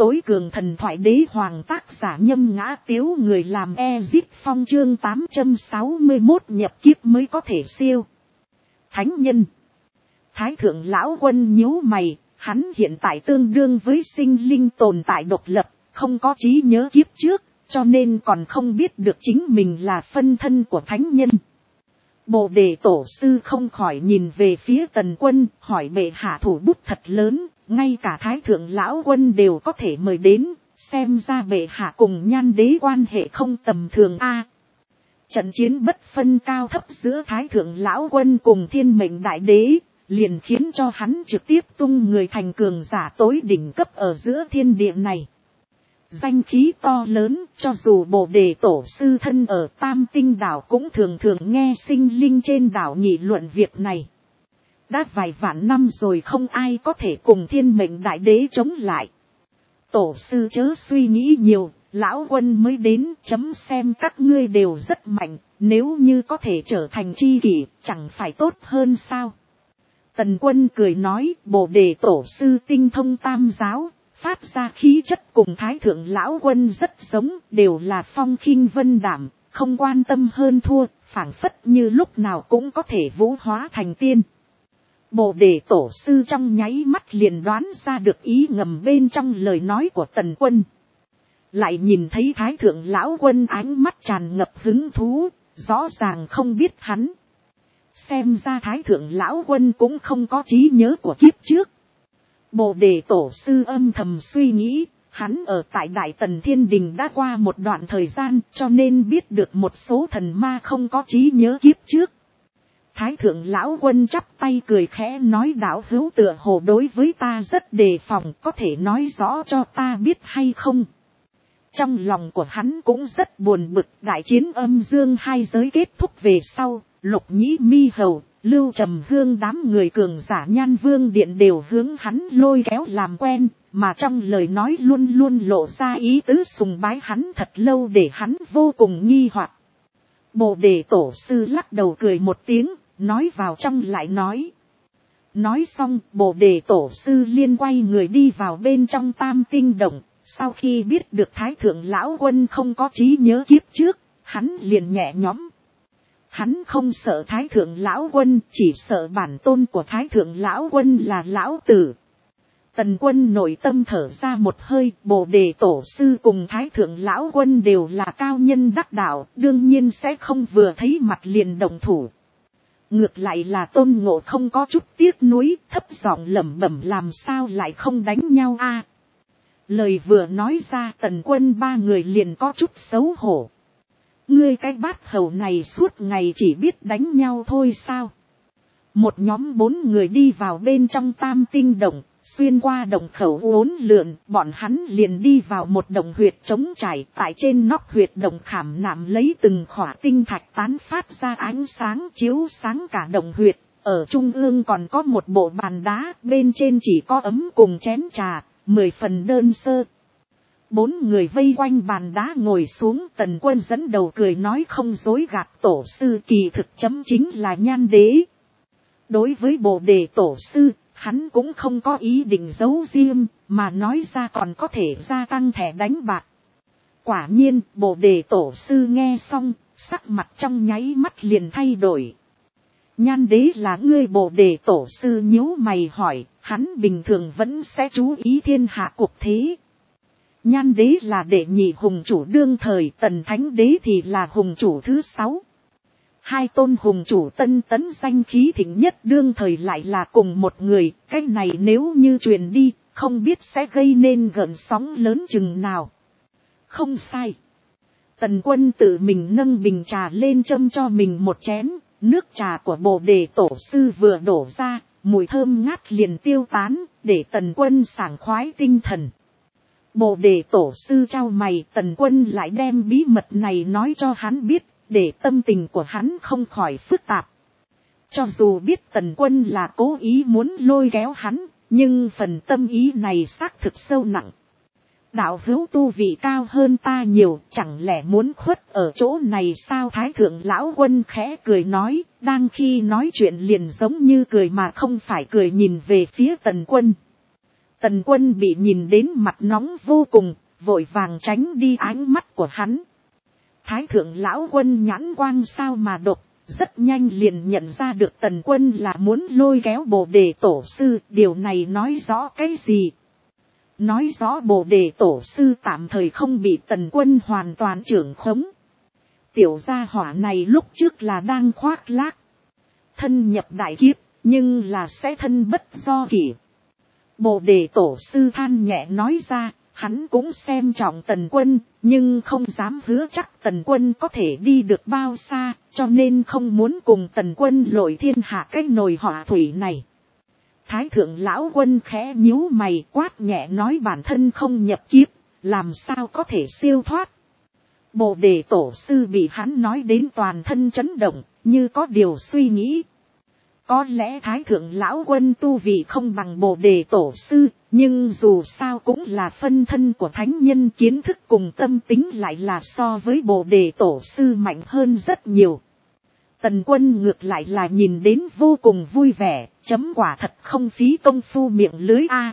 tối cường thần thoại đế hoàng tác giả Nhâm Ngã Tiếu, người làm Ezip Phong, chương 861 nhập kiếp mới có thể siêu. Thánh nhân. Thái thượng lão quân nhíu mày, hắn hiện tại tương đương với sinh linh tồn tại độc lập, không có trí nhớ kiếp trước, cho nên còn không biết được chính mình là phân thân của thánh nhân. Bồ đề tổ sư không khỏi nhìn về phía Tần Quân, hỏi bệ hạ thủ bút thật lớn, ngay cả thái thượng lão quân đều có thể mời đến, xem ra bệ hạ cùng Nhan đế quan hệ không tầm thường a. Trận chiến bất phân cao thấp giữa thái thượng lão quân cùng thiên mệnh đại đế, liền khiến cho hắn trực tiếp tung người thành cường giả tối đỉnh cấp ở giữa thiên địa này. Danh khí to lớn, cho dù bồ đề tổ sư thân ở Tam Tinh đảo cũng thường thường nghe sinh linh trên đảo nghị luận việc này. Đã vài vạn năm rồi không ai có thể cùng thiên mệnh đại đế chống lại. Tổ sư chớ suy nghĩ nhiều, lão quân mới đến, chấm xem các ngươi đều rất mạnh, nếu như có thể trở thành tri kỷ, chẳng phải tốt hơn sao? Tần Quân cười nói, bồ đề tổ sư tinh thông tam giáo, phát ra khí chất cùng thái thượng lão quân rất giống, đều là phong khinh vân đảm, không quan tâm hơn thua, phảng phất như lúc nào cũng có thể vũ hóa thành tiên. Bồ đề tổ sư trong nháy mắt liền đoán ra được ý ngầm bên trong lời nói của Tần Quân. Lại nhìn thấy thái thượng lão quân ánh mắt tràn ngập hứng thú, rõ ràng không biết hắn. Xem ra thái thượng lão quân cũng không có trí nhớ của kiếp trước. Bồ đề tổ sư âm thầm suy nghĩ, hắn ở tại Đại Tần Thiên Đình đã qua một đoạn thời gian, cho nên biết được một số thần ma không có trí nhớ kiếp trước. Thái thượng lão quân chắp tay cười khẽ nói, đạo hữu tựa hồ đối với ta rất đề phòng, có thể nói rõ cho ta biết hay không? Trong lòng của hắn cũng rất buồn bực, đại chiến âm dương hai giới kết thúc về sau, Lục Nhĩ Mi Hầu, Lưu Trầm Hương đám người cường giả Nhan Vương Điện đều hướng hắn lôi kéo làm quen, mà trong lời nói luôn luôn lộ ra ý tứ sùng bái hắn thật lâu để hắn vô cùng nghi hoặc. Bồ đề tổ sư lắc đầu cười một tiếng, nói vào trong lại nói. Nói xong, bồ đề tổ sư liên quay người đi vào bên trong Tam Tinh Động, sau khi biết được thái thượng lão quân không có trí nhớ kiếp trước, hắn liền nhẹ nhõm. Hắn không sợ thái thượng lão quân, chỉ sợ bản tôn của thái thượng lão quân là lão tử. Tần Quân nội tâm thở ra một hơi, bồ đề tổ sư cùng thái thượng lão quân đều là cao nhân đắc đạo, đương nhiên sẽ không vừa thấy mặt liền động thủ. Ngược lại là Tôn Ngộ không có chút tiếc nuối, thấp giọng lẩm bẩm làm sao lại không đánh nhau a. Lời vừa nói ra, Tần Quân ba người liền có chút xấu hổ. Ngươi cái bát hầu này suốt ngày chỉ biết đánh nhau thôi sao? Một nhóm 4 người đi vào bên trong Tam Tinh Động, xuyên qua động khẩu uốn lượn, bọn hắn liền đi vào một động huyệt trống trải, tại trên nóc huyệt động khảm nạm lấy từng khỏa tinh thạch tán phát ra ánh sáng chiếu sáng cả động huyệt. Ở trung ương còn có một bộ bàn đá, bên trên chỉ có ấm cùng chén trà, 10 phần đơn sơ. 4 người vây quanh bàn đá ngồi xuống, Tần Quân dẫn đầu cười nói không dối gạt, tổ sư kỳ thực chấm chính là Nhan đế. Đối với bồ đề tổ sư, hắn cũng không có ý định giấu riêng, mà nói ra còn có thể gia tăng thẻ đánh bạc. Quả nhiên, bồ đề tổ sư nghe xong, sắc mặt trong nháy mắt liền thay đổi. Nhan đế là ngươi? Bồ đề tổ sư nhíu mày hỏi, hắn bình thường vẫn sẽ chú ý thiên hạ cuộc thế. Nhan đế là đệ nhị hùng chủ đương thời, Tần Thánh đế thì là hùng chủ thứ 6. Hai tôn hùng chủ tân tấn danh khí thịnh nhất đương thời lại là cùng một người, cái này nếu như truyền đi, không biết sẽ gây nên gợn sóng lớn chừng nào. Không sai. Tần Quân tự mình nâng bình trà lên châm cho mình một chén, nước trà của bồ đề tổ sư vừa đổ ra, mùi thơm ngát liền tiêu tán, để Tần Quân sảng khoái tinh thần. Bồ đề tổ sư trao mày, Tần Quân lại đem bí mật này nói cho hắn biết, để tâm tình của hắn không khỏi phức tạp. Cho dù biết Tần Quân là cố ý muốn lôi kéo hắn, nhưng phần tâm ý này xác thực sâu nặng. Đạo hữu tu vị cao hơn ta nhiều, chẳng lẽ muốn khuất ở chỗ này sao? Thái thượng lão quân khẽ cười nói, đang khi nói chuyện liền giống như cười mà không phải cười, nhìn về phía Tần Quân. Tần Quân bị nhìn đến mặt nóng vô cùng, vội vàng tránh đi ánh mắt của hắn. Thái thượng lão quân nhãn quang sao mà độc, rất nhanh liền nhận ra được Tần Quân là muốn lôi kéo Bồ Đề Tổ sư. Điều này nói rõ cái gì? Nói rõ Bồ Đề Tổ sư tạm thời không bị Tần Quân hoàn toàn trưởng khống. Tiểu gia hỏa này lúc trước là đang khoác lác, thân nhập đại kiếp, nhưng là sẽ thân bất do kỷ. Bồ Đề Tổ sư than nhẹ nói ra, hắn cũng xem trọng Tần Quân, nhưng không dám hứa chắc Tần Quân có thể đi được bao xa, cho nên không muốn cùng Tần Quân lội thiên hạ cái nồi hỏa thủy này. Thái thượng lão quân khẽ nhíu mày, quát nhẹ nói bản thân không nhập kiếp, làm sao có thể siêu thoát. Bồ Đề Tổ sư bị hắn nói đến toàn thân chấn động, như có điều suy nghĩ. Có lẽ Thái thượng lão quân tu vị không bằng Bồ Đề Tổ sư, nhưng dù sao cũng là phân thân của thánh nhân, kiến thức cùng tâm tính lại là so với Bồ Đề Tổ sư mạnh hơn rất nhiều. Tần Quân ngược lại là nhìn đến vô cùng vui vẻ, chấm quả thật không phí công phu miệng lưới a.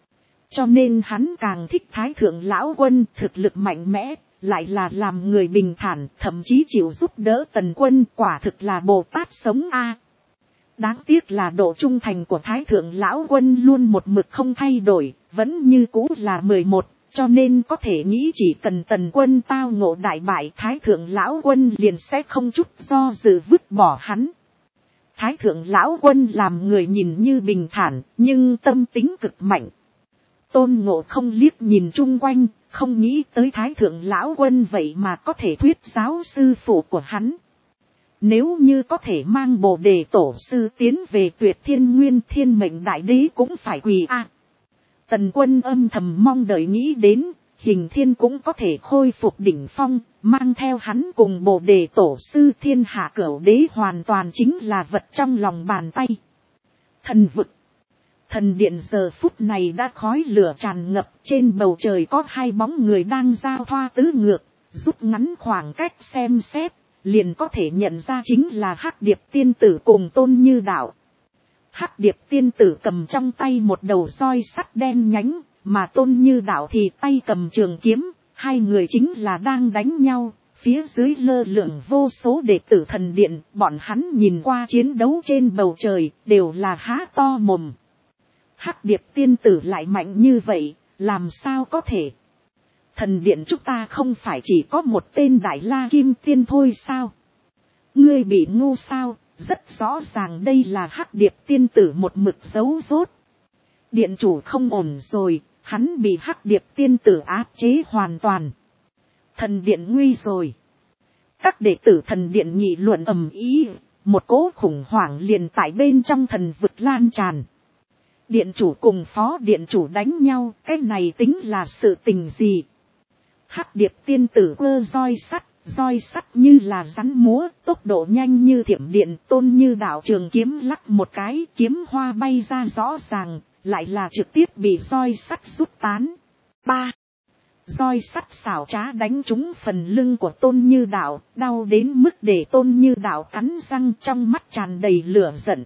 Cho nên hắn càng thích Thái thượng lão quân, thực lực mạnh mẽ, lại là làm người bình thản, thậm chí chịu giúp đỡ Tần Quân, quả thực là Bồ Tát sống a. Đáng tiếc là độ trung thành của Thái thượng lão quân luôn một mực không thay đổi, vẫn như cũ là 11, cho nên có thể nghĩ chỉ cần Tần Quân tao ngộ đại bại, Thái thượng lão quân liền sẽ không chút do dự vứt bỏ hắn. Thái thượng lão quân làm người nhìn như bình thản, nhưng tâm tính cực mạnh. Tôn Ngộ không liếc nhìn chung quanh, không nghĩ tới Thái thượng lão quân vậy mà có thể thuyết giáo sư phụ của hắn. Nếu như có thể mang Bồ Đề Tổ sư tiến về Tuyệt Thiên Nguyên, Thiên Mệnh Đại Đế cũng phải quỳ a. Tần Quân âm thầm mong đợi nghĩ đến, Hình Thiên cũng có thể khôi phục đỉnh phong, mang theo hắn cùng Bồ Đề Tổ sư Thiên Hạ Cửu Đế hoàn toàn chính là vật trong lòng bàn tay. Thần vực. Thần điện giờ phút này đã khói lửa tràn ngập, trên bầu trời có hai bóng người đang giao thoa tứ ngược, rút ngắn khoảng cách xem xét, liền có thể nhận ra chính là Hắc Điệp tiên tử cùng Tôn Như Đạo. Hắc Điệp tiên tử cầm trong tay một đầu roi sắt đen nhánh, mà Tôn Như Đạo thì tay cầm trường kiếm, hai người chính là đang đánh nhau. Phía dưới lơ lửng vô số đệ tử thần điện, bọn hắn nhìn qua chiến đấu trên bầu trời, đều là há to mồm. Hắc Điệp tiên tử lại mạnh như vậy, làm sao có thể? Thần điện chúng ta không phải chỉ có một tên Đại La Kim Tiên thôi sao? Ngươi bị ngu sao? Rất rõ ràng đây là Hắc Điệp tiên tử một mực giấu rốt. Điện chủ không ổn rồi, hắn bị Hắc Điệp tiên tử áp chế hoàn toàn. Thần điện nguy rồi. Các đệ tử thần điện nghị luận ầm ĩ, một cỗ khủng hoảng liền tại bên trong thần vực lan tràn. Điện chủ cùng phó điện chủ đánh nhau, cái này tính là sự tình gì? Hắc Điệp tiên tử cơ roi sắt như là rắn múa, tốc độ nhanh như thiểm điện. Tôn Như Đạo trường kiếm lắc một cái, kiếm hoa bay ra rõ ràng, lại là trực tiếp bị roi sắt rút tán. 3. Roi sắt xảo trá đánh trúng phần lưng của Tôn Như Đạo, đau đến mức để Tôn Như Đạo cắn răng, trong mắt tràn đầy lửa giận.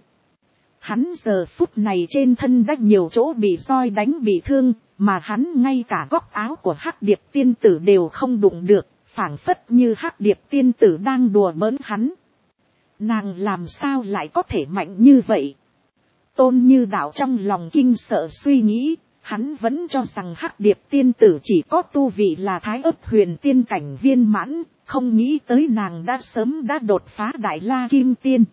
Hắn giờ phút này trên thân đã nhiều chỗ bị roi đánh bị thương, mà hắn ngay cả góc áo của Hắc Điệp tiên tử đều không đụng được, phảng phất như Hắc Điệp tiên tử đang đùa bỡn hắn. Nàng làm sao lại có thể mạnh như vậy? Tôn Như Đạo trong lòng kinh sợ suy nghĩ, hắn vẫn cho rằng Hắc Điệp tiên tử chỉ có tu vị là Thái Ấp Huyền tiên cảnh viên mãn, không nghĩ tới nàng đã sớm đã đột phá Đại La Kim Tiên.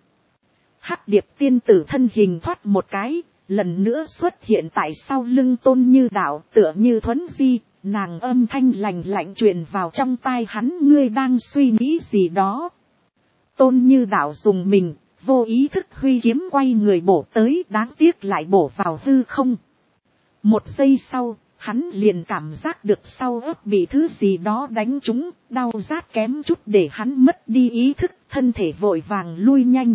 Hắc Điệp tiên tử thân hình thoát một cái, lần nữa xuất hiện tại sau lưng Tôn Như Đạo, tựa như thuấn di, nàng âm thanh lạnh lạnh truyền vào trong tai hắn, ngươi đang suy nghĩ gì đó? Tôn Như Đạo dùng mình, vô ý thức huy kiếm quay người bổ tới, đáng tiếc lại bổ vào hư không. Một giây sau, hắn liền cảm giác được sau ớt bị thứ gì đó đánh trúng, đau rát kém chút để hắn mất đi ý thức, thân thể vội vàng lui nhanh.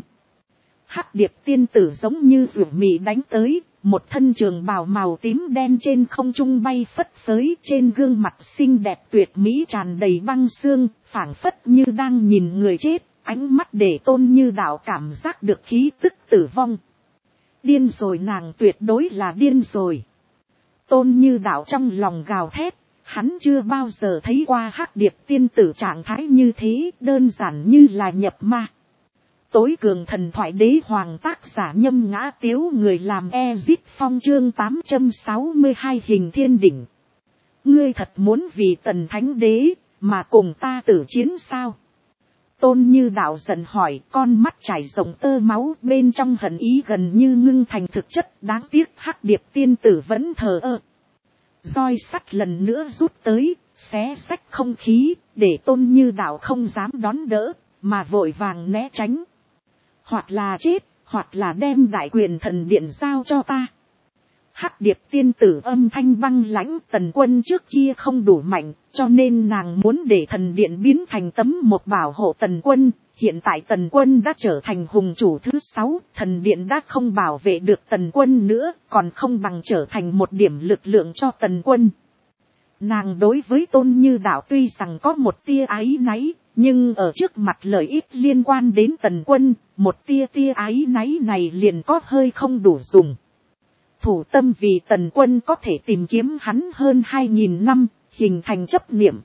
Hắc Điệp tiên tử giống như rủi mị đánh tới, một thân trường bào màu tím đen trên không trung bay phất phới, trên gương mặt xinh đẹp tuyệt mỹ tràn đầy băng xương, phảng phất như đang nhìn người chết, ánh mắt để Tôn Như Đạo cảm giác được khí tức tử vong. Điên rồi, nàng tuyệt đối là điên rồi. Tôn Như Đạo trong lòng gào thét, hắn chưa bao giờ thấy qua Hắc Điệp tiên tử trạng thái như thế, đơn giản như là nhập ma. Tối cường thần thoại đế hoàng tác giả Nhâm Ngã Tiếu, người làm Ezit Phong chương 862 hình thiên đỉnh. Ngươi thật muốn vì Tần Thánh Đế mà cùng ta tử chiến sao? Tôn Như Đạo giận hỏi, con mắt chảy rộng tơ máu, bên trong hận ý gần như ngưng thành thực chất. Đáng tiếc Hắc Điệp tiên tử vẫn thờ ơ. Roi sắt lần nữa rút tới, xé xách không khí, để Tôn Như Đạo không dám đón đỡ, mà vội vàng né tránh. Hoặc là chết, hoặc là đem đại quyền thần điện giao cho ta. Hắc Điệp tiên tử âm thanh băng lãnh, Tần Quân trước kia không đủ mạnh, cho nên nàng muốn để thần điện biến thành tấm một bảo hộ Tần Quân. Hiện tại Tần Quân đã trở thành hùng chủ thứ 6, thần điện đã không bảo vệ được Tần Quân nữa, còn không bằng trở thành một điểm lực lượng cho Tần Quân. Nàng đối với Tôn Như Đạo tuy rằng có một tia áy náy, nhưng ở trước mặt lợi ích liên quan đến Tần Quân, một tia áy náy này liền có hơi không đủ dùng. Thủ tâm vì Tần Quân có thể tìm kiếm hắn hơn 2.000 năm, hình thành chấp niệm.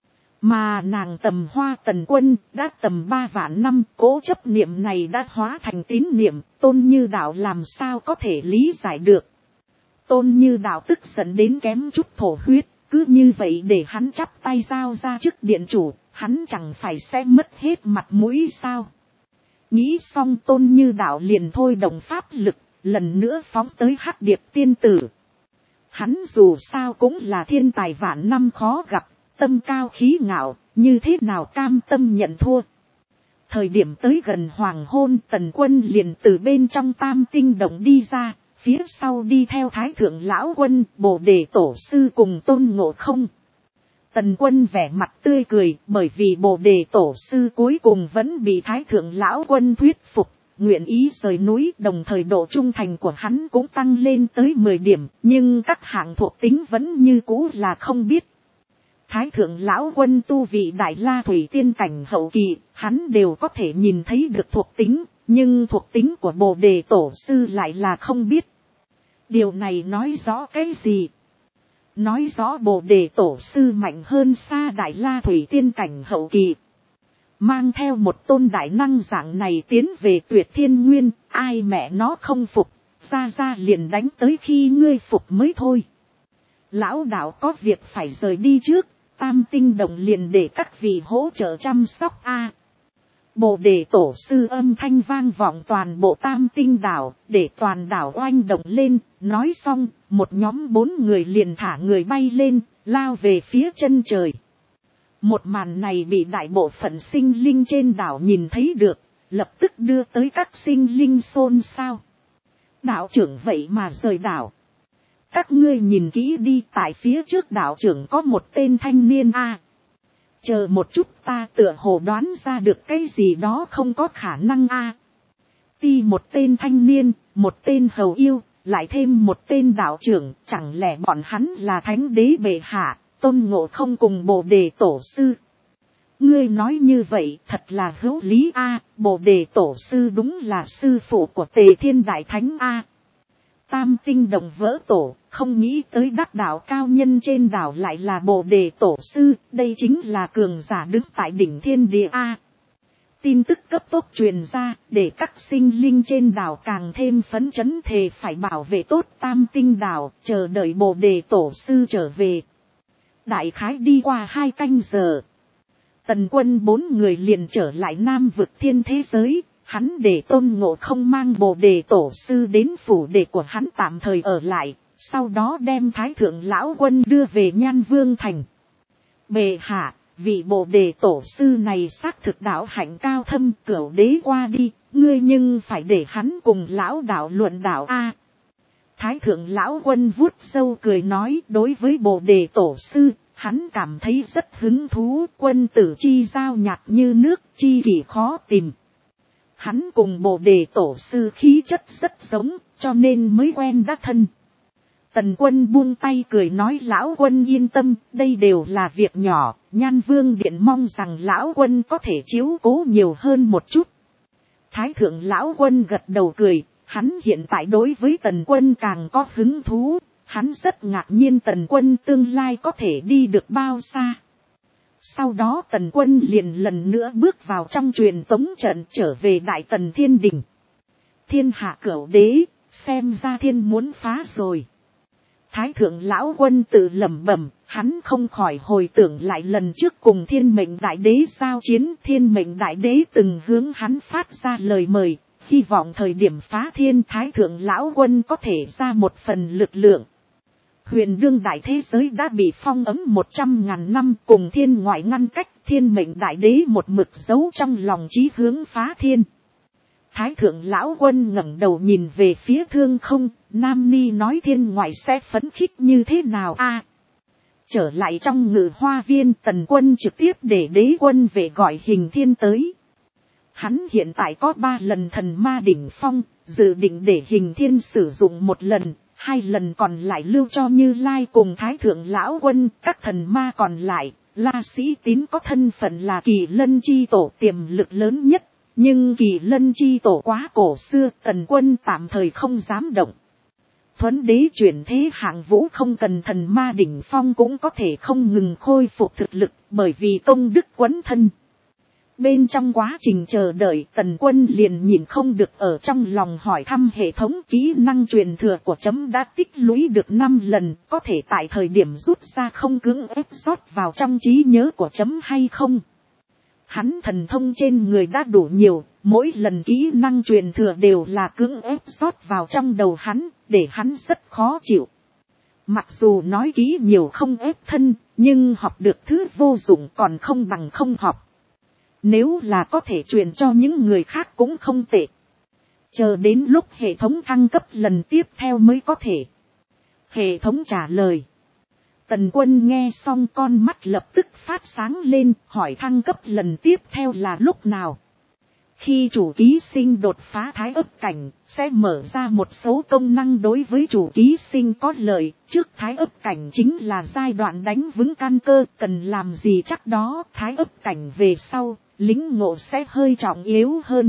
Mà nàng Tầm Hoa Tần Quân đã tầm 3 vạn năm, cố chấp niệm này đã hóa thành tín niệm, Tôn Như Đạo làm sao có thể lý giải được. Tôn Như Đạo tức giận đến kém chút thổ huyết, cứ như vậy để hắn chắp tay giao ra trước điện chủ, hắn chẳng phải sẽ mất hết mặt mũi sao. Nghĩ xong Tôn Như Đạo liền thôi động pháp lực, lần nữa phóng tới Hắc Điệp tiên tử. Hắn dù sao cũng là thiên tài vạn năm khó gặp, tâm cao khí ngạo, như thế nào cam tâm nhận thua. Thời điểm tới gần hoàng hôn, Tần Quân liền từ bên trong Tam Tinh Động đi ra, phía sau đi theo Thái Thượng Lão Quân, Bồ Đề Tổ Sư cùng Tôn Ngộ Không. Tần Quân vẻ mặt tươi cười, bởi vì Bồ Đề Tổ Sư cuối cùng vẫn bị Thái Thượng Lão Quân thuyết phục, nguyện ý rời núi, đồng thời độ trung thành của hắn cũng tăng lên tới 10 điểm, nhưng các hạng thuộc tính vẫn như cũ là không biết. Thái Thượng Lão Quân tu vị Đại La Thủy Tiên cảnh hậu kỳ, hắn đều có thể nhìn thấy được thuộc tính, nhưng thuộc tính của Bồ Đề Tổ Sư lại là không biết. Điều này nói rõ cái gì? Nói rõ Bồ Đề Tổ Sư mạnh hơn xa Đại La Thủy Tiên cảnh hậu kỳ. Mang theo một tôn đại năng dạng này tiến về Tuyệt Thiên Nguyên, ai mẹ nó không phục, ra liền đánh tới khi ngươi phục mới thôi. Lão đạo có việc phải rời đi trước, Tam Tinh Động liền để các vị hỗ trợ chăm sóc a. Bồ Đề Tổ Sư âm thanh vang vọng toàn bộ Tam Tinh Đảo, để toàn đảo oanh động lên, nói xong, một nhóm 4 người liền thả người bay lên, lao về phía chân trời. Một màn này bị đại bộ phận sinh linh trên đảo nhìn thấy được, lập tức đưa tới các sinh linh xôn xao. Đạo trưởng vậy mà rời đảo. Các ngươi nhìn kỹ đi, tại phía trước đạo trưởng có một tên thanh niên a. Chờ một chút, ta tựa hồ đoán ra được cái gì đó không có khả năng a. Ti một tên thanh niên, một tên hầu yêu, lại thêm một tên đạo trưởng, chẳng lẽ bọn hắn là Thánh Đế bệ hạ, Tôn Ngộ Không cùng Bồ Đề Tổ Sư. Ngươi nói như vậy thật là hữu lý a, Bồ Đề Tổ Sư đúng là sư phụ của Tề Thiên Đại Thánh a. Tam Tinh Động vỡ tổ, không nghĩ tới đắc đạo cao nhân trên đảo lại là Bồ Đề Tổ Sư, đây chính là cường giả đứng tại đỉnh thiên địa a. Tin tức cấp tốc truyền ra, để các sinh linh trên đảo càng thêm phấn chấn thề phải bảo vệ tốt Tam Tinh Đảo, chờ đợi Bồ Đề Tổ Sư trở về. Đại khái đi qua 2 canh giờ. Tần Quân 4 người liền trở lại Nam Vực Thiên thế giới. Hắn để Tôn Ngộ Không mang Bồ Đề Tổ Sư đến phủ đệ của hắn tạm thời ở lại. Sau đó đem Thái Thượng Lão Quân đưa về Nhan Vương Thành. Bệ hạ, vị Bồ Đề Tổ Sư này xác thực đạo hạnh cao thâm, Cửu Đế qua đi. Ngươi nhưng phải để hắn cùng lão đạo luận đạo a. Thái Thượng Lão Quân vuốt râu cười nói, đối với Bồ Đề Tổ Sư, hắn cảm thấy rất hứng thú. Quân tử chi giao nhạt như nước, chi kỷ khó tìm. Hắn cùng Bồ Đề Tổ Sư khí chất rất giống, cho nên mới quen đắc thân. Tần Quân buông tay cười nói, Lão Quân yên tâm, đây đều là việc nhỏ, Nhan Vương Điện mong rằng Lão Quân có thể chiếu cố nhiều hơn một chút. Thái Thượng Lão Quân gật đầu cười, hắn hiện tại đối với Tần Quân càng có hứng thú, Hắn rất ngạc nhiên Tần Quân tương lai có thể đi được bao xa. Sau đó Tần Quân liền lần nữa bước vào trong truyền tống trận trở về Đại Tần Thiên Đình. Thiên hạ cửu đế, xem ra thiên muốn phá rồi. Thái thượng lão quân tự lẩm bẩm, hắn không khỏi hồi tưởng lại lần trước cùng Thiên Mệnh Đại Đế giao chiến. Thiên Mệnh Đại Đế từng hướng hắn phát ra lời mời, hy vọng thời điểm phá thiên Thái thượng lão quân có thể ra một phần lực lượng. Huyền đương đại thế giới đã bị phong ấm 100.000 năm, cùng thiên ngoại ngăn cách. Thiên Mệnh Đại Đế một mực giấu trong lòng chí hướng phá thiên. Thái thượng lão quân ngẩng đầu nhìn về phía thương không, Nam Ni nói thiên ngoại sẽ phấn khích như thế nào a? Trở lại trong Ngự Hoa Viên, Tần Quân trực tiếp để đế quân về gọi Hình Thiên tới. Hắn hiện tại có 3 lần thần ma đỉnh phong, dự định để Hình Thiên sử dụng 1 lần, 2 lần còn lại lưu cho Như Lai cùng Thái thượng lão quân. Các thần ma còn lại, La Sĩ Tín có thân phận là Kỳ Lân chi tổ, tiềm lực lớn nhất. Nhưng Kỳ Lân chi tổ quá cổ xưa, Tần Quân tạm thời không dám động. Thuấn đế chuyển thế hạng vũ không cần thần ma đỉnh phong cũng có thể không ngừng khôi phục thực lực, bởi vì công đức quấn thân. Bên trong quá trình chờ đợi, Tần Quân liền nhìn không được ở trong lòng hỏi thăm hệ thống kỹ năng truyền thừa của chấm đã tích lũy được 5 lần, có thể tại thời điểm rút ra không cưỡng ép rót vào trong trí nhớ của chấm hay không. Hắn thần thông trên người đã đủ nhiều, mỗi lần kỹ năng truyền thừa đều là cưỡng ép rót vào trong đầu hắn, để hắn rất khó chịu. Mặc dù nói kỹ nhiều không ép thân, nhưng học được thứ vô dụng còn không bằng không học. Nếu là có thể truyền cho những người khác cũng không tệ. Chờ đến lúc hệ thống thăng cấp lần tiếp theo mới có thể. Hệ thống trả lời. Tần Quân nghe xong con mắt lập tức phát sáng lên, hỏi thăng cấp lần tiếp theo là lúc nào. Khi chủ ký sinh đột phá thái ấp cảnh, sẽ mở ra một số công năng đối với chủ ký sinh có lợi. Trước thái ấp cảnh chính là giai đoạn đánh vững căn cơ, cần làm gì chắc đó. Thái ấp cảnh về sau, lĩnh ngộ sẽ hơi trọng yếu hơn.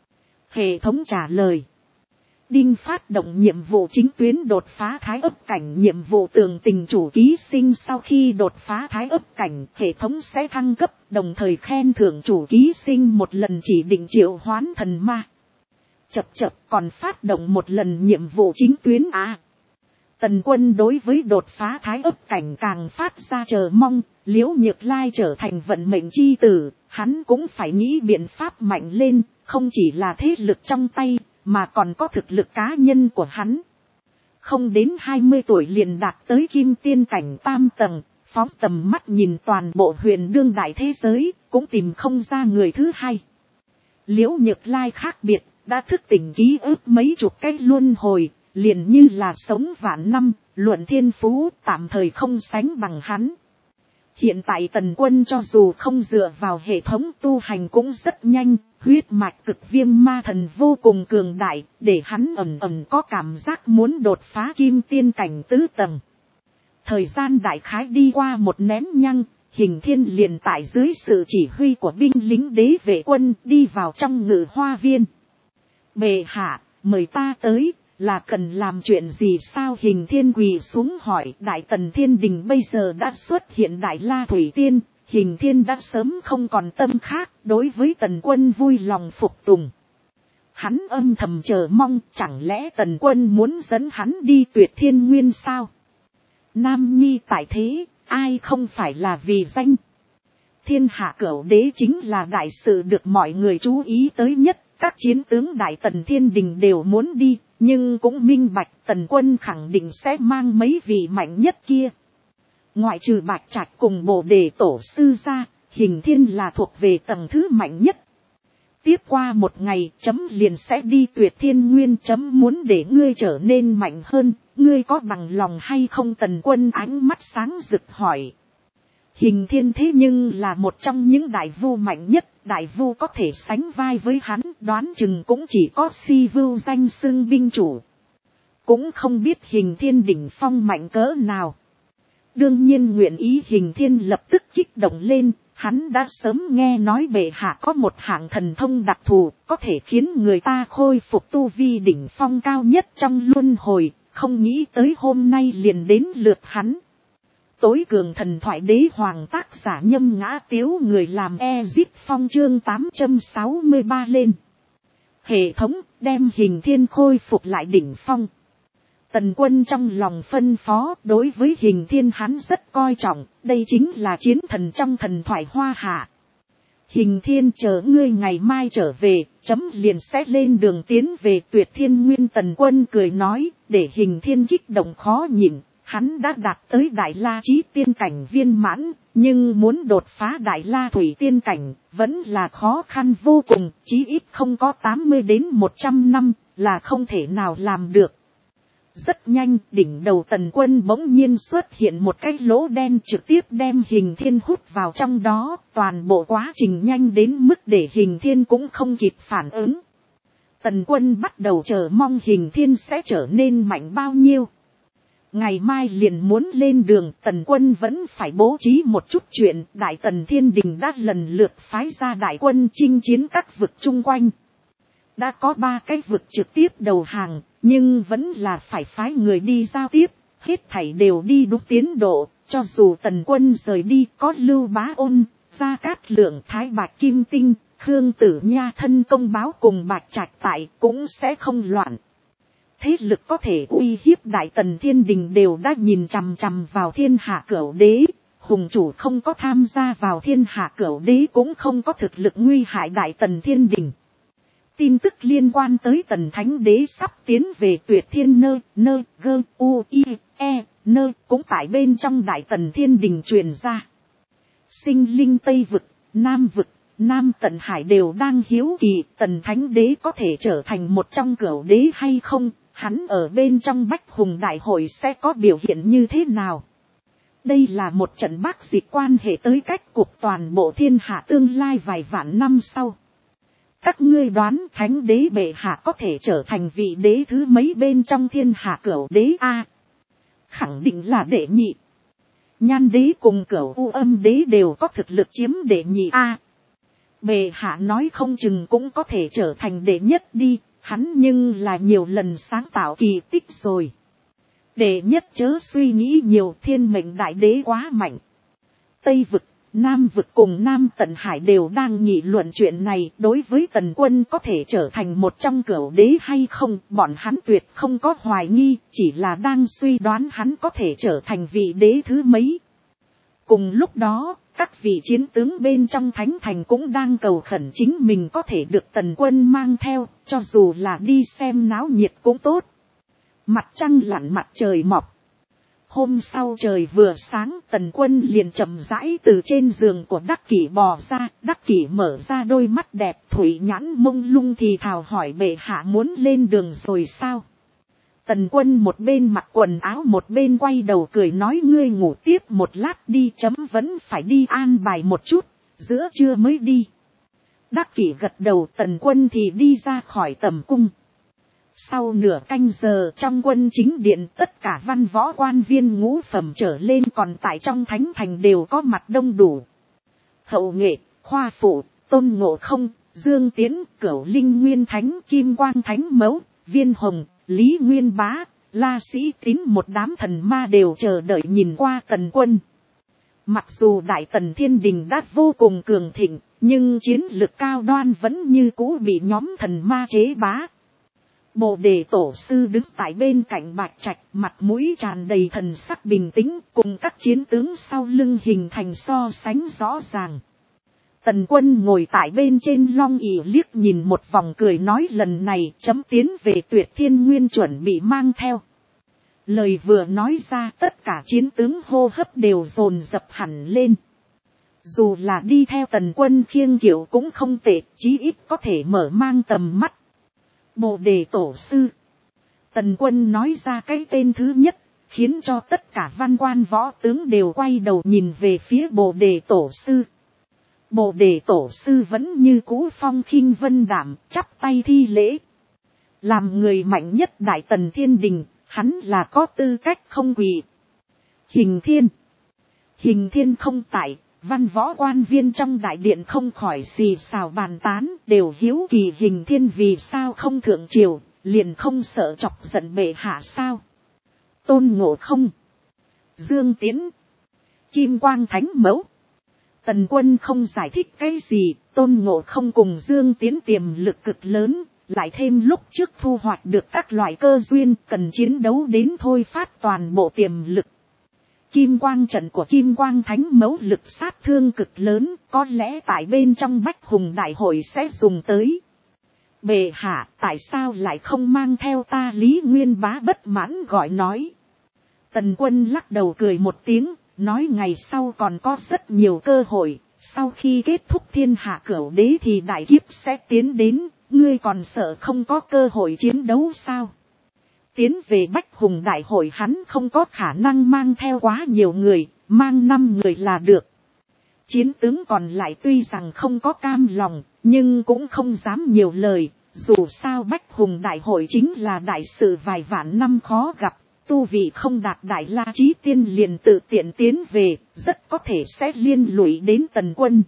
Hệ thống trả lời. Đinh phát động nhiệm vụ chính tuyến đột phá thái ấp cảnh. Nhiệm vụ tường tình chủ ký sinh sau khi đột phá thái ấp cảnh, hệ thống sẽ thăng cấp, đồng thời khen thưởng chủ ký sinh 1 lần chỉ định triệu hoán thần ma. Chập còn phát động 1 lần nhiệm vụ chính tuyến à. Tần Quân đối với đột phá thái ấp cảnh càng phát ra chờ mong. Liễu Nhược Lai trở thành vận mệnh chi tử, hắn cũng phải nghĩ biện pháp mạnh lên, không chỉ là thế lực trong tay, mà còn có thực lực cá nhân của hắn. Không đến 20 tuổi liền đạt tới kim tiên cảnh 3 tầng, phóng tầm mắt nhìn toàn bộ huyền đương đại thế giới, cũng tìm không ra người thứ hai. Liễu Nhược Lai khác biệt, đã thức tỉnh ký ức mấy chục cái luân hồi, liền như là sống vạn năm, luận thiên phú tạm thời không sánh bằng hắn. Hiện tại Tần Quân cho dù không dựa vào hệ thống tu hành cũng rất nhanh, huyết mạch cực viêm ma thần vô cùng cường đại, để hắn ẩn có cảm giác muốn đột phá kim tiên cảnh 4 tầng. Thời gian đại khái đi qua 1 nén nhăng, Hình Thiên liền tại dưới sự chỉ huy của binh lính đế vệ quân đi vào trong Ngự Hoa Viên. Bệ hạ, mời ta tới, là cần làm chuyện gì sao? Hình Thiên quỳ xuống hỏi. Đại Tần Thiên Đình bây giờ đã xuất hiện Đại La Thủy Tiên, Hình Thiên đã sớm không còn tâm khác, đối với Tần Quân vui lòng phục tùng. Hắn âm thầm chờ mong, chẳng lẽ Tần Quân muốn dẫn hắn đi Tuyệt Thiên Nguyên sao? Nam nhi tại thế, ai không phải là vì danh. Thiên hạ cửu đế chính là đại sự được mọi người chú ý tới nhất, các chiến tướng Đại Tần Thiên Đình đều muốn đi, nhưng cũng minh bạch Tần Quân khẳng định sẽ mang mấy vị mạnh nhất kia. Ngoại trừ Bạch Trạch cùng Bồ Đề Tổ sư ra, Hình Thiên là thuộc về tầng thứ mạnh nhất. Tiếp qua 1 ngày, chấm liền sẽ đi Tuyệt Thiên Nguyên, chấm muốn để ngươi trở nên mạnh hơn, ngươi có bằng lòng hay không? Tần Quân ánh mắt sáng rực hỏi. Hình Thiên thế nhưng là một trong những đại vu mạnh nhất, đại vu có thể sánh vai với hắn, đoán chừng cũng chỉ có Si Vưu danh xưng binh chủ. Cũng không biết Hình Thiên đỉnh phong mạnh cỡ nào. Đương nhiên nguyện ý. Hình Thiên lập tức kích động lên, hắn đã sớm nghe nói bệ hạ có một hạng thần thông đặc thù, có thể khiến người ta khôi phục tu vi đỉnh phong cao nhất trong luân hồi, không nghĩ tới hôm nay liền đến lượt hắn. Tối cường thần thoại đế hoàng tác giả Nhâm Ngã Tiếu, người làm Ezip Phong chương 863 lên. Hệ thống đem Hình Thiên khôi phục lại đỉnh phong. Tần Quân trong lòng phân phó, đối với Hình Thiên hắn rất coi trọng, đây chính là chiến thần trong thần thoại Hoa Hạ. Hình Thiên, chờ ngươi ngày mai trở về, chấm liền sẽ lên đường tiến về Tuyệt Thiên Nguyên. Tần Quân cười nói, để Hình Thiên kích động khó nhịn. Hắn đã đạt tới Đại La Chí tiên cảnh viên mãn, nhưng muốn đột phá Đại La Thủy tiên cảnh, vẫn là khó khăn vô cùng, chí ít không có 80 đến 100 năm, là không thể nào làm được. Rất nhanh, đỉnh đầu Tần Quân bỗng nhiên xuất hiện một cái lỗ đen, trực tiếp đem Hình Thiên hút vào trong đó, toàn bộ quá trình nhanh đến mức để Hình Thiên cũng không kịp phản ứng. Tần Quân bắt đầu chờ mong Hình Thiên sẽ trở nên mạnh bao nhiêu. Ngày mai liền muốn lên đường, Tần Quân vẫn phải bố trí một chút chuyện. Đại Tần Thiên Đình đã lần lượt phái ra đại quân chinh chiến các vực chung quanh. Đã có 3 cái vực trực tiếp đầu hàng, nhưng vẫn là phải phái người đi giao tiếp, hết thảy đều đi đúng tiến độ. Cho dù Tần Quân rời đi, có Lưu Bá Ôn, Gia Cát Lượng, Thái Bạch Kim Tinh, Khương Tử Nha thân công báo cùng Bạch Trạch tại, cũng sẽ không loạn. Thế lực có thể uy hiếp Đại Tần Thiên Đình đều đã nhìn chằm chằm vào Thiên Hạ Cửu Đế. Hùng chủ không có tham gia vào Thiên Hạ Cửu Đế cũng không có thực lực nguy hại Đại Tần Thiên Đình. Tin tức liên quan tới Tần Thánh Đế sắp tiến về Tuyệt Thiên cũng tại bên trong Đại Tần Thiên Đình truyền ra. Sinh Linh Tây Vực, Nam Vực, Nam Tận Hải đều đang hiếu kỳ Tần Thánh Đế có thể trở thành một trong Cửu Đế hay không. Hắn ở bên trong Bách Hùng Đại Hội sẽ có biểu hiện như thế nào? Đây là một trận bác dịch quan hệ tới cách cục toàn bộ thiên hạ tương lai vài vạn năm sau. Các ngươi đoán Thánh Đế bệ hạ có thể trở thành vị đế thứ mấy bên trong Thiên Hạ Cửu Đế a? Khẳng định là đệ nhị. Nhan Đế cùng Cửu U Âm Đế đều có thực lực chiếm đệ nhị a. Bệ hạ nói không chừng cũng có thể trở thành đệ nhất đi. Hắn nhưng là nhiều lần sáng tạo kỳ tích rồi. Đệ nhất chớ suy nghĩ nhiều, Thiên Mệnh Đại Đế quá mạnh. Tây Vực, Nam Vực cùng Nam Tận Hải đều đang nghị luận chuyện này. Đối với Tần Quân có thể trở thành một trong Cửu Đế hay không, bọn hắn tuyệt không có hoài nghi, chỉ là đang suy đoán hắn có thể trở thành vị đế thứ mấy. Cùng lúc đó, các vị chiến tướng bên trong Thánh Thành cũng đang cầu khẩn chính mình có thể được Tần Quân mang theo, cho dù là đi xem náo nhiệt cũng tốt. Mặt trăng lặn mặt trời mọc. Hôm sau trời vừa sáng, Tần Quân liền chậm rãi từ trên giường của Đắc Kỷ bò ra. Đắc Kỷ mở ra đôi mắt đẹp thủy nhãn mông lung thì thào hỏi bệ hạ muốn lên đường rồi sao? Tần Quân một bên mặc quần áo một bên quay đầu cười nói ngươi ngủ tiếp một lát đi, chấm vẫn phải đi an bài một chút, giữa trưa mới đi. Đắc Kỷ gật đầu, Tần Quân thì đi ra khỏi tầm cung. Sau nửa canh giờ trong quân chính điện, tất cả văn võ quan viên ngũ phẩm trở lên còn tại trong Thánh Thành đều có mặt đông đủ. Hậu Nghệ, Khoa Phụ, Tôn Ngộ Không, Dương Tiến, Cửu Linh Nguyên Thánh, Kim Quang Thánh Mẫu, Viên Hồng, Lý Nguyên Bá, La Sĩ Tín, một đám thần ma đều chờ đợi nhìn qua Tần Quân. Mặc dù Đại Tần Thiên Đình đã vô cùng cường thịnh, nhưng chiến lực cao đoan vẫn như cũ bị nhóm thần ma chế bá. Bồ Đề Tổ Sư đứng tại bên cạnh Bạch Trạch, mặt mũi tràn đầy thần sắc bình tĩnh, cùng các chiến tướng sau lưng hình thành so sánh rõ ràng. Tần Quân ngồi tại bên trên long ỷ liếc nhìn một vòng cười nói lần này chấm tiến về Tuyệt Thiên Nguyên chuẩn bị mang theo. Lời vừa nói ra tất cả chiến tướng hô hấp đều dồn dập hẳn lên. Dù là đi theo Tần Quân khiêng kiệu cũng không tệ, chí ít có thể mở mang tầm mắt. Bồ Đề Tổ Sư. Tần Quân nói ra cái tên thứ nhất, khiến cho tất cả văn quan võ tướng đều quay đầu nhìn về phía Bồ Đề Tổ Sư. Bồ Đề Tổ Sư vẫn như cũ phong khinh vân đảm, chắp tay thi lễ. Làm người mạnh nhất Đại Tần Thiên Đình, hắn là có tư cách không quỳ. Hình Thiên không tại, văn võ quan viên trong đại điện không khỏi xì xào bàn tán, đều hiếu kỳ Hình Thiên vì sao không thượng triều, liền không sợ chọc giận bệ hạ sao. Tôn Ngộ Không, Dương Tiến, Kim Quang Thánh Mẫu. Tần Quân không giải thích cái gì, Tôn Ngộ Không cùng Dương Tiến tiềm lực cực lớn, lại thêm lúc trước thu hoạch được các loại cơ duyên cần chiến đấu đến thôi phát toàn bộ tiềm lực. Kim Quang trận của Kim Quang Thánh Mẫu lực sát thương cực lớn, có lẽ tại bên trong Bách Hùng Đại Hội sẽ dùng tới. Bệ hạ, tại sao lại không mang theo ta? Lý Nguyên Bá bất mãn gọi nói. Tần Quân lắc đầu cười một tiếng, nói ngày sau còn có rất nhiều cơ hội, sau khi kết thúc thiên hạ cửu đế thì đại kiếp sẽ tiến đến, ngươi còn sợ không có cơ hội chiến đấu sao? Tiến về Bách Hùng Đại Hội hắn không có khả năng mang theo quá nhiều người, mang 5 người là được. Chiến tướng còn lại tuy rằng không có cam lòng, nhưng cũng không dám nhiều lời, dù sao Bách Hùng Đại Hội chính là đại sự vài vạn năm khó gặp, tu vị không đạt Đại La Chí Tiên liền tự tiện tiến về, rất có thể sẽ liên lụy đến Tần Quân.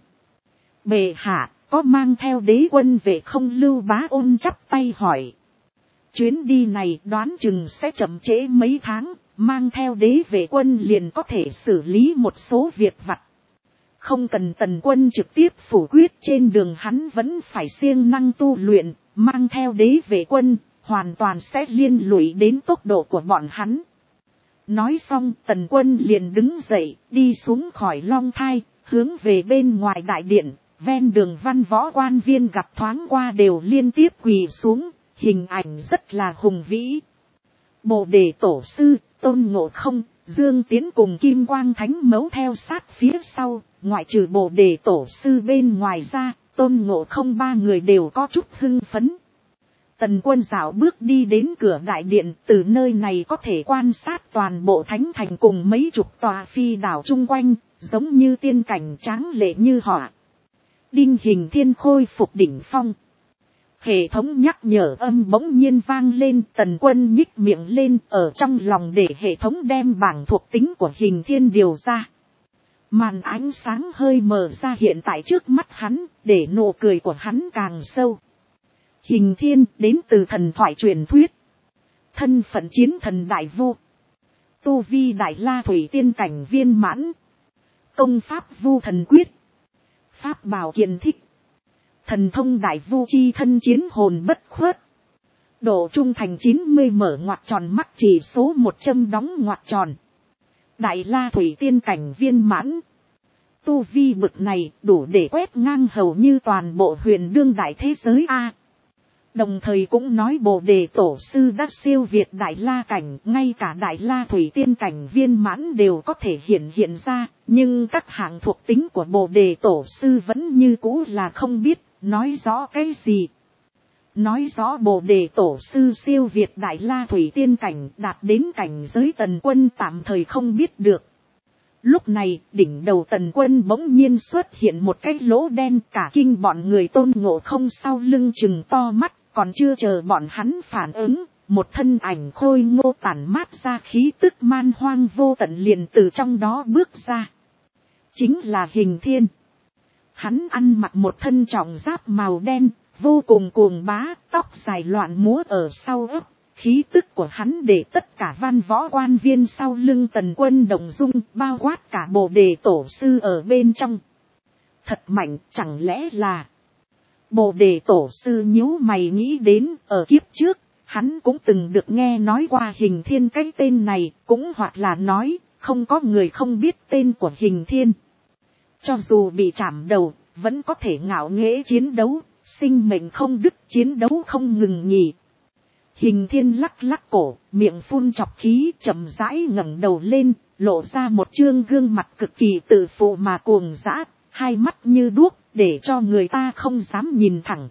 Bệ hạ, có mang theo đế quân về không? Lưu Bá Ôn chắp tay hỏi. Chuyến đi này đoán chừng sẽ chậm trễ mấy tháng, mang theo đế vệ quân liền có thể xử lý một số việc vặt. Không cần Tần Quân trực tiếp phủ quyết, trên đường hắn vẫn phải siêng năng tu luyện, mang theo đế vệ quân, hoàn toàn sẽ liên lụy đến tốc độ của bọn hắn. Nói xong Tần Quân liền đứng dậy, đi xuống khỏi long thai, hướng về bên ngoài đại điện, ven đường văn võ quan viên gặp thoáng qua đều liên tiếp quỳ xuống, hình ảnh rất là hùng vĩ. Bồ Đề Tổ Sư, Tôn Ngộ Không, Dương Tiến cùng Kim Quang Thánh Mẫu theo sát phía sau, ngoại trừ Bồ Đề Tổ Sư bên ngoài ra, Tôn Ngộ Không 3 người đều có chút hưng phấn. Tần Quân dạo bước đi đến cửa đại điện, từ nơi này có thể quan sát toàn bộ thánh thành cùng mấy chục tòa phi đảo chung quanh, giống như tiên cảnh tráng lệ như họa. Đinh Hình Thiên khôi phục đỉnh phong. Hệ thống nhắc nhở âm bỗng nhiên vang lên, Tần Quân nhích miệng lên ở trong lòng để hệ thống đem bảng thuộc tính của Hình Thiên điều ra. Màn ánh sáng hơi mờ ra hiện tại trước mắt hắn, để nụ cười của hắn càng sâu. Hình Thiên đến từ thần thoại truyền thuyết. Thân phận chiến thần đại vô. Tu vi Đại La Thủy Tiên cảnh viên mãn. Công pháp Vu Thần Quyết. Pháp bảo kiền thích. Thần thông đại vu chi thân chiến hồn bất khuất. Độ trung thành 90 mở ngoặc tròn, mắt chỉ số 100 đóng ngoặc tròn. Đại La Thủy Tiên cảnh viên mãn. Tu vi bực này đủ để quét ngang hầu như toàn bộ huyền đương đại thế giới A. Đồng thời cũng nói Bồ Đề Tổ Sư đã siêu việt Đại La cảnh, ngay cả Đại La Thủy Tiên cảnh viên mãn đều có thể hiện ra, nhưng các hạng thuộc tính của Bồ Đề Tổ Sư vẫn như cũ là không biết, nói rõ cái gì. Nói rõ Bồ Đề Tổ Sư siêu việt Đại La Thủy Tiên cảnh, đạt đến cảnh giới Tần Quân tạm thời không biết được. Lúc này, đỉnh đầu Tần Quân bỗng nhiên xuất hiện một cái lỗ đen, cả kinh bọn người Tôn Ngộ Không sau lưng trừng to mắt, còn chưa chờ bọn hắn phản ứng, một thân ảnh khôi ngô tản mát ra khí tức man hoang vô tận liền từ trong đó bước ra. Chính là Hình Thiên. Hắn ăn mặc một thân trọng giáp màu đen, vô cùng cuồng bá, tóc dài loạn múa ở sau ấp. Khí tức của hắn để tất cả văn võ quan viên sau lưng Tần Quân động dung, bao quát cả Bồ Đề Tổ Sư ở bên trong. Thật mạnh, chẳng lẽ là... Bồ Đề Tổ Sư nhíu mày nghĩ đến, ở kiếp trước, hắn cũng từng được nghe nói qua Hình Thiên cái tên này, cũng hoặc là nói, không có người không biết tên của Hình Thiên. Cho dù bị chạm đầu, vẫn có thể ngạo nghễ chiến đấu, sinh mệnh không đứt, chiến đấu không ngừng nghỉ. Hình Thiên lắc lắc cổ, miệng phun chọc khí, chậm rãi ngẩng đầu lên, lộ ra một trương gương mặt cực kỳ tự phụ mà cuồng dã, hai mắt như đuốc, để cho người ta không dám nhìn thẳng.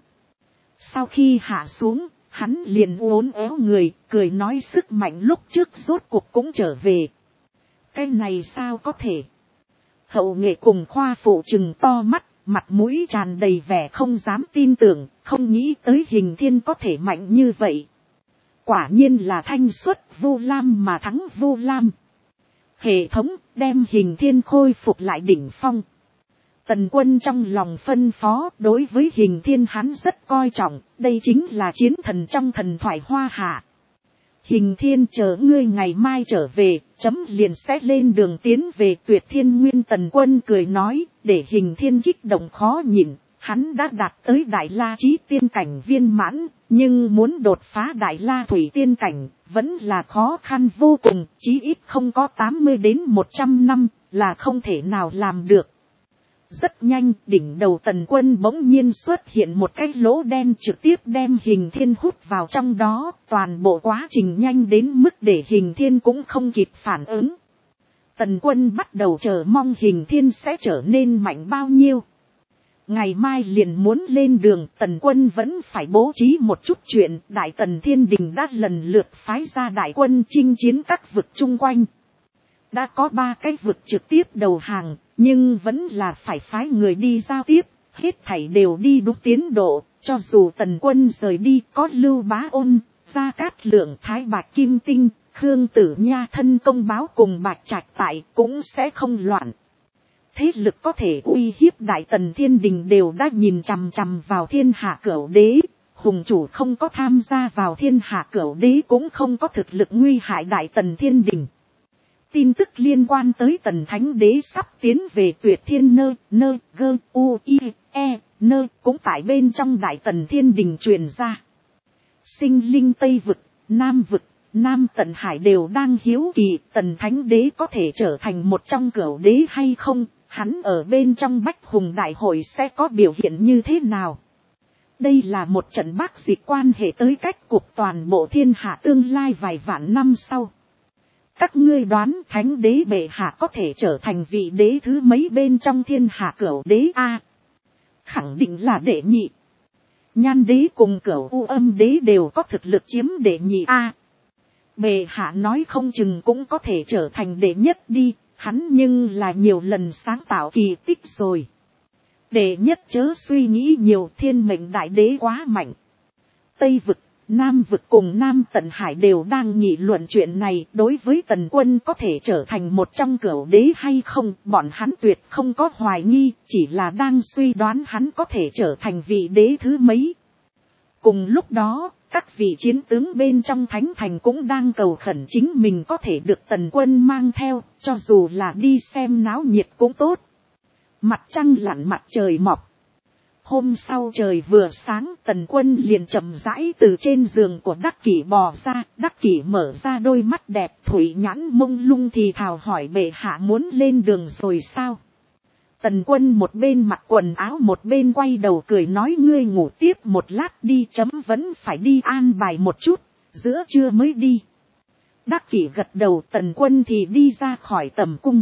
Sau khi hạ xuống, hắn liền uốn éo người, cười nói sức mạnh lúc trước rốt cuộc cũng trở về. Cái này sao có thể? Hậu nghệ cùng khoa phụ trừng to mắt, mặt mũi tràn đầy vẻ không dám tin tưởng, không nghĩ tới Hình Thiên có thể mạnh như vậy. Quả nhiên là thanh xuất Vu Lam mà thắng Vu Lam. Hệ thống đem Hình Thiên khôi phục lại đỉnh phong. Tần Quân trong lòng phân phó, đối với Hình Thiên hắn rất coi trọng, đây chính là chiến thần trong thần thoại Hoa Hạ. Hình Thiên chờ ngươi ngày mai trở về, chấm liền sẽ lên đường tiến về Tuyệt Thiên Nguyên. Tần Quân cười nói, để Hình Thiên kích động khó nhịn. Hắn đã đạt tới Đại La Chí Tiên cảnh viên mãn, nhưng muốn đột phá Đại La Thủy Tiên cảnh, vẫn là khó khăn vô cùng, chí ít không có 80 đến 100 năm, là không thể nào làm được. Rất nhanh, đỉnh đầu Tần Quân bỗng nhiên xuất hiện một cái lỗ đen trực tiếp đem Hình Thiên hút vào trong đó, toàn bộ quá trình nhanh đến mức để Hình Thiên cũng không kịp phản ứng. Tần Quân bắt đầu chờ mong Hình Thiên sẽ trở nên mạnh bao nhiêu. Ngày mai liền muốn lên đường, Tần Quân vẫn phải bố trí một chút chuyện. Đại Tần Thiên Đình đã lần lượt phái ra đại quân chinh chiến các vực chung quanh. Đã có 3 cái vực trực tiếp đầu hàng, nhưng vẫn là phải phái người đi giao tiếp, hết thảy đều đi đúng tiến độ. Cho dù Tần Quân rời đi, có Lưu Bá Ôn, Gia Cát Lượng, Thái Bạch Kim Tinh, Khương Tử Nha thân công báo cùng Bạch Trạch tại, cũng sẽ không loạn. Thế lực có thể uy hiếp Đại Tần Thiên Đình đều đã nhìn chằm chằm vào Thiên Hạ Cửu Đế. Hùng chủ không có tham gia vào Thiên Hạ Cửu Đế cũng không có thực lực nguy hại Đại Tần Thiên Đình. Tin tức liên quan tới Tần Thánh Đế sắp tiến về Tuyệt Thiên cũng tại bên trong Đại Tần Thiên Đình truyền ra. Sinh linh Tây Vực, Nam Vực, Nam Tận Hải đều đang hiếu kỳ Tần Thánh Đế có thể trở thành một trong Cửu Đế hay không, hắn ở bên trong Bách Hùng Đại Hội sẽ có biểu hiện như thế nào. Đây là một trận bác dịch quan hệ tới cách cục toàn bộ thiên hạ tương lai vài vạn năm sau. Các ngươi đoán Thánh Đế bệ hạ có thể trở thành vị đế thứ mấy bên trong Thiên Hạ Cửu Đế a? Khẳng định là đệ nhị. Nhan Đế cùng Cửu U Âm Đế đều có thực lực chiếm đệ nhị a. Bệ hạ nói không chừng cũng có thể trở thành đệ nhất đi, hắn nhưng là nhiều lần sáng tạo kỳ tích rồi. Đệ nhất chớ suy nghĩ nhiều, Thiên Mệnh Đại Đế quá mạnh. Tây Vực, Nam Vực cùng Nam Tận Hải đều đang nghị luận chuyện này. Đối với Tần Quân có thể trở thành một trong Cửu Đế hay không, bọn hắn tuyệt không có hoài nghi, chỉ là đang suy đoán hắn có thể trở thành vị đế thứ mấy. Cùng lúc đó, các vị chiến tướng bên trong Thánh Thành cũng đang cầu khẩn chính mình có thể được Tần Quân mang theo, cho dù là đi xem náo nhiệt cũng tốt. Mặt trăng lặn mặt trời mọc. Hôm sau trời vừa sáng, Tần Quân liền chậm rãi từ trên giường của Đắc Kỷ bò ra. Đắc Kỷ mở ra đôi mắt đẹp thủy nhãn mông lung thì thào hỏi bệ hạ muốn lên đường rồi sao. Tần Quân một bên mặc quần áo một bên quay đầu cười nói ngươi ngủ tiếp một lát đi, chấm vẫn phải đi an bài một chút, giữa trưa mới đi. Đắc Kỷ gật đầu, Tần Quân thì đi ra khỏi tầm cung.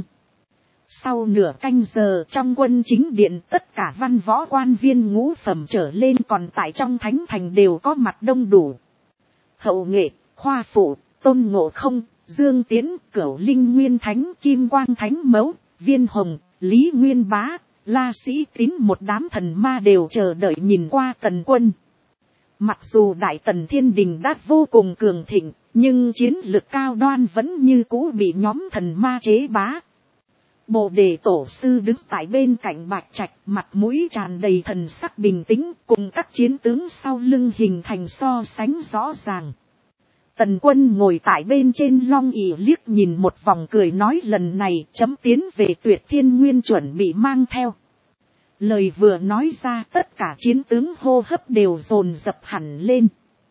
Sau nửa canh giờ trong quân chính điện, tất cả văn võ quan viên ngũ phẩm trở lên còn tại trong Thánh Thành đều có mặt đông đủ. Hậu Nghệ, Khoa Phụ, Tôn Ngộ Không, Dương Tiến, Cửu Linh Nguyên Thánh, Kim Quang Thánh Mẫu, Viên Hồng, Lý Nguyên Bá, La Sĩ Tín, một đám thần ma đều chờ đợi nhìn qua Tần Quân. Mặc dù Đại Tần Thiên Đình đã vô cùng cường thịnh, nhưng chiến lực cao đoan vẫn như cũ bị nhóm thần ma chế bá. Bồ Đề Tổ Sư đứng tại bên cạnh Bạch Trạch, mặt mũi tràn đầy thần sắc bình tĩnh, cùng các chiến tướng sau lưng hình thành so sánh rõ ràng. Tần Quân ngồi tại bên trên long ỷ liếc nhìn một vòng cười nói lần này chấm tiến về Tuyệt Thiên Nguyên chuẩn bị mang theo. Lời vừa nói ra tất cả chiến tướng hô hấp đều dồn dập hẳn lên.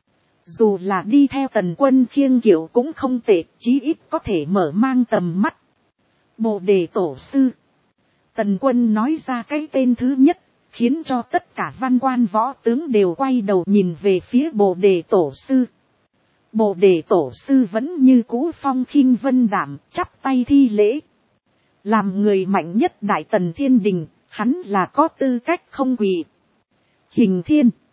Dù là đi theo Tần Quân khiêng kiệu cũng không tệ, chí ít có thể mở mang tầm mắt. Bồ Đề Tổ Sư. Tần Quân nói ra cái tên thứ nhất, khiến cho tất cả văn quan võ tướng đều quay đầu nhìn về phía Bồ Đề Tổ Sư. Bồ Đề Tổ Sư vẫn như cũ phong khinh vân đảm, chắp tay thi lễ. Làm người mạnh nhất Đại Tần Thiên Đình, hắn là có tư cách không quỳ. Hình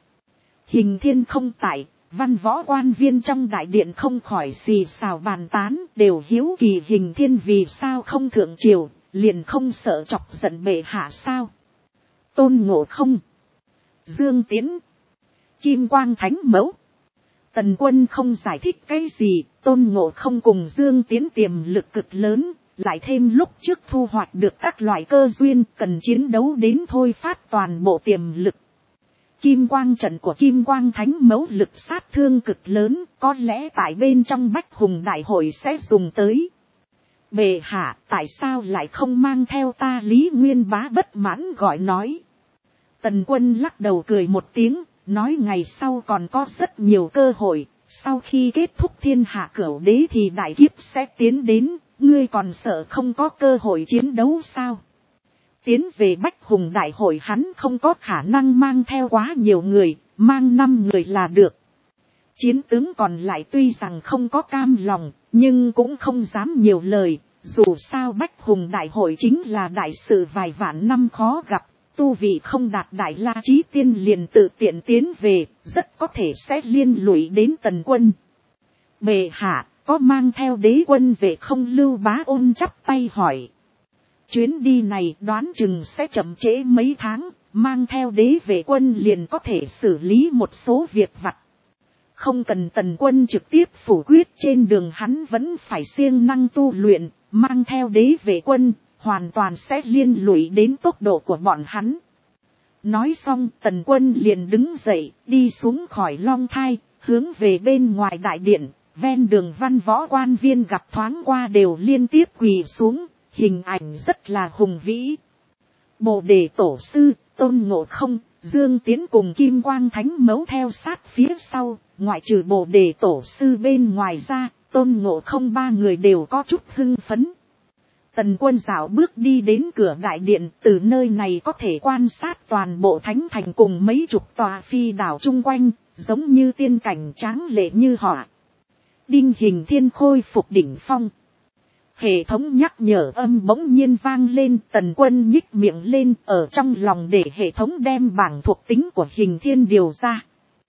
Thiên không tại, văn võ quan viên trong đại điện không khỏi xì xào bàn tán, đều hiếu kỳ Hình Thiên vì sao không thượng triều, liền không sợ chọc giận bệ hạ sao. Tôn Ngộ Không, Dương Tiến, Kim Quang Thánh Mẫu. Tần Quân không giải thích cái gì, Tôn Ngộ Không cùng Dương Tiến tiềm lực cực lớn, lại thêm lúc trước thu hoạch được các loại cơ duyên cần chiến đấu đến thôi phát toàn bộ tiềm lực. Kim quang trận của Kim quang thánh mẫu lực sát thương cực lớn, có lẽ tại bên trong Bách Hùng đại hội sẽ dùng tới. Bệ hạ, tại sao lại không mang theo ta? Lý Nguyên Bá bất mãn gọi nói. Tần Quân lắc đầu cười một tiếng, nói ngày sau còn có rất nhiều cơ hội, sau khi kết thúc thiên hạ cửu đế thì đại kiếp sẽ tiến đến, ngươi còn sợ không có cơ hội chiến đấu sao? Tiến về Bách Hùng đại hội hắn không có khả năng mang theo quá nhiều người, mang 5 người là được. Chiến tướng còn lại tuy rằng không có cam lòng, nhưng cũng không dám nhiều lời, dù sao Bách Hùng đại hội chính là đại sự vài vạn năm khó gặp, tu vị không đạt đại la chí tiên liền tự tiện tiến về, rất có thể sẽ liên lụy đến Tần Quân. Bệ hạ, có mang theo đế quân về không? Lưu Bá Ôn chắp tay hỏi. Chuyến đi này đoán chừng sẽ chậm trễ mấy tháng, mang theo đế vệ quân liền có thể xử lý một số việc vặt. Không cần Tần Quân trực tiếp phủ quyết, trên đường hắn vẫn phải siêng năng tu luyện, mang theo đế vệ quân, hoàn toàn sẽ liên lụy đến tốc độ của bọn hắn. Nói xong Tần Quân liền đứng dậy, đi xuống khỏi long thai, hướng về bên ngoài đại điện, ven đường văn võ quan viên gặp thoáng qua đều liên tiếp quỳ xuống, hình ảnh rất là hùng vĩ. Bồ Đề Tổ Sư, Tôn Ngộ Không, Dương Tiến cùng Kim Quang Thánh Mẫu theo sát phía sau, ngoại trừ Bồ Đề Tổ Sư bên ngoài ra, Tôn Ngộ Không 3 người đều có chút hưng phấn. Tần Quân dạo bước đi đến cửa đại điện, từ nơi này có thể quan sát toàn bộ thánh thành cùng mấy chục tòa phi đảo chung quanh, giống như tiên cảnh tráng lệ như họa. Đinh Hình Thiên khôi phục đỉnh phong. Hệ thống nhắc nhở âm bỗng nhiên vang lên, Tần Quân nhích miệng lên ở trong lòng để hệ thống đem bảng thuộc tính của Hình Thiên điều ra.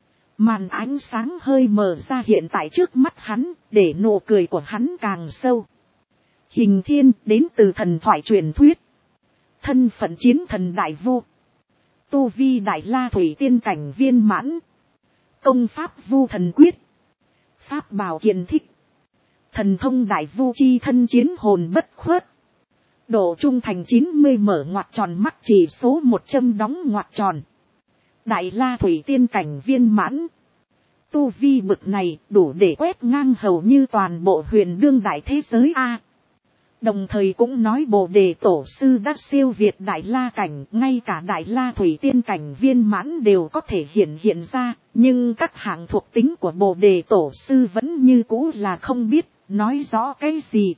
Màn ánh sáng hơi mờ ra hiện tại trước mắt hắn, để nụ cười của hắn càng sâu. Hình Thiên đến từ thần thoại truyền thuyết. Thân phận chiến thần đại vu. Tu vi đại la thủy tiên cảnh viên mãn. Công pháp vu thần quyết. Pháp bảo kiền thích. Thần thông đại vu chi thân chiến hồn bất khuất. Độ trung thành 90 mở ngoặc tròn, mắc chỉ số 100 đóng ngoặc tròn. Đại la thủy tiên cảnh viên mãn. Tu vi bực này đủ để quét ngang hầu như toàn bộ huyền đương đại thế giới A. Đồng thời cũng nói Bồ Đề Tổ Sư đã siêu việt đại la cảnh, ngay cả đại la thủy tiên cảnh viên mãn đều có thể hiện ra, nhưng các hạng thuộc tính của Bồ Đề Tổ Sư vẫn như cũ là không biết, nói rõ cái gì.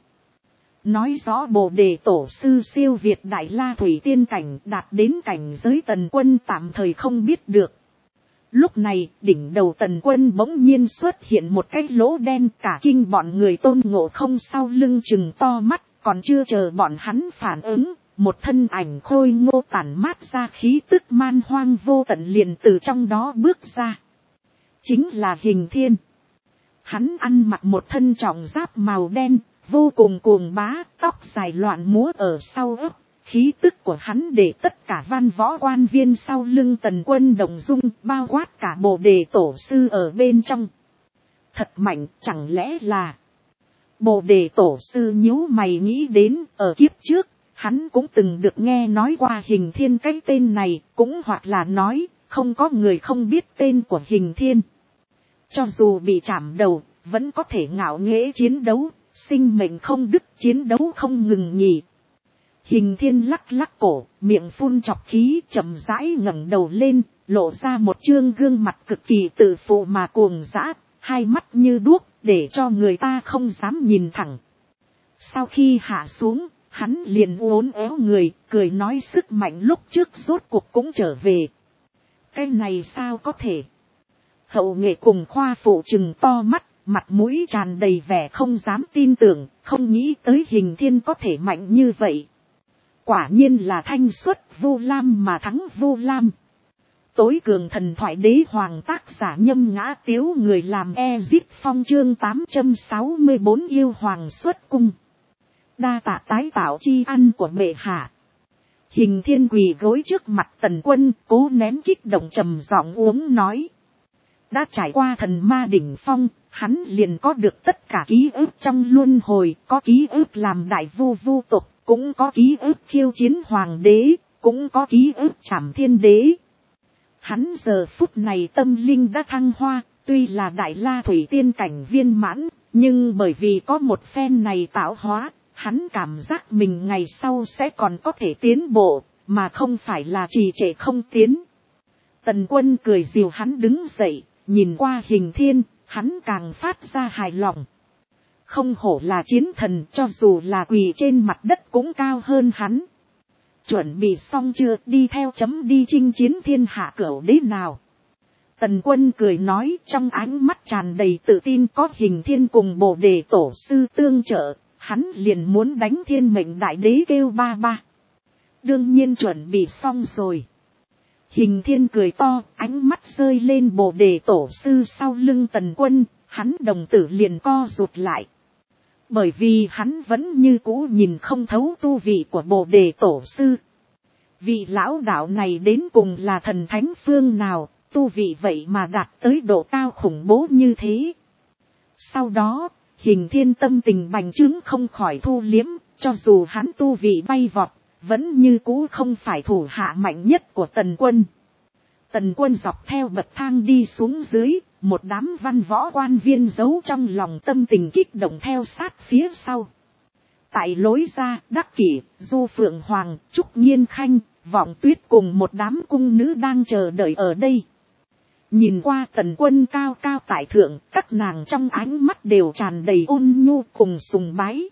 Nói rõ Bồ Đề Tổ Sư siêu việt đại la thủy tiên cảnh, đạt đến cảnh giới Tần Quân tạm thời không biết được. Lúc này, đỉnh đầu Tần Quân bỗng nhiên xuất hiện một cái lỗ đen, cả kinh bọn người Tôn Ngộ Không sau lưng trừng to mắt, còn chưa chờ bọn hắn phản ứng, một thân ảnh khôi ngô tản mát ra khí tức man hoang vô tận liền từ trong đó bước ra. Chính là Hình Thiên. Hắn ăn mặc một thân trọng giáp màu đen, vô cùng cuồng bá, tóc dài loạn múa ở sau ấp. Khí tức của hắn để tất cả văn võ quan viên sau lưng Tần Quân động dung, bao quát cả Bồ Đề Tổ Sư ở bên trong. Thật mạnh, chẳng lẽ là... Bồ Đề Tổ Sư nhíu mày nghĩ đến, ở kiếp trước, hắn cũng từng được nghe nói qua Hình Thiên cái tên này, cũng hoặc là nói, không có người không biết tên của Hình Thiên. Cho dù bị chạm đầu, vẫn có thể ngạo nghễ chiến đấu, sinh mệnh không đứt, chiến đấu không ngừng nghỉ. Hình Thiên lắc lắc cổ, miệng phun chọc khí, chậm rãi ngẩng đầu lên, lộ ra một trương gương mặt cực kỳ tự phụ mà cuồng dã, hai mắt như đuốc, để cho người ta không dám nhìn thẳng. Sau khi hạ xuống, hắn liền uốn éo người, cười nói sức mạnh lúc trước rốt cuộc cũng trở về. Cái này sao có thể? Hậu nghệ cùng khoa phụ trừng to mắt, mặt mũi tràn đầy vẻ không dám tin tưởng, không nghĩ tới Hình Thiên có thể mạnh như vậy. Quả nhiên là thanh xuất Vu Lam mà thắng Vu Lam. Tối cường thần thoại đế hoàng, tác giả Nhâm Ngã Tiếu, người làm Ezip Phong, chương 864 yêu hoàng xuất cung. Đa tạ tái tạo chi ăn của bệ hạ. Hình Thiên quỳ gối trước mặt Tần Quân, cố nén kích động trầm giọng uống nói. Đã trải qua thần ma đỉnh phong, hắn liền có được tất cả ký ức trong luân hồi, có ký ức làm đại vu vu tộc, cũng có ký ức khiêu chiến hoàng đế, cũng có ký ức trảm thiên đế. Hắn giờ phút này tâm linh đã thăng hoa, tuy là đại la thủy tiên cảnh viên mãn, nhưng bởi vì có một phen này tạo hóa, hắn cảm giác mình ngày sau sẽ còn có thể tiến bộ, mà không phải là trì trệ không tiến. Tần Quân cười dìu hắn đứng dậy, nhìn qua Hình Thiên, hắn càng phát ra hài lòng. Không hổ là chiến thần, cho dù là quỳ trên mặt đất cũng cao hơn hắn. Chuẩn bị xong chưa, đi theo chấm đi chinh chiến thiên hạ cửu đế nào. Tần Quân cười nói, trong ánh mắt tràn đầy tự tin, có Hình Thiên cùng Bồ Đề tổ sư tương trợ, hắn liền muốn đánh Thiên Mệnh Đại Đế kêu ba ba. Đương nhiên chuẩn bị xong rồi. Hình Thiên cười to, ánh mắt rơi lên Bồ Đề tổ sư sau lưng Tần Quân, hắn đồng tử liền co rụt lại. Bởi vì hắn vẫn như cũ nhìn không thấu tu vị của Bồ Đề tổ sư. Vị lão đạo này đến cùng là thần thánh phương nào, tu vị vậy mà đạt tới độ cao khủng bố như thế. Sau đó, Hình Thiên tâm tình bành trướng không khỏi thu liếm, cho dù hắn tu vị bay vọt, vẫn như cũ không phải thủ hạ mạnh nhất của Tần Quân. Tần Quân dọc theo bậc thang đi xuống dưới, một đám văn võ quan viên giấu trong lòng tâm tình kích động theo sát phía sau. Tại lối ra, Đắc Kỷ, Du Phượng Hoàng, Trúc Nhiên Khanh, Vọng Tuyết cùng một đám cung nữ đang chờ đợi ở đây. Nhìn qua Tần Quân cao cao tại thượng, các nàng trong ánh mắt đều tràn đầy ôn nhu cùng sùng bái.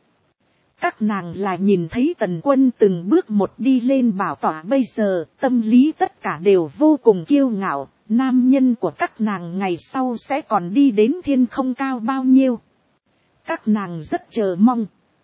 Các nàng là nhìn thấy Tần Quân từng bước một đi lên bảo tọa, bây giờ tâm lý tất cả đều vô cùng kiêu ngạo, nam nhân của các nàng ngày sau sẽ còn đi đến thiên không cao bao nhiêu. Các nàng rất chờ mong.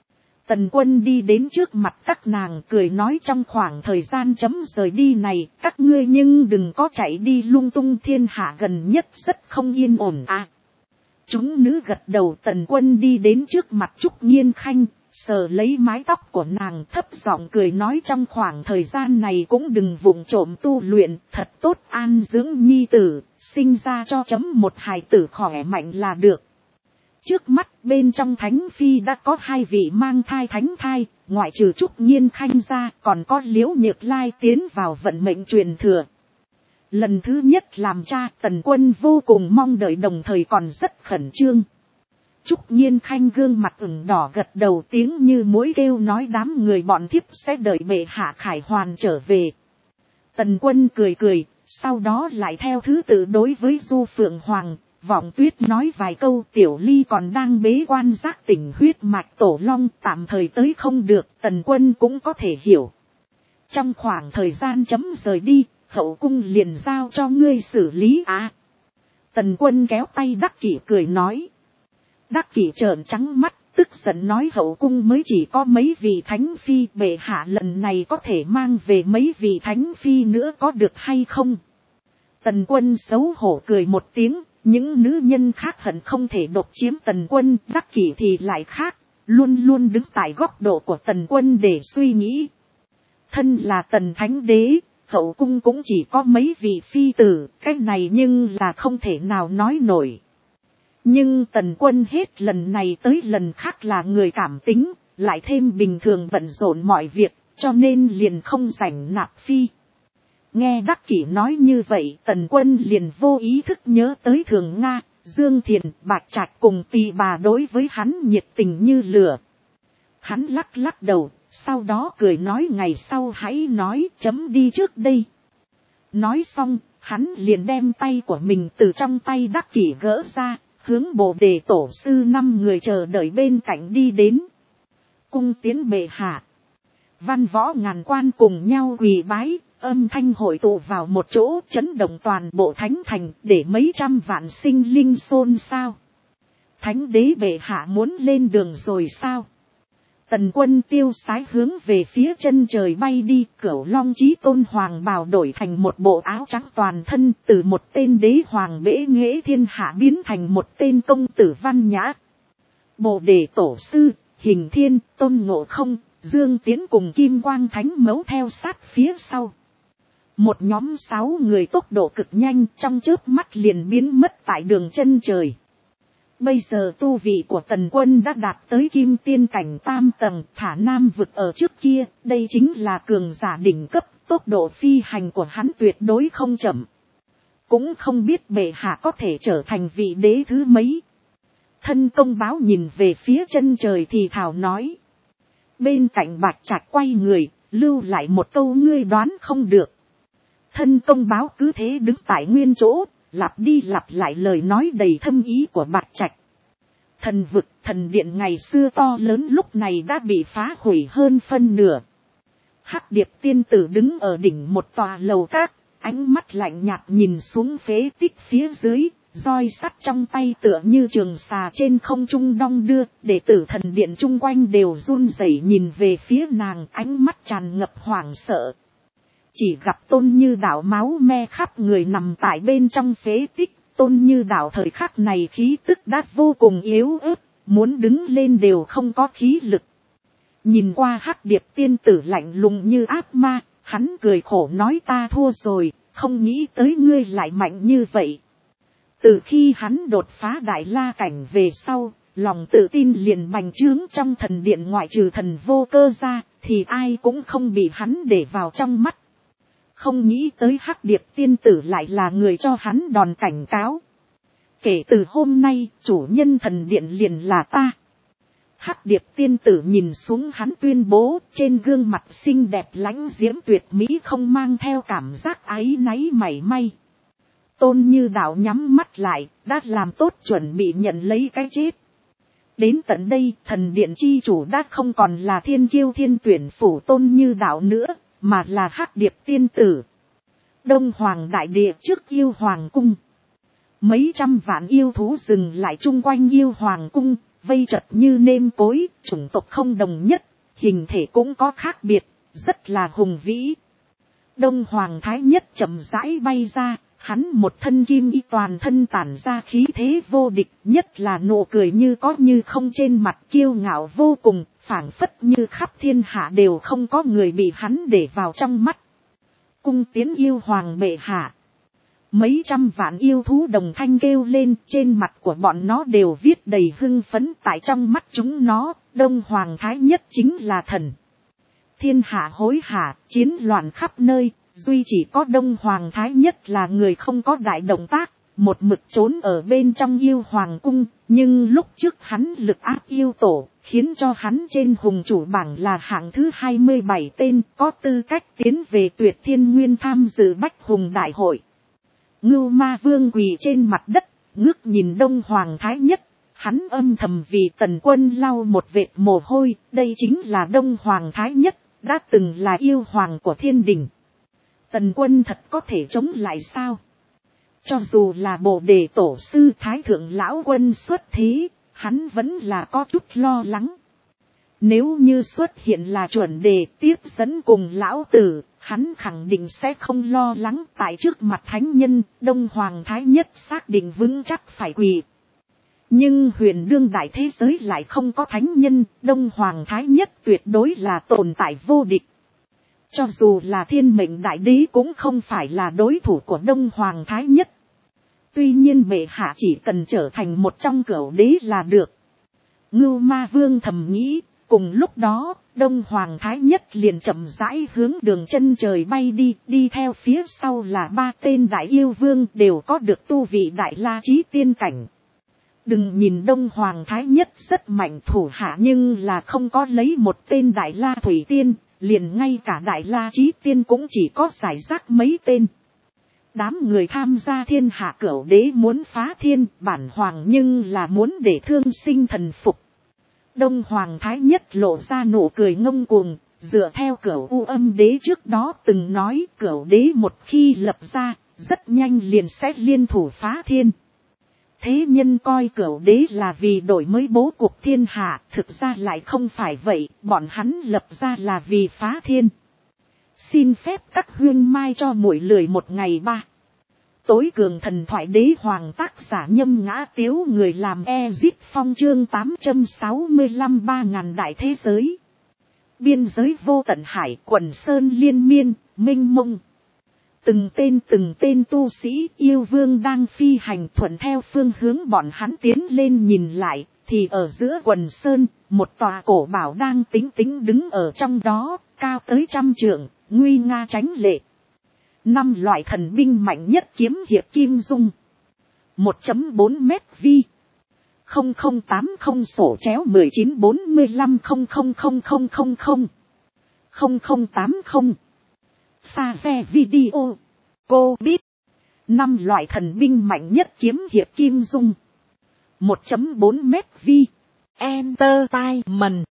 Tần Quân đi đến trước mặt các nàng cười nói, trong khoảng thời gian chấm rời đi này, các ngươi nhưng đừng có chạy đi lung tung, thiên hạ gần nhất rất không yên ổn à. Chúng nữ gật đầu. Tần Quân đi đến trước mặt Trúc Nhiên Khanh, sờ lấy mái tóc của nàng, thấp giọng cười nói, trong khoảng thời gian này cũng đừng vụng trộm tu luyện, thật tốt an dưỡng nhi tử, sinh ra cho chấm một hài tử khỏe mạnh là được. Trước mắt bên trong thánh phi đã có 2 vị mang thai thánh thai, ngoại trừ Trúc Nhiên Khanh ra, còn có Liễu Nhược Lai tiến vào vận mệnh truyền thừa. Lần thứ nhất làm cha, Tần Quân vô cùng mong đợi, đồng thời còn rất khẩn trương. Trúc Nhiên Khanh gương mặt ửng đỏ gật đầu, tiếng như muỗi kêu nói, đám người bọn thiếp sẽ đợi bệ hạ khải hoàn trở về. Tần Quân cười cười, sau đó lại theo thứ tự đối với Du Phượng Hoàng, Vọng Tuyết nói vài câu. Tiểu Ly còn đang bế quan giác tỉnh huyết mạch tổ long, tạm thời tới không được, Tần Quân cũng có thể hiểu. Trong khoảng thời gian chấm rời đi, hậu cung liền giao cho ngươi xử lý à. Tần Quân kéo tay Đắc Kỷ cười nói. Đắc Kỷ trợn trắng mắt, tức giận nói, hậu cung mới chỉ có mấy vị thánh phi, bệ hạ lần này có thể mang về mấy vị thánh phi nữa có được hay không? Tần Quân xấu hổ cười một tiếng, những nữ nhân khác hận không thể độc chiếm Tần Quân, Đắc Kỷ thì lại khác, luôn luôn đứng tại góc độ của Tần Quân để suy nghĩ. Thân là Tần Thánh Đế, hậu cung cũng chỉ có mấy vị phi tử, cái này nhưng là không thể nào nói nổi. Nhưng Tần Quân hết lần này tới lần khác là người cảm tính, lại thêm bình thường bận rộn mọi việc, cho nên liền không rảnh nạp phi. Nghe Đắc Kỷ nói như vậy, Tần Quân liền vô ý thức nhớ tới Thường Nga, Dương Thiền, Bạch Trạch cùng Tỳ Bà đối với hắn nhiệt tình như lửa. Hắn lắc lắc đầu, sau đó cười nói, ngày sau hãy nói, chấm đi trước đây. Nói xong, hắn liền đem tay của mình từ trong tay Đắc Kỷ gỡ ra, hướng Bồ Đề tổ sư 5 người chờ đợi bên cạnh đi đến. Cung tiến bệ hạ. Văn võ ngàn quan cùng nhau quỳ bái, âm thanh hội tụ vào một chỗ, chấn động toàn bộ thánh thành, để mấy trăm vạn sinh linh xôn xao. Thánh đế bệ hạ muốn lên đường rồi sao? Tần Quân tiêu sái hướng về phía chân trời bay đi, Cửu Long Chí Tôn hoàng bào đổi thành một bộ áo trắng toàn thân, từ một tên đế hoàng bệ nghệ thiên hạ biến thành một tên công tử văn nhã. Bồ Đề tổ sư, Hình Thiên, Tôn Ngộ Không, Dương Tiến cùng Kim Quang Thánh Mẫu theo sát phía sau. Một nhóm 6 người tốc độ cực nhanh, trong chớp mắt liền biến mất tại đường chân trời. Bây giờ tu vị của Tần Quân đã đạt tới kim tiên cảnh 3 tầng, thả Nam vực ở trước kia, đây chính là cường giả đỉnh cấp, tốc độ phi hành của hắn tuyệt đối không chậm. cũng không biết bệ hạ có thể trở thành vị đế thứ mấy. Thân công báo nhìn về phía chân trời thì thào nói. Bên cạnh Bạch Trạch quay người, lưu lại một câu ngươi đoán không được. Thân công báo cứ thế đứng tại nguyên chỗ, lặp đi lặp lại lời nói đầy thâm ý của Bạch Trạch. Thần vực, thần điện ngày xưa to lớn lúc này đã bị phá hủy hơn phân nửa. Hắc Điệp tiên tử đứng ở đỉnh một tòa lầu các, ánh mắt lạnh nhạt nhìn xuống phế tích phía dưới, roi sắt trong tay tựa như trường xà trên không trung đong đưa, đệ tử thần điện chung quanh đều run rẩy nhìn về phía nàng, ánh mắt tràn ngập hoảng sợ. Chỉ gặp Tôn Như Đạo máu me khắp người nằm tại bên trong phế tích, Tôn Như Đạo thời khắc này khí tức đã vô cùng yếu ớt, muốn đứng lên đều không có khí lực. Nhìn qua Hắc Điệp tiên tử lạnh lùng như ác ma, hắn cười khổ nói ta thua rồi, không nghĩ tới ngươi lại mạnh như vậy. Từ khi hắn đột phá đại la cảnh về sau, lòng tự tin liền bành trướng trong thần điện, ngoại trừ Thần Vô Cơ ra, thì ai cũng không bị hắn để vào trong mắt. Không nghĩ tới Hắc Điệp tiên tử lại là người cho hắn đòn cảnh cáo. Kể từ hôm nay, chủ nhân thần điện liền là ta. Hắc Điệp tiên tử nhìn xuống hắn tuyên bố, trên gương mặt xinh đẹp lãnh diễm tuyệt mỹ không mang theo cảm giác áy náy mảy may. Tôn Như Đạo nhắm mắt lại, đã làm tốt chuẩn bị nhận lấy cái chết. Đến tận đây, thần điện chi chủ đã không còn là thiên kiêu thiên tuyển phủ Tôn Như Đạo nữa, mà là Hắc Điệp tiên tử. Đông Hoàng đại địa trước yêu hoàng cung. Mấy trăm vạn yêu thú dừng lại chung quanh yêu hoàng cung, vây chật như nêm cối, chủng tộc không đồng nhất, hình thể cũng có khác biệt, rất là hùng vĩ. Đông Hoàng thái nhất chậm rãi bay ra, hắn một thân kim y toàn thân tản ra khí thế vô địch, nhất là nụ cười như có như không trên mặt kiêu ngạo vô cùng, phảng phất như khắp thiên hạ đều không có người bị hắn để vào trong mắt. Cung tiến yêu hoàng bệ hạ. Mấy trăm vạn yêu thú đồng thanh kêu lên, trên mặt của bọn nó đều viết đầy hưng phấn, tại trong mắt chúng nó, Đông Hoàng thái nhất chính là thần. Thiên hạ hối hả, chiến loạn khắp nơi, duy chỉ có Đông Hoàng thái nhất là người không có đại động tác, một mực trốn ở bên trong yêu hoàng cung, nhưng lúc trước hắn lực áp yêu tổ, khiến cho hắn trên hùng chủ bảng là hạng thứ 27 tên, có tư cách tiến về Tuyệt Thiên Nguyên tham dự Bách Hùng đại hội. Ngưu Ma Vương quỳ trên mặt đất, ngước nhìn Đông Hoàng thái nhất, hắn âm thầm vì Tần Quân lau một vệt mồ hôi, đây chính là Đông Hoàng thái nhất, đã từng là yêu hoàng của thiên đình. Tần Quân thật có thể chống lại sao? Cho dù là Bồ Đề tổ sư Thái Thượng Lão Quân xuất thế, hắn vẫn là có chút lo lắng. Nếu như xuất hiện là chuẩn đề tiếp dẫn cùng lão tử, hắn khẳng định sẽ không lo lắng, tại trước mặt thánh nhân, Đông Hoàng thái nhất xác định vững chắc phải quỳ. Nhưng huyền đương đại thế giới lại không có thánh nhân, Đông Hoàng thái nhất tuyệt đối là tồn tại vô địch. Cho dù là thiên mệnh đại đế cũng không phải là đối thủ của Đông Hoàng thái nhất. Tuy nhiên bệ hạ chỉ cần trở thành một trong cửu đế là được. Ngưu Ma Vương thầm nghĩ. Cùng lúc đó, Đông Hoàng thái nhất liền chậm rãi hướng đường chân trời bay đi, đi theo phía sau là 3 tên đại yêu vương đều có được tu vị đại la chí tiên cảnh. Đừng nhìn Đông Hoàng thái nhất rất mạnh thủ hạ nhưng là không có lấy một tên đại la thủy tiên, liền ngay cả đại la chí tiên cũng chỉ có giải rác mấy tên. Đám người tham gia thiên hạ cửu đế muốn phá thiên, bản hoàng nhưng là muốn để thương sinh thần phục. Đông Hoàng thái nhất lộ ra nụ cười ngông cuồng, dựa theo cửu u âm đế trước đó từng nói, cửu đế một khi lập ra, rất nhanh liền sẽ liên thủ phá thiên. Thế nhân coi cửu đế là vì đổi mới bố cục thiên hạ, thực ra lại không phải vậy, bọn hắn lập ra là vì phá thiên. Xin phép các huyên mai cho muội lười một ngày ba. Tối cường thần thoại đế hoàng tác giả Nhâm Ngã Tiếu, người làm Ezip Phong chương 865 3.000 đại thế giới. Biên giới vô tận hải, quần sơn liên miên, mênh mông. Từng tên tu sĩ yêu vương đang phi hành thuận theo phương hướng bọn hắn tiến lên nhìn lại, thì ở giữa quần sơn, một tòa cổ bảo đang tính đứng ở trong đó, cao tới 100 trượng, nguy nga chánh lệ. 5 loại thần binh mạnh nhất kiếm hiệp kim dung. 1.4 mét vi. 0080 sổ chéo 1945000000. 0080. Xa xe video. Cô biết. 5 loại thần binh mạnh nhất kiếm hiệp kim dung. 1.4 mét vi. Entertainment.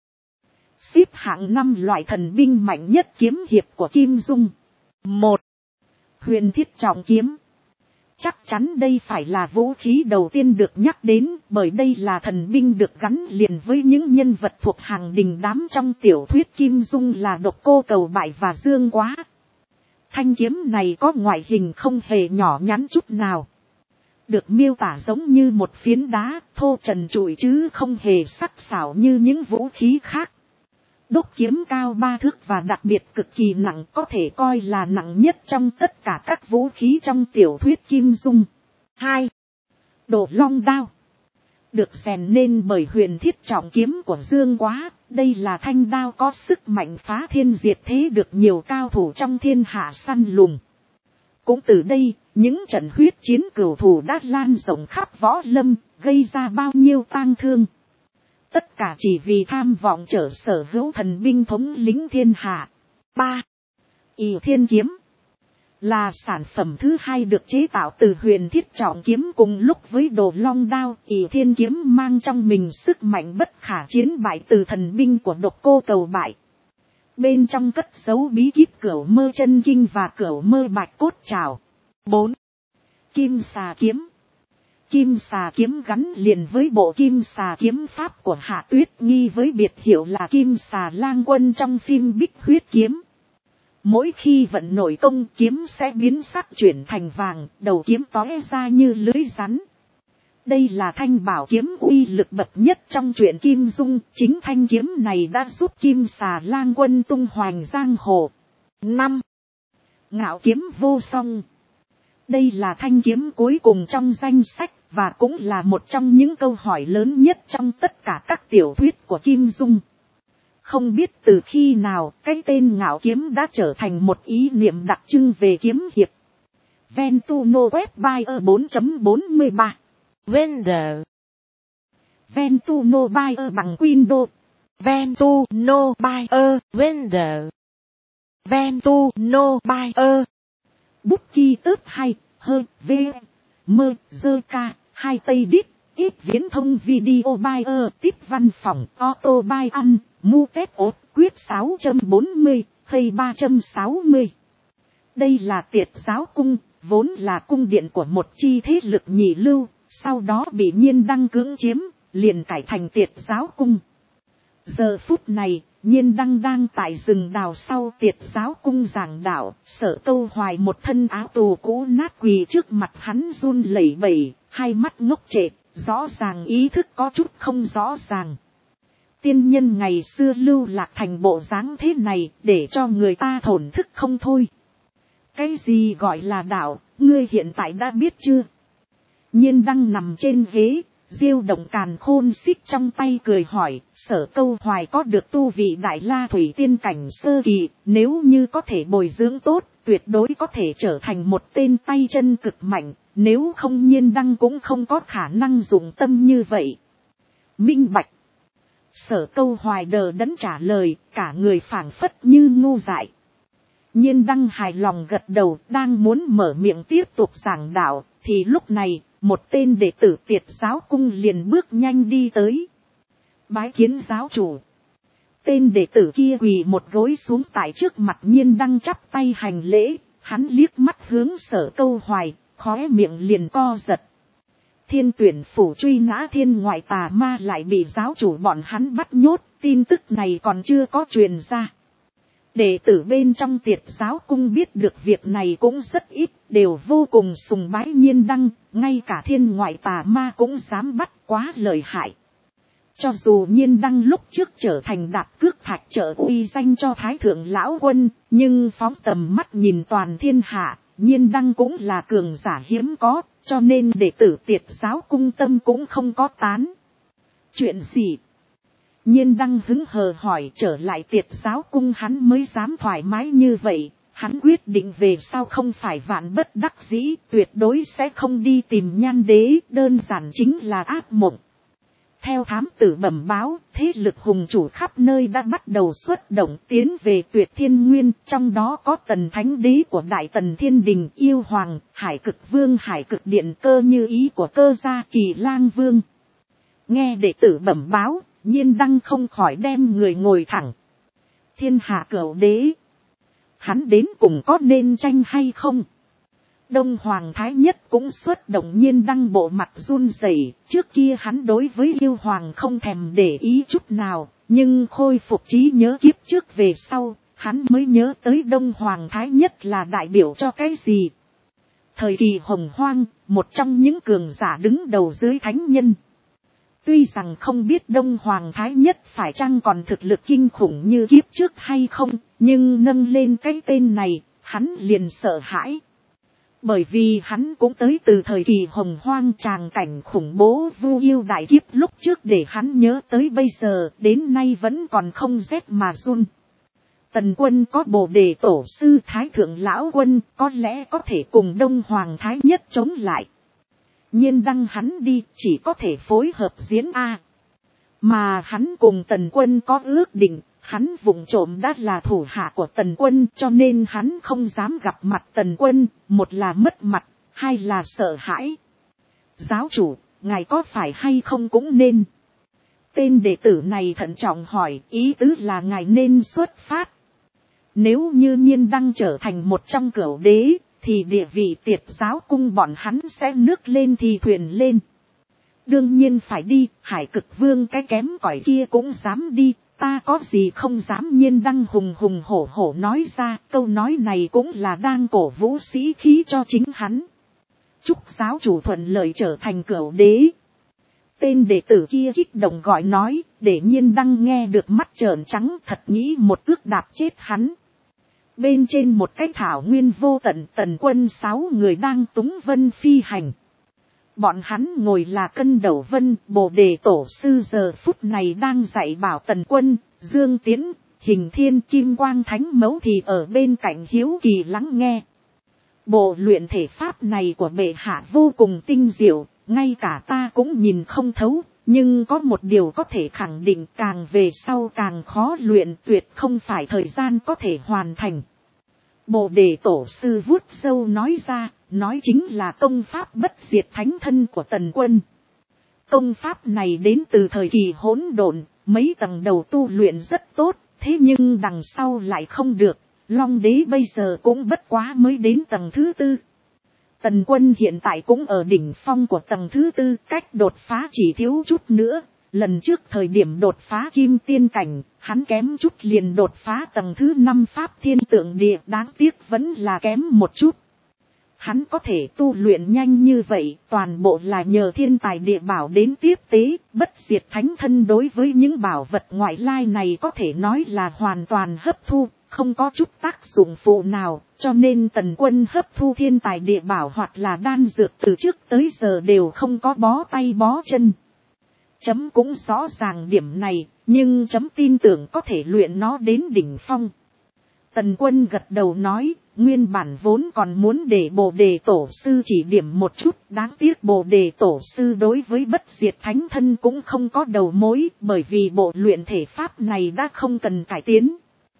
Xếp hạng 5 loại thần binh mạnh nhất kiếm hiệp của kim dung. 1. Huyền thiết trọng kiếm. Chắc chắn đây phải là vũ khí đầu tiên được nhắc đến, bởi đây là thần binh được gắn liền với những nhân vật thuộc hàng đình đám trong tiểu thuyết kim dung là Độc Cô Cầu Bại và Dương Quá. Thanh kiếm này có ngoại hình không hề nhỏ nhắn chút nào. Được miêu tả giống như một phiến đá thô trần trụi chứ không hề sắc sảo như những vũ khí khác. Đúc kiếm cao 3 thước và đặc biệt cực kỳ nặng, có thể coi là nặng nhất trong tất cả các vũ khí trong tiểu thuyết kim dung. 2. Đồ long đao. Được rèn nên bởi huyền thiết trọng kiếm của Dương Quá, đây là thanh đao có sức mạnh phá thiên diệt thế được nhiều cao thủ trong thiên hạ săn lùng. Cũng từ đây, những trận huyết chiến cửu thù đã lan rộng khắp võ lâm, gây ra bao nhiêu tang thương. Tất cả chỉ vì tham vọng trở sở hữu thần binh thống lĩnh thiên hạ. 3. Ỷ Thiên kiếm. Là sản phẩm thứ hai được chế tạo từ huyền thiết trọng kiếm cùng lúc với Đồ Long đao. Ỷ Thiên kiếm mang trong mình sức mạnh bất khả chiến bại từ thần binh của Độc Cô Cầu Bại. Bên trong cất giấu bí kíp Cửu Mơ Chân Kinh và Cửu Mơ Bạch Cốt Trảo. 4. Kim xà kiếm. Kim xà kiếm gắn liền với bộ kim xà kiếm pháp của Hạ Tuyết Nghi với biệt hiệu là Kim xà lang quân trong phim Bích Huyết kiếm. Mỗi khi vận nổi công kiếm sẽ biến sắc chuyển thành vàng, đầu kiếm tóe ra như lưới rắn. Đây là thanh bảo kiếm uy lực bậc nhất trong truyện Kim Dung, chính thanh kiếm này đã giúp Kim xà lang quân tung hoành giang hồ. 5. Ngạo kiếm vô song. Đây là thanh kiếm cuối cùng trong danh sách và cũng là một trong những câu hỏi lớn nhất trong tất cả các tiểu thuyết của Kim Dung. Không biết từ khi nào cái tên ngạo kiếm đã trở thành một ý niệm đặc trưng về kiếm hiệp. Ventuno Web Buyer 4.43 Vendor. Ventuno Buyer bằng Windows. Ventuno Buyer Vendor. Ventuno Buyer. Bút ký ức 2, hơi, v, mơ, dơ ca, 2 tây đít, ít viễn thông video buyer, tiếp văn phòng, auto buy ăn, mu tết ốt, quyết 640, hay 360. Đây là Tiệt Giáo Cung, vốn là cung điện của một chi thế lực nhị lưu, sau đó bị Nhiên Đăng cưỡng chiếm, liền cải thành Tiệt Giáo Cung. Giờ phút này, Nhiên Đăng đang tại rừng đào sau Tiệt Giáo Cung giảng đạo, Sở Câu Hoài một thân áo tù cũ nát quỳ trước mặt hắn run lẩy bẩy, hai mắt ngốc trệ, rõ ràng ý thức có chút không rõ ràng. Tiên nhân ngày xưa lưu lạc thành bộ dáng thế này để cho người ta thổn thức không thôi. Cái gì gọi là đạo, ngươi hiện tại đã biết chưa? Nhiên Đăng nằm trên ghế. Diêu động càn khôn xích trong tay cười hỏi, Sở Câu Hoài có được tu vị Đại La Thủy Tiên cảnh sơ kỳ, nếu như có thể bồi dưỡng tốt, tuyệt đối có thể trở thành một tên tay chân cực mạnh, nếu không Nhiên Đăng cũng không có khả năng dùng tâm như vậy. Minh bạch. Sở Câu Hoài đờ đẫn trả lời, cả người phảng phất như ngu dại. Nhiên Đăng hài lòng gật đầu, đang muốn mở miệng tiếp tục giảng đạo, thì lúc này, một tên đệ tử Tiệt Giáo Cung liền bước nhanh đi tới. Bái kiến giáo chủ. Tên đệ tử kia quỳ một gối xuống tại trước mặt Nhiên Đăng chắp tay hành lễ, hắn liếc mắt hướng Sở Câu Hoài, khóe miệng liền co giật. Thiên Tuyển phủ truy nã thiên ngoại tà ma lại bị giáo chủ bọn hắn bắt nhốt, tin tức này còn chưa có truyền ra. Đệ tử bên trong Tiệt Giáo Cung biết được việc này cũng rất ít, đều vô cùng sùng bái Nhiên Đăng, ngay cả thiên ngoại tà ma cũng dám bắt, quá lợi hại. Cho dù Nhiên Đăng lúc trước trở thành đạp cước thạch trợ uy danh cho Thái Thượng Lão Quân, nhưng phóng tầm mắt nhìn toàn thiên hạ, Nhiên Đăng cũng là cường giả hiếm có, cho nên đệ tử Tiệt Giáo Cung tâm cũng không có tán. Chuyện gì? Nhiên Đăng hứng hờ hỏi, trở lại Tiệt Giáo Cung hắn mới dám thoải mái như vậy, Hắn quyết định về sau không phải vạn bất đắc dĩ, tuyệt đối sẽ không đi tìm Nhan đế, đơn giản chính là ác mộng. Theo thám tử bẩm báo, thế lực hùng chủ khắp nơi đã bắt đầu xuất động tiến về Tuyệt Thiên Nguyên, trong đó có Tần Thánh Đế của Đại Tần Thiên Đình, Yêu Hoàng, Hải Cực Vương, Hải Cực Điện Cơ Như Ý của Cơ gia, Kỳ Lang Vương. Nghe đệ tử bẩm báo, Nhiên Đăng không khỏi đem người ngồi thẳng. Thiên hạ cửu đế, hắn đến cùng có nên tranh hay không? Đông Hoàng Thái Nhất cũng xuất động. Nhiên Đăng bộ mặt run rẩy. Trước kia hắn đối với Yêu Hoàng không thèm để ý chút nào, nhưng khôi phục trí nhớ kiếp trước về sau, hắn mới nhớ tới Đông Hoàng Thái Nhất là đại biểu cho cái gì. Thời kỳ hồng hoang, một trong những cường giả đứng đầu dưới thánh nhân. Tuy rằng không biết Đông Hoàng Thái Nhất phải chăng còn thực lực kinh khủng như kiếp trước hay không, nhưng nâng lên cái tên này, hắn liền sợ hãi. Bởi vì hắn cũng tới từ thời kỳ hồng hoang, tràng cảnh khủng bố vu yêu đại kiếp lúc trước để hắn nhớ tới bây giờ, đến nay vẫn còn không rét mà run. Tần Quân có Bồ Đề Tổ sư Thái Thượng Lão Quân, có lẽ có thể cùng Đông Hoàng Thái Nhất chống lại. Nhiên Đăng hắn đi chỉ có thể phối hợp diễn A. Mà hắn cùng Tần Quân có ước định, hắn vụng trộm đã là thủ hạ của Tần Quân, cho nên hắn không dám gặp mặt Tần Quân, một là mất mặt, hai là sợ hãi. Giáo chủ, ngài có phải hay không cũng nên. Tên đệ tử này thận trọng hỏi, ý tứ là ngài nên xuất phát. Nếu như Nhiên Đăng trở thành một trong cửu đế, thì địa vị Tiệt giáo cung bọn hắn sẽ nước lên thì thuyền lên. Đương nhiên phải đi, Hải Cực Vương cái kém cỏi kia cũng dám đi, ta có gì không dám. Nhiên Đăng hùng hùng hổ hổ nói ra, câu nói này cũng là đang cổ vũ sĩ khí cho chính hắn. Chúc giáo chủ thuận lợi trở thành cửu đế. Tên đệ tử kia kích động gọi nói, để Nhiên Đăng nghe được mắt trợn trắng, thật nghĩ một cước đạp chết hắn. Bên trên một cái thảo nguyên vô tận, Tần Quân 6 người đang túng vân phi hành. Bọn hắn ngồi là cân đầu vân, Bồ Đề Tổ sư giờ phút này đang dạy bảo Tần Quân, Dương Tiến, Hình Thiên, Kim Quang Thánh Mẫu thì ở bên cạnh hiếu kỳ lắng nghe. Bộ luyện thể pháp này của bệ hạ vô cùng tinh diệu, ngay cả ta cũng nhìn không thấu, nhưng có một điều có thể khẳng định, càng về sau càng khó luyện, tuyệt không phải thời gian có thể hoàn thành. Bồ Đề Tổ sư vuốt râu nói ra, nói chính là công pháp bất diệt thánh thân của Tần Quân. Công pháp này đến từ thời kỳ hỗn độn, mấy tầng đầu tu luyện rất tốt, thế nhưng đằng sau lại không được. Long đế bây giờ cũng bất quá mới đến tầng thứ 4. Tần Quân hiện tại cũng ở đỉnh phong của tầng thứ 4, cách đột phá chỉ thiếu chút nữa. Lần trước thời điểm đột phá kim tiên cảnh, hắn kém chút liền đột phá tầng thứ 5 pháp thiên tượng địa, đáng tiếc vẫn là kém một chút. Hắn có thể tu luyện nhanh như vậy, toàn bộ là nhờ thiên tài địa bảo đến tiếp tế, bất diệt thánh thân đối với những bảo vật ngoại lai này có thể nói là hoàn toàn hấp thu, không có chút tác dụng phụ nào, cho nên Tần Quân hấp thu thiên tài địa bảo hoặc là đan dược từ trước tới giờ đều không có bó tay bó chân. Chấm cũng rõ ràng điểm này, nhưng chấm tin tưởng có thể luyện nó đến đỉnh phong. Tần Quân gật đầu nói, nguyên bản vốn còn muốn để Bồ Đề Tổ sư chỉ điểm một chút, đáng tiếc Bồ Đề Tổ sư đối với bất diệt thánh thân cũng không có đầu mối, bởi vì bộ luyện thể pháp này đã không cần cải tiến.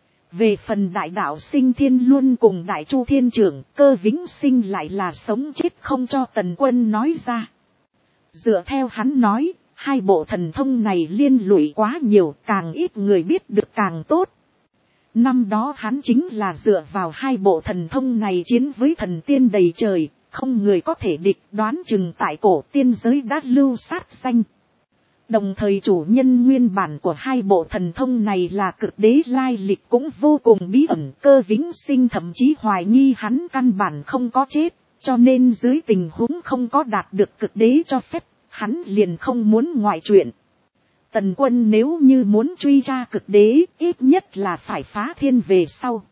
Về phần đại đạo sinh thiên luôn cùng đại chu thiên trưởng, Cơ Vĩnh Sinh lại là sống chết không cho Tần Quân nói ra. Dựa theo hắn nói, hai bộ thần thông này liên lụy quá nhiều, càng ít người biết được càng tốt. Năm đó hắn chính là dựa vào hai bộ thần thông này chiến với thần tiên đầy trời, không người có thể địch, đoán chừng tại cổ tiên giới đã lưu sát danh. Đồng thời chủ nhân nguyên bản của hai bộ thần thông này là cực đế lai lịch cũng vô cùng bí ẩn, Cơ Vĩnh Sinh thậm chí hoài nghi hắn căn bản không có chết, cho nên dưới tình huống không có đạt được cực đế cho phép, hắn liền không muốn ngoại chuyện. Tần Quân nếu như muốn truy tra cực đế, ít nhất là phải phá thiên về sau.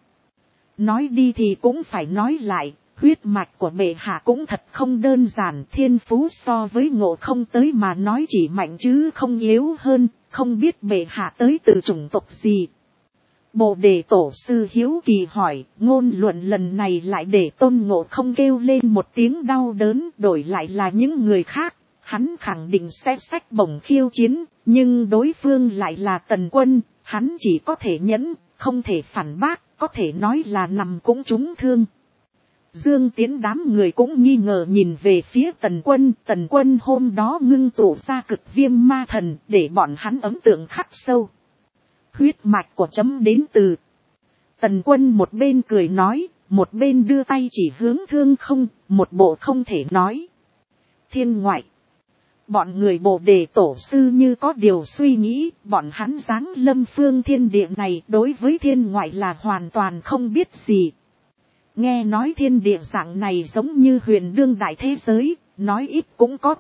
Nói đi thì cũng phải nói lại, huyết mạch của bệ hạ cũng thật không đơn giản, thiên phú so với Ngộ Không tới mà nói chỉ mạnh chứ không yếu hơn, không biết bệ hạ tới từ chủng tộc gì. Bồ đề tổ sư hiếu kỳ hỏi, ngôn luận lần này lại để Tôn Ngộ Không kêu lên một tiếng đau đớn, đổi lại là những người khác, hắn khẳng định sẽ xách bổng khiêu chiến, nhưng đối phương lại là Tần Quân, hắn chỉ có thể nhẫn, không thể phản bác, có thể nói là nằm cũng trúng thương. Dương Tiến đám người cũng nghi ngờ nhìn về phía Tần Quân hôm đó ngưng tụ ra cực viêm ma thần, để bọn hắn ấn tượng khắc sâu. Huyết mạch của chấm đến từ. Tần Quân một bên cười nói, một bên đưa tay chỉ hướng Thương Không, một bộ không thể nói. Thiên ngoại. Bọn người Bồ đề tổ sư như có điều suy nghĩ, bọn hắn giáng lâm phương thiên địa này đối với thiên ngoại là hoàn toàn không biết gì. Nghe nói thiên địa dạng này giống như huyền đương đại thế giới, nói ít cũng có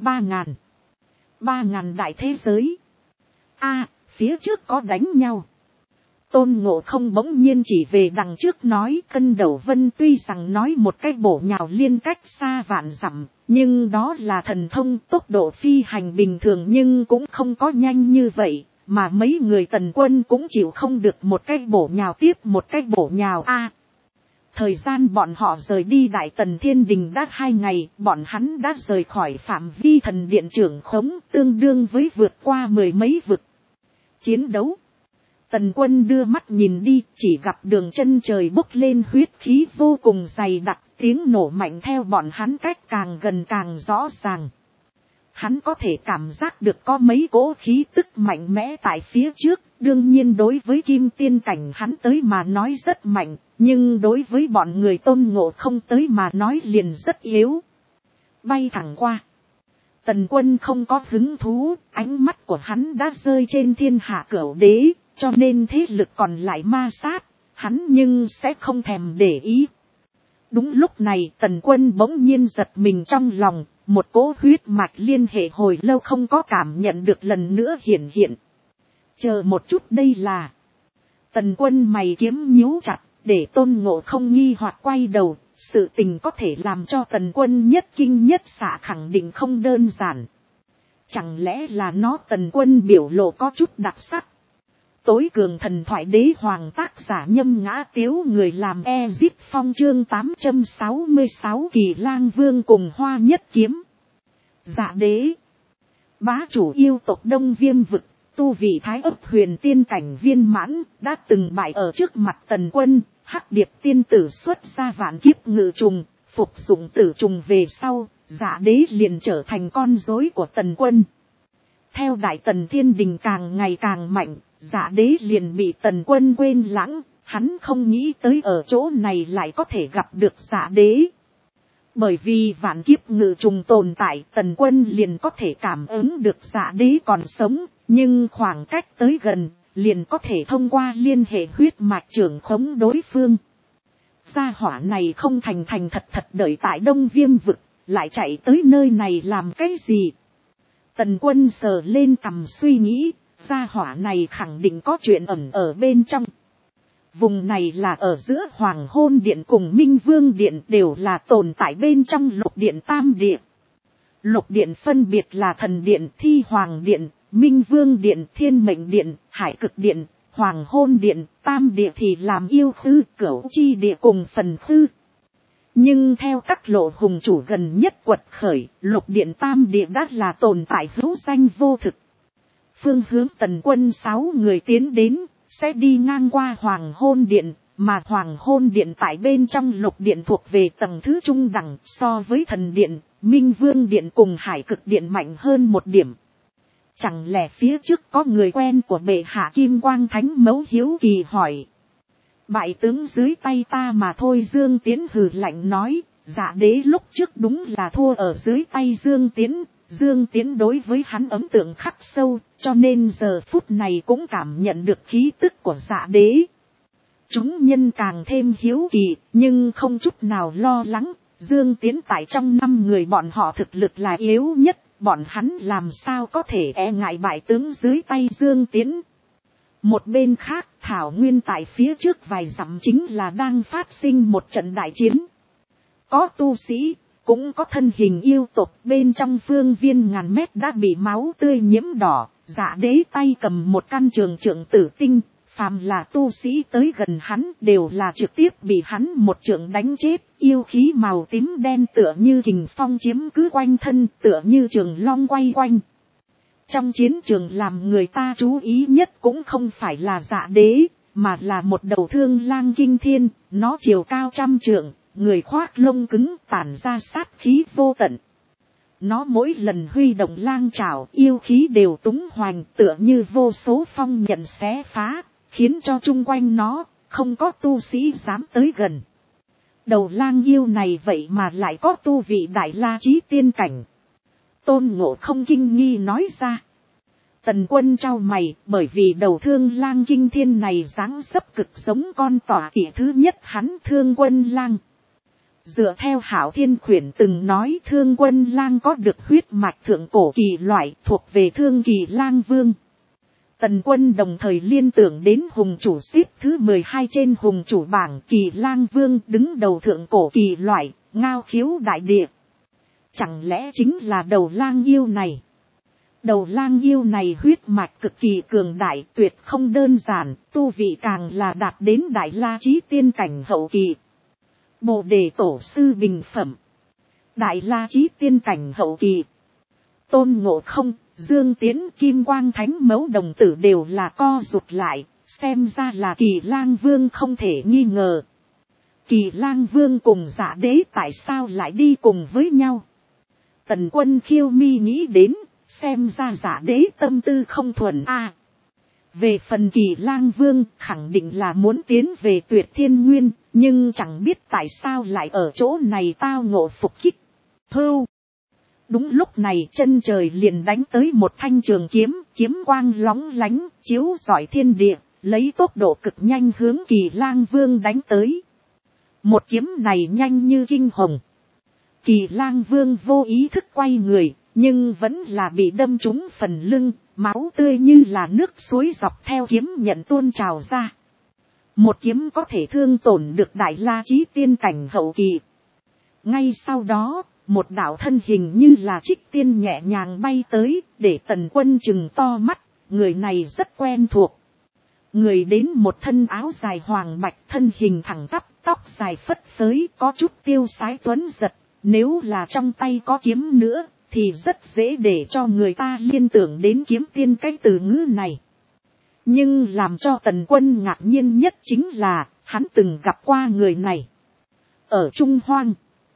3.000 đại thế giới. Phía trước có đánh nhau. Tôn Ngộ Không bỗng nhiên chỉ về đằng trước nói, Cân Đầu Vân tuy rằng nói một cách bổ nhào liên cách xa vạn dặm, nhưng đó là thần thông tốc độ phi hành bình thường nhưng cũng không có nhanh như vậy, mà mấy người Tần Quân cũng chịu không được một cách bổ nhào tiếp một cách bổ nhào. Thời gian bọn họ rời đi Đại Tần Thiên Đình đã 2 ngày, bọn hắn đã rời khỏi phạm vi thần điện trưởng khống, tương đương với vượt qua 10 mấy vực. Chiến đấu. Tần Quân đưa mắt nhìn đi, chỉ gặp đường chân trời bốc lên huyết khí vô cùng dày đặc, tiếng nổ mạnh theo bọn hắn cách càng gần càng rõ ràng. Hắn có thể cảm giác được có mấy cỗ khí tức mạnh mẽ tại phía trước, đương nhiên đối với kim tiên cảnh hắn tới mà nói rất mạnh, nhưng đối với bọn người Tôn Ngộ Không tới mà nói liền rất yếu. Bay thẳng qua. Tần Quân không có hứng thú, ánh mắt của hắn đã rơi trên thiên hạ cửu đế, cho nên thế lực còn lại ma sát, hắn nhưng sẽ không thèm để ý. Đúng lúc này Tần Quân bỗng nhiên giật mình trong lòng, một cỗ huyết mạch liên hệ hồi lâu không có cảm nhận được lần nữa hiện hiện. Chờ một chút, đây là... Tần Quân mày kiếm nhíu chặt, để Tôn Ngộ Không nghi hoặc quay đầu, sự tình có thể làm cho Tần Quân nhất kinh nhất xạ khẳng định không đơn giản. Chẳng lẽ là nó Tần Quân biểu lộ có chút đặc sắc. Tối cường thần thoại đế hoàng tác giả Nhâm Ngã Tiếu, người làm Ezip Phong, chương 866 Kỳ Lang Vương cùng Hoa Nhất Kiếm. Dạ đế. Bá chủ yêu tộc Đông Viêm vực, tu vị thái ấp huyền tiên cảnh viên mãn, đã từng bại ở trước mặt Tần Quân. Hắc Điệp tiên tử xuất ra vạn kiếp ngự trùng, phục dụng tử trùng về sau, Dạ đế liền trở thành con rối của Tần Quân. Theo Đại Tần Thiên Đình càng ngày càng mạnh, Dạ đế liền bị Tần Quân quên lãng, hắn không nghĩ tới ở chỗ này lại có thể gặp được Dạ đế. Bởi vì vạn kiếp ngự trùng tồn tại, Tần Quân liền có thể cảm ứng được Dạ đế còn sống, nhưng khoảng cách tới gần, liền có thể thông qua liên hệ huyết mạch trưởng khống đối phương. Gia hỏa này không thành thật đợi tại Đông Viêm vực, lại chạy tới nơi này làm cái gì? Tần Quân sờ lên cằm suy nghĩ, gia hỏa này khẳng định có chuyện ẩn ở bên trong. Vùng này là ở giữa Hoàng Hôn Điện cùng Minh Vương Điện, đều là tồn tại bên trong Lục Điện Tam Địa. Lục Điện phân biệt là Thần Điện, Thi Hoàng Điện, Minh Vương Điện, Thiên Mệnh Điện, Hải Cực Điện, Hoàng Hôn Điện. Tam Địa thì làm Yêu Khư, Cửu Chi Địa cùng Phần Khư. Nhưng theo các lộ hùng chủ gần nhất quật khởi, Lục Điện Tam Địa đã là tồn tại hữu danh vô thực. Phương hướng Tần Quân 6 người tiến đến, sẽ đi ngang qua Hoàng Hôn Điện, mà Hoàng Hôn Điện tại bên trong Lục Điện thuộc về tầng thứ trung đẳng, so với Thần Điện, Minh Vương Điện cùng Hải Cực Điện mạnh hơn một điểm. Chẳng lẽ phía trước có người quen của bệ hạ Kim Quang Thánh Mẫu hiếu kỳ hỏi. Bại tướng dưới tay ta mà thôi, Dương Tiến hừ lạnh nói, Dạ đế lúc trước đúng là thua ở dưới tay Dương Tiến. Dương Tiến đối với hắn ấn tượng khắc sâu, cho nên giờ phút này cũng cảm nhận được khí tức của Dạ đế. Chúng nhân càng thêm hiếu kỳ, nhưng không chút nào lo lắng. Dương Tiến tại trong 5 người bọn họ thực lực là yếu nhất, bọn hắn làm sao có thể e ngại bại tướng dưới tay Dương Tiến. Một bên khác, Thảo Nguyên tại phía trước vài dặm chính là đang phát sinh một trận đại chiến. Có tu sĩ, cũng có thân hình yêu tộc, bên trong phương viên ngàn mét đã bị máu tươi nhiễm đỏ. Dạ đế tay cầm một căn trường trượng tử tinh, phàm là tu sĩ tới gần hắn đều là trực tiếp bị hắn một trượng đánh chết, yêu khí màu tím đen tựa như kình phong chiếm cứ quanh thân, tựa như trường long quay quanh. Trong chiến trường làm người ta chú ý nhất cũng không phải là Dạ Đế, mà là một đầu thương lang kinh thiên, nó chiều cao 100 trượng, người khoác lông cứng tản ra sát khí vô tận. Nó mỗi lần huy động lang trảo, yêu khí đều túng hoành, tựa như vô số phong nhận xé phá, khiến cho chung quanh nó không có tu sĩ dám tới gần. Đầu lang yêu này vậy mà lại có tu vị đại la chí tiên cảnh. Tôn Ngộ Không kinh nghi nói ra. Tần Quân trao mày, bởi vì đầu thương lang kinh thiên này dáng dấp cực giống con tọa kỵ thứ nhất hắn Thương Quân Lang. Dựa theo Hạo Thiên Khuyển từng nói, Thương Quân Lang có được huyết mạch thượng cổ kỳ loại, thuộc về Thương Kỳ Lang Vương. Tần Quân đồng thời liên tưởng đến hùng chủ xếp thứ 12 trên hùng chủ bảng, Kỳ Lang Vương đứng đầu thượng cổ kỳ loại, ngao khiếu đại địa. Chẳng lẽ chính là đầu lang yêu này? Đầu lang yêu này huyết mạch cực kỳ cường đại, tuyệt không đơn giản, tu vị càng là đạt đến đại la chí tiên cảnh hậu kỳ. Bồ Đề Tổ sư bình phẩm. Đại la chí tiên cảnh hậu kỳ. Tôn Ngộ Không, Dương Tiến, Kim Quang Thánh Mẫu đồng tử đều là co rụt lại, xem ra là Kỳ Lang Vương không thể nghi ngờ. Kỳ Lang Vương cùng Dạ Đế tại sao lại đi cùng với nhau? Tần Quân khiêu mi nghĩ đến, xem ra Dạ Đế tâm tư không thuần a. Về phần Kỳ Lang Vương, khẳng định là muốn tiến về Tuyệt Thiên Nguyên, nhưng chẳng biết tại sao lại ở chỗ này tao ngộ phục kích. Hưu. Đúng lúc này chân trời liền đánh tới một thanh trường kiếm, kiếm quang lóng lánh, chiếu rọi thiên địa, lấy tốc độ cực nhanh hướng Kỳ Lang Vương đánh tới. Một kiếm này nhanh như kinh hồng. Kỳ Lang Vương vô ý thức quay người, nhưng vẫn là bị đâm trúng phần lưng, máu tươi như là nước suối dọc theo kiếm nhận tuôn trào ra. Một kiếm có thể thương tổn được đại la chí tiên cảnh hậu kỳ. Ngay sau đó, một đạo thân hình như là trích tiên nhẹ nhàng bay tới, để Tần Quân trừng to mắt, người này rất quen thuộc. Người đến một thân áo dài hoàng bạch, thân hình thẳng tắp, tóc dài phất phới, có chút tiêu sái tuấn giật. Nếu là trong tay có kiếm nữa, thì rất dễ để cho người ta liên tưởng đến kiếm tiên cái từ ngữ này. Nhưng làm cho Tần Quân ngạc nhiên nhất chính là, hắn từng gặp qua người này. Ở Trung Hoang,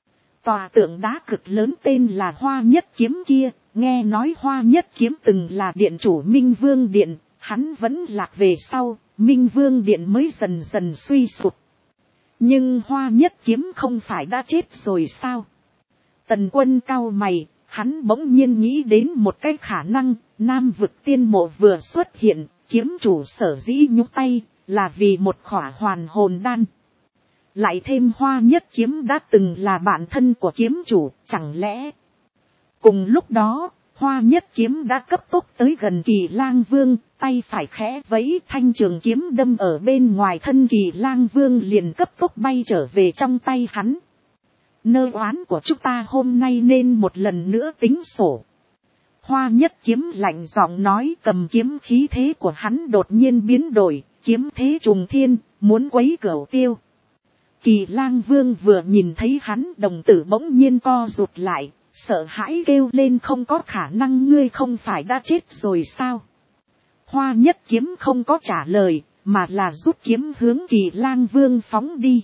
tòa tượng đá cực lớn tên là Hoa Nhất Kiếm kia, nghe nói Hoa Nhất Kiếm từng là điện chủ Minh Vương Điện, hắn vẫn lạc về sau, Minh Vương Điện mới dần dần suy sụp. Nhưng Hoa Nhất Kiếm không phải đã chết rồi sao? Tần Quân cau mày, hắn bỗng nhiên nghĩ đến một cái khả năng, Nam Vực Tiên Mộ vừa xuất hiện, kiếm chủ sở dĩ nhúc tay, là vì một khỏa hoàn hồn đan. Lại thêm Hoa Nhất Kiếm đã từng là bạn thân của kiếm chủ, chẳng lẽ? Cùng lúc đó, Hoa Nhất Kiếm đã cấp tốc tới gần Kỳ Lang Vương, tay phải khẽ vẫy, thanh trường kiếm đâm ở bên ngoài thân Kỳ Lang Vương liền cấp tốc bay trở về trong tay hắn. Nơ oán của chúng ta hôm nay nên một lần nữa tính sổ. Hoa Nhất Kiếm lạnh giọng nói, cầm kiếm khí thế của hắn đột nhiên biến đổi, kiếm thế trùng thiên, muốn quấy cửu tiêu. Kỳ Lang Vương vừa nhìn thấy hắn đồng tử bỗng nhiên co rụt lại, sợ hãi kêu lên, không có khả năng, ngươi không phải đã chết rồi sao? Hoa Nhất Kiếm không có trả lời, mà là rút kiếm hướng Kỳ Lang Vương phóng đi.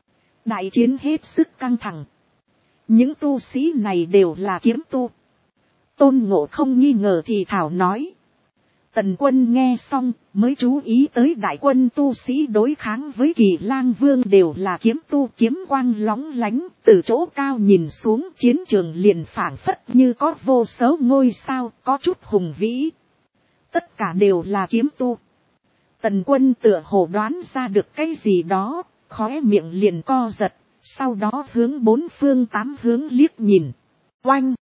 Đại chiến hết sức căng thẳng. Những tu sĩ này đều là kiếm tu. Tôn Ngộ Không nghi ngờ thì thảo nói. Tần Quân nghe xong mới chú ý tới đại quân tu sĩ đối kháng với Kỳ Lang Vương đều là kiếm tu, kiếm quang lóng lánh, từ chỗ cao nhìn xuống chiến trường liền phảng phất như có vô số ngôi sao, có chút hùng vĩ. Tất cả đều là kiếm tu. Tần Quân tựa hồ đoán ra được cái gì đó, khóe miệng liền co giật, sau đó hướng bốn phương tám hướng liếc nhìn. Oanh!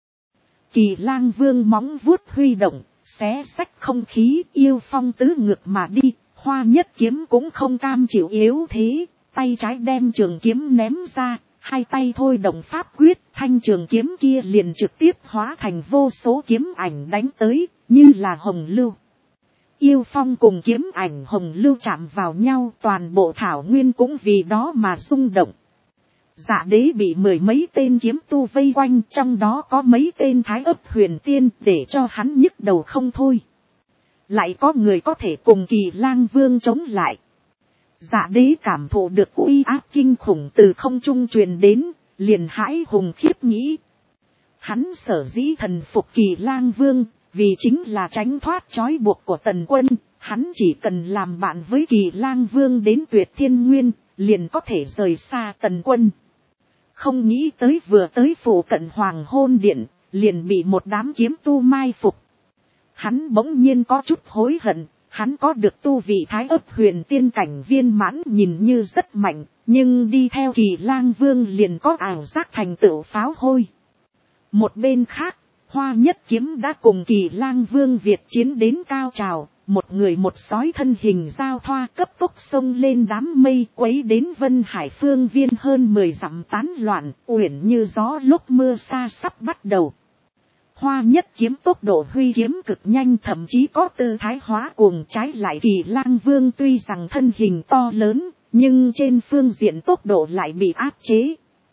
Kỳ Lang Vương móng vuốt huy động, xé xách không khí, yêu phong tứ ngược mà đi. Hoa Nhất Kiếm cũng không cam chịu yếu thế, tay trái đem trường kiếm ném ra, hai tay thôi động pháp quyết, thanh trường kiếm kia liền trực tiếp hóa thành vô số kiếm ảnh đánh tới, như là hồng lưu. Yêu phong cùng kiếm ảnh hồng lưu chạm vào nhau, toàn bộ thảo nguyên cũng vì đó mà rung động. Dạ đế bị 10 mấy tên kiếm tu vây quanh, trong đó có mấy tên thái ấp huyền tiên để cho hắn nhức đầu không thôi. Lại có người có thể cùng Kỳ Lang Vương chống lại. Dạ đế cảm thụ được uy áp kinh khủng từ không trung truyền đến, liền hãi hùng khiếp nghĩ. Hắn sở dĩ thần phục Kỳ Lang Vương, vì chính là tránh thoát trói buộc của Tần Quân. Hắn chỉ cần làm bạn với Kỳ Lang Vương đến Tuyệt Thiên Nguyên, liền có thể rời xa Tần Quân. Không nghĩ tới vừa tới phủ cận Hoàng Hôn Điện, liền bị một đám kiếm tu mai phục. Hắn bỗng nhiên có chút hối hận, hắn có được tu vị thái ấp huyền tiên cảnh viên mãn nhìn như rất mạnh, nhưng đi theo Kỳ Lang Vương liền có ảo giác thành tựu pháo hôi. Một bên khác, Hoa Nhất Kiếm đã cùng Kỳ Lang Vương Việt chiến đến cao trào, một người một sói thân hình giao thoa cấp tốc xông lên đám mây quấy đến Vân Hải phương viên hơn 10 dặm tán loạn, uyển như gió lúc mưa xa sắp bắt đầu. Hoa Nhất Kiếm tốc độ huy kiếm cực nhanh, thậm chí có tư thái hóa cuồng, trái lại Kỳ Lang Vương tuy rằng thân hình to lớn, nhưng trên phương diện tốc độ lại bị áp chế.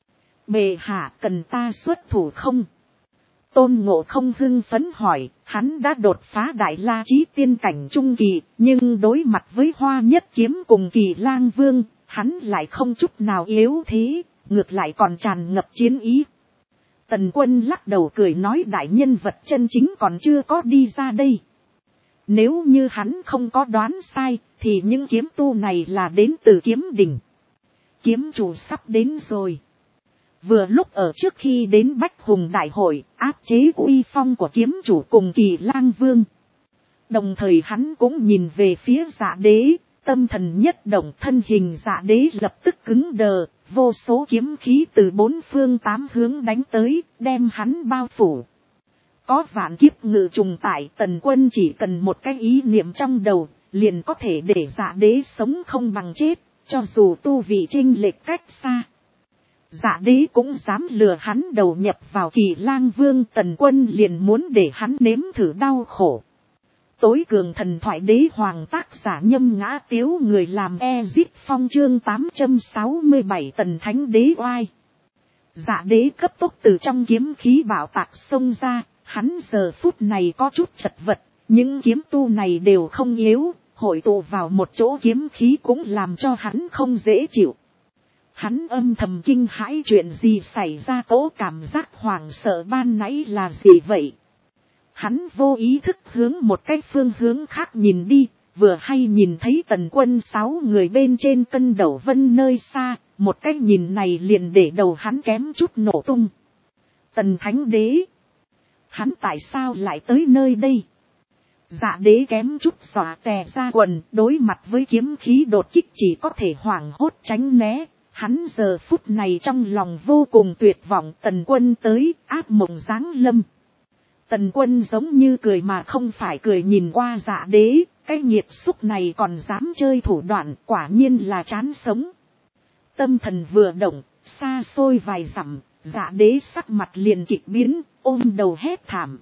Bệ hạ cần ta xuất thủ không? Tôn Ngộ Không hưng phấn hỏi, hắn đã đột phá Đại La Chí tiên cảnh trung kỳ, nhưng đối mặt với Hoa Nhất Kiếm cùng Kỳ Lang Vương, hắn lại không chút nào yếu thế, ngược lại còn tràn ngập chiến ý. Tần Quân lắc đầu cười nói, đại nhân vật chân chính còn chưa có đi ra đây. Nếu như hắn không có đoán sai, thì những kiếm tu này là đến từ Kiếm Đình. Kiếm chủ sắp đến rồi. Vừa lúc ở trước khi đến Bách Hùng Đại hội, áp chế uy phong của kiếm chủ cùng Kỳ Lang Vương. Đồng thời hắn cũng nhìn về phía Dạ đế, tâm thần nhất động, thân hình Dạ đế lập tức cứng đờ, vô số kiếm khí từ 4 phương 8 hướng đánh tới, đem hắn bao phủ. Có vạn kiếp ngự trùng tại, Tần Quân chỉ cần một cái ý niệm trong đầu, liền có thể để Dạ đế sống không bằng chết, cho dù tu vị chênh lệch cách xa. Dạ đế cũng dám lừa hắn đầu nhập vào Kỳ Lang Vương, Tần Quân liền muốn để hắn nếm thử đau khổ. Tối cường thần thoại đế hoàng, tác giả Nhâm Ngã Tiếu, người làm Ezit Phong, chương 867 Tần Thánh Đế oai. Dạ đế cấp tốc từ trong kiếm khí bạo tạc xông ra, hắn giờ phút này có chút chật vật, những kiếm tu này đều không yếu, hội tụ vào một chỗ kiếm khí cũng làm cho hắn không dễ chịu. Hắn âm thầm kinh hãi, chuyện gì xảy ra, cố cảm giác hoảng sợ ban nãy là gì vậy? Hắn vô ý thức hướng một cái phương hướng khác nhìn đi, vừa hay nhìn thấy Tần Quân 6 người bên trên cân đầu vân nơi xa, một cái nhìn này liền để đầu hắn kém chút nổ tung. Tần Thánh Đế, hắn tại sao lại tới nơi đây? Dạ đế kém chút xòa tè ra quần, đối mặt với kiếm khí đột kích chỉ có thể hoảng hốt tránh né. Hắn giờ phút này trong lòng vô cùng tuyệt vọng, Tần Quân tới, ác mộng giáng lâm. Tần Quân giống như cười mà không phải cười, nhìn qua Dạ đế, cái nhiệt xúc này còn dám chơi thủ đoạn, quả nhiên là chán sống. Tâm thần vừa động, xa xôi vài dặm, Dạ đế sắc mặt liền kịch biến, ôm đầu hét thảm.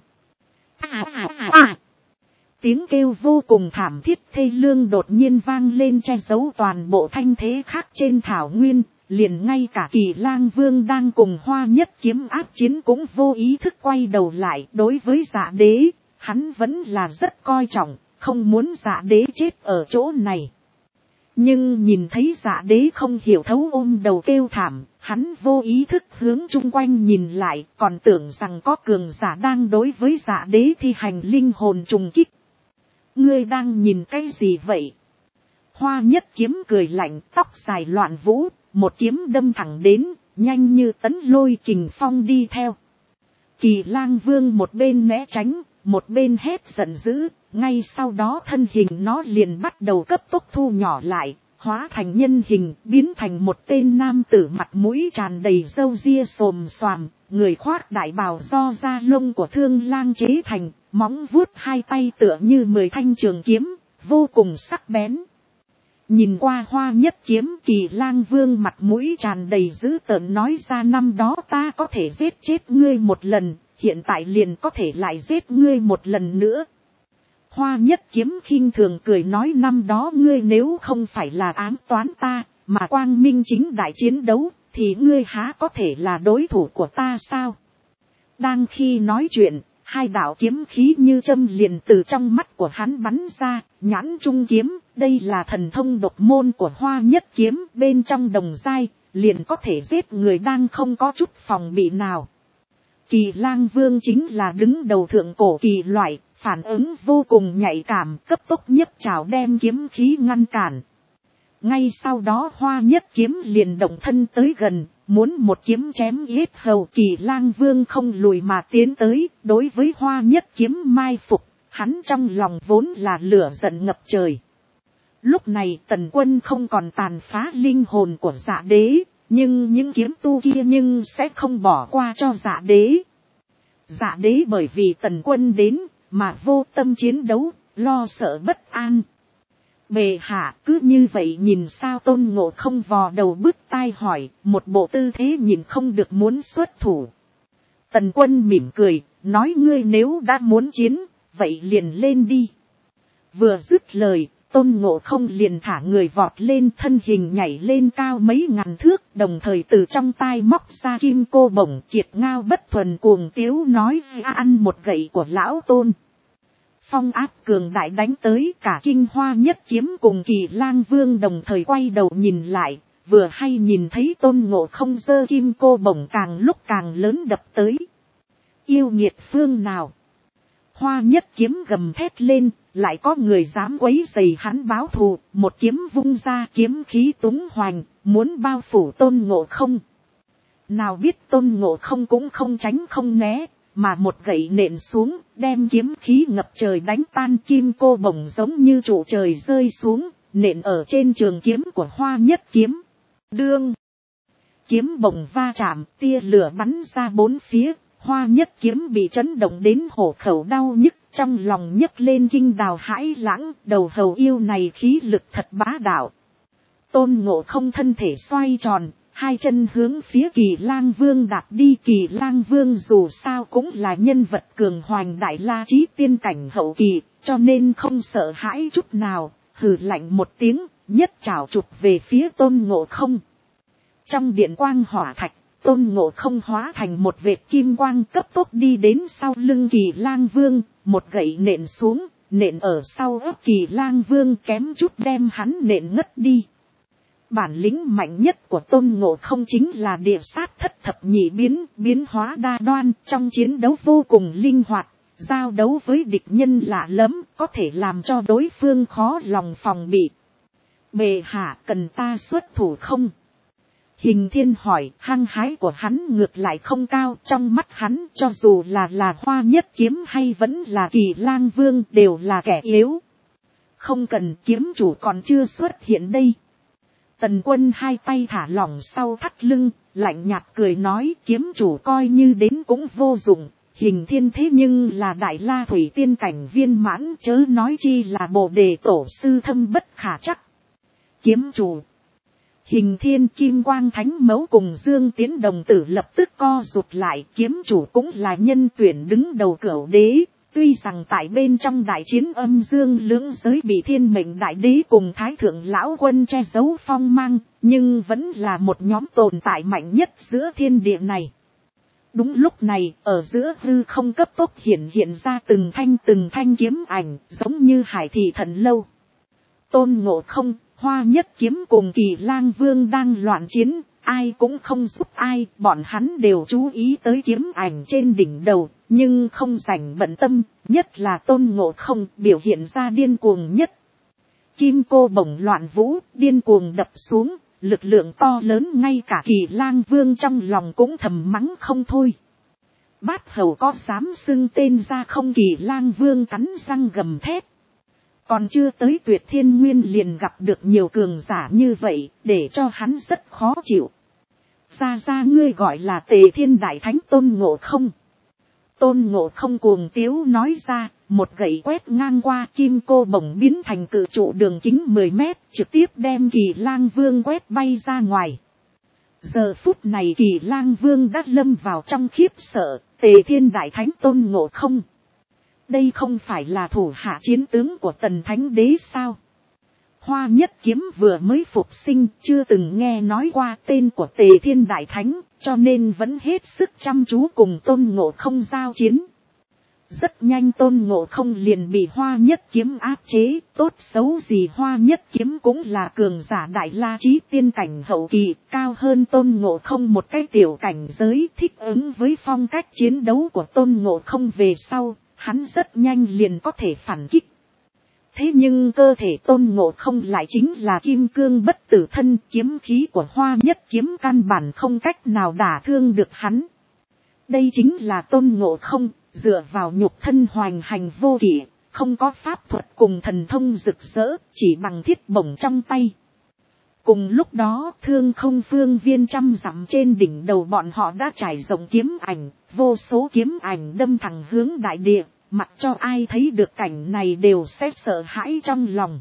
Tiếng kêu vô cùng thảm thiết thê lương đột nhiên vang lên, che giấu toàn bộ thanh thế khác trên thảo nguyên. Liền ngay cả Kỳ Lang Vương đang cùng Hoa Nhất Kiếm áp chiến cũng vô ý thức quay đầu lại. Đối với Dạ đế, hắn vẫn là rất coi trọng, không muốn Dạ đế chết ở chỗ này. Nhưng nhìn thấy Dạ đế không hiểu thấu ôm đầu kêu thảm, hắn vô ý thức hướng chung quanh nhìn lại, còn tưởng rằng có cường giả đang đối với Dạ đế thi hành linh hồn trùng kích. Ngươi đang nhìn cái gì vậy? Hoa Nhất Kiếm cười lạnh, tóc dài loạn vũ, một kiếm đâm thẳng đến, nhanh như tấn lôi kình phong đi theo. Kỳ Lang Vương một bên né tránh, một bên hét giận dữ, ngay sau đó thân hình nó liền bắt đầu cấp tốc thu nhỏ lại, hóa thành nhân hình, biến thành một tên nam tử mặt mũi tràn đầy râu ria xồm xoàm, người khoác đại bào do da lông của Thương Lang chế thành, móng vuốt hai tay tựa như 10 thanh trường kiếm, vô cùng sắc bén. Nhìn qua Hoa Nhất Kiếm, Kỳ Lang Vương mặt mũi tràn đầy dữ tợn nói ra, năm đó ta có thể giết chết ngươi một lần, hiện tại liền có thể lại giết ngươi một lần nữa. Hoa Nhất Kiếm khinh thường cười nói năm đó ngươi nếu không phải là ám toán ta, mà quang minh chính đại chiến đấu, thì ngươi há có thể là đối thủ của ta sao? Đang khi nói chuyện, hai đạo kiếm khí như châm liền từ trong mắt của hắn bắn ra, nhãn trung kiếm, đây là thần thông độc môn của Hoa Nhất Kiếm, bên trong đồng giai, liền có thể giết người đang không có chút phòng bị nào. Kỳ Lang Vương chính là đứng đầu thượng cổ kỳ loại, phản ứng vô cùng nhạy cảm, cấp tốc nhấp chảo đem kiếm khí ngăn cản. Ngay sau đó Hoa Nhất Kiếm liền động thân tới gần, muốn một kiếm chém yết hầu. Kỳ Lang Vương không lùi mà tiến tới, đối với Hoa Nhất Kiếm mai phục, hắn trong lòng vốn là lửa giận ngập trời. Lúc này Tần Quân không còn tàn phá linh hồn của Dạ Đế, nhưng những kiếm tu kia nhưng sẽ không bỏ qua cho Dạ Đế. Dạ Đế bởi vì Tần Quân đến, mà vô tâm chiến đấu, lo sợ bất an. Bệ hạ cứ như vậy nhìn sao? Tôn Ngộ Không vò đầu bứt tai hỏi, một bộ tư thế nhìn không được muốn xuất thủ. Tần Quân mỉm cười, nói ngươi nếu đã muốn chiến, vậy liền lên đi. Vừa dứt lời, Tôn Ngộ Không liền thả người vọt lên, thân hình nhảy lên cao mấy ngàn thước, đồng thời từ trong tai móc ra kim cô bổng, kiệt ngao bất thuần cuồng tiếu nói ăn một gậy của lão Tôn. Phong áp cường đại đánh tới, cả Kinh Hoa Nhất Kiếm cùng Kỳ Lang Vương đồng thời quay đầu nhìn lại, vừa hay nhìn thấy Tôn Ngộ Không giơ kim cô bổng càng lúc càng lớn đập tới. Yêu nghiệt phương nào? Hoa Nhất Kiếm gầm thét lên, lại có người dám quấy rầy hắn báo thù, một kiếm vung ra, kiếm khí túng hoành, muốn bao phủ Tôn Ngộ Không. Nào biết Tôn Ngộ Không cũng không tránh không né, mà một gậy nện xuống, đem kiếm khí ngập trời đánh tan. Kim cô bổng giống như trụ trời rơi xuống, nện ở trên trường kiếm của Hoa Nhất Kiếm. Đương! Kiếm bổng va chạm, tia lửa bắn ra bốn phía, Hoa Nhất Kiếm bị chấn động đến hổ khẩu đau nhức, trong lòng nhấc lên kinh đào hãi lãng, đầu hầu yêu này khí lực thật bá đạo. Tôn Ngộ Không thân thể xoay tròn, hai chân hướng phía Kỳ Lang Vương đạp đi. Kỳ Lang Vương dù sao cũng là nhân vật cường hoành đại la chí tiên cảnh hậu kỳ, cho nên không sợ hãi chút nào, hừ lạnh một tiếng, nhất trảo chụp về phía Tôn Ngộ Không. Trong điện quang hỏa thạch, Tôn Ngộ Không hóa thành một vệt kim quang cấp tốc đi đến sau lưng Kỳ Lang Vương, một gậy nện xuống, nện ở sau ớt Kỳ Lang Vương kém chút đem hắn nện ngất đi. Bản lĩnh mạnh nhất của Tôn Ngộ Không chính là địa sát thất thập nhị biến hóa đa đoan, trong chiến đấu vô cùng linh hoạt, giao đấu với địch nhân lạ lẫm, có thể làm cho đối phương khó lòng phòng bị. Bệ hạ cần ta xuất thủ không? Hình Thiên hỏi. Hăng hái của hắn ngược lại không cao, trong mắt hắn cho dù là Hoa Nhất Kiếm hay vẫn là Kỳ Lang Vương đều là kẻ yếu. Không cần, kiếm chủ còn chưa xuất hiện đây. Tần Quân hai tay thả lỏng sau thắt lưng, lạnh nhạt cười nói kiếm chủ coi như đến cũng vô dụng. Hình Thiên thế nhưng là đại la thủy tiên cảnh viên mãn, chớ nói chi là Bồ Đề tổ sư thâm bất khả chắc. Kiếm chủ. Hình Thiên, Kim Quang Thánh Mẫu cùng Dương Tiến đồng tử lập tức co rụt lại. Kiếm chủ cũng là nhân tuyển đứng đầu Cửu Đế. Tuy rằng tại bên trong đại chiến âm dương lưỡng giới bị Thiên Mệnh Đại Đế cùng Thái Thượng Lão Quân che giấu phong mang, nhưng vẫn là một nhóm tồn tại mạnh nhất giữa thiên địa này. Đúng lúc này, ở giữa hư không cấp tốc hiện ra từng thanh kiếm ảnh, giống như hải thị thần lâu. Tôn Ngộ Không, Hoa Nhất Kiếm cùng Kỳ Lang Vương đang loạn chiến, ai cũng không giúp ai, bọn hắn đều chú ý tới kiếm ảnh trên đỉnh đầu, nhưng không rảnh bận tâm, nhất là Tôn Ngộ Không biểu hiện ra điên cuồng nhất. Kim cô bổng loạn vũ, điên cuồng đập xuống, lực lượng to lớn, ngay cả Kỳ Lang Vương trong lòng cũng thầm mắng không thôi. Bát hầu có dám xưng tên ra không? Kỳ Lang Vương cắn răng gầm thét. Còn chưa tới Tuyệt Thiên Nguyên liền gặp được nhiều cường giả như vậy, để cho hắn rất khó chịu. Ra ngươi gọi là Tề Thiên Đại Thánh Tôn Ngộ Không. Tôn Ngộ Không cuồng tiếu nói ra, một gậy quét ngang qua, kim cô bổng biến thành cự trụ đường kính 10 mét, trực tiếp đem Kỳ Lang Vương quét bay ra ngoài. Giờ phút này Kỳ Lang Vương đã lâm vào trong khiếp sợ. Tề Thiên Đại Thánh Tôn Ngộ Không. Đây không phải là thủ hạ chiến tướng của Tần Thánh Đế sao? Hoa Nhất Kiếm vừa mới phục sinh, chưa từng nghe nói qua tên của Tề Thiên Đại Thánh, cho nên vẫn hết sức chăm chú cùng Tôn Ngộ Không giao chiến. Rất nhanh Tôn Ngộ Không liền bị Hoa Nhất Kiếm áp chế, tốt xấu gì Hoa Nhất Kiếm cũng là cường giả đại la chí tiên cảnh hậu kỳ, cao hơn Tôn Ngộ Không một cái tiểu cảnh giới, thích ứng với phong cách chiến đấu của Tôn Ngộ Không về sau, hắn rất nhanh liền có thể phản kích. Thế nhưng cơ thể Tôn Ngộ Không lại chính là kim cương bất tử thân, kiếm khí của Hoa Nhất Kiếm căn bản không cách nào đả thương được hắn. Đây chính là Tôn Ngộ Không, dựa vào nhục thân hoành hành vô kỷ, không có pháp thuật cùng thần thông rực rỡ, chỉ bằng thiết bổng trong tay. Cùng lúc đó thương không phương viên trăm dặm trên đỉnh đầu bọn họ đã trải rộng kiếm ảnh, vô số kiếm ảnh đâm thẳng hướng đại địa, mặc cho ai thấy được cảnh này đều sẽ sợ hãi trong lòng.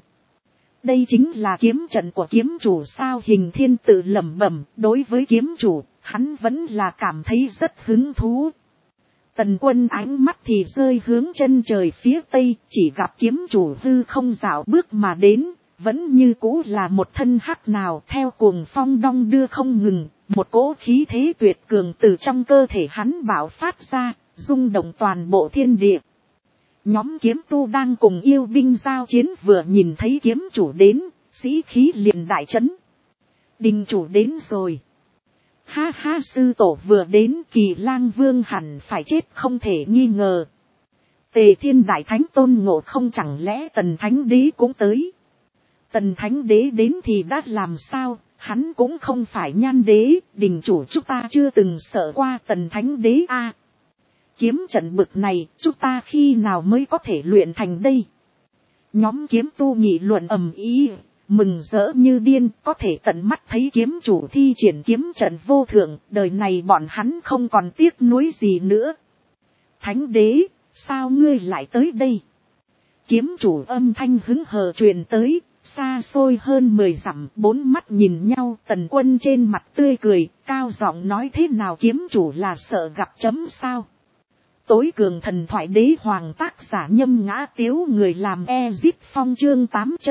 Đây chính là kiếm trận của kiếm chủ sao, Hình Thiên tự lẩm bẩm, đối với kiếm chủ, hắn vẫn là cảm thấy rất hứng thú. Tần Quân ánh mắt thì rơi hướng chân trời phía tây, chỉ gặp kiếm chủ hư không dạo bước mà đến, vẫn như cũ là một thân hắc nào theo cuồng phong đong đưa không ngừng, một cỗ khí thế tuyệt cường từ trong cơ thể hắn bạo phát ra, rung động toàn bộ thiên địa. Nhóm kiếm tu đang cùng yêu binh giao chiến vừa nhìn thấy kiếm chủ đến, sĩ khí liền đại chấn. Đình chủ đến rồi. Ha ha, sư tổ vừa đến, Kỳ Lang Vương hẳn phải chết không thể nghi ngờ. Tề Thiên Đại Thánh Tôn Ngộ Không chẳng lẽ Tần Thánh Đế cũng tới. Tần Thánh Đế đến thì đã làm sao, hắn cũng không phải Nhan Đế, đình chủ chúng ta chưa từng sợ qua Tần Thánh Đế a. Kiếm trận bực này, chúng ta khi nào mới có thể luyện thành đây? Nhóm kiếm tu nghị luận ầm ĩ, mừng rỡ như điên, có thể tận mắt thấy kiếm chủ thi triển kiếm trận vô thượng, đời này bọn hắn không còn tiếc nuối gì nữa. Thánh Đế, sao ngươi lại tới đây? Kiếm chủ âm thanh hứng hờ truyền tới, xa xôi hơn 10 dặm, bốn mắt nhìn nhau, Tần Quân trên mặt tươi cười, cao giọng nói thế nào kiếm chủ là sợ gặp chấm sao? Tối cường thần thoại đế hoàng tác giả Nhâm Ngã Tiếu, người làm Ezip Phong, chương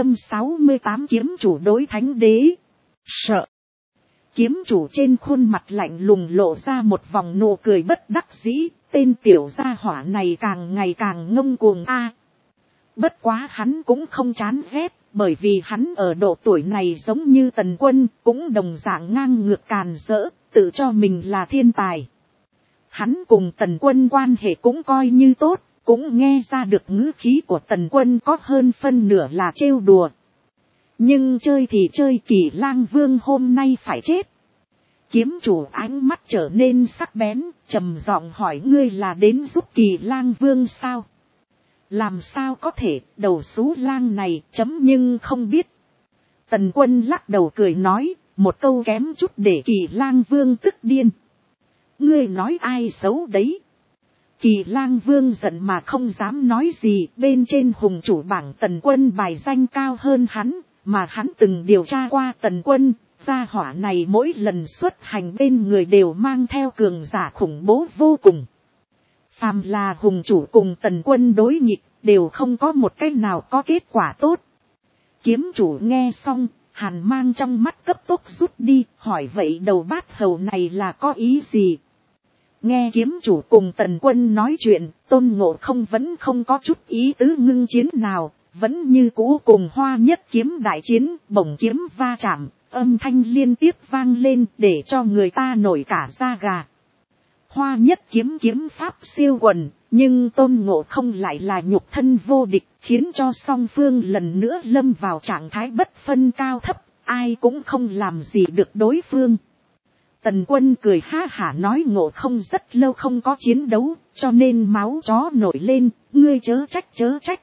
868 kiếm chủ đối Thánh Đế. Sợ. Kiếm chủ trên khuôn mặt lạnh lùng lộ ra một vòng nụ cười bất đắc dĩ, tên tiểu gia hỏa này càng ngày càng ngông cuồng a. Bất quá hắn cũng không chán ghét, bởi vì hắn ở độ tuổi này giống như Tần Quân, cũng đồng dạng ngang ngược càn rỡ, tự cho mình là thiên tài. Hắn cùng Tần Quân quan hệ cũng coi như tốt, cũng nghe ra được ngữ khí của Tần Quân có hơn phân nửa là trêu đùa. Nhưng chơi thì chơi, Kỳ Lang Vương hôm nay phải chết. Kiếm chủ ánh mắt trở nên sắc bén, trầm giọng hỏi ngươi là đến giúp Kỳ Lang Vương sao? Làm sao có thể, đầu xú lang này chấm nhưng không biết. Tần Quân lắc đầu cười nói, một câu kém chút để Kỳ Lang Vương tức điên. Ngươi nói ai xấu đấy? Kỳ Lang Vương giận mà không dám nói gì, bên trên hùng chủ bảng Tần Quân bài danh cao hơn hắn, mà hắn từng điều tra qua Tần Quân, gia hỏa này mỗi lần xuất hành bên người đều mang theo cường giả khủng bố vô cùng. Phàm là hùng chủ cùng Tần Quân đối nghịch, đều không có một cái nào có kết quả tốt. Kiếm chủ nghe xong, hàn mang trong mắt cấp tốc rút đi, hỏi vậy đầu bát hầu này là có ý gì? Nghe kiếm chủ cùng Tần Quân nói chuyện, Tôn Ngộ Không vẫn không có chút ý tứ ngưng chiến nào, vẫn như cũ cùng Hoa Nhất Kiếm đại chiến, bổng kiếm va chạm, âm thanh liên tiếp vang lên để cho người ta nổi cả da gà. Hoa Nhất Kiếm kiếm pháp siêu quần, nhưng Tôn Ngộ Không lại là nhục thân vô địch, khiến cho song phương lần nữa lâm vào trạng thái bất phân cao thấp, ai cũng không làm gì được đối phương. Tần Quân cười ha hả nói Ngộ Không rất lâu không có chiến đấu, cho nên máu chó nổi lên, ngươi chớ trách.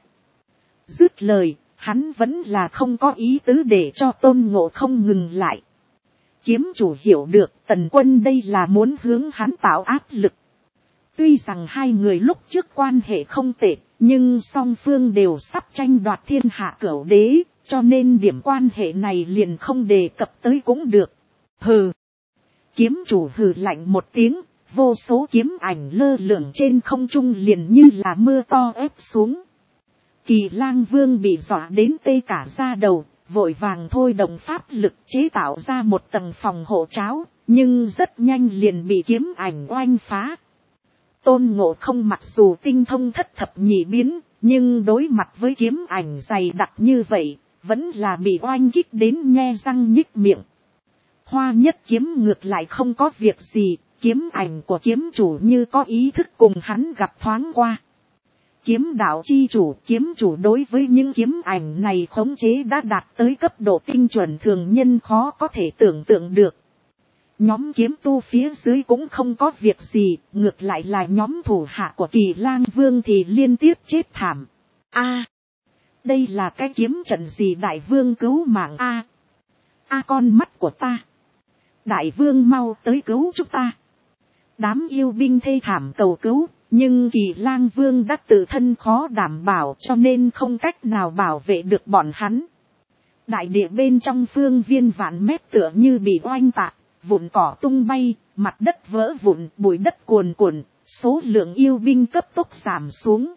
Dứt lời, hắn vẫn là không có ý tứ để cho Tôn Ngộ Không ngừng lại. Kiếm chủ hiểu được Tần Quân đây là muốn hướng hắn tạo áp lực. Tuy rằng hai người lúc trước quan hệ không tệ, nhưng song phương đều sắp tranh đoạt thiên hạ cửu đế, cho nên điểm quan hệ này liền không đề cập tới cũng được. Hừ. Kiếm chủ hừ lạnh một tiếng, vô số kiếm ảnh lơ lửng trên không trung liền như là mưa to ép xuống. Kỳ Lang Vương bị dọa đến tê cả da đầu, vội vàng thôi động pháp lực chế tạo ra một tầng phòng hộ tráo, nhưng rất nhanh liền bị kiếm ảnh oanh phá. Tôn Ngộ Không mặc dù tinh thông thất thập nhị biến, nhưng đối mặt với kiếm ảnh dày đặc như vậy, vẫn là bị oanh kích đến nhe răng nhích miệng. Hoa Nhất Kiếm ngược lại không có việc gì, kiếm ảnh của kiếm chủ như có ý thức cùng hắn gặp thoáng qua. Kiếm đạo chi chủ, kiếm chủ đối với những kiếm ảnh này khống chế đã đạt tới cấp độ tinh chuẩn thường nhân khó có thể tưởng tượng được. Nhóm kiếm tu phía dưới cũng không có việc gì, ngược lại là nhóm thủ hạ của Kỳ Lang Vương thì liên tiếp chết thảm. Đây là cái kiếm trận gì đại vương cứu mạng con mắt của ta. Đại vương mau tới cứu chúng ta. Đám yêu binh thê thảm cầu cứu, nhưng Kỳ Lang Vương đã tự thân khó đảm bảo cho nên không cách nào bảo vệ được bọn hắn. Đại địa bên trong phương viên vạn mét tựa như bị oanh tạc, vụn cỏ tung bay, mặt đất vỡ vụn, bụi đất cuồn cuộn, số lượng yêu binh cấp tốc giảm xuống.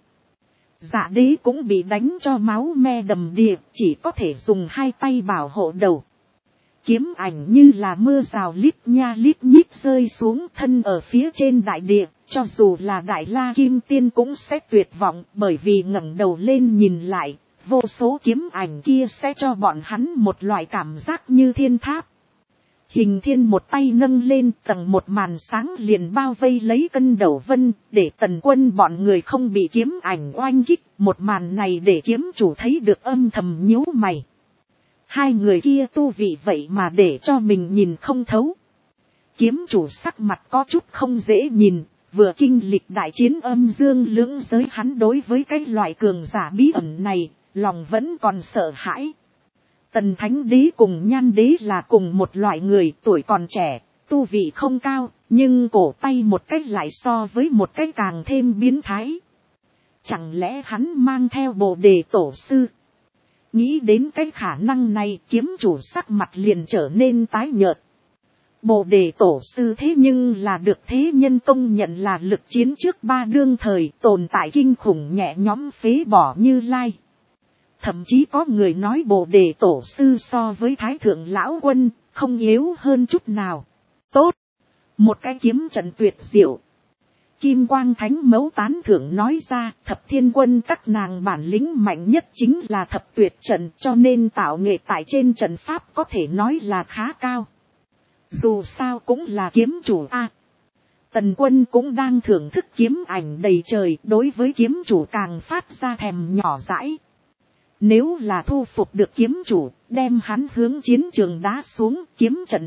Dạ Đế cũng bị đánh cho máu me đầm đìa, chỉ có thể dùng hai tay bảo hộ đầu. Kiếm ảnh như là mưa rào lít nha lít nhít rơi xuống thân ở phía trên đại địa, cho dù là Đại La Kim Tiên cũng sẽ tuyệt vọng, bởi vì ngẩng đầu lên nhìn lại, vô số kiếm ảnh kia sẽ cho bọn hắn một loại cảm giác như thiên tháp. Hình Thiên một tay nâng lên, tầng một màn sáng liền bao vây lấy Cân Đầu Vân, để Tần Quân bọn người không bị kiếm ảnh oanh kích. Một màn này để kiếm chủ thấy được âm thầm nhíu mày. Hai người kia tu vị vậy mà để cho mình nhìn không thấu. Kiếm chủ sắc mặt có chút không dễ nhìn, vừa kinh lịch đại chiến âm dương lưỡng giới, hắn đối với cái loại cường giả bí ẩn này, lòng vẫn còn sợ hãi. Tần Thánh Đế cùng Nhan Đế là cùng một loại người, tuổi còn trẻ, tu vị không cao, nhưng cổ tay một cách lại so với một cái càng thêm biến thái. Chẳng lẽ hắn mang theo Bồ Đề Tổ Sư? Nghĩ đến cái khả năng này, kiếm chủ sắc mặt liền trở nên tái nhợt. Bồ Đề Tổ Sư thế nhưng là được thế nhân công nhận là lực chiến trước ba đương thời, tồn tại kinh khủng nhẹ nhõm phế bỏ Như Lai. Thậm chí có người nói Bồ Đề Tổ Sư so với Thái Thượng Lão Quân, không yếu hơn chút nào. Tốt! Một cái kiếm trận tuyệt diệu. Kim Quang Thánh Mẫu tán thưởng nói ra, Thập Thiên Quân các nàng bản lĩnh mạnh nhất chính là thập tuyệt trận, cho nên tạo nghệ tại trên trận pháp có thể nói là khá cao. Dù sao cũng là kiếm chủ Tần Quân cũng đang thưởng thức kiếm ảnh đầy trời, đối với kiếm chủ càng phát ra thèm nhỏ dãi. Nếu là thu phục được kiếm chủ, đem hắn hướng chiến trường đá xuống, kiếm trận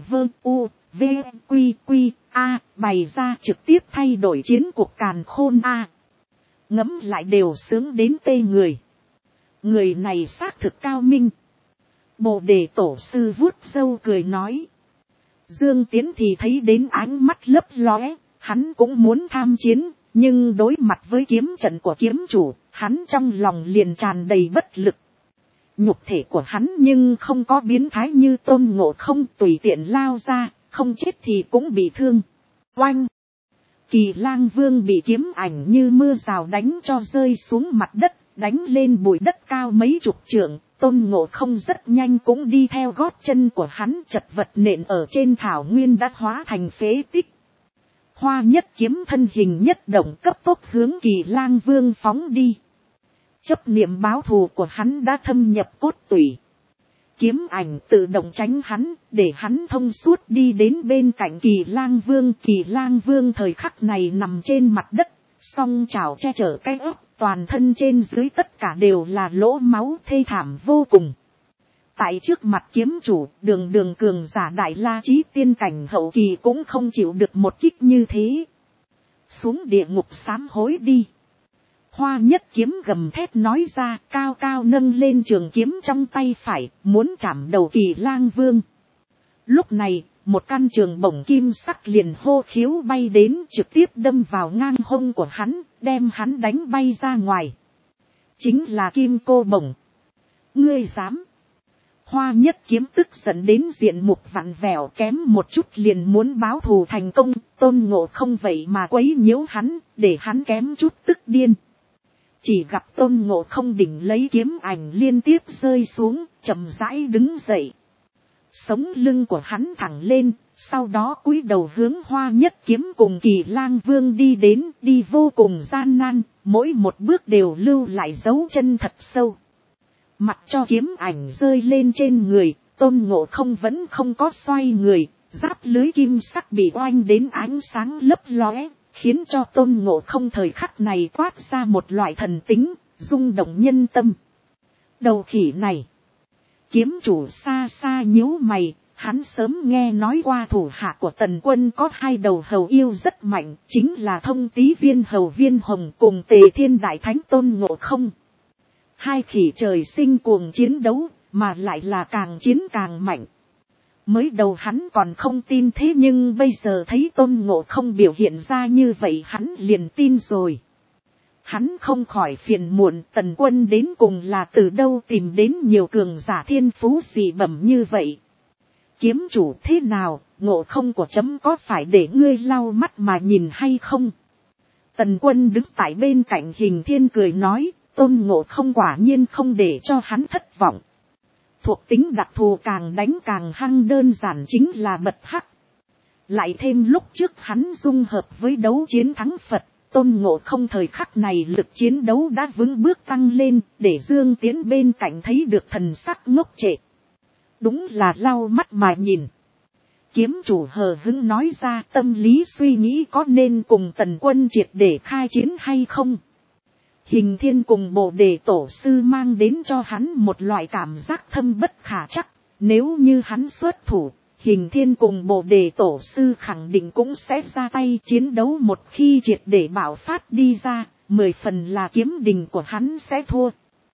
bày ra trực tiếp thay đổi chiến cuộc càn khôn ngẫm lại đều sướng đến tê người. Người này xác thực cao minh. Bồ Đề Tổ Sư vuốt râu cười nói. Dương Tiến thì thấy đến ánh mắt lấp lóe, hắn cũng muốn tham chiến, nhưng đối mặt với kiếm trận của kiếm chủ, hắn trong lòng liền tràn đầy bất lực. Nhục thể của hắn nhưng không có biến thái như Tôn Ngộ Không tùy tiện lao ra, không chết thì cũng bị thương. Oanh! Kỳ Lang Vương bị kiếm ảnh như mưa rào đánh cho rơi xuống mặt đất, đánh lên bụi đất cao mấy chục trượng. Tôn Ngộ Không rất nhanh cũng đi theo gót chân của hắn, chật vật nện ở trên thảo nguyên đã hóa thành phế tích. Hoa Nhất Kiếm thân hình nhất động cấp tốc hướng Kỳ Lang Vương phóng đi. Chấp niệm báo thù của hắn đã thâm nhập cốt tủy. Kiếm ảnh tự động tránh hắn, để hắn thông suốt đi đến bên cạnh Kỳ Lang Vương. Kỳ Lang Vương thời khắc này nằm trên mặt đất, song chảo che chở cái ớt, toàn thân trên dưới tất cả đều là lỗ máu thê thảm vô cùng. Tại trước mặt kiếm chủ, đường cường giả Đại La Chí tiên cảnh hậu kỳ cũng không chịu được một kích như thế. Xuống địa ngục sám hối đi. Hoa Nhất Kiếm gầm thét nói ra, cao cao nâng lên trường kiếm trong tay phải, muốn chạm đầu Kỳ Lang Vương. Lúc này, một căn trường bổng kim sắc liền hô khiếu bay đến, trực tiếp đâm vào ngang hông của hắn, đem hắn đánh bay ra ngoài. Chính là kim cô bổng. Ngươi dám? Hoa Nhất Kiếm tức giận đến diện mục vặn vẹo, kém một chút liền muốn báo thù thành công. Tôn Ngộ Không vậy mà quấy nhiễu hắn, để hắn kém chút tức điên. Chỉ gặp Tôn Ngộ Không đỉnh lấy kiếm ảnh liên tiếp rơi xuống, chậm rãi đứng dậy. Sống lưng của hắn thẳng lên, sau đó cúi đầu hướng Hoa Nhất Kiếm cùng Kỳ Lang Vương đi đến, đi vô cùng gian nan, mỗi một bước đều lưu lại dấu chân thật sâu. Mặc cho kiếm ảnh rơi lên trên người, Tôn Ngộ Không vẫn không có xoay người, giáp lưới kim sắc bị oanh đến ánh sáng lấp lóe, khiến cho Tôn Ngộ Không thời khắc này toát ra một loại thần tính, rung động nhân tâm. Đầu khỉ này, kiếm chủ xa xa nhíu mày, hắn sớm nghe nói qua thủ hạ của Tần Quân có hai đầu hầu yêu rất mạnh, chính là Thông Tý Viên hầu Viên Hồng cùng Tề Thiên Đại Thánh Tôn Ngộ Không. Hai khỉ trời sinh cuồng chiến đấu, mà lại là càng chiến càng mạnh. Mới đầu hắn còn không tin, thế nhưng bây giờ thấy Tôn Ngộ Không biểu hiện ra như vậy hắn liền tin rồi. Hắn không khỏi phiền muộn, Tần Quân đến cùng là từ đâu tìm đến nhiều cường giả thiên phú dị bẩm như vậy. Kiếm chủ thế nào, Ngộ Không của chấm có phải để ngươi lau mắt mà nhìn hay không? Tần Quân đứng tại bên cạnh Hình Thiên cười nói, Tôn Ngộ Không quả nhiên không để cho hắn thất vọng. Thuộc tính đặc thù càng đánh càng hăng, đơn giản chính là bật hắc. Lại thêm lúc trước hắn dung hợp với đấu chiến thắng Phật, Tôn Ngộ Không thời khắc này lực chiến đấu đã vững bước tăng lên, để Dương Tiến bên cạnh thấy được thần sắc ngốc trệ. Đúng là lau mắt mà nhìn. Kiếm chủ hờ hững nói ra, tâm lý suy nghĩ có nên cùng Tần Quân triệt để khai chiến hay không. Hình Thiên cùng Bồ Đề Tổ Sư mang đến cho hắn một loại cảm giác thâm bất khả chắc. Nếu như hắn xuất thủ, Hình Thiên cùng Bồ Đề Tổ Sư khẳng định cũng sẽ ra tay chiến đấu, một khi triệt để bạo phát đi ra, 10 phần là kiếm đình của hắn sẽ thua.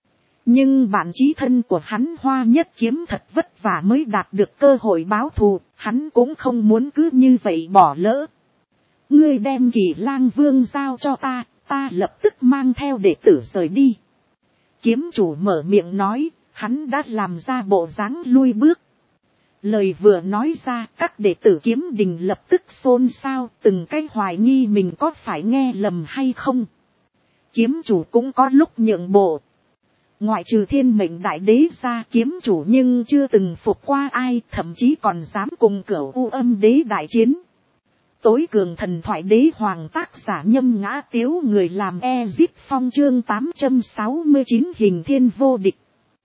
Nhưng bản chí thân của hắn Hoa Nhất Kiếm thật vất vả mới đạt được cơ hội báo thù, hắn cũng không muốn cứ như vậy bỏ lỡ. Ngươi đem Kỳ Lang Vương giao cho ta, ta lập tức mang theo đệ tử rời đi. Kiếm chủ mở miệng nói, hắn đã làm ra bộ dáng lui bước. Lời vừa nói ra, các đệ tử kiếm đình lập tức xôn xao, từng cái hoài nghi mình có phải nghe lầm hay không. Kiếm chủ cũng có lúc nhượng bộ. Ngoại trừ Thiên Mệnh Đại Đế ra, kiếm chủ nhưng chưa từng phục qua ai, thậm chí còn dám cùng Cửu U Âm Đế đại chiến. Tối cường thần thoại đế hoàng tác giả Nhâm Ngã Tiếu, người làm Ezip Phong, chương 869 Hình Thiên vô địch.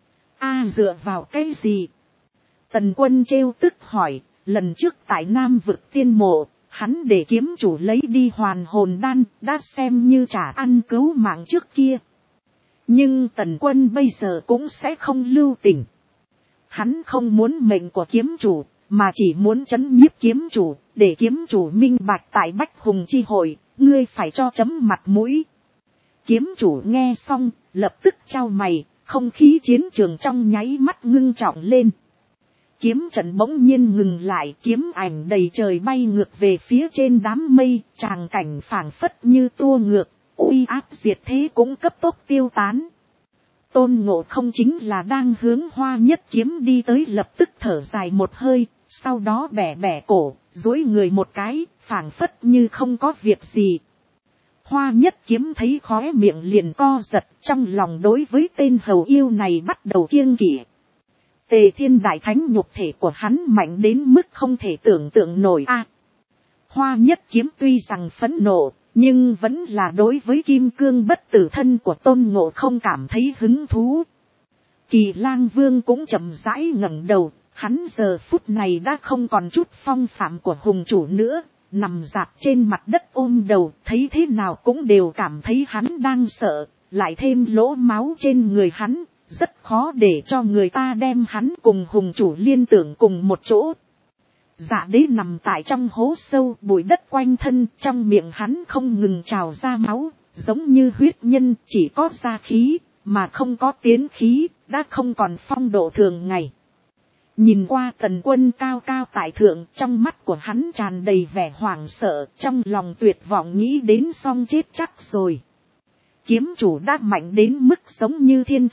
Dựa vào cái gì? Tần Quân trêu tức hỏi, lần trước tại Nam Vực Tiên Mộ, hắn để kiếm chủ lấy đi hoàn hồn đan, đã xem như trả ăn cứu mạng trước kia. Nhưng Tần Quân bây giờ cũng sẽ không lưu tình. Hắn không muốn mệnh của kiếm chủ, mà chỉ muốn trấn nhiếp kiếm chủ, để kiếm chủ minh bạch tại Bách Hùng chi hội, ngươi phải cho chấm mặt mũi. Kiếm chủ nghe xong, lập tức chau mày, không khí chiến trường trong nháy mắt ngưng trọng lên. Kiếm trận bỗng nhiên ngừng lại, kiếm ảnh đầy trời bay ngược về phía trên đám mây, tràng cảnh phảng phất như tua ngược, uy áp diệt thế cũng cấp tốc tiêu tán. Tôn Ngộ Không chính là đang hướng Hoa Nhất Kiếm đi tới, lập tức thở dài một hơi, sau đó bẻ bẻ cổ, duỗi người một cái, phảng phất như không có việc gì. Hoa Nhất Kiếm thấy khóe miệng liền co giật, trong lòng đối với tên hầu yêu này bắt đầu kiêng kỵ. Tề Thiên Đại Thánh nhục thể của hắn mạnh đến mức không thể tưởng tượng nổi a. Hoa Nhất Kiếm tuy rằng phẫn nộ, nhưng vẫn là đối với kim cương bất tử thân của Tôn Ngộ Không cảm thấy hứng thú. Kỳ Lang Vương cũng chậm rãi ngẩng đầu, hắn giờ phút này đã không còn chút phong phạm của hùng chủ nữa, nằm dạp trên mặt đất ôm đầu, thấy thế nào cũng đều cảm thấy hắn đang sợ, lại thêm lỗ máu trên người hắn, rất khó để cho người ta đem hắn cùng hùng chủ liên tưởng cùng một chỗ. Dạ Đế nằm tại trong hố sâu, bụi đất quanh thân, trong miệng hắn không ngừng trào ra máu, giống như huyết nhân, chỉ có ra khí, mà không có tiến khí, đã không còn phong độ thường ngày. Nhìn qua Tần Quân cao cao tại thượng, trong mắt của hắn tràn đầy vẻ hoảng sợ, trong lòng tuyệt vọng nghĩ đến xong chết chắc rồi. Kiếm chủ đã mạnh đến mức giống như thiên thần,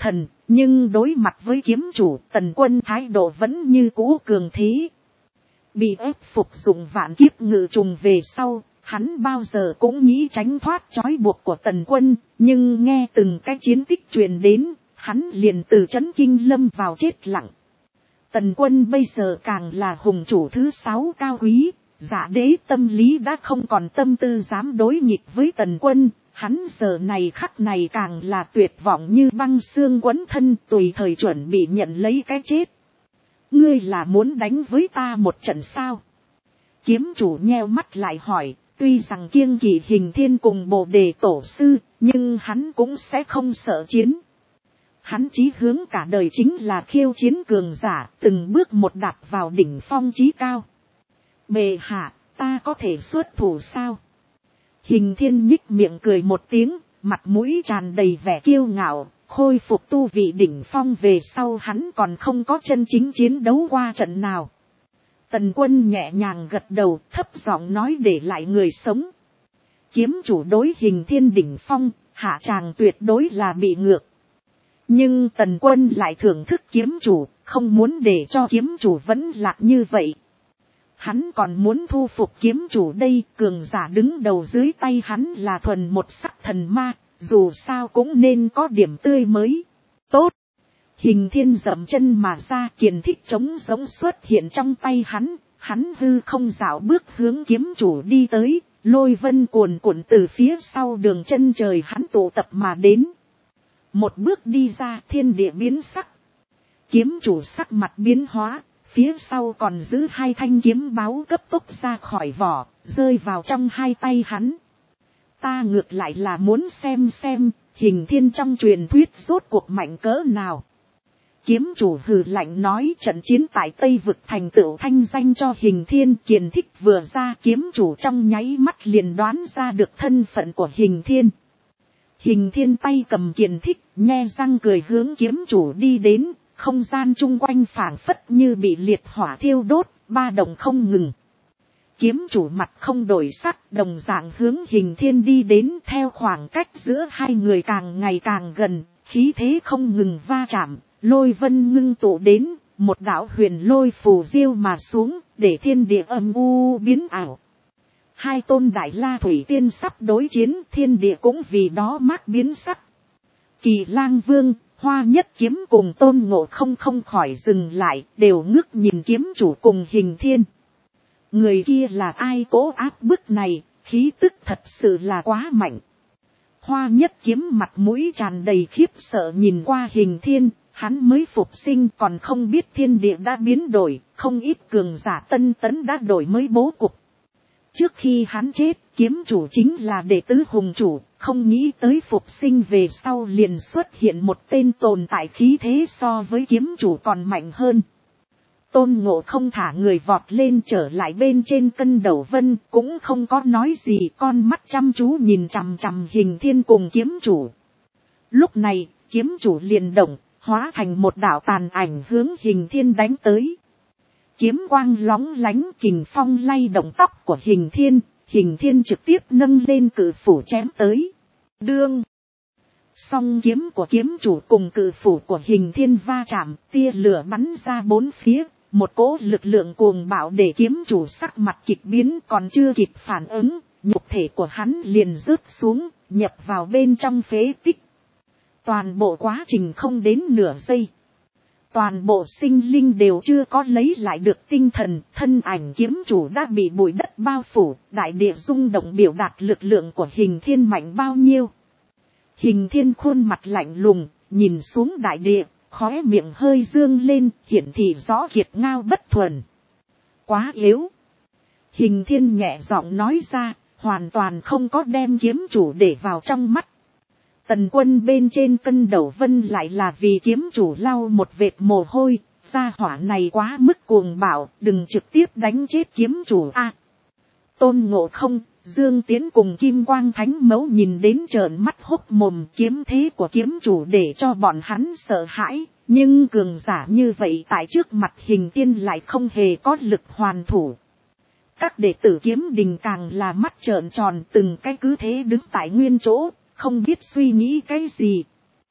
Nhưng đối mặt với kiếm chủ, Tần Quân thái độ vẫn như cũ cường thế. Bị ép phục dụng vạn kiếp ngự trùng về sau, hắn bao giờ cũng nghĩ tránh thoát trói buộc của Tần Quân, nhưng nghe từng cái chiến tích truyền đến, hắn liền từ chấn kinh lâm vào chết lặng. Tần Quân bây giờ càng là hùng chủ thứ 6 cao quý, Dạ Đế tâm lý đã không còn tâm tư dám đối nghịch với Tần Quân, hắn giờ này khắc này càng là tuyệt vọng như băng xương quấn thân, tùy thời chuẩn bị nhận lấy cái chết. Ngươi là muốn đánh với ta một trận sao? Kiếm chủ nheo mắt lại hỏi, tuy rằng kiêng kỵ Hình Thiên cùng Bồ Đề tổ sư, nhưng hắn cũng sẽ không sợ chiến. Hắn chí hướng cả đời chính là khiêu chiến cường giả, từng bước một đạp vào đỉnh phong chí cao. Bệ hạ, ta có thể xuất thủ sao? Hình Thiên nhích miệng cười một tiếng, mặt mũi tràn đầy vẻ kiêu ngạo, khôi phục tu vị đỉnh phong về sau hắn còn không có chân chính chiến đấu qua trận nào. Tần Quân nhẹ nhàng gật đầu, thấp giọng nói để lại người sống. Kiếm chủ đối Hình Thiên đỉnh phong, hạ tràng tuyệt đối là bị ngược. Nhưng Tần Quân lại thưởng thức kiếm chủ, không muốn để cho kiếm chủ vẫn lạc như vậy. Hắn còn muốn thu phục kiếm chủ đây, cường giả đứng đầu dưới tay hắn là thuần một sắc thần ma, dù sao cũng nên có điểm tươi mới. Tốt! Hình Thiên dậm chân mà ra, kiền thích trống giống xuất hiện trong tay hắn hư không dạo bước hướng kiếm chủ đi tới, lôi vân cuồn cuộn từ phía sau đường chân trời hắn tụ tập mà đến. Một bước đi ra, thiên địa biến sắc. Kiếm chủ sắc mặt biến hóa, phía sau còn giữ hai thanh kiếm báu cấp tốc ra khỏi vỏ, rơi vào trong hai tay hắn. Ta ngược lại là muốn xem, Hình Thiên trong truyền thuyết rốt cuộc mạnh cỡ nào. Kiếm chủ hừ lạnh nói, trận chiến tại Tây Vực thành tựu thanh danh cho Hình Thiên, kiền thích vừa ra, kiếm chủ trong nháy mắt liền đoán ra được thân phận của Hình Thiên. Hình Thiên tay cầm kiền thích, nhe răng cười hướng kiếm chủ đi đến, không gian chung quanh phảng phất như bị liệt hỏa thiêu đốt, ba động không ngừng. Kiếm chủ mặt không đổi sắc, đồng dạng hướng Hình Thiên đi đến, theo khoảng cách giữa hai người càng ngày càng gần, khí thế không ngừng va chạm, lôi vân ngưng tụ đến, một đạo huyền lôi phù diêu mà xuống, để thiên địa âm u biến ảo. Hai tôn đại la thủy tiên sắp đối chiến, thiên địa cũng vì đó mát biến sắc. Kỳ Lang Vương, Hoa Nhất Kiếm cùng Tôn Ngộ không khỏi dừng lại, đều ngước nhìn kiếm chủ cùng Hình Thiên. Người kia là ai cố áp bức này, khí tức thật sự là quá mạnh. Hoa Nhất Kiếm mặt mũi tràn đầy khiếp sợ nhìn qua Hình Thiên, hắn mới phục sinh còn không biết thiên địa đã biến đổi, không ít cường giả tân tấn đã đổi mới bố cục. Trước khi hắn chết, kiếm chủ chính là đệ tứ hùng chủ, không nghĩ tới phục sinh về sau liền xuất hiện một tên tồn tại khí thế so với kiếm chủ còn mạnh hơn. Tôn Ngộ không thả người vọt lên trở lại bên trên cân đầu vân, cũng không có nói gì, con mắt chăm chú nhìn chằm chằm Hình Thiên cùng kiếm chủ. Lúc này, kiếm chủ liền động, hóa thành một đạo tàn ảnh hướng Hình Thiên đánh tới. Kiếm quang lóng lánh, kình phong lay động tóc của Hình Thiên trực tiếp nâng lên cự phủ chém tới. Đương! Song kiếm của kiếm chủ cùng cự phủ của Hình Thiên va chạm, tia lửa bắn ra bốn phía, một cỗ lực lượng cuồng bạo để kiếm chủ sắc mặt kịch biến, còn chưa kịp phản ứng, nhục thể của hắn liền rớt xuống, nhập vào bên trong phế tích. Toàn bộ quá trình không đến nửa giây. Toàn bộ sinh linh đều chưa có lấy lại được tinh thần, thân ảnh kiếm chủ đã bị bụi đất bao phủ, đại địa rung động biểu đạt lực lượng của Hình Thiên mạnh bao nhiêu. Hình Thiên khuôn mặt lạnh lùng, nhìn xuống đại địa, khóe miệng hơi dương lên, hiển thị rõ kiệt ngao bất thuần. Quá yếu. Hình Thiên nhẹ giọng nói ra, hoàn toàn không có đem kiếm chủ để vào trong mắt. Tần Quân bên trên cân đầu vân lại là vì kiếm chủ lau một vệt mồ hôi, gia hỏa này quá mức cuồng bạo, đừng trực tiếp đánh chết kiếm chủ a. Tôn Ngộ không, Dương Tiến cùng Kim Quang Thánh Mẫu nhìn đến trợn mắt hốc mồm, kiếm thế của kiếm chủ để cho bọn hắn sợ hãi, nhưng cường giả như vậy tại trước mặt Hình Thiên lại không hề có lực hoàn thủ. Các đệ tử kiếm đình càng là mắt trợn tròn, từng cái cứ thế đứng tại nguyên chỗ, không biết suy nghĩ cái gì.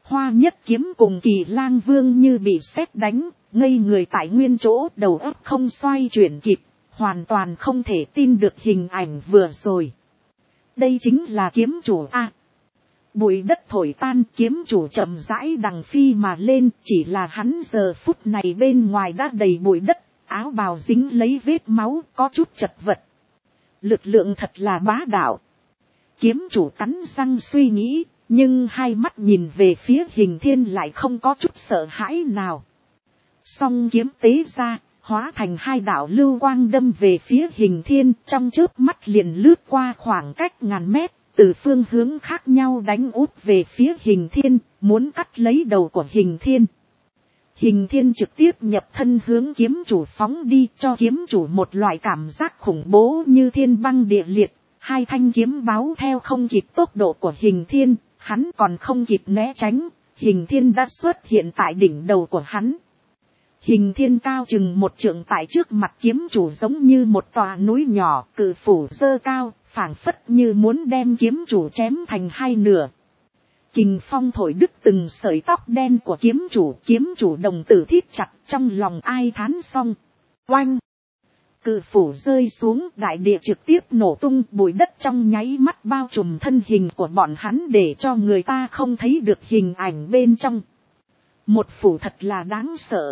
Hoa Nhất Kiếm cùng Kỳ Lang Vương như bị sét đánh, ngây người tại nguyên chỗ, đầu óc không xoay chuyển kịp, hoàn toàn không thể tin được hình ảnh vừa rồi. Đây chính là kiếm chủ a. Bụi đất thổi tan, kiếm chủ chậm rãi đằng phi mà lên, chỉ là hắn giờ phút này bên ngoài đã đầy bụi đất, áo bào dính lấy vết máu, có chút chật vật. Lực lượng thật là bá đạo. Kiếm chủ cắn răng suy nghĩ, nhưng hai mắt nhìn về phía Hình Thiên lại không có chút sợ hãi nào. Song kiếm tế ra, hóa thành hai đạo lưu quang đâm về phía Hình Thiên, trong chớp mắt liền lướt qua khoảng cách ngàn mét, từ phương hướng khác nhau đánh úp về phía Hình Thiên, muốn cắt lấy đầu của Hình Thiên. Hình Thiên trực tiếp nhập thân hướng kiếm chủ phóng đi, cho kiếm chủ một loại cảm giác khủng bố như thiên băng địa liệt. Hai thanh kiếm báo theo không kịp tốc độ của Hình Thiên, hắn còn không kịp né tránh, Hình Thiên đã xuất hiện tại đỉnh đầu của hắn. Hình Thiên cao chừng một trượng tại trước mặt kiếm chủ giống như một tòa núi nhỏ, cự phủ dơ cao, phảng phất như muốn đem kiếm chủ chém thành hai nửa. Kình phong thổi đứt từng sợi tóc đen của kiếm chủ đồng tử thít chặt, trong lòng ai thán xong. Oanh! Cự phủ rơi xuống, đại địa trực tiếp nổ tung, bụi đất trong nháy mắt bao trùm thân hình của bọn hắn để cho người ta không thấy được hình ảnh bên trong. Một phủ thật là đáng sợ.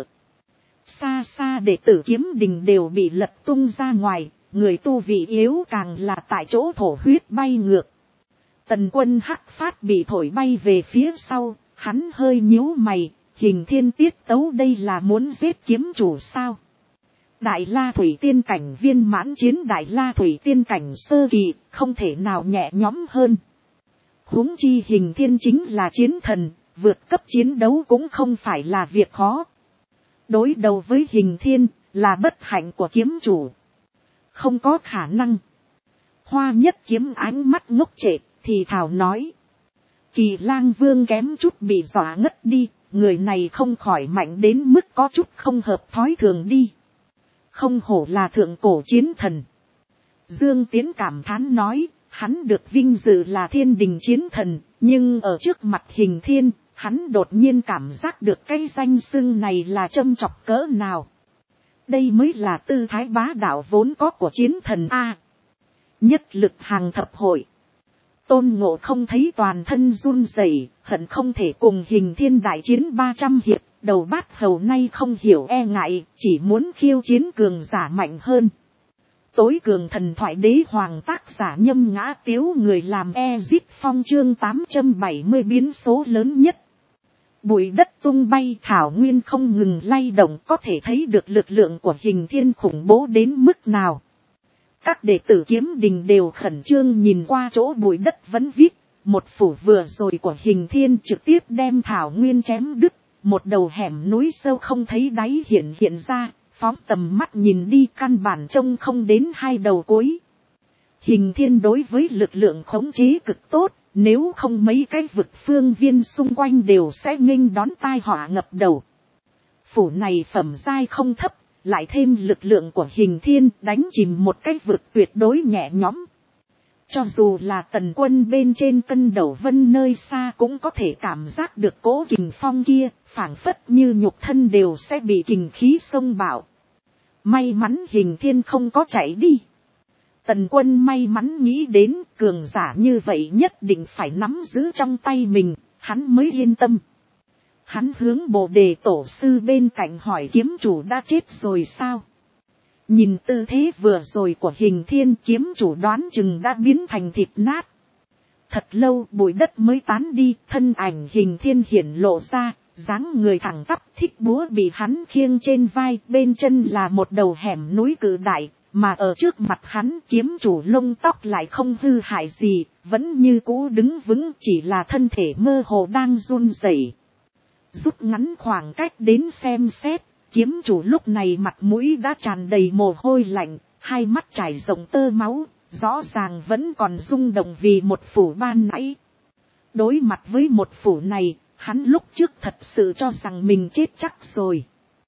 Xa xa đệ tử Kiếm Đình đều bị lật tung ra ngoài, người tu vị yếu càng là tại chỗ thổ huyết bay ngược. Tần Quân Hắc Phát bị thổi bay về phía sau, hắn hơi nhíu mày, Hình Thiên tiết tấu đây là muốn giết kiếm chủ sao? Đại La Thủy Tiên cảnh viên mãn chiến Đại La Thủy Tiên cảnh sơ kỳ, không thể nào nhẹ nhõm hơn. Huống chi Hình Thiên chính là chiến thần, vượt cấp chiến đấu cũng không phải là việc khó. Đối đầu với Hình Thiên, là bất hạnh của kiếm chủ. Không có khả năng. Hoa Nhất Kiếm ánh mắt ngốc trệ, thì thào nói. Kỳ Lang Vương kém chút bị dọa ngất đi, người này không khỏi mạnh đến mức có chút không hợp thói thường đi. Không hổ là thượng cổ chiến thần. Dương Tiến cảm thán nói, hắn được vinh dự là thiên đình chiến thần, nhưng ở trước mặt Hình Thiên, hắn đột nhiên cảm giác được cái danh xưng này là châm chọc cỡ nào. Đây mới là tư thái bá đạo vốn có của chiến thần A. Nhất lực hàng thập hội. Tôn Ngộ không thấy toàn thân run rẩy, hận không thể cùng Hình Thiên đại chiến 300 hiệp, đầu bát hầu nay không hiểu e ngại, chỉ muốn khiêu chiến cường giả mạnh hơn. Tối cường thần thoại đế hoàng tác giả Nhâm Ngã Tiếu, người làm Ezit Phong chương 870 biến số lớn nhất. Bụi đất tung bay, thảo nguyên không ngừng lay động, có thể thấy được lực lượng của Hình Thiên khủng bố đến mức nào. Các đệ tử Kiếm Đình đều khẩn trương nhìn qua chỗ bụi đất vẫn viết, một phủ vừa rồi của Hình Thiên trực tiếp đem thảo nguyên chém đứt, một đầu hẻm núi sâu không thấy đáy hiện ra, phóng tầm mắt nhìn đi căn bản trông không đến hai đầu cuối. Hình Thiên đối với lực lượng khống chế cực tốt, nếu không mấy cái vực phương viên xung quanh đều sẽ nghênh đón tai họa ngập đầu. Phủ này phẩm giai không thấp, lại thêm lực lượng của Hình Thiên đánh chìm một cái vực tuyệt đối nhẹ nhõm. Cho dù là Tần Quân bên trên cân đầu vân nơi xa cũng có thể cảm giác được cỗ kình phong kia, phảng phất như nhục thân đều sẽ bị kình khí xông bạo. May mắn Hình Thiên không có chạy đi. Tần Quân may mắn nghĩ đến cường giả như vậy nhất định phải nắm giữ trong tay mình, hắn mới yên tâm. Hắn hướng Bồ Đề Tổ sư bên cạnh hỏi kiếm chủ đã chết rồi sao? Nhìn tư thế vừa rồi của Hình Thiên, kiếm chủ đoán chừng đã biến thành thịt nát. Thật lâu bụi đất mới tán đi, thân ảnh Hình Thiên hiển lộ ra, dáng người thẳng tắp, thích búa bị hắn khiêng trên vai, bên chân là một đầu hẻm núi cự đại, mà ở trước mặt hắn kiếm chủ lông tóc lại không hư hại gì, vẫn như cũ đứng vững, chỉ là thân thể mơ hồ đang run rẩy. Rút ngắn khoảng cách đến xem xét, kiếm chủ lúc này mặt mũi đã tràn đầy mồ hôi lạnh, hai mắt trải rộng tơ máu, rõ ràng vẫn còn rung động vì một phủ ban nãy. Đối mặt với một phủ này, hắn lúc trước thật sự cho rằng mình chết chắc rồi.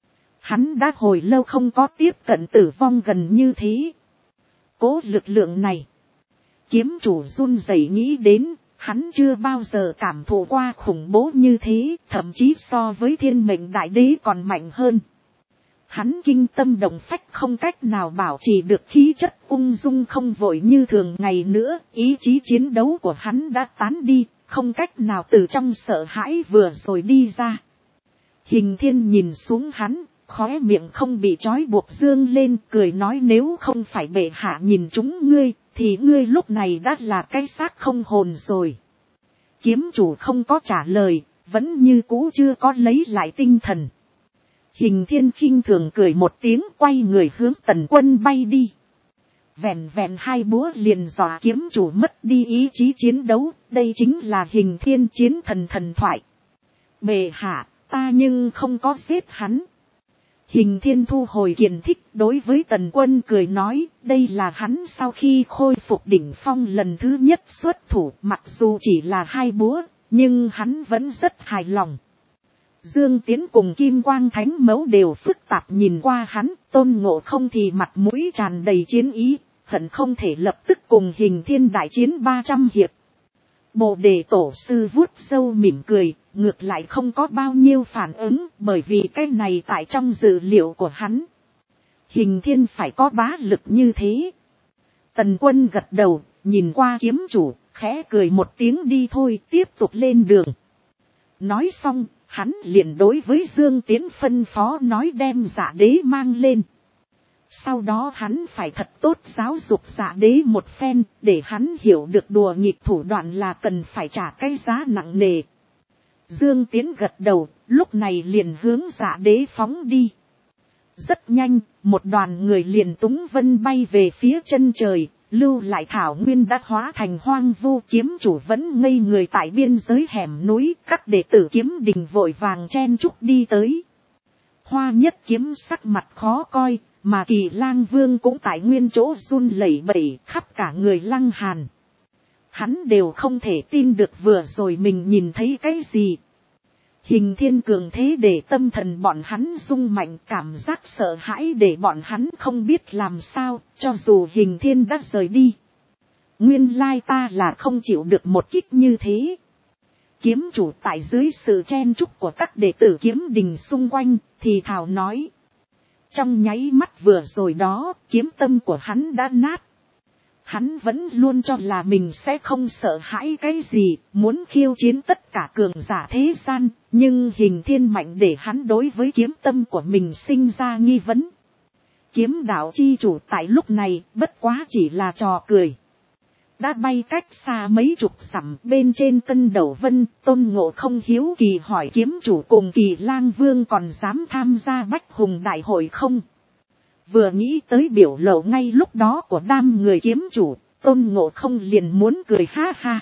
Hắn đã hồi lâu không có tiếp cận tử vong gần như thế. Cố lực lượng này. Kiếm chủ run rẩy nghĩ đến, Hắn chưa bao giờ cảm thụ qua khủng bố như thế, thậm chí so với thiên mệnh đại đế còn mạnh hơn. Hắn kinh tâm động phách, không cách nào bảo trì được khí chất ung dung không vội như thường ngày nữa, ý chí chiến đấu của hắn đã tán đi, không cách nào từ trong sợ hãi vừa rồi đi ra. Hình Thiên nhìn xuống hắn, khóe miệng không bị trói buộc dương lên, cười nói nếu không phải bệ hạ nhìn chúng ngươi, thì ngươi lúc này đã là cái xác không hồn rồi. Kiếm chủ không có trả lời, vẫn như cũ chưa có lấy lại tinh thần. Hình Thiên khinh thường cười một tiếng, quay người hướng Tần Quân bay đi. Vẹn vẹn 2 búa liền dọa kiếm chủ mất đi ý chí chiến đấu, đây chính là Hình Thiên chiến thần thần thoại. Bệ hạ, ta nhưng không có giết hắn. Hình Thiên thu hồi kiền thích, đối với Tần Quân cười nói, đây là hắn sau khi khôi phục đỉnh phong lần thứ nhất xuất thủ, mặc dù chỉ là 2 búa, nhưng hắn vẫn rất hài lòng. Dương Tiến cùng Kim Quang Thánh Mẫu đều phức tạp nhìn qua hắn, Tôn Ngộ Không thì mặt mũi tràn đầy chiến ý, hận không thể lập tức cùng Hình Thiên đại chiến 300 hiệp. Bồ Đề Tổ sư vuốt râu mỉm cười, ngược lại không có bao nhiêu phản ứng, bởi vì cái này tại trong dự liệu của hắn. Hình Thiên phải có bá lực như thế. Tần Quân gật đầu, nhìn qua kiếm chủ, khẽ cười một tiếng đi thôi, tiếp tục lên đường. Nói xong, hắn liền đối với Dương Tiến phân phó nói đem Dạ Đế mang lên. Sau đó hắn phải thật tốt giáo dục Dạ Đế một phen, để hắn hiểu được đùa nghịch thủ đoạn là cần phải trả cái giá nặng nề. Dương Tiến gật đầu, lúc này liền hướng Dạ Đế phóng đi. Rất nhanh, một đoàn người liền túng vân bay về phía chân trời, lưu lại thảo nguyên đã hóa thành hoang vu. Kiếm chủ vẫn ngây người tại biên giới hẻm núi, các đệ tử Kiếm Đình vội vàng chen chúc đi tới. Hoa Nhất Kiếm sắc mặt khó coi, mà Kỳ Lang Vương cũng tại nguyên chỗ run lẩy bẩy, khắp cả người Lăng Hàn. Hắn đều không thể tin được vừa rồi mình nhìn thấy cái gì. Hình Thiên cường thế để tâm thần bọn hắn rung mạnh, cảm giác sợ hãi để bọn hắn không biết làm sao, cho dù Hình Thiên đã rời đi. Nguyên lai ta là không chịu được một kích như thế. Kiếm chủ tại dưới sự chen chúc của các đệ tử Kiếm Đình xung quanh, thì thào nói. Trong nháy mắt vừa rồi đó, kiếm tâm của hắn đã nát. Hắn vẫn luôn cho là mình sẽ không sợ hãi cái gì, muốn khiêu chiến tất cả cường giả thế gian, nhưng Hình Thiên mạnh để hắn đối với kiếm tâm của mình sinh ra nghi vấn. Kiếm đạo chi chủ tại lúc này, bất quá chỉ là trò cười. Đã bay cách xa mấy chục dặm, bên trên cân đầu vân, Tôn Ngộ Không hiếu kỳ hỏi kiếm chủ cùng Kỳ Lang Vương còn dám tham gia Bách Hùng đại hội không? Vừa nghĩ tới biểu lộ ngay lúc đó của đám người kiếm chủ, Tôn Ngộ Không liền muốn cười ha ha.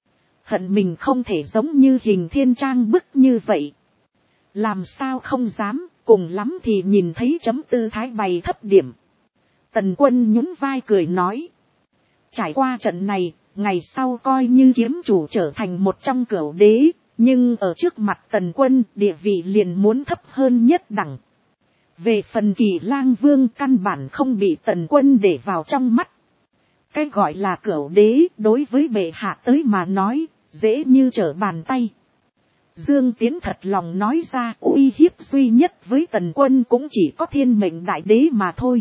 Hận mình không thể giống như Hình Thiên trang bức như vậy. Làm sao không dám, cùng lắm thì nhìn thấy chấm tư thái bày thấp điểm. Tần Quân nhún vai cười nói. Trải qua trận này, ngày sau coi như kiếm chủ trở thành một trong cửu đế, nhưng ở trước mặt Tần Quân địa vị liền muốn thấp hơn nhất đẳng. Về phần Kỳ Lang Vương căn bản không bị Tần Quân để vào trong mắt. Cái gọi là cửu đế đối với bệ hạ tới mà nói, dễ như trở bàn tay. Dương Tiến thật lòng nói ra, uy hiếp duy nhất với Tần Quân cũng chỉ có Thiên Mệnh đại đế mà thôi.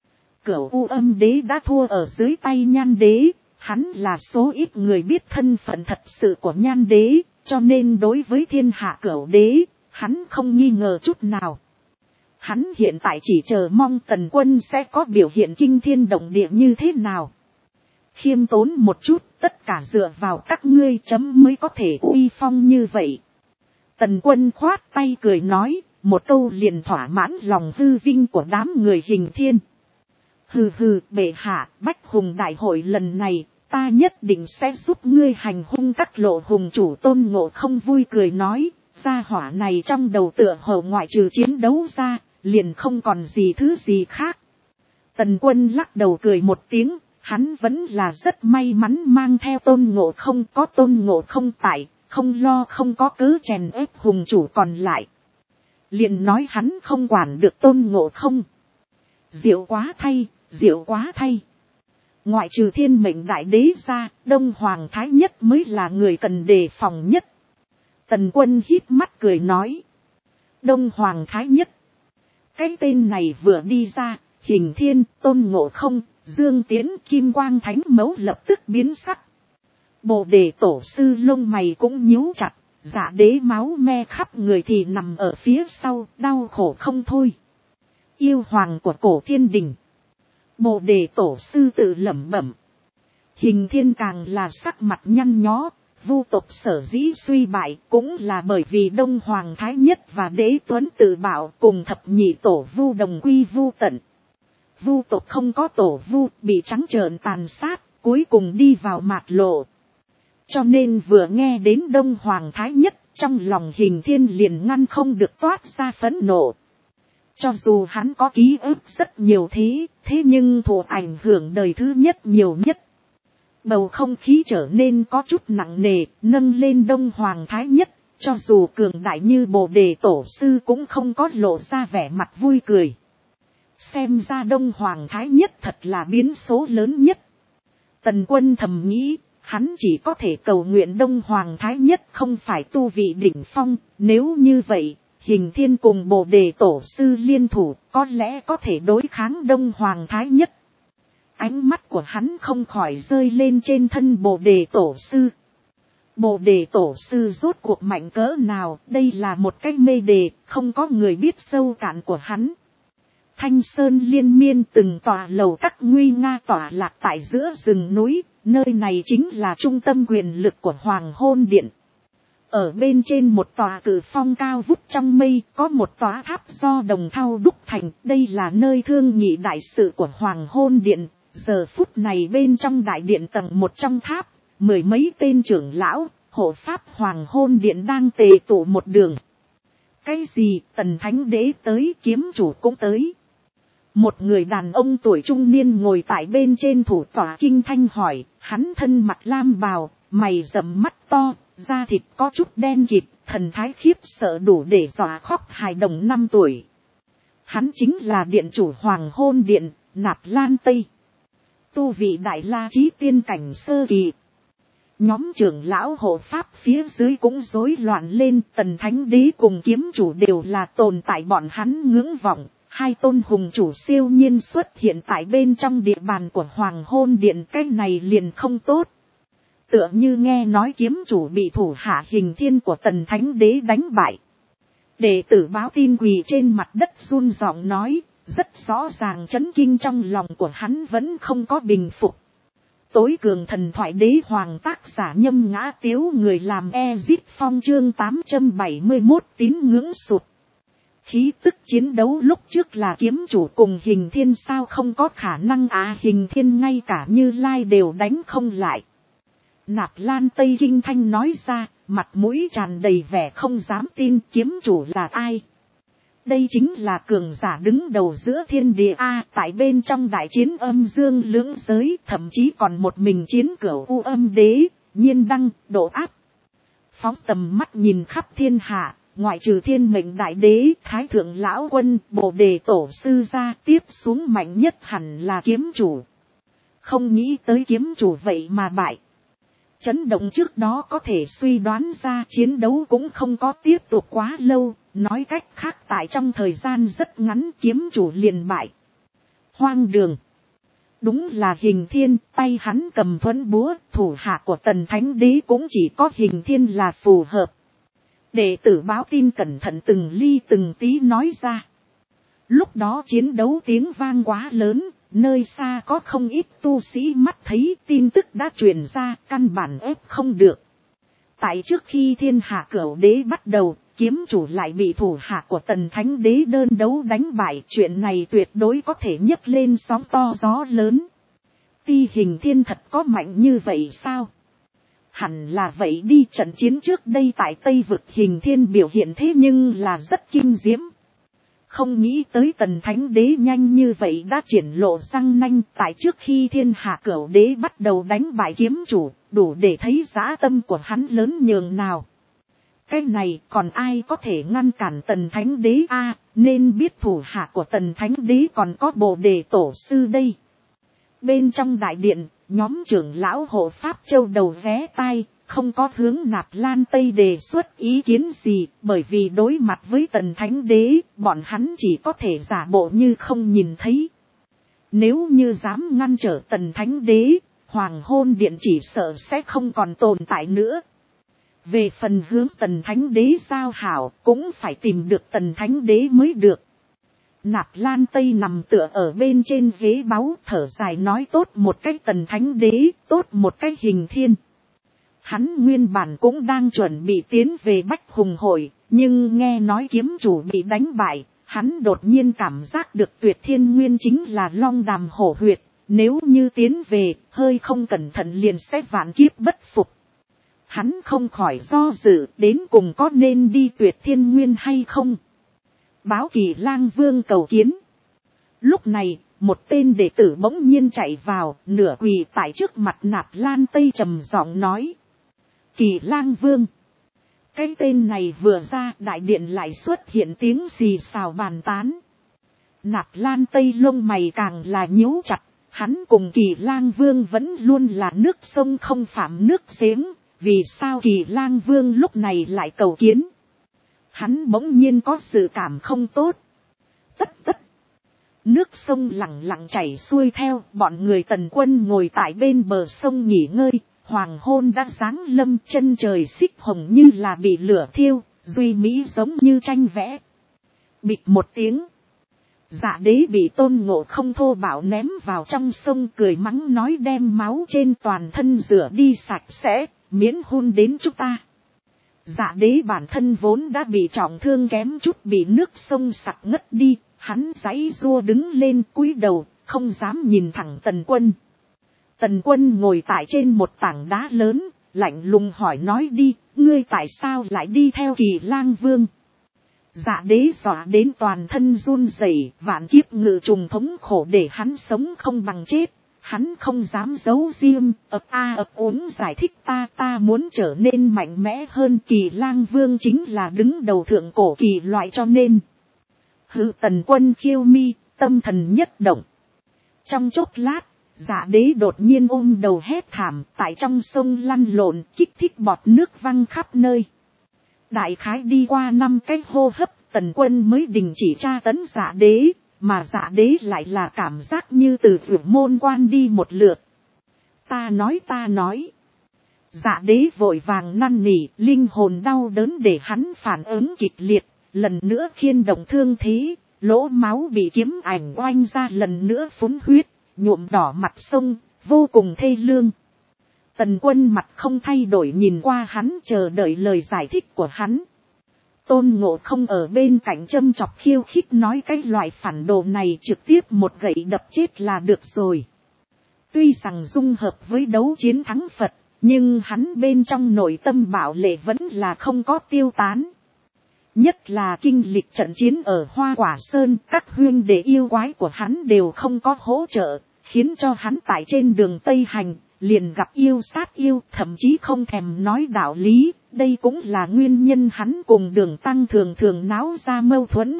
Cửu U Âm đế đã thua ở dưới tay Nhan đế, hắn là số ít người biết thân phận thật sự của Nhan đế, cho nên đối với thiên hạ cửu đế, hắn không nghi ngờ chút nào. Hắn hiện tại chỉ chờ mong Tần Quân sẽ có biểu hiện kinh thiên động địa như thế nào. Khiêm tốn một chút, tất cả dựa vào các ngươi chấm mới có thể uy phong như vậy. Tần Quân khoát tay cười nói, một câu liền thỏa mãn lòng hư vinh của đám người Hình Thiên. Hừ hừ, bệ hạ, Bách Hùng đại hội lần này, ta nhất định sẽ giúp ngươi hành hung các lộ hùng chủ. Tôn Ngộ Không vui cười nói, gia hỏa này trong đầu tựa hồ ngoại trừ chiến đấu ra, liền không còn gì thứ gì khác. Tần Quân lắc đầu cười một tiếng, hắn vẫn là rất may mắn mang theo Tôn Ngộ Không, có Tôn Ngộ Không tại, không lo không có cớ chèn ép hùng chủ còn lại. Liền nói hắn không quản được Tôn Ngộ Không. Diệu quá thay, diệu quá thay. Ngoại trừ thiên mệnh đại đế ra, Đông Hoàng Thái Nhất mới là người cần đề phòng nhất. Tần Quân híp mắt cười nói. Đông Hoàng Thái Nhất. Cái tên này vừa đi ra, Hình Thiên, Tôn Ngộ Không, Dương Tiễn, Kim Quang Thánh Mẫu lập tức biến sắc. Bồ Đề Tổ sư lông mày cũng nhíu chặt, Dạ Đế máu me khắp người thì nằm ở phía sau, đau khổ không thôi. Yêu hoàng của cổ thiên đình. Bồ Đề Tổ sư tự lẩm bẩm. Hình Thiên càng là sắc mặt nhăn nhó. Vu tộc sở dĩ suy bại cũng là bởi vì Đông Hoàng Thái Nhất và Đế Tuấn tự bảo cùng thập nhị tổ Vu đồng quy vu tận. Vu tộc không có tổ Vu, bị trắng trợn tàn sát, cuối cùng đi vào mạt lộ. Cho nên vừa nghe đến Đông Hoàng Thái Nhất, trong lòng Hình Thiên liền ngăn không được toát ra phẫn nộ. Cho dù hắn có ký ức rất nhiều thế nhưng thụ ảnh hưởng đời thứ nhất nhiều nhất. Bầu không khí trở nên có chút nặng nề, nâng lên Đông Hoàng Thái Nhất, cho dù cường đại như Bồ Đề Tổ sư cũng không có lộ ra vẻ mặt vui cười. Xem ra Đông Hoàng Thái Nhất thật là biến số lớn nhất. Tần Quân thầm nghĩ, hắn chỉ có thể cầu nguyện Đông Hoàng Thái Nhất không phải tu vị đỉnh phong, nếu như vậy, Hình Thiên cùng Bồ Đề Tổ sư liên thủ, có lẽ có thể đối kháng Đông Hoàng Thái Nhất. Ánh mắt của hắn không khỏi rơi lên trên thân Bồ Đề Tổ sư. Bồ Đề Tổ sư rốt cuộc mạnh cỡ nào, đây là một cái mê đề, không có người biết sâu cạn của hắn. Thanh sơn liên miên từng tòa lầu các nguy nga tỏa lạc tại giữa rừng núi, nơi này chính là trung tâm quyền lực của Hoàng Hôn Điện. Ở bên trên một tòa cử phong cao vút trong mây, có một tòa tháp do đồng thau đúc thành, đây là nơi thương nghị đại sự của Hoàng Hôn Điện. Giờ phút này bên trong đại điện tầng một trong tháp, mười mấy tên trưởng lão, hộ pháp Hoàng Hôn Điện đang tề tụ một đường. Cái gì, Tần Thánh Đế tới, kiếm chủ cũng tới. Một người đàn ông tuổi trung niên ngồi tại bên trên thủ tòa kinh thanh hỏi, hắn thân mặt lam bào, mày rậm mắt to, da thịt có chút đen kịt, thần thái khiếp sợ đủ để dọa khóc hài đồng 5 tuổi. Hắn chính là điện chủ Hoàng Hôn Điện, Nạp Lan Tây. Tu vị đại la chí tiên cảnh sơ kỳ. Nhóm trưởng lão hộ pháp phía dưới cũng rối loạn lên, Tần Thánh Đế cùng kiếm chủ đều là tồn tại bọn hắn ngưỡng vọng. Hai tôn hùng chủ siêu nhiên xuất hiện tại bên trong địa bàn của Hoàng Hôn Điện, cái này liền không tốt. Tựa như nghe nói kiếm chủ bị thủ hạ Hình Thiên của Tần Thánh Đế đánh bại. Đệ tử báo tin quỳ trên mặt đất run giọng nói, rất rõ ràng chấn kinh trong lòng của hắn vẫn không có bình phục. Tối cường thần thoại đế hoàng tác giả Nhâm Ngã Tiếu người làm Ezit Phong chương 871 tín ngưỡng sụt. Khí tức chiến đấu lúc trước là kiếm chủ cùng Hình Thiên sao không có khả năng Hình Thiên ngay cả Như Lai đều đánh không lại. Nạp Lan Tây kinh thanh nói ra, mặt mũi tràn đầy vẻ không dám tin kiếm chủ là ai. Đây chính là cường giả đứng đầu giữa thiên địa tại bên trong đại chiến âm dương lưỡng giới, thậm chí còn một mình chiến cửu u âm đế, nhiên đăng, độ áp. Phóng tầm mắt nhìn khắp thiên hạ, ngoại trừ thiên mệnh đại đế, thái thượng lão quân, Bồ Đề Tổ sư ra, tiếp xuống mạnh nhất hẳn là kiếm chủ. Không nghĩ tới kiếm chủ vậy mà bại. Chấn động trước đó có thể suy đoán ra chiến đấu cũng không có tiếp tục quá lâu, nói cách khác tại trong thời gian rất ngắn kiếm chủ liền bại. Hoang đường. Đúng là Hình Thiên, tay hắn cầm thuẫn búa, thủ hạ của Tần Thánh Đế cũng chỉ có Hình Thiên là phù hợp. Đệ tử báo tin cẩn thận từng ly từng tí nói ra. Lúc đó chiến đấu tiếng vang quá lớn, nơi xa có không ít tu sĩ mắt thấy tin tức đã truyền ra, căn bản ép không được. Tại trước khi thiên hạ cửu đế bắt đầu, kiếm chủ lại bị thủ hạ của Tần Thánh Đế đơn đấu đánh bại, chuyện này tuyệt đối có thể nhấc lên sóng to gió lớn. Ti Hình Thiên thật có mạnh như vậy sao? Hẳn là vậy đi, trận chiến trước đây tại Tây Vực Hình Thiên biểu hiện thế nhưng là rất kinh diễm. Không nghĩ tới Tần Thánh Đế nhanh như vậy đã triển lộ răng nanh, tại trước khi thiên hạ cửu đế bắt đầu đánh bại kiếm chủ, đủ để thấy dã tâm của hắn lớn nhường nào. Cái này còn ai có thể ngăn cản Tần Thánh Đế nên biết thủ hạ của Tần Thánh Đế còn có Bồ Đề Tổ sư đây. Bên trong đại điện, nhóm trưởng lão hộ pháp châu đầu vé tai, không có hướng Nạp Lan Tây đề xuất ý kiến gì, bởi vì đối mặt với Tần Thánh Đế, bọn hắn chỉ có thể giả bộ như không nhìn thấy. Nếu như dám ngăn trở Tần Thánh Đế, Hoàng Hôn Điện chỉ sợ sẽ không còn tồn tại nữa. Về phần hướng Tần Thánh Đế giao hảo, cũng phải tìm được Tần Thánh Đế mới được. Nạp Lan Tây nằm tựa ở bên trên ghế báu, thở dài nói tốt một cách Tần Thánh Đế, tốt một cách Hình Thiên. Hắn nguyên bản cũng đang chuẩn bị tiến về Bách Hùng Hội, nhưng nghe nói kiếm chủ bị đánh bại, hắn đột nhiên cảm giác được Tuyệt Thiên Nguyên chính là long đàm hổ huyệt, nếu như tiến về, hơi không cẩn thận liền sẽ vạn kiếp bất phục. Hắn không khỏi do dự đến cùng có nên đi Tuyệt Thiên Nguyên hay không. Báo Kỳ Lang Vương cầu kiến. Lúc này, một tên đệ tử bỗng nhiên chạy vào, nửa quỳ tại trước mặt Nạp Lan Tây trầm giọng nói. Kỳ Lang Vương. Cái tên này vừa ra, đại điện lại xuất hiện tiếng xì xào bàn tán. Nạp Lan Tây lông mày càng là nhíu chặt, hắn cùng Kỳ Lang Vương vẫn luôn là nước sông không phạm nước giếng, vì sao Kỳ Lang Vương lúc này lại cầu kiến. Hắn bỗng nhiên có dự cảm không tốt. Tất. Nước sông lặng lặng chảy xuôi theo, bọn người Tần Quân ngồi tại bên bờ sông nghỉ ngơi, hoàng hôn đã sáng lâm, chân trời xích hồng như là bị lửa thiêu, duy mỹ giống như tranh vẽ. Bịch một tiếng. Dạ Đế bị Tôn Ngộ Không thô bạo ném vào trong sông, cười mắng nói đem máu trên toàn thân rửa đi sạch sẽ, miễn hôn đến chúng ta. Dạ Đế bản thân vốn đã bị trọng thương kém chút bị nước sông sặc ngất đi, hắn giãy giụa đứng lên cúi đầu, không dám nhìn thẳng Tần Quân. Tần Quân ngồi tại trên một tảng đá lớn, lạnh lùng hỏi nói đi, ngươi tại sao lại đi theo Kỳ Lang Vương? Dạ Đế dọa đến toàn thân run rẩy, vạn kiếp ngự trùng thống khổ để hắn sống không bằng chết. Hắn không dám giấu riêng, ấp úng giải thích ta muốn trở nên mạnh mẽ hơn. Kỳ Lang Vương chính là đứng đầu thượng cổ kỳ loại cho nên. Hự Tần Quân khiêu mi, tâm thần nhất động. Trong chốc lát, Dạ Đế đột nhiên ôm đầu hét thảm, tại trong sông lăn lộn, kích thích bọt nước văng khắp nơi. Đại khái đi qua 5 cái hô hấp, Tần Quân mới đình chỉ tra tấn Dạ Đế. Mà Dạ Đế lại là cảm giác như từ vượt môn quan đi một lượt. Ta nói. Dạ Đế vội vàng năn nỉ, linh hồn đau đớn để hắn phản ứng kịch liệt, lần nữa khiên động thương thế, lỗ máu bị kiếm ảnh oanh ra lần nữa phúng huyết, nhuộm đỏ mặt sông, vô cùng thê lương. Tần Quân mặt không thay đổi nhìn qua hắn, chờ đợi lời giải thích của hắn. Tôn Ngộ Không ở bên cạnh châm chọc khiêu khích nói cái loại phản đồ này trực tiếp một gậy đập chết là được rồi. Tuy rằng dung hợp với đấu chiến thắng Phật, nhưng hắn bên trong nội tâm bạo lệ vẫn là không có tiêu tán. Nhất là kinh lịch trận chiến ở Hoa Quả Sơn, các huynh đệ yêu quái của hắn đều không có hỗ trợ, khiến cho hắn tại trên đường Tây Hành, liền gặp yêu sát yêu, thậm chí không thèm nói đạo lý, đây cũng là nguyên nhân hắn cùng Đường Tăng thường náo ra mâu thuẫn.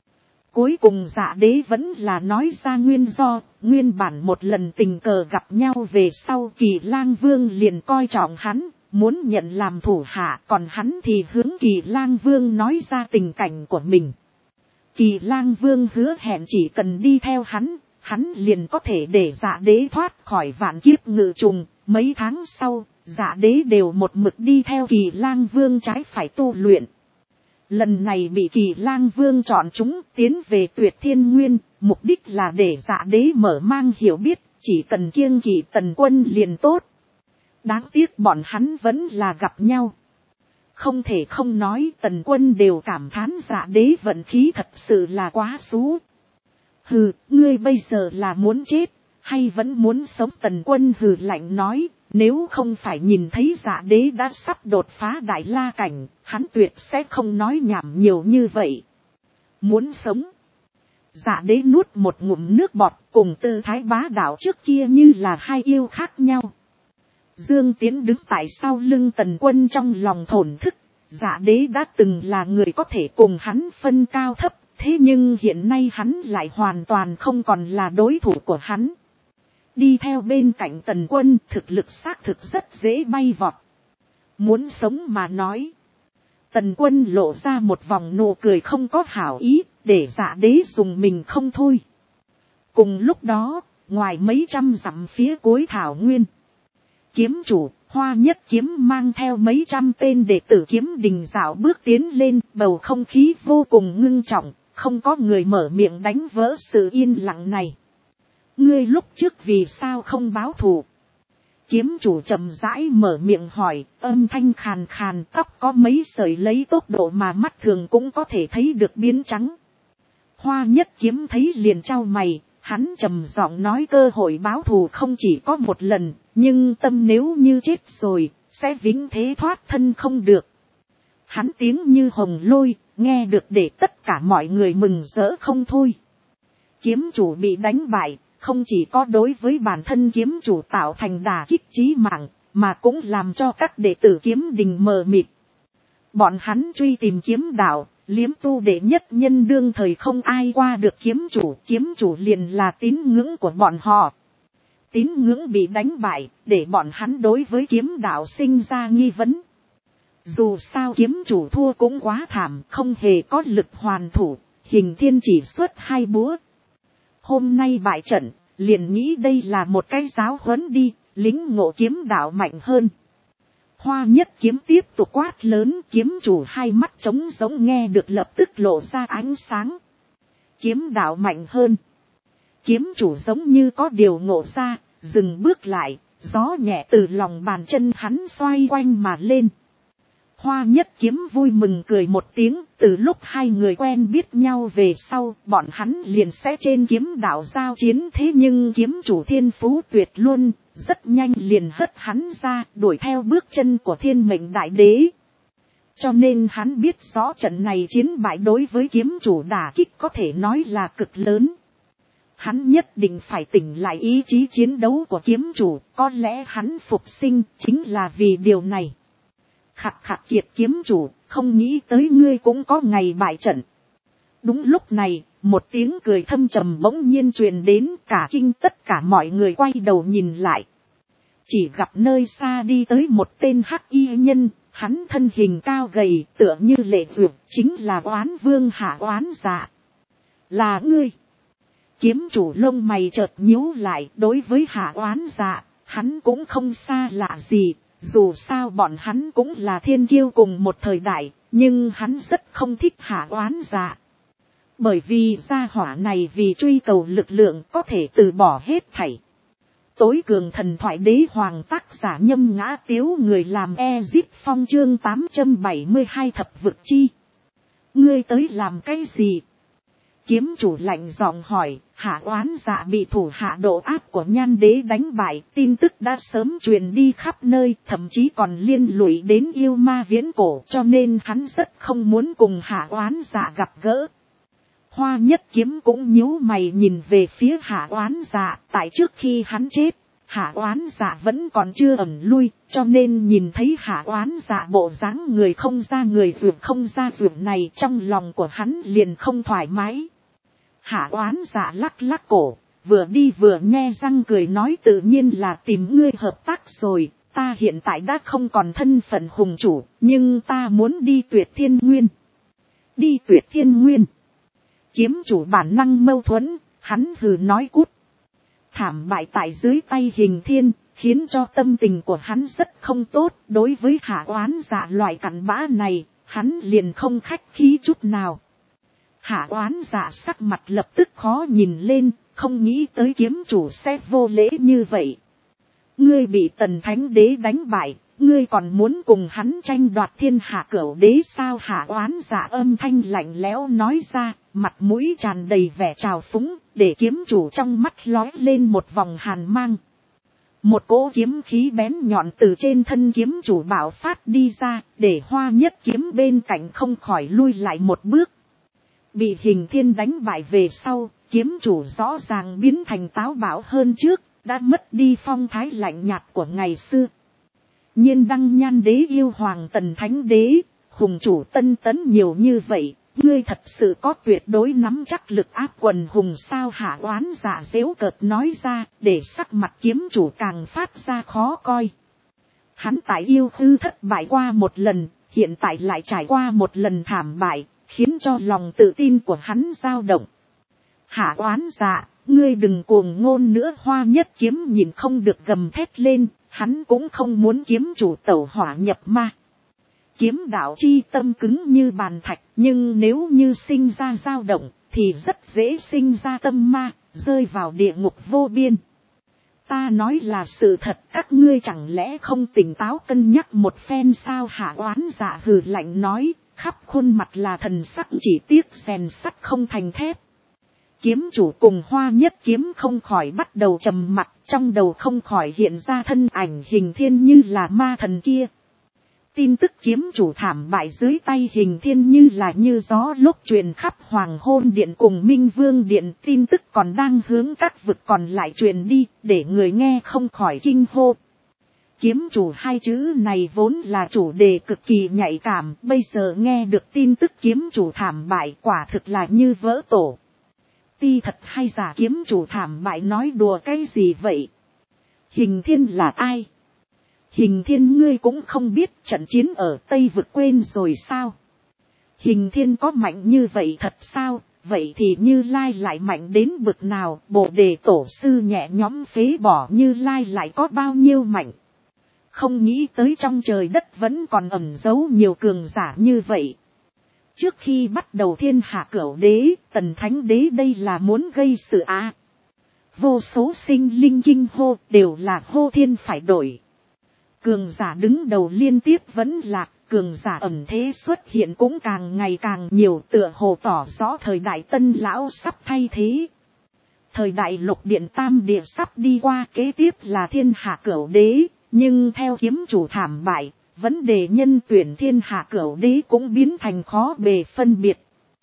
Cuối cùng Dạ Đế vẫn là nói ra nguyên do, nguyên bản một lần tình cờ gặp nhau về sau Kỳ Lang Vương liền coi trọng hắn, muốn nhận làm thủ hạ, còn hắn thì hướng Kỳ Lang Vương nói ra tình cảnh của mình. Kỳ Lang Vương hứa hẹn chỉ cần đi theo hắn liền có thể để Dạ Đế thoát khỏi vạn kiếp ngự trùng. Mấy tháng sau, Dạ Đế đều một mực đi theo Kỳ Lang Vương trái phải tu luyện. Lần này bị Kỳ Lang Vương chọn chúng tiến về Tuyệt Thiên Nguyên, mục đích là để Dạ Đế mở mang hiểu biết, chỉ cần kiêng kỵ Tần Quân liền tốt. Đáng tiếc bọn hắn vẫn là gặp nhau. Không thể không nói, Tần Quân đều cảm thán Dạ Đế vận khí thật sự là quá xú. Hừ, ngươi bây giờ là muốn chết, hay vẫn muốn sống? Tần Quân hừ lạnh nói, nếu không phải nhìn thấy Dạ Đế đã sắp đột phá Đại La Cảnh, hắn tuyệt sẽ không nói nhảm nhiều như vậy. Muốn sống. Dạ Đế nuốt một ngụm nước bọt, cùng tư thái bá đạo trước kia như là hai yêu khác nhau. Dương Tiến đứng tại sau lưng Tần Quân trong lòng thổn thức, Dạ Đế đã từng là người có thể cùng hắn phân cao thấp, thế nhưng hiện nay hắn lại hoàn toàn không còn là đối thủ của hắn. Đi theo bên cạnh Tần Quân thực lực xác thực rất dễ bay vọt. Muốn sống mà nói. Tần Quân lộ ra một vòng nụ cười không có hảo ý, để Dạ Đế dùng mình không thôi. Cùng lúc đó, ngoài mấy trăm dặm phía cuối thảo nguyên, kiếm chủ Hoa Nhất Kiếm mang theo mấy trăm tên đệ tử Kiếm Đình dạo bước tiến lên, bầu không khí vô cùng ngưng trọng, không có người mở miệng đánh vỡ sự yên lặng này. Ngươi lúc trước vì sao không báo thù? Kiếm chủ chậm rãi mở miệng hỏi, âm thanh khàn khàn, tóc có mấy sợi lấy tốc độ mà mắt thường cũng có thể thấy được biến trắng. Hoa Nhất Kiếm thấy liền chau mày, hắn trầm giọng nói cơ hội báo thù không chỉ có một lần, nhưng tâm nếu như chết rồi, sẽ vĩnh thế thoát thân không được. Hắn tiếng như hồng lôi, nghe được để tất cả mọi người mừng rỡ không thôi. Kiếm chủ bị đánh bại, không chỉ có đối với bản thân kiếm chủ tạo thành đả kích chí mạng, mà cũng làm cho các đệ tử Kiếm Đình mờ mịt. Bọn hắn truy tìm kiếm đạo, liếm tu đệ nhất nhân đương thời không ai qua được kiếm chủ liền là tín ngưỡng của bọn họ. Tín ngưỡng bị đánh bại, để bọn hắn đối với kiếm đạo sinh ra nghi vấn. Dù sao kiếm chủ thua cũng quá thảm, không hề có lực hoàn thủ, Hình Thiên chỉ xuất 2 búa. Hôm nay bại trận, liền nghĩ đây là một cái giáo huấn đi, lính ngộ kiếm đạo mạnh hơn. Hoa Nhất Kiếm tiếp tục quát lớn, kiếm chủ hai mắt trống giống nghe được lập tức lộ ra ánh sáng. Kiếm đạo mạnh hơn. Kiếm chủ giống như có điều ngộ ra, dừng bước lại, gió nhẹ từ lòng bàn chân hắn xoay quanh mà lên. Hoa Nhất Kiếm vui mừng cười một tiếng, từ lúc hai người quen biết nhau về sau, bọn hắn liền sẽ trên kiếm đạo giao chiến, thế nhưng kiếm chủ thiên phú tuyệt luôn, rất nhanh liền hất hắn ra, đuổi theo bước chân của Thiên Mệnh Đại Đế. Cho nên hắn biết rõ trận này chiến bại đối với kiếm chủ đả kích có thể nói là cực lớn. Hắn nhất định phải tỉnh lại ý chí chiến đấu của kiếm chủ, có lẽ hắn phục sinh chính là vì điều này. Khặt khặt Kiệt kiếm chủ, không nghĩ tới ngươi cũng có ngày bại trận. Đúng lúc này, một tiếng cười thâm trầm bỗng nhiên truyền đến, cả kinh tất cả mọi người quay đầu nhìn lại. Chỉ gặp nơi xa đi tới một tên hắc y nhân, hắn thân hình cao gầy tựa như lệ vượt, chính là Oán Vương Hạ Oán Dạ. Là ngươi. Kiếm chủ lông mày chợt nhíu lại, đối với Hạ Oán Dạ, hắn cũng không xa lạ gì. Dù sao bọn hắn cũng là thiên kiêu cùng một thời đại, nhưng hắn rất không thích Hạ Oán Dạ. Bởi vì gia hỏa này vì truy cầu lực lượng có thể từ bỏ hết thảy. Tối cường thần thoại đế hoàng tác giả Nhâm Ngã Tiếu, người làm Ezip Phong chương 872 thập vực chi. Ngươi tới làm cái gì? Kiếm chủ lạnh giọng hỏi. Hạ Oán Dạ bị thủ hạ độ áp của Nhan Đế đánh bại, tin tức đã sớm truyền đi khắp nơi, thậm chí còn liên lụy đến yêu ma viễn cổ, cho nên hắn rất không muốn cùng Hạ Oán Dạ gặp gỡ. Hoa Nhất Kiếm cũng nhíu mày nhìn về phía Hạ Oán Dạ, tại trước khi hắn chết, Hạ Oán Dạ vẫn còn chưa ẩn lui, cho nên nhìn thấy Hạ Oán Dạ bộ dáng người không ra người ruột không ra ruột này, trong lòng của hắn liền không thoải mái. Hạ Oán Dạ lắc lắc cổ, vừa đi vừa nhe răng cười nói, tự nhiên là tìm ngươi hợp tác rồi, ta hiện tại đã không còn thân phận hùng chủ, nhưng ta muốn đi Tuyệt Thiên Nguyên. Đi Tuyệt Thiên Nguyên. Kiếm chủ bản năng mâu thuẫn, hắn hừ nói cút. Thảm bại tại dưới tay Hình Thiên, khiến cho tâm tình của hắn rất không tốt, đối với Hạ Oán Dạ loại cặn bã này, hắn liền không khách khí chút nào. Hạ Oán Dạ sắc mặt lập tức khó nhìn lên, không nghĩ tới kiếm chủ sẽ vô lễ như vậy. Ngươi bị Tần Thánh Đế đánh bại, ngươi còn muốn cùng hắn tranh đoạt thiên hạ cửu đế sao? Hạ Oán Dạ âm thanh lạnh lẽo nói ra, mặt mũi tràn đầy vẻ trào phúng, để kiếm chủ trong mắt lóe lên một vòng hàn mang. Một cỗ kiếm khí bén nhọn từ trên thân kiếm chủ bạo phát đi ra, để Hoa Nhất Kiếm bên cạnh không khỏi lui lại một bước. Bị Hình Thiên đánh bại về sau, kiếm chủ rõ ràng biến thành táo bạo hơn trước, đã mất đi phong thái lạnh nhạt của ngày xưa. Nhiên Đăng Nhan Đế, yêu hoàng Tần Thánh Đế, hùng chủ Tân Tấn nhiều như vậy, ngươi thật sự có tuyệt đối nắm chắc lực áp quần hùng sao? Hạ oán dạ dếu cợt nói ra, để sắc mặt kiếm chủ càng phát ra khó coi. Hắn tại yêu hư thất bại qua một lần, hiện tại lại trải qua một lần thảm bại, khiến cho lòng tự tin của hắn dao động. Hạ oán dạ, ngươi đừng cuồng ngôn nữa. Hoa Nhất Kiếm nhìn không được gầm thét lên, hắn cũng không muốn kiếm chủ tẩu hỏa nhập ma. Kiếm đạo chi tâm cứng như bàn thạch, nhưng nếu như sinh ra dao động, thì rất dễ sinh ra tâm ma, rơi vào địa ngục vô biên. Ta nói là sự thật, các ngươi chẳng lẽ không tỉnh táo cân nhắc một phen sao? Hạ oán dạ hừ lạnh nói, khắp khuôn mặt là thần sắc chỉ tiếc rèn sắt không thành thép. Kiếm chủ cùng Hoa Nhất Kiếm không khỏi bắt đầu trầm mặc, trong đầu không khỏi hiện ra thân ảnh Hình Thiên như là ma thần kia. Tin tức kiếm chủ thảm bại dưới tay Hình Thiên như là như gió lúc truyền khắp Hoàng Hôn Điện cùng Minh Vương Điện, tin tức còn đang hướng các vực còn lại truyền đi, để người nghe không khỏi kinh hô. Kiếm chủ hai chữ này vốn là chủ đề cực kỳ nhạy cảm, bây giờ nghe được tin tức kiếm chủ thảm bại quả thực là như vỡ tổ. Ti thật hay giả? Kiếm chủ thảm bại nói đùa cái gì vậy? Hình Thiên là ai? Hình Thiên ngươi cũng không biết, trận chiến ở Tây vực quên rồi sao? Hình Thiên có mạnh như vậy thật sao? Vậy thì Như Lai lại mạnh đến bực nào? Bồ đề tổ sư nhẹ nhõm phế bỏ Như Lai lại có bao nhiêu mạnh? Không nghĩ tới trong trời đất vẫn còn ẩn giấu nhiều cường giả như vậy. Trước khi bắt đầu thiên hạ cửu đế, Tần Thánh Đế đây là muốn gây sự à? Vô số sinh linh kinh hô, đều là hô thiên phải đổi. Cường giả đứng đầu liên tiếp vẫn lạc, cường giả ẩn thế xuất hiện cũng càng ngày càng nhiều, tựa hồ tỏ rõ thời đại tân lão sắp thay thế. Thời đại lục điện tam địa sắp đi qua, kế tiếp là thiên hạ cửu đế, nhưng theo kiếm chủ thảm bại, vấn đề nhân tuyển thiên hạ cửu đế cũng biến thành khó bề phân biệt.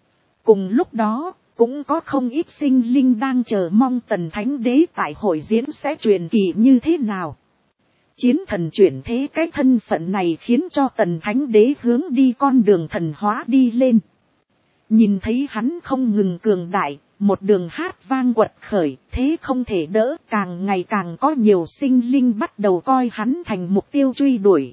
Cùng lúc đó, cũng có không ít sinh linh đang chờ mong Tần Thánh Đế tại hội diễn sẽ truyền kỳ như thế nào. Chiến thần chuyển thế, cái thân phận này khiến cho Tần Thánh Đế hướng đi con đường thần hóa đi lên. Nhìn thấy hắn không ngừng cường đại, một đường hát vang quật khởi, thế không thể đỡ, càng ngày càng có nhiều sinh linh bắt đầu coi hắn thành mục tiêu truy đuổi.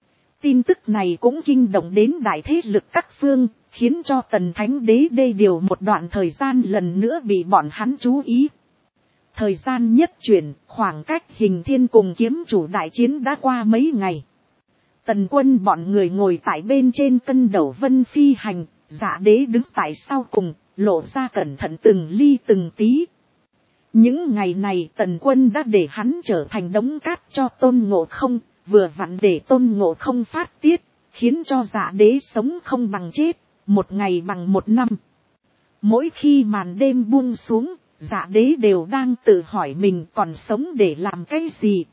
Tin tức này cũng kinh động đến đại thế lực các phương, khiến cho Tần Thánh Đế đê điều một đoạn thời gian lần nữa bị bọn hắn chú ý. Thời gian nhất chuyển, khoảng cách Hình Thiên cùng kiếm chủ đại chiến đã qua mấy ngày. Tần Quân bọn người ngồi tại bên trên cân đầu vân phi hành, Dạ Đế đứng tại sau cùng, lộ ra cẩn thận từng ly từng tí. Những ngày này Tần Quân đã để hắn trở thành đống cát cho Tôn Ngộ Không, vừa vặn để Tôn Ngộ Không phát tiết, khiến cho Dạ Đế sống không bằng chết, một ngày bằng một năm. Mỗi khi màn đêm buông xuống, Dạ Đế đều đang tự hỏi mình còn sống để làm cái gì.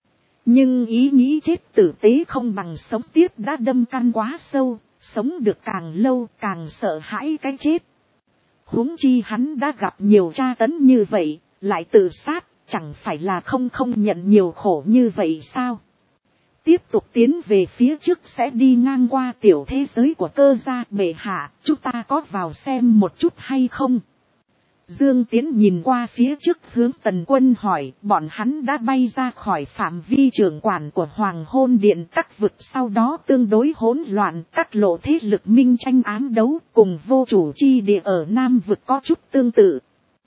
Nhưng ý nghĩ chết tử tế không bằng sống tiếp đã đâm căn quá sâu, sống được càng lâu càng sợ hãi cái chết. Huống chi hắn đã gặp nhiều tra tấn như vậy, lại tự sát, chẳng phải là không nhận nhiều khổ như vậy sao? Tiếp tục tiến về phía trước sẽ đi ngang qua tiểu thế giới của Cơ gia. Bệ hạ, chúng ta có vào xem một chút hay không? Dương Tiến nhìn qua phía trước hướng Tần Quân hỏi, bọn hắn đã bay ra khỏi phạm vi trưởng quản của Hoàng Hôn Điện, các vực sau đó tương đối hỗn loạn, các lộ thế lực minh tranh ám đấu, cùng vô chủ chi địa ở Nam vực có chút tương tự.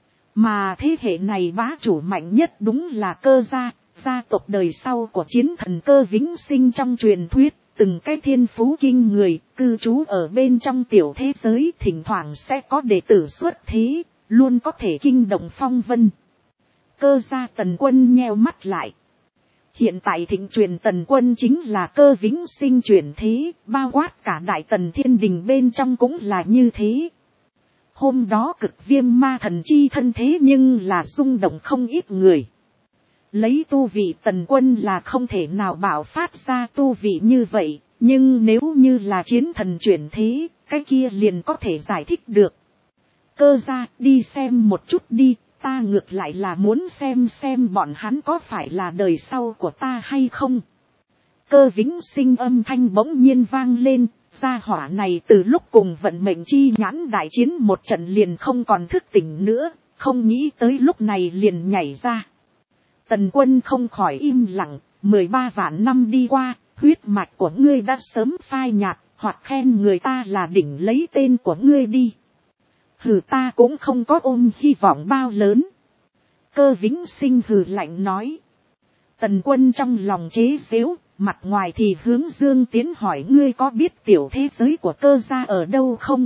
Mà thế hệ này bá chủ mạnh nhất đúng là Cơ gia, gia tộc đời sau của chiến thần Cơ Vĩnh Sinh trong truyền thuyết, từng cái thiên phú kinh người, cư trú ở bên trong tiểu thế giới, thỉnh thoảng sẽ có đệ tử xuất thế, luôn có thể kinh động phong vân. Cơ gia. Tần Quân nheo mắt lại. Hiện tại thịnh truyền Tần Quân chính là Cơ Vĩnh Sinh chuyển thế, bao quát cả Đại Tần Thiên Đình bên trong cũng là như thế. Hôm đó Cực Viêm ma thần chi thân thế nhưng là rung động không ít người. Lấy tu vị Tần Quân là không thể nào bảo phát ra tu vị như vậy, nhưng nếu như là chiến thần chuyển thế, cái kia liền có thể giải thích được. Cơ gia, đi xem một chút đi, ta ngược lại là muốn xem bọn hắn có phải là đời sau của ta hay không. Cơ Vĩnh Sinh âm thanh bỗng nhiên vang lên, gia hỏa này từ lúc cùng vận mệnh chi nhãn đại chiến một trận liền không còn thức tỉnh nữa, không nghĩ tới lúc này liền nhảy ra. Tần Quân không khỏi im lặng, 13 vạn năm đi qua, huyết mạch của ngươi đã sớm phai nhạt, hoặc khen người ta là đỉnh lấy tên của ngươi đi. Hừ, ta cũng không có ôm hy vọng bao lớn. Cơ Vĩnh Sinh hừ lạnh nói. Tần Quân trong lòng chế giễu, mặt ngoài thì hướng Dương Tiến hỏi, ngươi có biết tiểu thế giới của Cơ gia ở đâu không?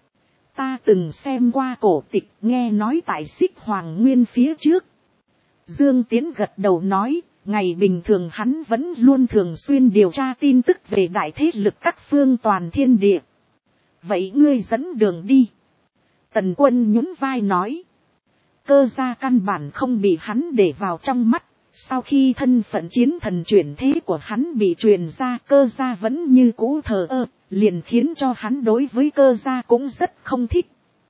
Ta từng xem qua cổ tịch, nghe nói tại Xích Hoàng Nguyên phía trước. Dương Tiến gật đầu nói, ngày bình thường hắn vẫn luôn thường xuyên điều tra tin tức về đại thế lực các phương toàn thiên địa. Vậy ngươi dẫn đường đi. Tần Quân nhún vai nói. Cơ gia căn bản không bị hắn để vào trong mắt. Sau khi thân phận chiến thần chuyển thế của hắn bị truyền ra, Cơ gia vẫn như cũ thờ ơ, liền khiến cho hắn đối với Cơ gia cũng rất không thích.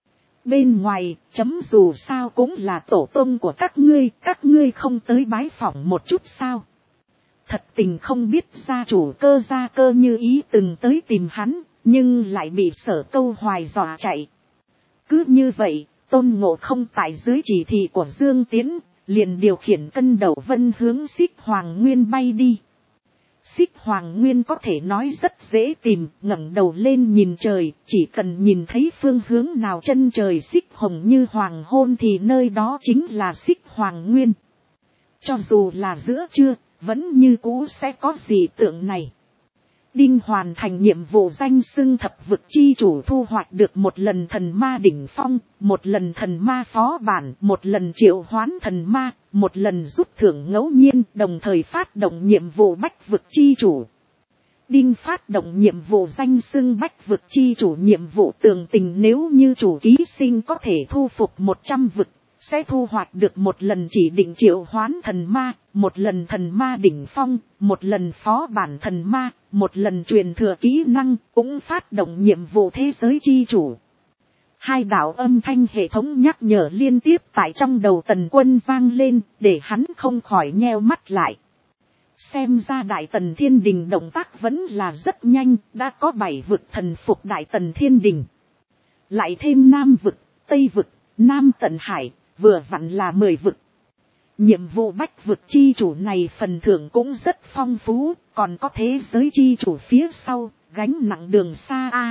Bên ngoài, chấm dù sao cũng là tổ tông của các ngươi không tới bái phỏng một chút sao. Thật tình không biết gia chủ Cơ gia Cơ Như Ý từng tới tìm hắn, nhưng lại bị Sở Câu Hoài dọa chạy. Cứ như vậy, Tôn Ngộ Không tại dưới chỉ thị của Dương Tiến, liền điều khiển cân đầu vân hướng Xích Hoàng Nguyên bay đi. Xích Hoàng Nguyên có thể nói rất dễ tìm, ngẩng đầu lên nhìn trời, chỉ cần nhìn thấy phương hướng nào chân trời xích hồng như hoàng hôn thì nơi đó chính là Xích Hoàng Nguyên. Cho dù là giữa trưa, vẫn như cũ sẽ có dị tượng này. Đinh hoàn thành nhiệm vụ danh xưng thập vực chi chủ, thu hoạch được một lần thần ma đỉnh phong, một lần thần ma phó bản, một lần triệu hoán thần ma, một lần rút thưởng ngẫu nhiên, đồng thời phát động nhiệm vụ bách vực chi chủ. Đinh phát động nhiệm vụ danh xưng bách vực chi chủ nhiệm vụ tường tình, nếu như chủ ký sinh có thể thu phục 100 vực, sẽ thu hoạch được một lần chỉ định triệu hoán thần ma, một lần thần ma đỉnh phong, một lần phó bản thần ma, một lần truyền thừa kỹ năng, cũng phát động nhiệm vụ thế giới chi chủ. Hai đạo âm thanh hệ thống nhắc nhở liên tiếp tại trong đầu Tần Quân vang lên, để hắn không khỏi nheo mắt lại. Xem ra Đại Tần Thiên Đình động tác vẫn là rất nhanh, đã có 7 vực thần phục Đại Tần Thiên Đình. Lại thêm Nam vực, Tây vực, Nam Tận Hải, vừa vặn là 10 vực. Nhiệm vụ bách vực chi chủ này phần thưởng cũng rất phong phú, còn có thế giới chi chủ phía sau, gánh nặng đường xa a.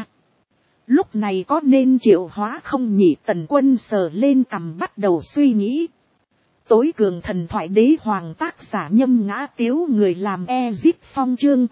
Lúc này có nên triệu hóa không nhỉ? Tần Quân sờ lên cằm bắt đầu suy nghĩ. Tối cường thần thoại đế hoàng tác giả Nhâm Ngã Tiếu, người làm Ezip Phong, chương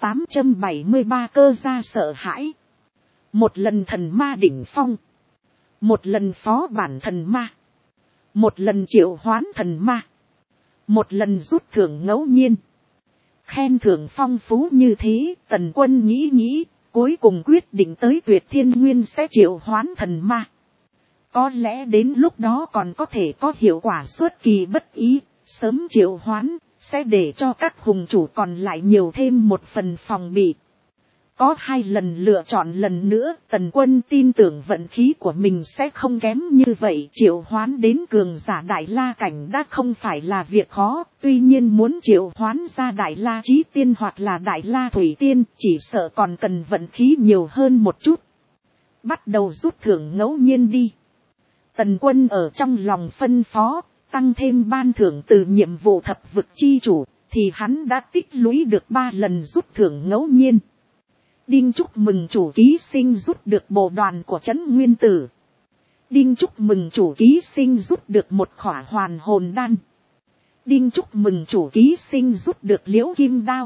873 Cơ gia sợ hãi. Một lần thần ma đỉnh phong, một lần phó bản thần ma, một lần triệu hoán thần ma, một lần rút thưởng ngẫu nhiên. Khen thưởng phong phú như thế, Tần Quân nghĩ nghĩ, cuối cùng quyết định tới Tuyệt Thiên Nguyên sẽ triệu hoán thần ma. Có lẽ đến lúc đó còn có thể có hiệu quả xuất kỳ bất ý, sớm triệu hoán, sẽ để cho các hùng chủ còn lại nhiều thêm một phần phòng bị. Có 2 lần lựa chọn lần nữa, Tần Quân tin tưởng vận khí của mình sẽ không kém như vậy. Triệu hoán đến cường giả Đại La cảnh đã không phải là việc khó, tuy nhiên muốn triệu hoán ra Đại La Chí Tiên hoặc là Đại La Thủy Tiên, chỉ sợ còn cần vận khí nhiều hơn một chút. Bắt đầu rút thưởng ngẫu nhiên đi. Tần Quân ở trong lòng phân phó, tăng thêm ban thưởng từ nhiệm vụ thập vực chi chủ, thì hắn đã tích lũy được 3 lần rút thưởng ngẫu nhiên. Đinh chúc mừng chủ ký sinh rút được bộ đoàn của Trấn Nguyên Tử. Đinh chúc mừng chủ ký sinh rút được một khỏa hoàn hồn đan. Đinh chúc mừng chủ ký sinh rút được liễu kim đao.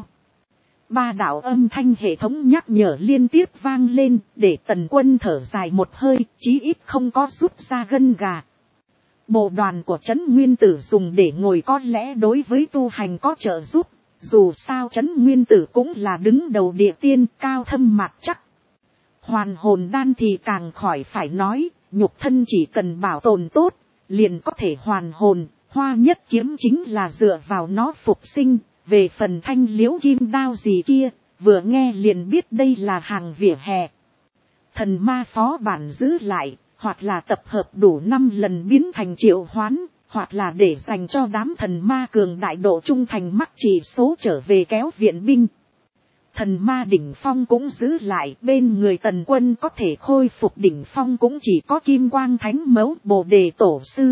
3 đạo âm thanh hệ thống nhắc nhở liên tiếp vang lên, để Tần Quân thở dài một hơi, chí ít không có rút ra gân gà. Bộ đoàn của Trấn Nguyên Tử dùng để ngồi có lẽ đối với tu hành có trợ giúp. Dù sao Trấn Nguyên Tử cũng là đứng đầu địa tiên, cao thâm mạt chắc. Hoàn hồn đan thì càng khỏi phải nói, nhục thân chỉ cần bảo tồn tốt, liền có thể hoàn hồn. Hoa nhất kiếm chính là dựa vào nó phục sinh. Về phần thanh liễu kim đao gì kia, vừa nghe liền biết đây là hàng vỉa hè. Thần ma phó bản giữ lại, hoặc là tập hợp đủ 5 lần biến thành triệu hoán, hoặc là để dành cho đám thần ma cường đại độ trung thành mắc chỉ số trở về kéo viện binh. Thần ma đỉnh phong cũng giữ lại, bên người Tần Quân có thể khôi phục đỉnh phong cũng chỉ có Kim Quang Thánh Mẫu Bồ Đề Tổ Sư.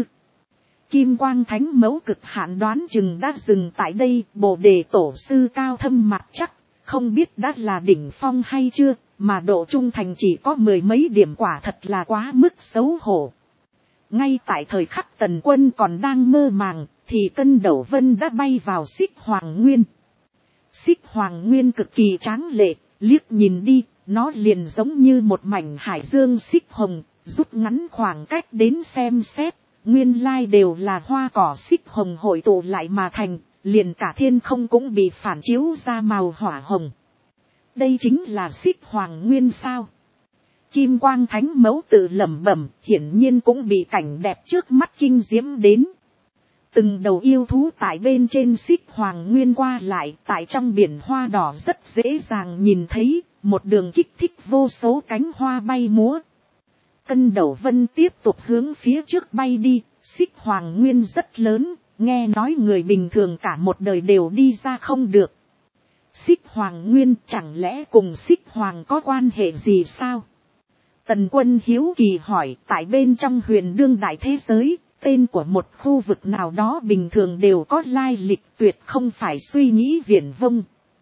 Kim Quang Thánh Mẫu cực hạn đoán chừng đã dừng tại đây, Bồ Đề Tổ Sư cao thâm mặt chắc, không biết đã là đỉnh phong hay chưa, mà độ trung thành chỉ có 10 mấy điểm, quả thật là quá mức xấu hổ. Ngay tại thời khắc Tần Quân còn đang mơ màng, thì Cân Đẩu Vân đã bay vào Xích Hoàng Nguyên. Xích Hoàng Nguyên cực kỳ tráng lệ, liếc nhìn đi, nó liền giống như một mảnh hải dương xích hồng, rút ngắn khoảng cách đến xem xét, nguyên lai đều là hoa cỏ xích hồng hội tụ lại mà thành, liền cả thiên không cũng bị phản chiếu ra màu hỏa hồng. Đây chính là Xích Hoàng Nguyên sao? Kim Quang Thánh Mẫu tự lẩm bẩm, hiển nhiên cũng bị cảnh đẹp trước mắt kinh diễm đến. Từng đầu yêu thú tại bên trên Xích Hoàng Nguyên qua lại, tại trong biển hoa đỏ rất dễ dàng nhìn thấy, một đường kích thích vô số cánh hoa bay múa. Cân Đẩu Vân tiếp tục hướng phía trước bay đi, Xích Hoàng Nguyên rất lớn, nghe nói người bình thường cả một đời đều đi ra không được. Xích Hoàng Nguyên chẳng lẽ cùng Xích Hoàng có quan hệ gì sao? Tần Quân hiếu kỳ hỏi, tại bên trong huyền đương đại thế giới, tên của một khu vực nào đó bình thường đều có lai lịch, tuyệt không phải suy nghĩ viển vông.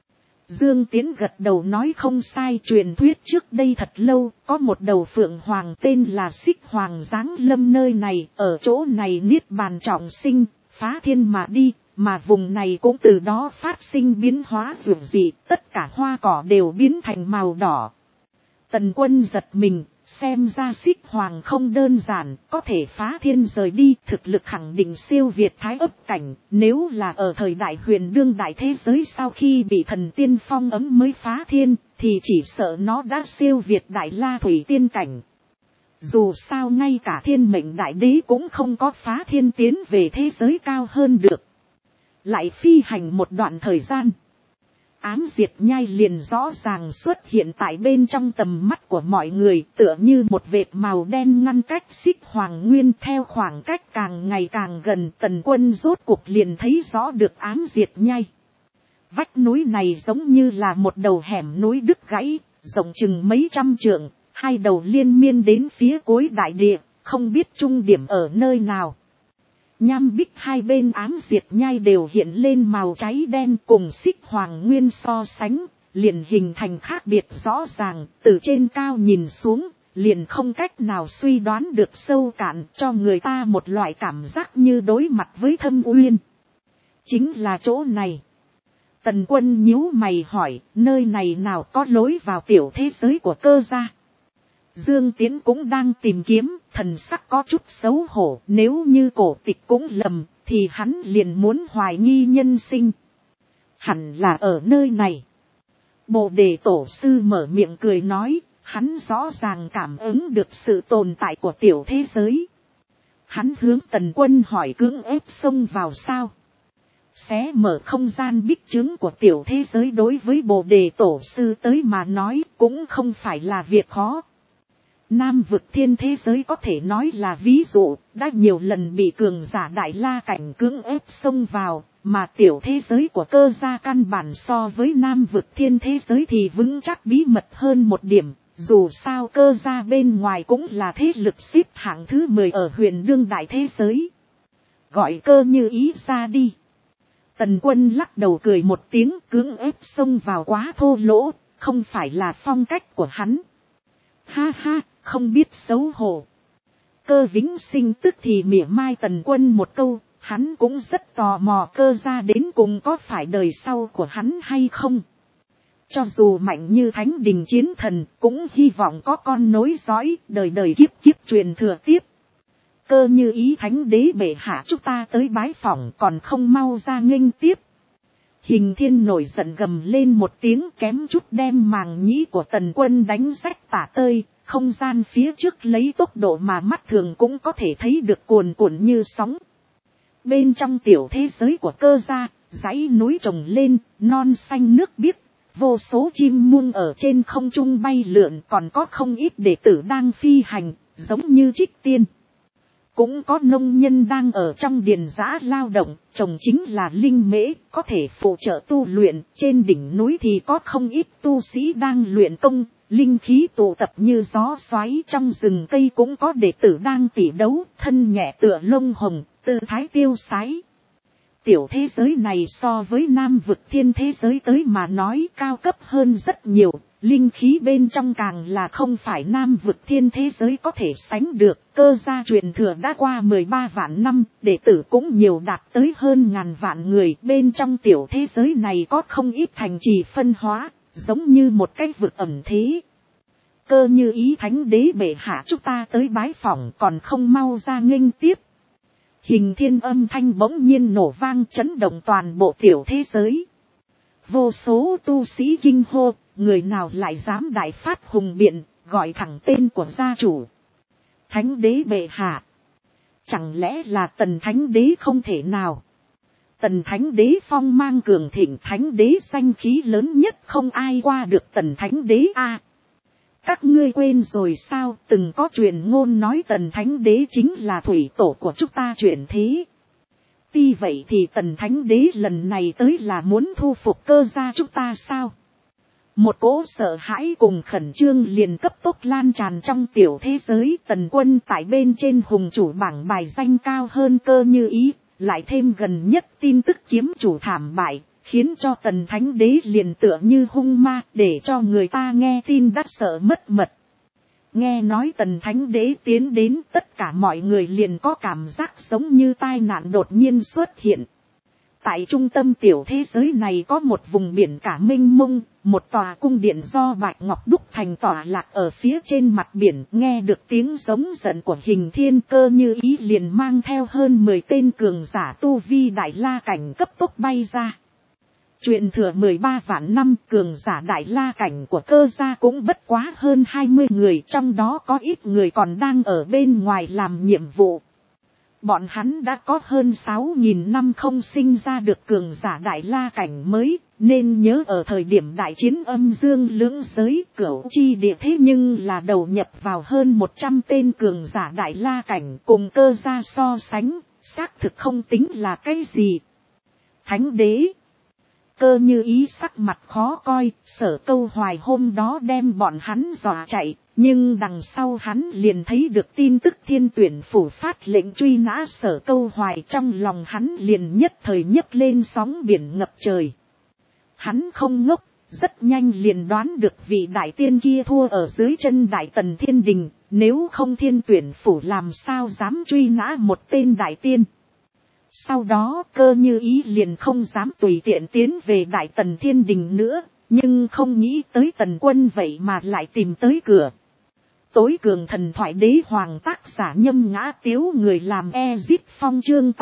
Dương Tiến gật đầu nói không sai, truyền thuyết trước đây thật lâu, có một đầu phượng hoàng tên là Xích Hoàng giáng lâm nơi này, ở chỗ này niết bàn trọng sinh, phá thiên mà đi, mà vùng này cũng từ đó phát sinh biến hóa dữ dị, tất cả hoa cỏ đều biến thành màu đỏ. Tần Quân giật mình, xem ra Xích Hoàng không đơn giản, có thể phá thiên rời đi, thực lực khẳng định siêu việt thái ấp cảnh, nếu là ở thời đại huyền đương đại thế giới sau khi bị thần tiên phong ấm mới phá thiên, thì chỉ sợ nó đã siêu việt đại la thủy tiên cảnh. Dù sao ngay cả thiên mệnh đại đế cũng không có phá thiên tiến về thế giới cao hơn được. Lại phi hành một đoạn thời gian, ám diệt nhai liền rõ ràng xuất hiện tại bên trong tầm mắt của mọi người, tựa như một vệt màu đen ngăn cách Xích Hoàng Nguyên. Theo khoảng cách càng ngày càng gần, Tần Quân rốt cuộc liền thấy rõ được ám diệt nhai. Vách núi này giống như là một đầu hẻm núi đứt gãy, rộng chừng mấy trăm trượng, hai đầu liên miên đến phía cuối đại địa, không biết trung điểm ở nơi nào. Nham bích hai bên ám diệt nhai đều hiện lên màu cháy đen, cùng Xích Hoàng Nguyên so sánh, liền hình thành khác biệt rõ ràng, từ trên cao nhìn xuống, liền không cách nào suy đoán được sâu cạn, cho người ta một loại cảm giác như đối mặt với thâm uyên. Chính là chỗ này. Tần Quân nhíu mày hỏi, nơi này nào có lối vào tiểu thế giới của Cơ gia? Dương Tiến cũng đang tìm kiếm, thần sắc có chút xấu hổ, nếu như cổ tịch cũng lầm, thì hắn liền muốn hoài nghi nhân sinh. Hẳn là ở nơi này. Bồ Đề Tổ Sư mở miệng cười nói, hắn rõ ràng cảm ứng được sự tồn tại của tiểu thế giới. Hắn hướng Tần Quân hỏi, cưỡng ép xông vào sao? Xé mở không gian bích trướng của tiểu thế giới đối với Bồ Đề Tổ Sư tới mà nói cũng không phải là việc khó. Nam vực thiên thế giới có thể nói là ví dụ, đã nhiều lần bị cường giả đại la cảnh cưỡng ép xông vào, mà tiểu thế giới của Cơ gia căn bản so với nam vực thiên thế giới thì vững chắc bí mật hơn một điểm, dù sao Cơ gia bên ngoài cũng là thế lực xếp hạng thứ 10 ở huyền đương đại thế giới. Gọi Cơ Như Ý ra đi. Tần Quân lắc đầu cười một tiếng, cưỡng ép xông vào quá thô lỗ, không phải là phong cách của hắn. Ha ha, không biết xấu hổ. Cơ Vĩnh Sinh tức thì mỉa mai Tần Quân một câu, hắn cũng rất tò mò Cơ gia đến cùng có phải đời sau của hắn hay không. Cho dù mạnh như Thánh Đình Chiến Thần, cũng hy vọng có con nối dõi, đời đời kiếp kiếp truyền thừa tiếp. Cơ Như Ý Thánh Đế bệ hạ chúng ta tới bái phỏng, còn không mau ra nghênh tiếp. Hình Thiên nổi giận gầm lên một tiếng, kém chút đem màng nhĩ của Tần Quân đánh rách tả tơi, không gian phía trước lấy tốc độ mà mắt thường cũng có thể thấy được cuồn cuộn như sóng. Bên trong tiểu thế giới của Cơ gia, dãy núi trồng lên, non xanh nước biếc, vô số chim muông ở trên không trung bay lượn, còn có không ít đệ tử đang phi hành, giống như trích tiên. Cũng có nông nhân đang ở trong điền giã lao động, trồng chính là linh mễ, có thể phụ trợ tu luyện. Trên đỉnh núi thì có không ít tu sĩ đang luyện công, linh khí tụ tập như gió xoáy. Trong rừng cây cũng có đệ tử đang tỉ đấu, thân nhẹ tựa lông hồng, tư thái tiêu sái. Tiểu thế giới này so với nam vực thiên thế giới tới mà nói cao cấp hơn rất nhiều. Linh khí bên trong càng là không phải nam vực thiên thế giới có thể sánh được. Cơ gia truyền thừa đã qua 13 vạn năm, đệ tử cũng nhiều, đạt tới hơn ngàn vạn người. Bên trong tiểu thế giới này có không ít thành trì phân hóa, giống như một cái vực ẩn thế. Cơ Như Ý thánh đế bệ hạ chúng ta tới bái phỏng, còn không mau ra nghênh tiếp. Hình thiên âm thanh bỗng nhiên nổ vang, chấn động toàn bộ tiểu thế giới. Vô số tu sĩ kinh hô, người nào lại dám đại phát hùng biện, gọi thẳng tên của gia chủ. Thánh đế bệ hạ. Chẳng lẽ là Tần thánh đế không thể nào? Tần thánh đế phong mang cường thịnh, thánh đế danh khí lớn nhất, không ai qua được Tần thánh đế a. Các ngươi quên rồi sao, từng có truyền ngôn nói Tần thánh đế chính là thủy tổ của chúng ta chuyển thế. Tuy vậy thì Tần thánh đế lần này tới là muốn thu phục Cơ gia chúng ta sao? Một cỗ sợ hãi cùng khẩn trương liền cấp tốc lan tràn trong tiểu thế giới. Tần Quân tại bên trên hùng chủ bảng bài danh cao hơn Cơ Như Ý, lại thêm gần nhất tin tức kiếm chủ thảm bại, khiến cho Tần thánh đế liền tựa như hung ma, để cho người ta nghe tin đắc sợ mất mật. Nghe nói Tần thánh đế tiến đến, tất cả mọi người liền có cảm giác giống như tai nạn đột nhiên xuất hiện. Tại trung tâm tiểu thế giới này có một vùng biển cả mênh mông, một tòa cung điện do bạch ngọc đúc thành tỏa lạc ở phía trên mặt biển. Nghe được tiếng giống giận của Hình Thiên, Cơ Như Ý liền mang theo hơn 10 tên cường giả tu vi đại la cảnh cấp tốc bay ra. Truyền thừa 13 vạn năm, cường giả đại la cảnh của Cơ gia cũng bất quá hơn 20 người, trong đó có ít người còn đang ở bên ngoài làm nhiệm vụ. Bọn hắn đã có hơn 6.000 năm không sinh ra được cường giả đại la cảnh mới, nên nhớ ở thời điểm đại chiến âm dương lưỡng giới Cửu Chi địa thế nhưng là đầu nhập vào hơn 100 tên cường giả đại la cảnh, cùng Cơ gia so sánh, xác thực không tính là cái gì. Thánh đế. Cơ Như Ý sắc mặt khó coi, Sở Câu Hoài hôm đó đem bọn hắn dọa chạy, nhưng đằng sau hắn liền thấy được tin tức Thiên Tuyển phủ phát lệnh truy nã Sở Câu Hoài, trong lòng hắn liền nhất thời nhấc lên sóng biển ngập trời. Hắn không ngốc, rất nhanh liền đoán được vị đại tiên kia thua ở dưới chân Đại Tần Thiên Đình, nếu không Thiên Tuyển phủ làm sao dám truy nã một tên đại tiên. Sau đó Cơ Như Ý liền không dám tùy tiện tiến về Đại Tần Thiên Đình nữa, nhưng không nghĩ tới Tần Quân vậy mà lại tìm tới cửa. Tối cường thần thoại đế hoàng tác giả Nhâm Ngã Tiếu, người làm Ezip Phong chương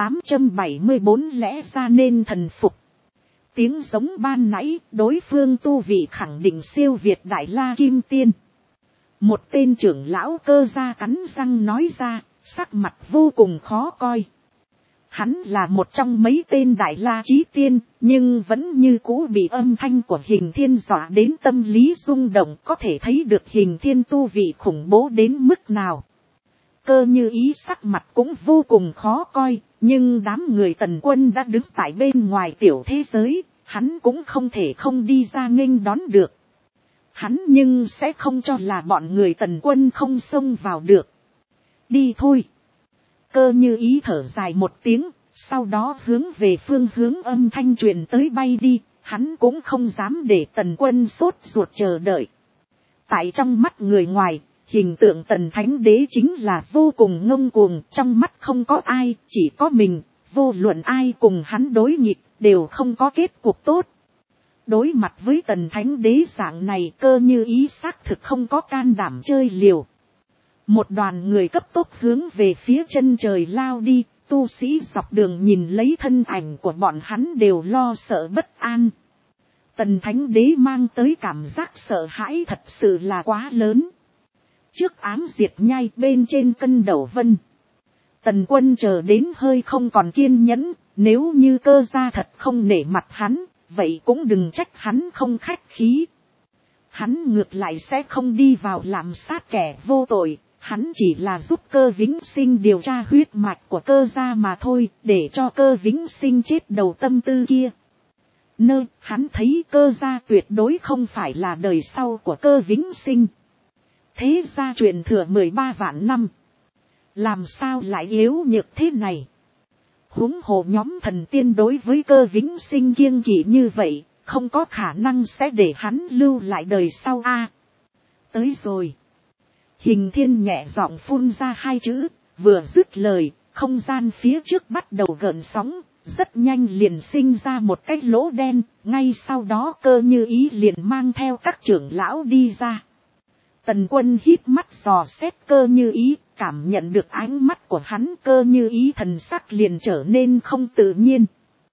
874 lẽ ra nên thần phục. Tiếng giống ban nãy, đối phương tu vị khẳng định siêu việt Đại La Kim Tiên. Một tên trưởng lão Cơ gia cắn răng nói ra, sắc mặt vô cùng khó coi. Hắn là một trong mấy tên đại la chí tiên, nhưng vẫn như cũ bị âm thanh của Hình Thiên dọa đến tâm lý rung động, có thể thấy được Hình Thiên tu vị khủng bố đến mức nào. Cơ Như Ý sắc mặt cũng vô cùng khó coi, nhưng đám người Tần Quân đã đứng tại bên ngoài tiểu thế giới, hắn cũng không thể không đi ra nghênh đón được. Hắn nhưng sẽ không cho là bọn người Tần Quân không xông vào được. Đi thôi. Cơ Như Ý thở dài một tiếng, sau đó hướng về phương hướng âm thanh truyền tới bay đi, hắn cũng không dám để Tần Quân sốt ruột chờ đợi. Tại trong mắt người ngoài, hình tượng Tần Thánh Đế chính là vô cùng ngông cuồng, trong mắt không có ai, chỉ có mình, vô luận ai cùng hắn đối nghịch, đều không có kết cục tốt. Đối mặt với Tần Thánh Đế dạng này, Cơ Như Ý xác thực không có can đảm chơi liều. Một đoàn người cấp tốc hướng về phía chân trời lao đi, tu sĩ dọc đường nhìn lấy thân ảnh của bọn hắn đều lo sợ bất an. Tần Thánh Đế mang tới cảm giác sợ hãi thật sự là quá lớn. Trước ám diệt nhai bên trên cân đầu vân. Tần Quân chờ đến hơi không còn kiên nhẫn, nếu như Cơ gia thật không nể mặt hắn, vậy cũng đừng trách hắn không khách khí. Hắn ngược lại sẽ không đi vào làm sát kẻ vô tội, hắn chỉ là giúp Cơ Vĩnh Sinh điều tra huyết mạch của Cơ gia mà thôi, để cho Cơ Vĩnh Sinh chết đầu tâm tư kia. Hắn thấy Cơ gia tuyệt đối không phải là đời sau của Cơ Vĩnh Sinh. Thế gia truyền thừa 13 vạn năm, làm sao lại yếu nhược thế này? Huống hồ nhóm thần tiên đối với Cơ Vĩnh Sinh kiêng kỵ như vậy, không có khả năng sẽ để hắn lưu lại đời sau a. Tới rồi. Hình Thiên nhẹ giọng phun ra hai chữ, vừa dứt lời, không gian phía trước bắt đầu gợn sóng, rất nhanh liền sinh ra một cái lỗ đen, ngay sau đó Cơ Như Ý liền mang theo các trưởng lão đi ra. Tần Quân hít mắt dò xét Cơ Như Ý, cảm nhận được ánh mắt của hắn, Cơ Như Ý thần sắc liền trở nên không tự nhiên.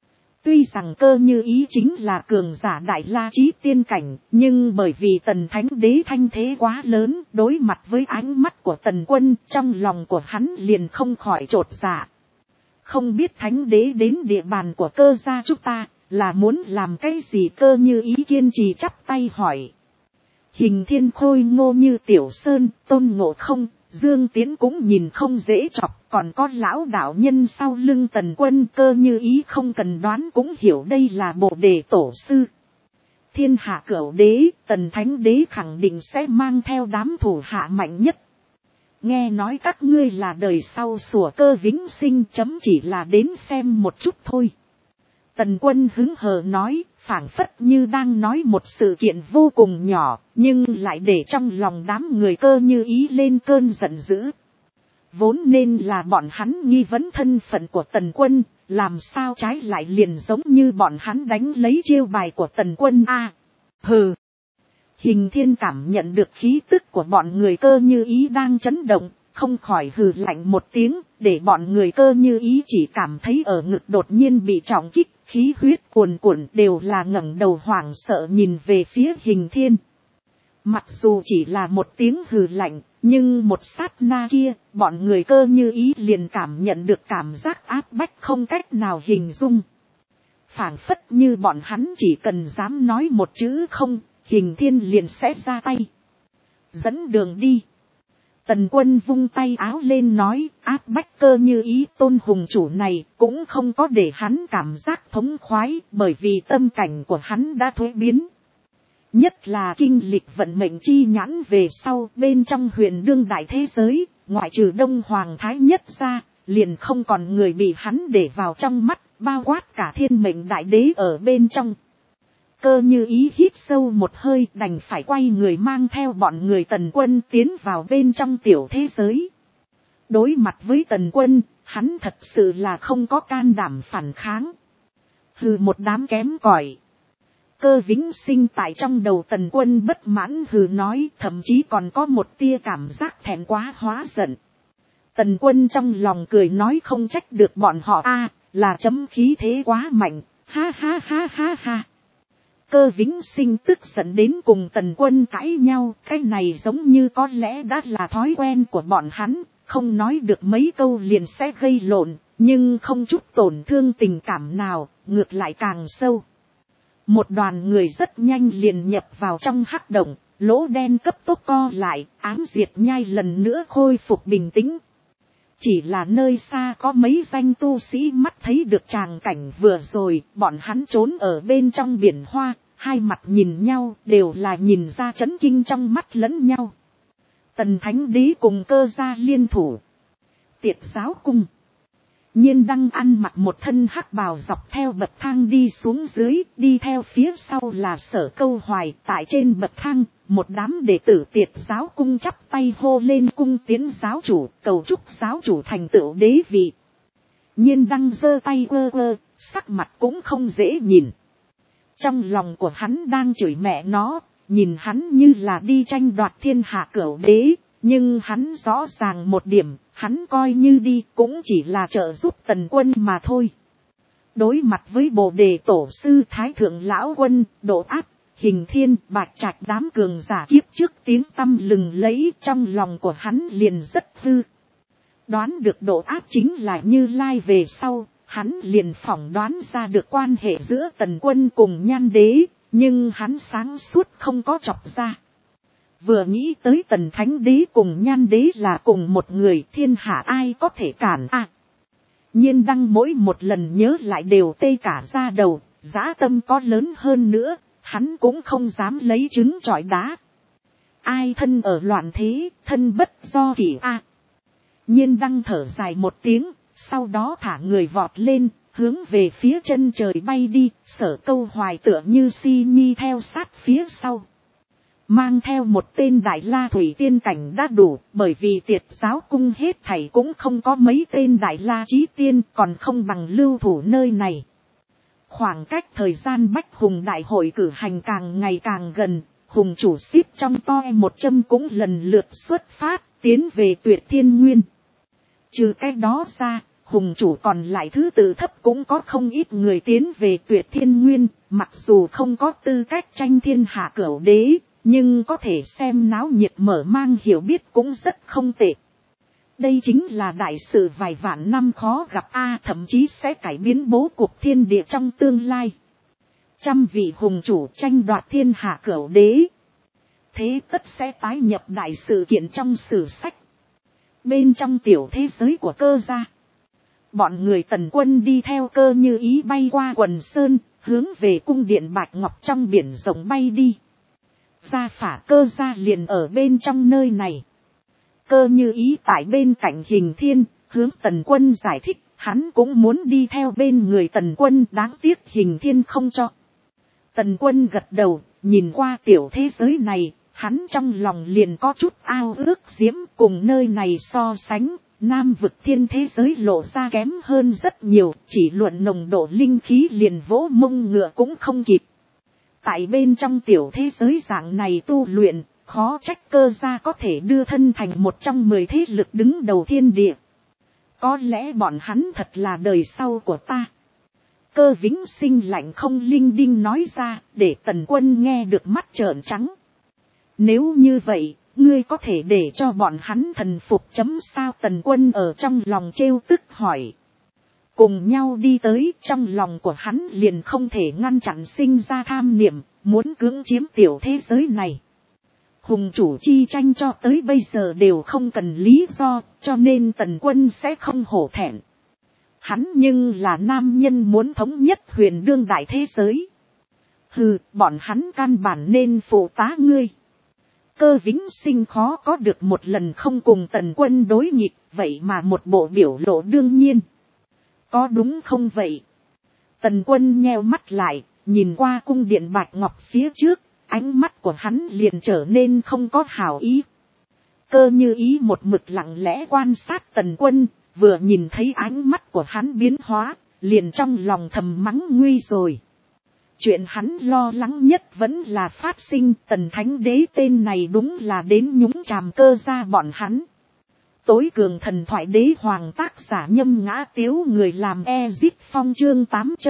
Tuy rằng Cơ Như Ý chính là cường giả đại la chí tiên cảnh, nhưng bởi vì Tần Thánh Đế thanh thế quá lớn, đối mặt với ánh mắt của Tần Quân, trong lòng của hắn liền không khỏi chột dạ. Không biết Thánh Đế đến địa bàn của Cơ gia chúng ta, là muốn làm cái gì? Cơ Như Ý kiên trì chắp tay hỏi. Hình Thiên khôi ngô như Tiểu Sơn, Tôn Ngộ Không, Dương Tiến cũng nhìn không dễ chọc, còn có lão đạo nhân sau lưng Tần Quân. Cơ Như Ý không cần đoán cũng hiểu đây là Bồ Đề tổ sư. Thiên hạ cửu đế, Tần Thánh Đế khẳng định sẽ mang theo đám thủ hạ mạnh nhất. Nghe nói các ngươi là đời sau sủa Cơ Vĩnh Sinh, chấm chỉ là đến xem một chút thôi. Tần Quân hứng hờ nói, phảng phất như đang nói một sự kiện vô cùng nhỏ, nhưng lại để trong lòng đám người Cơ Như Ý lên cơn giận dữ. Vốn nên là bọn hắn nghi vấn thân phận của Tần Quân, làm sao trái lại liền giống như bọn hắn đánh lấy chiêu bài của Tần Quân a? Hừ. Hình Thiên cảm nhận được khí tức của bọn người Cơ Như Ý đang chấn động, không khỏi hừ lạnh một tiếng, để bọn người Cơ Như Ý chỉ cảm thấy ở ngực đột nhiên bị trọng kích, khí huyết cuồn cuộn, đều là ngẩng đầu hoảng sợ nhìn về phía Hình Thiên. Mặc dù chỉ là một tiếng hừ lạnh, nhưng một sát na kia, bọn người Cơ Như Ý liền cảm nhận được cảm giác áp bách không cách nào hình dung. Phảng phất như bọn hắn chỉ cần dám nói một chữ không, Hình Thiên liền sẽ ra tay. Dẫn đường đi. Tần Quân vung tay áo lên nói, áp bách Cơ Như Ý. Tôn hùng chủ này cũng không có để hắn cảm giác thống khoái, bởi vì tâm cảnh của hắn đã thuế biến. Nhất là kinh lịch vận mệnh chi nhãn về sau, bên trong huyền đương đại thế giới, ngoại trừ Đông Hoàng Thái Nhất ra, liền không còn người bị hắn để vào trong mắt, bao quát cả thiên mệnh đại đế ở bên trong. Cơ Như Ý hít sâu một hơi, đành phải quay người mang theo bọn người Tần Quân tiến vào bên trong tiểu thế giới. Đối mặt với Tần Quân, hắn thật sự là không có can đảm phản kháng. Hừ, một đám kém cỏi. Cơ Vĩnh Sinh tại trong đầu Tần Quân bất mãn hừ nói, thậm chí còn có một tia cảm giác thẹn quá hóa giận. Tần Quân trong lòng cười nói, không trách được bọn họ a, là chấm khí thế quá mạnh, ha ha ha ha ha. Cơ Vĩnh Sinh tức giận đến cùng Tần Quân cãi nhau, cái này giống như có lẽ đã là thói quen của bọn hắn, không nói được mấy câu liền sẽ gây lộn, nhưng không chút tổn thương tình cảm nào, ngược lại càng sâu. Một đoàn người rất nhanh liền nhập vào trong hắc động, lỗ đen cấp tốc co lại, ám diệt nhai lần nữa khôi phục bình tĩnh. Chỉ là nơi xa có mấy danh tu sĩ mắt thấy được tràng cảnh vừa rồi, bọn hắn trốn ở bên trong biển hoa, hai mặt nhìn nhau, đều là nhìn ra chấn kinh trong mắt lẫn nhau. Tần Thánh Đế cùng Cơ gia liên thủ. Tiệt giáo cung. Nhiên Đăng ăn mặc một thân hắc bào dọc theo bậc thang đi xuống dưới, đi theo phía sau là Sở Câu Hoài. Tại trên bậc thang, một đám đệ tử Tiệt giáo cung chắp tay hô lên cung tiến giáo chủ, cầu chúc giáo chủ thành tựu đế vị. Nhiên Đăng giơ tay ơ ơ, sắc mặt cũng không dễ nhìn. Trong lòng của hắn đang chửi mẹ nó, nhìn hắn như là đi tranh đoạt thiên hạ cửu đế. Nhưng hắn rõ ràng một điểm, hắn coi như đi cũng chỉ là trợ giúp Tần Quân mà thôi. Đối mặt với Bồ Đề tổ sư Thái Thượng Lão Quân, Độ Áp, Hình Thiên, Bạch Trạch đám cường giả kiếp trước tiếng tăm lừng lẫy, trong lòng của hắn liền rất hư. Đoán được Độ Áp chính là Như Lai về sau, hắn liền phỏng đoán ra được quan hệ giữa Tần Quân cùng Nhan Đế, nhưng hắn sáng suốt không có chọc ra. Vừa nghĩ tới Tần Thánh Đế cùng Nhan Đế là cùng một người, thiên hạ ai có thể cản à. Nhiên Đăng mỗi một lần nhớ lại đều tê cả da đầu, dã tâm có lớn hơn nữa, hắn cũng không dám lấy trứng trọi đá. Ai thân ở loạn thế, thân bất do kỷ a. Nhiên Đăng thở dài một tiếng, sau đó thả người vọt lên, hướng về phía chân trời bay đi, Sở Câu Hoài tựa như si nhi theo sát phía sau. Mang theo một tên Đại La Thủy Tiên cảnh đã đủ, bởi vì Tiệt Giáo cung hết thảy cũng không có mấy tên Đại La Chí Tiên, còn không bằng lưu thủ nơi này. Khoảng cách thời gian Bách Hùng Đại hội cử hành càng ngày càng gần, Hùng chủ xếp trong to một châm cũng lần lượt xuất phát, tiến về Tuyệt Thiên Nguyên. Trừ cái đó ra, Hùng chủ còn lại thứ tự thấp cũng có không ít người tiến về Tuyệt Thiên Nguyên, mặc dù không có tư cách tranh thiên hạ cửu đế, nhưng có thể xem náo nhiệt mở mang hiểu biết cũng rất không tệ. Đây chính là đại sự vài vạn năm khó gặp a, thậm chí sẽ cải biến bố cục thiên địa trong tương lai. Trăm vị hùng chủ tranh đoạt thiên hạ cửu đế. Thế tất sẽ tái nhập đại sự kiện trong sử sách. Bên trong tiểu thế giới của Cơ gia, bọn người Tần Quân đi theo Cơ Như Ý bay qua quần sơn, hướng về cung điện Bạch Ngọc trong biển rộng bay đi. Gia phả Cơ gia liền ở bên trong nơi này. Cơ Như Ý tại bên cạnh Hình Thiên, hướng Tần Quân giải thích, hắn cũng muốn đi theo bên người Tần Quân, đáng tiếc Hình Thiên không cho. Tần Quân gật đầu, nhìn qua tiểu thế giới này, hắn trong lòng liền có chút ao ước diễm, cùng nơi này so sánh, Nam vực thiên thế giới lộ ra kém hơn rất nhiều, chỉ luận nồng độ linh khí liền vỗ mông ngựa cũng không kịp. Tại bên trong tiểu thế giới dạng này tu luyện, khó trách Cơ gia có thể đưa thân thành một trong 10 thế lực đứng đầu thiên địa. Có lẽ bọn hắn thật là đời sau của ta. Cơ Vĩnh Sinh lạnh không linh đinh nói ra, để Tần Quân nghe được mắt trợn trắng. Nếu như vậy, ngươi có thể để cho bọn hắn thần phục chấm sao? Tần Quân ở trong lòng trêu tức hỏi. Cùng nhau đi tới, trong lòng của hắn liền không thể ngăn chặn sinh ra tham niệm, muốn cưỡng chiếm tiểu thế giới này. Hùng chủ chi tranh cho tới bây giờ đều không cần lý do, cho nên Tần Quân sẽ không hổ thẹn. Hắn nhưng là nam nhân muốn thống nhất huyền đương đại thế giới. Hừ, bọn hắn căn bản nên phụ tá ngươi. Cơ Vĩnh Sinh khó có được một lần không cùng Tần Quân đối nghịch, vậy mà một bộ biểu lộ đương nhiên. Có đúng không vậy? Tần Quân nheo mắt lại, nhìn qua cung điện Bạch Ngọc phía trước, ánh mắt của hắn liền trở nên không có hảo ý. Cơ Như Ý một mực lặng lẽ quan sát Tần Quân, vừa nhìn thấy ánh mắt của hắn biến hóa, liền trong lòng thầm mắng nguy rồi. Chuyện hắn lo lắng nhất vẫn là phát sinh, Tần Thánh Đế tên này đúng là đến nhúng chàm Cơ gia bọn hắn. Tối cường thần thoại đế hoàng tác giả Nhâm Ngã Tiếu, người làm Ezit Phong chương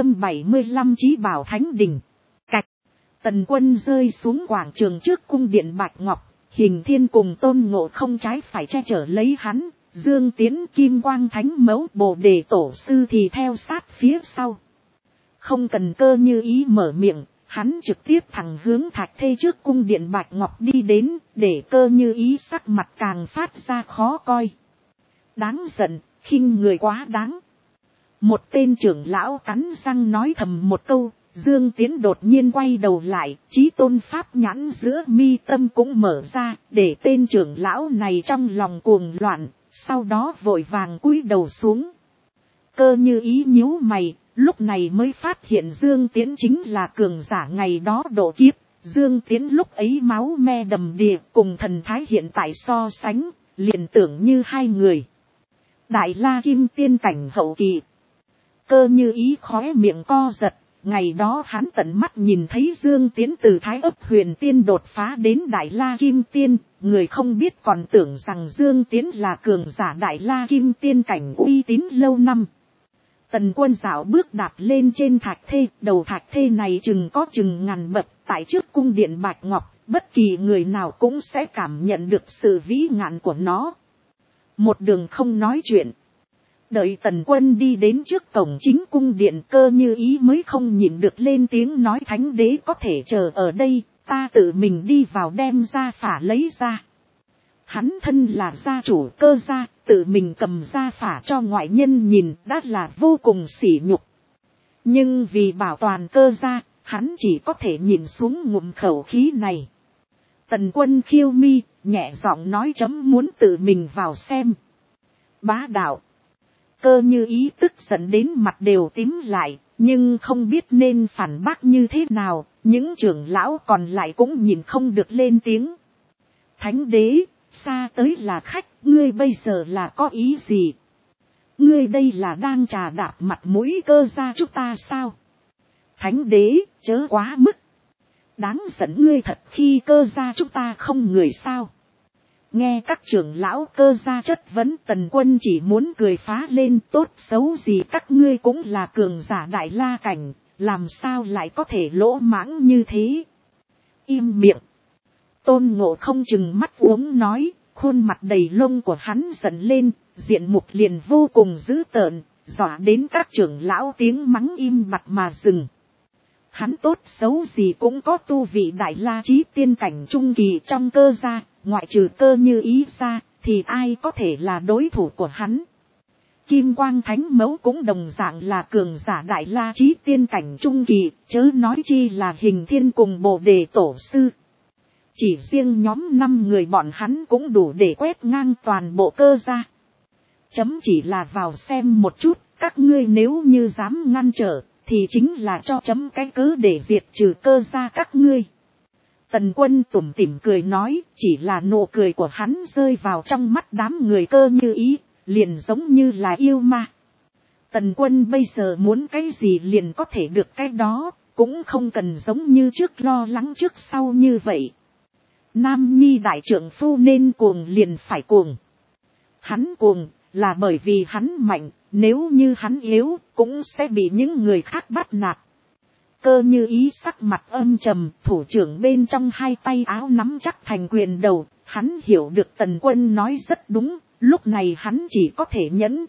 875 Chí Bảo Thánh Đình. Cạch. Tần Quân rơi xuống quảng trường trước cung điện Bạch Ngọc, Hình Thiên cùng Tôn Ngộ Không trái phải che chở lấy hắn, Dương Tiến Kim Quang Thánh Mẫu Bồ Đề Tổ Sư thì theo sát phía sau. Không cần Cơ Như Ý mở miệng, hắn trực tiếp thẳng hướng Thạch Thê trước cung điện Bạch Ngọc đi đến, để Cơ Như Ý sắc mặt càng phát ra khó coi. Đáng giận, khinh người quá đáng. Một tên trưởng lão cắn răng nói thầm một câu, Dương Tiến đột nhiên quay đầu lại, Chí Tôn pháp nhãn giữa mi tâm cũng mở ra, để tên trưởng lão này trong lòng cuồng loạn, sau đó vội vàng cúi đầu xuống. Cơ Như Ý nhíu mày, lúc này mới phát hiện Dương Tiến chính là cường giả ngày đó độ kiếp. Dương Tiến lúc ấy máu me đầm đìa, cùng thần thái hiện tại so sánh, liền tưởng như hai người. Đại La Kim Tiên cảnh hậu kỳ. Cơ Như Ý khóe miệng co giật, ngày đó hắn tận mắt nhìn thấy Dương Tiến từ Thái Ấp Huyền Tiên đột phá đến Đại La Kim Tiên, người không biết còn tưởng rằng Dương Tiến là cường giả Đại La Kim Tiên cảnh uy tín lâu năm. Tần Quân dạo bước đạp lên trên Thạch Thê, đầu Thạch Thê này có chừng ngàn bậc, tại trước cung điện Bạch Ngọc, bất kỳ người nào cũng sẽ cảm nhận được sự vĩ ngạn của nó. Một đường không nói chuyện. Đợi Tần Quân đi đến trước cổng chính cung điện, Cơ Như Ý mới không nhịn được lên tiếng nói Thánh Đế có thể chờ ở đây, ta tự mình đi vào đem gia phả lấy ra. Hắn thân là gia chủ Cơ gia, tự mình cầm gia phả cho ngoại nhân nhìn đã là vô cùng sỉ nhục. Nhưng vì bảo toàn Cơ gia, hắn chỉ có thể nhìn xuống ngụm khẩu khí này. Tần Quân khiêu mi, nhẹ giọng nói chấm muốn tự mình vào xem. Bá đạo. Cơ Như Ý tức giận đến mặt đều tím lại, nhưng không biết nên phản bác như thế nào, những trưởng lão còn lại cũng nhìn không được lên tiếng. Thánh đế, xa tới là khách, ngươi bây giờ là có ý gì? Ngươi đây là đang trà đạp mặt mũi Cơ gia chúng ta sao? Thánh đế, chớ quá mức. Đáng giận ngươi thật khi Cơ gia chúng ta không người sao? Nghe các trưởng lão Cơ gia chất vấn, Tần Quân chỉ muốn cười phá lên, tốt xấu gì các ngươi cũng là cường giả đại la cảnh, làm sao lại có thể lỗ mãng như thế? Im miệng. Tôn Ngộ không chừng mắt uống nói, khuôn mặt đầy lông của hắn giận lên, diện mục liền vô cùng dữ tợn, dọa đến các trưởng lão tiếng mắng im bặt mà dừng. Hắn tốt xấu gì cũng có tu vị đại la chí tiên cảnh trung kỳ trong Cơ gia, ngoại trừ Cơ Như Ý ra, thì ai có thể là đối thủ của hắn. Kim Quang Thánh Mẫu cũng đồng dạng là cường giả đại la chí tiên cảnh trung kỳ, chớ nói chi là Hình Thiên cùng Bồ Đề Tổ Sư. Chỉ riêng nhóm 5 người bọn hắn cũng đủ để quét ngang toàn bộ Cơ gia. Chấm chỉ là vào xem một chút, các ngươi nếu như dám ngăn trở, thì chính là cho chấm cái cớ để diệt trừ Cơ gia các ngươi. Tần Quân tủm tỉm cười nói, chỉ là nụ cười của hắn rơi vào trong mắt đám người Cơ Như Ý, liền giống như là yêu ma. Tần Quân bây giờ muốn cái gì liền có thể được cái đó, cũng không cần giống như trước lo lắng trước sau như vậy. Nam nhi đại trượng phu nên cuồng liền phải cuồng. Hắn cuồng là bởi vì hắn mạnh, nếu như hắn yếu cũng sẽ bị những người khác bắt nạt. Cơ Như Ý sắc mặt âm trầm, thủ trưởng bên trong hai tay áo nắm chắc thành quyền đầu, hắn hiểu được Tần Quân nói rất đúng, lúc này hắn chỉ có thể nhẫn.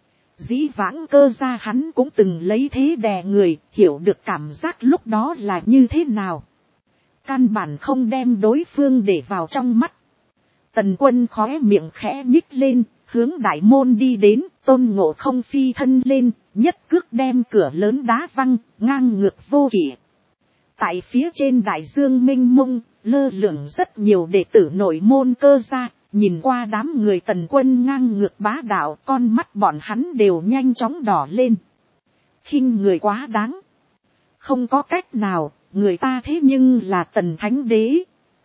Dĩ vãng Cơ gia hắn cũng từng lấy thế đè người, hiểu được cảm giác lúc đó là như thế nào. Căn bản không đem đối phương để vào trong mắt. Tần Quân khóe miệng khẽ nhích lên, hướng đại môn đi đến, Tôn Ngộ không phi thân lên, nhất cước đem cửa lớn đá văng, ngang ngược vô kỷ. Tại phía trên đại dương mênh mông, lơ lửng rất nhiều đệ tử nội môn Cơ gia, nhìn qua đám người Tần Quân ngang ngược bá đạo, con mắt bọn hắn đều nhanh chóng đỏ lên. Khinh người quá đáng. Không có cách nào, người ta thế nhưng là Tần Thánh Đế.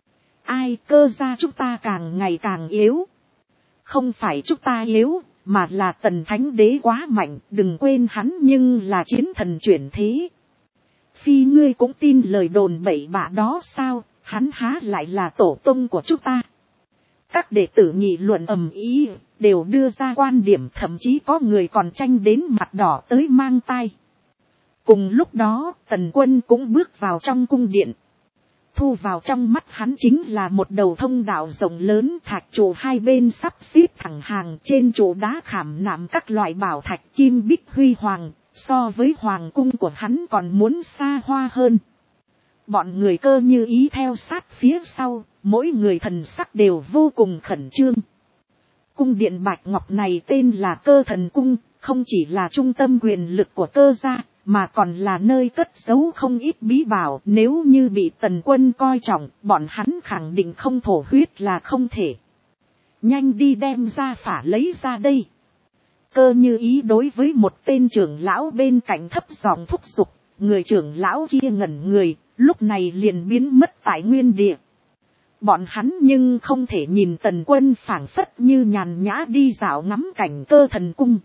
Ai Cơ gia chúng ta càng ngày càng yếu. Không phải chúng ta yếu, mà là Tần Thánh Đế quá mạnh, đừng quên hắn nhưng là chiến thần chuyển thế. Phi ngươi cũng tin lời đồn bậy bạ đó sao, hắn há lại là tổ tông của chúng ta. Các đệ tử nghị luận ầm ĩ, đều đưa ra quan điểm, thậm chí có người còn tranh đến mặt đỏ tới mang tai. Cùng lúc đó, Tần Quân cũng bước vào trong cung điện. Thu vào trong mắt hắn chính là một đầu thông đạo rộng lớn, thạch trụ hai bên sắp xếp thẳng hàng, trên trụ đá khảm nạm các loại bảo thạch kim bích huy hoàng, so với hoàng cung của hắn còn muốn xa hoa hơn. Bọn người Cơ Như Ý theo sát phía sau, mỗi người thần sắc đều vô cùng khẩn trương. Cung điện bạch ngọc này tên là Cơ Thần Cung, không chỉ là trung tâm quyền lực của Cơ gia, mà còn là nơi cất giấu không ít bí bảo. Nếu như bị Tần Quân coi trọng, bọn hắn khẳng định không thổ huyết là không thể. Nhanh đi đem ra phả lấy ra đây. Cơ Như Ý đối với một tên trưởng lão bên cạnh thấp giọng thúc giục, người trưởng lão kia ngẩn người, lúc này liền biến mất tại nguyên địa. Bọn hắn nhưng không thể nhìn Tần Quân phảng phất như nhàn nhã đi dạo ngắm cảnh Cơ Thần Cung.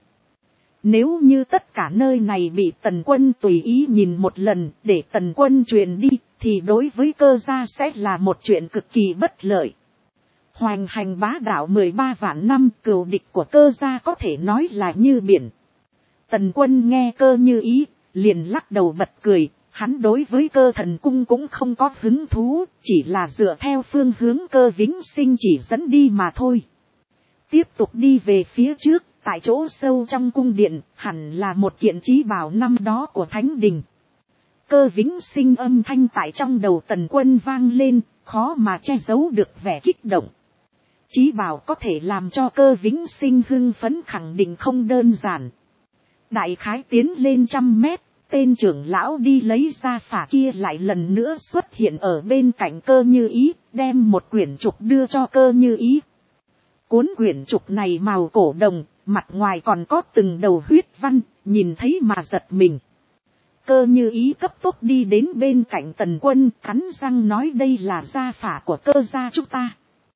Nếu như tất cả nơi này bị Tần Quân tùy ý nhìn một lần để Tần Quân truyền đi, thì đối với Cơ gia sẽ là một chuyện cực kỳ bất lợi. Hoành hành bá đạo 13 vạn năm, cừu địch của Cơ gia có thể nói là như biển. Tần Quân nghe Cơ Như Ý, liền lắc đầu bật cười, hắn đối với Cơ Thần Cung cũng không có hứng thú, chỉ là dựa theo phương hướng Cơ Vĩnh Sinh chỉ dẫn đi mà thôi. Tiếp tục đi về phía trước, tại chỗ sâu trong cung điện, hẳn là một kiện chí bảo năm đó của Thánh Đình. Cơ Vĩnh Sinh âm thanh tại trong đầu Tần Quân vang lên, khó mà che giấu được vẻ kích động. Chí bảo có thể làm cho Cơ Vĩnh Sinh hưng phấn khẳng định không đơn giản. Đại khái tiến lên 100 mét, tên trưởng lão đi lấy ra phả kia lại lần nữa xuất hiện ở bên cạnh Cơ Như Ý, đem một quyển trục đưa cho Cơ Như Ý. Cuốn quyển trục này màu cổ đồng, mặt ngoài còn có từng đầu huyết văn, nhìn thấy mà giật mình. Cơ Như Ý cấp tốc đi đến bên cạnh Tần Quân, cắn răng nói đây là gia phả của Cơ gia chúng ta.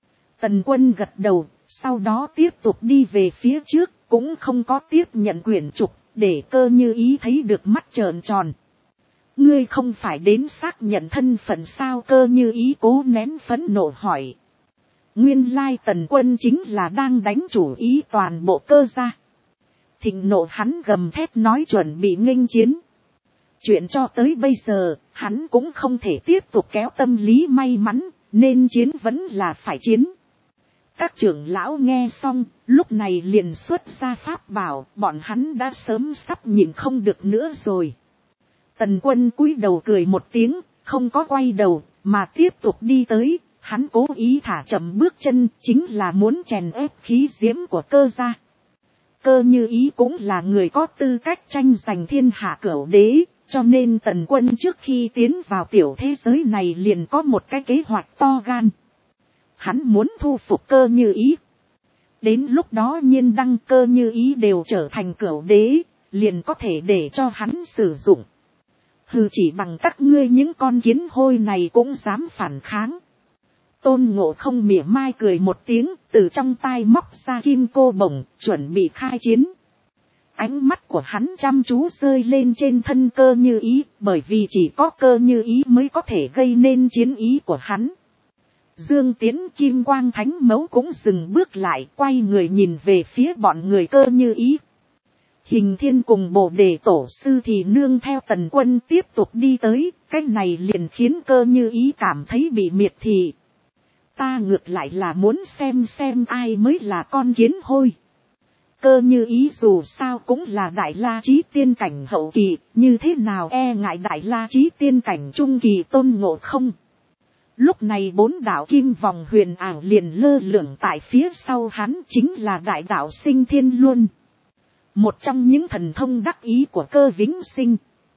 Tần Quân gật đầu, sau đó tiếp tục đi về phía trước, cũng không có tiếp nhận quyển trục, để Cơ Như Ý thấy được mắt trợn tròn. Ngươi không phải đến xác nhận thân phận sao? Cơ Như Ý cố nén phẫn nộ hỏi. Nguyên lai Tần Quân chính là đang đánh chủ ý toàn bộ Cơ gia. Thịnh nộ hắn gầm thét nói chuẩn bị nghênh chiến. Chuyện cho tới bây giờ, hắn cũng không thể tiếp tục kéo tâm lý may mắn, nên chiến vẫn là phải chiến. Các trưởng lão nghe xong, lúc này liền xuất ra pháp bảo, bọn hắn đã sớm sắp nhìn không được nữa rồi. Tần Quân cúi đầu cười một tiếng, không có quay đầu, mà tiếp tục đi tới, hắn cố ý thả chậm bước chân, chính là muốn chèn ép khí diễm của Cơ gia. Cơ Như Ý cũng là người có tư cách tranh giành thiên hạ cửu đế, cho nên Tần Quân trước khi tiến vào tiểu thế giới này liền có một cái kế hoạch to gan. Hắn muốn thu phục Cơ Như Ý. Đến lúc đó Nhiên Đăng Cơ Như Ý đều trở thành cửu đế, liền có thể để cho hắn sử dụng. Hừ, chỉ bằng các ngươi những con kiến hôi này cũng dám phản kháng. Tôn Ngộ Không mỉa mai cười một tiếng, từ trong tai móc ra kim cô bổng, chuẩn bị khai chiến. Ánh mắt của hắn chăm chú rơi lên trên thân Cơ Như Ý, bởi vì chỉ có Cơ Như Ý mới có thể gây nên chiến ý của hắn. Dương Tiến Kim Quang Thánh Mẫu cũng dừng bước lại, quay người nhìn về phía bọn người Cơ Như Ý. Hình Thiên cùng Bồ Đề Tổ Sư thì nương theo Tần Quân tiếp tục đi tới, cái này liền khiến Cơ Như Ý cảm thấy bị miệt thị. Ta ngược lại là muốn xem ai mới là con kiến hôi. Cơ Như Ý dù sao cũng là Đại La Chí tiên cảnh hậu kỳ, như thế nào e ngại Đại La Chí tiên cảnh trung kỳ Tôn Ngộ Không. Lúc này 4 đạo kim vòng huyền ảo liền lơ lửng tại phía sau hắn, chính là Đại đạo Sinh Thiên Luân. Một trong những thần thông đắc ý của Cơ Vĩnh Sinh.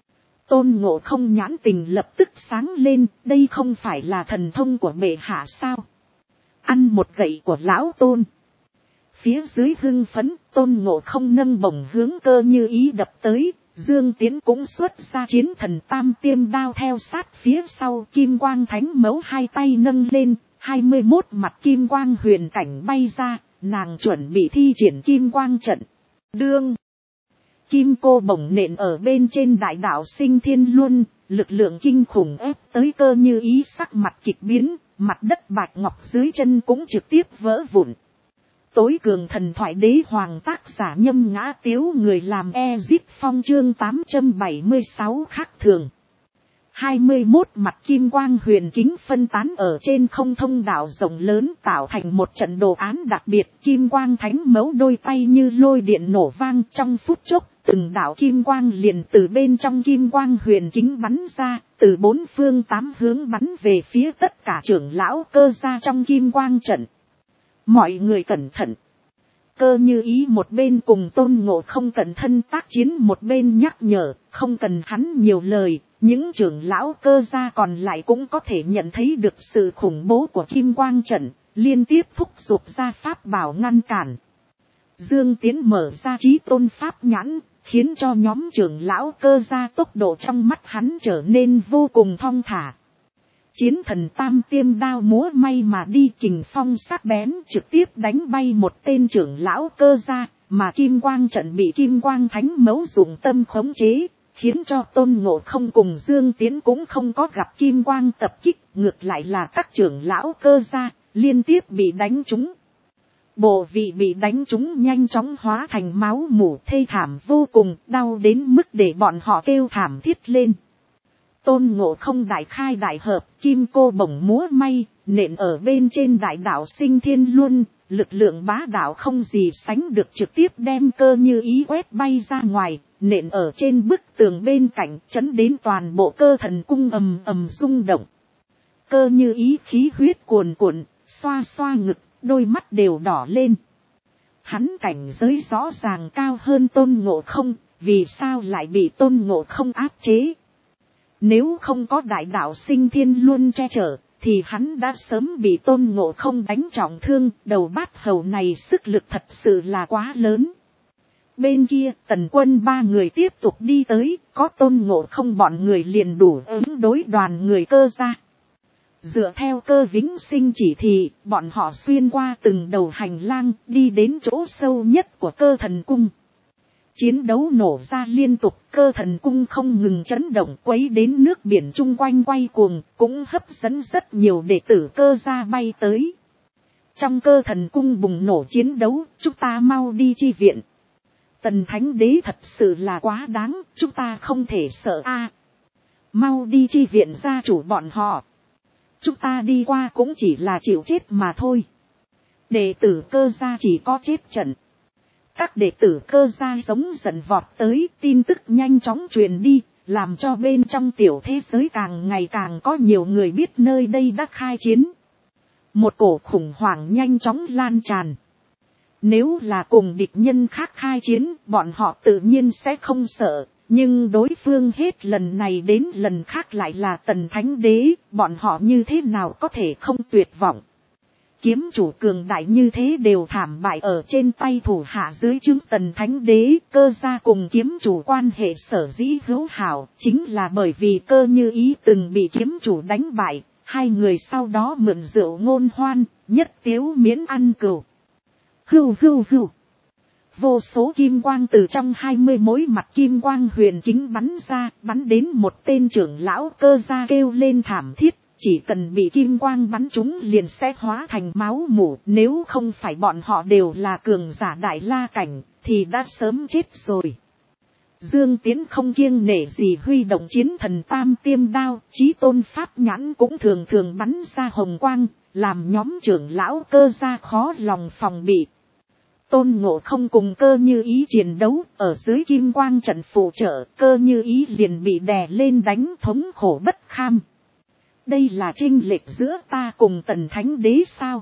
Tôn Ngộ Không nhãn tình lập tức sáng lên, đây không phải là thần thông của bệ hạ sao? Ăn một gậy của lão Tôn. Phía dưới hưng phấn, Tôn Ngộ Không nâng bổng hướng Cơ Như Ý đập tới, Dương Tiến cũng xuất ra chiến thần tam tiêm đao theo sát phía sau. Kim Quang Thánh Mẫu hai tay nâng lên, 21 mặt kim quang huyền cảnh bay ra, nàng chuẩn bị thi triển kim quang trận. Đương kim cô bổng nện ở bên trên Đại đạo Sinh Thiên Luân, lực lượng kinh khủng ép tới Cơ Như Ý sắc mặt kịch biến, mặt đất bạch ngọc dưới chân cũng trực tiếp vỡ vụn. Tối cường thần thoại đế hoàng tác giả Nhâm Ngã Tiếu, người làm Ezip Phong chương 876 khác thường. 21 mặt kim quang huyền kính phân tán ở trên không thông đạo rộng lớn, tạo thành một trận đồ án đặc biệt. Kim Quang Thánh Mẫu đôi tay như lôi điện nổ vang, trong phút chốc từng đạo kim quang liền từ bên trong kim quang huyền kính bắn ra, từ 4 phương 8 hướng bắn về phía tất cả trưởng lão Cơ gia trong kim quang trận. Mọi người cẩn thận. Cơ Như Ý một bên cùng Tôn Ngộ Không cẩn thân tác chiến, một bên nhắc nhở, không cần hắn nhiều lời, những trưởng lão Cơ gia còn lại cũng có thể nhận thấy được sự khủng bố của kim quang trận, liên tiếp thúc giục ra pháp bảo ngăn cản. Dương Tiến mở ra Chí Tôn pháp nhãn, khiến cho nhóm trưởng lão Cơ gia tốc độ trong mắt hắn trở nên vô cùng thong thả. Chiến thần tam tiêm đao múa may mà đi, kình phong sắc bén trực tiếp đánh bay một tên trưởng lão Cơ gia, mà kim quang trận bị Kim Quang Thánh Mẫu dụng tâm khống chế, khiến cho Tôn Ngộ Không cùng Dương Tiến cũng không có gặp kim quang tập kích, ngược lại là các trưởng lão Cơ gia liên tiếp bị đánh trúng. Bộ vị bị đánh trúng nhanh chóng hóa thành máu mủ thê thảm vô cùng, đau đến mức để bọn họ kêu thảm thiết lên. Tôn Ngộ Không đại khai đại hợp, kim cô bổng múa may, nện ở bên trên Đại đạo Sinh Thiên Luân, lực lượng bá đạo không gì sánh được, trực tiếp đem Cơ Như Ý quét bay ra ngoài, nện ở trên bức tường bên cạnh, chấn đến toàn bộ Cơ Thần Cung ầm ầm rung động. Cơ Như Ý khí huyết cuồn cuộn, xoa xoa ngực, đôi mắt đều đỏ lên. Hắn cảnh giới rõ ràng cao hơn Tôn Ngộ Không, vì sao lại bị Tôn Ngộ Không áp chế? Nếu không có đại đạo Sinh Thiên luôn che chở, thì hắn đã sớm bị Tôn Ngộ Không đánh trọng thương. Đầu bát hầu này sức lực thật sự là quá lớn. Bên kia Tần Quân ba người tiếp tục đi tới, có Tôn Ngộ Không bọn người liền đủ ứng đối đoàn người Cơ ra. Dựa theo Cơ Vĩnh Sinh chỉ thị, bọn họ xuyên qua từng đầu hành lang, đi đến chỗ sâu nhất của Cơ Thần Cung. Chiến đấu nổ ra liên tục, Cơ Thần Cung không ngừng chấn động, quấy đến nước biển chung quanh quay cuồng, cũng hấp dẫn rất nhiều đệ tử Cơ gia bay tới. Trong Cơ Thần Cung bùng nổ chiến đấu, chúng ta mau đi chi viện. Tần Thánh Đế thật sự là quá đáng, chúng ta không thể sợ a. Mau đi chi viện gia chủ bọn họ. Chúng ta đi qua cũng chỉ là chịu chết mà thôi. Đệ tử Cơ gia chỉ có chết trận. Các đệ tử Cơ gia giống giận vọt tới, tin tức nhanh chóng truyền đi, làm cho bên trong tiểu thế giới càng ngày càng có nhiều người biết nơi đây đã khai chiến. Một cổ khủng hoảng nhanh chóng lan tràn. Nếu là cùng địch nhân khác khai chiến, bọn họ tự nhiên sẽ không sợ. Nhưng đối phương hết lần này đến lần khác lại là Tần Thánh Đế, bọn họ như thế nào có thể không tuyệt vọng. Kiếm chủ cường đại như thế đều thảm bại ở trên tay thủ hạ dưới trướng Tần Thánh Đế. Cơ gia cùng kiếm chủ quan hệ sở dĩ hữu hảo, chính là bởi vì Cơ Như Ý từng bị kiếm chủ đánh bại, hai người sau đó mượn rượu ngôn hoan, nhất tiếu miễn ăn cừu. Hưu hưu hưu. Vô số kim quang từ trong 20 mối mặt kim quang huyền kính bắn ra, bắn đến một tên trưởng lão Cơ gia kêu lên thảm thiết, chỉ cần bị kim quang bắn trúng liền sẽ hóa thành máu mủ, nếu không phải bọn họ đều là cường giả đại la cảnh, thì đã sớm chết rồi. Dương Tiến không kiêng nể gì huy động chiến thần tam tiêm đao, chí tôn pháp nhãn cũng thường thường bắn ra hồng quang, làm nhóm trưởng lão Cơ gia khó lòng phòng bị. Tôn Ngộ Không cùng Cơ Như Ý chiến đấu, ở dưới kim quang trận phụ trợ, Cơ Như Ý liền bị đè lên đánh thống khổ bất kham. Đây là chênh lệch giữa ta cùng Tần Thánh Đế sao?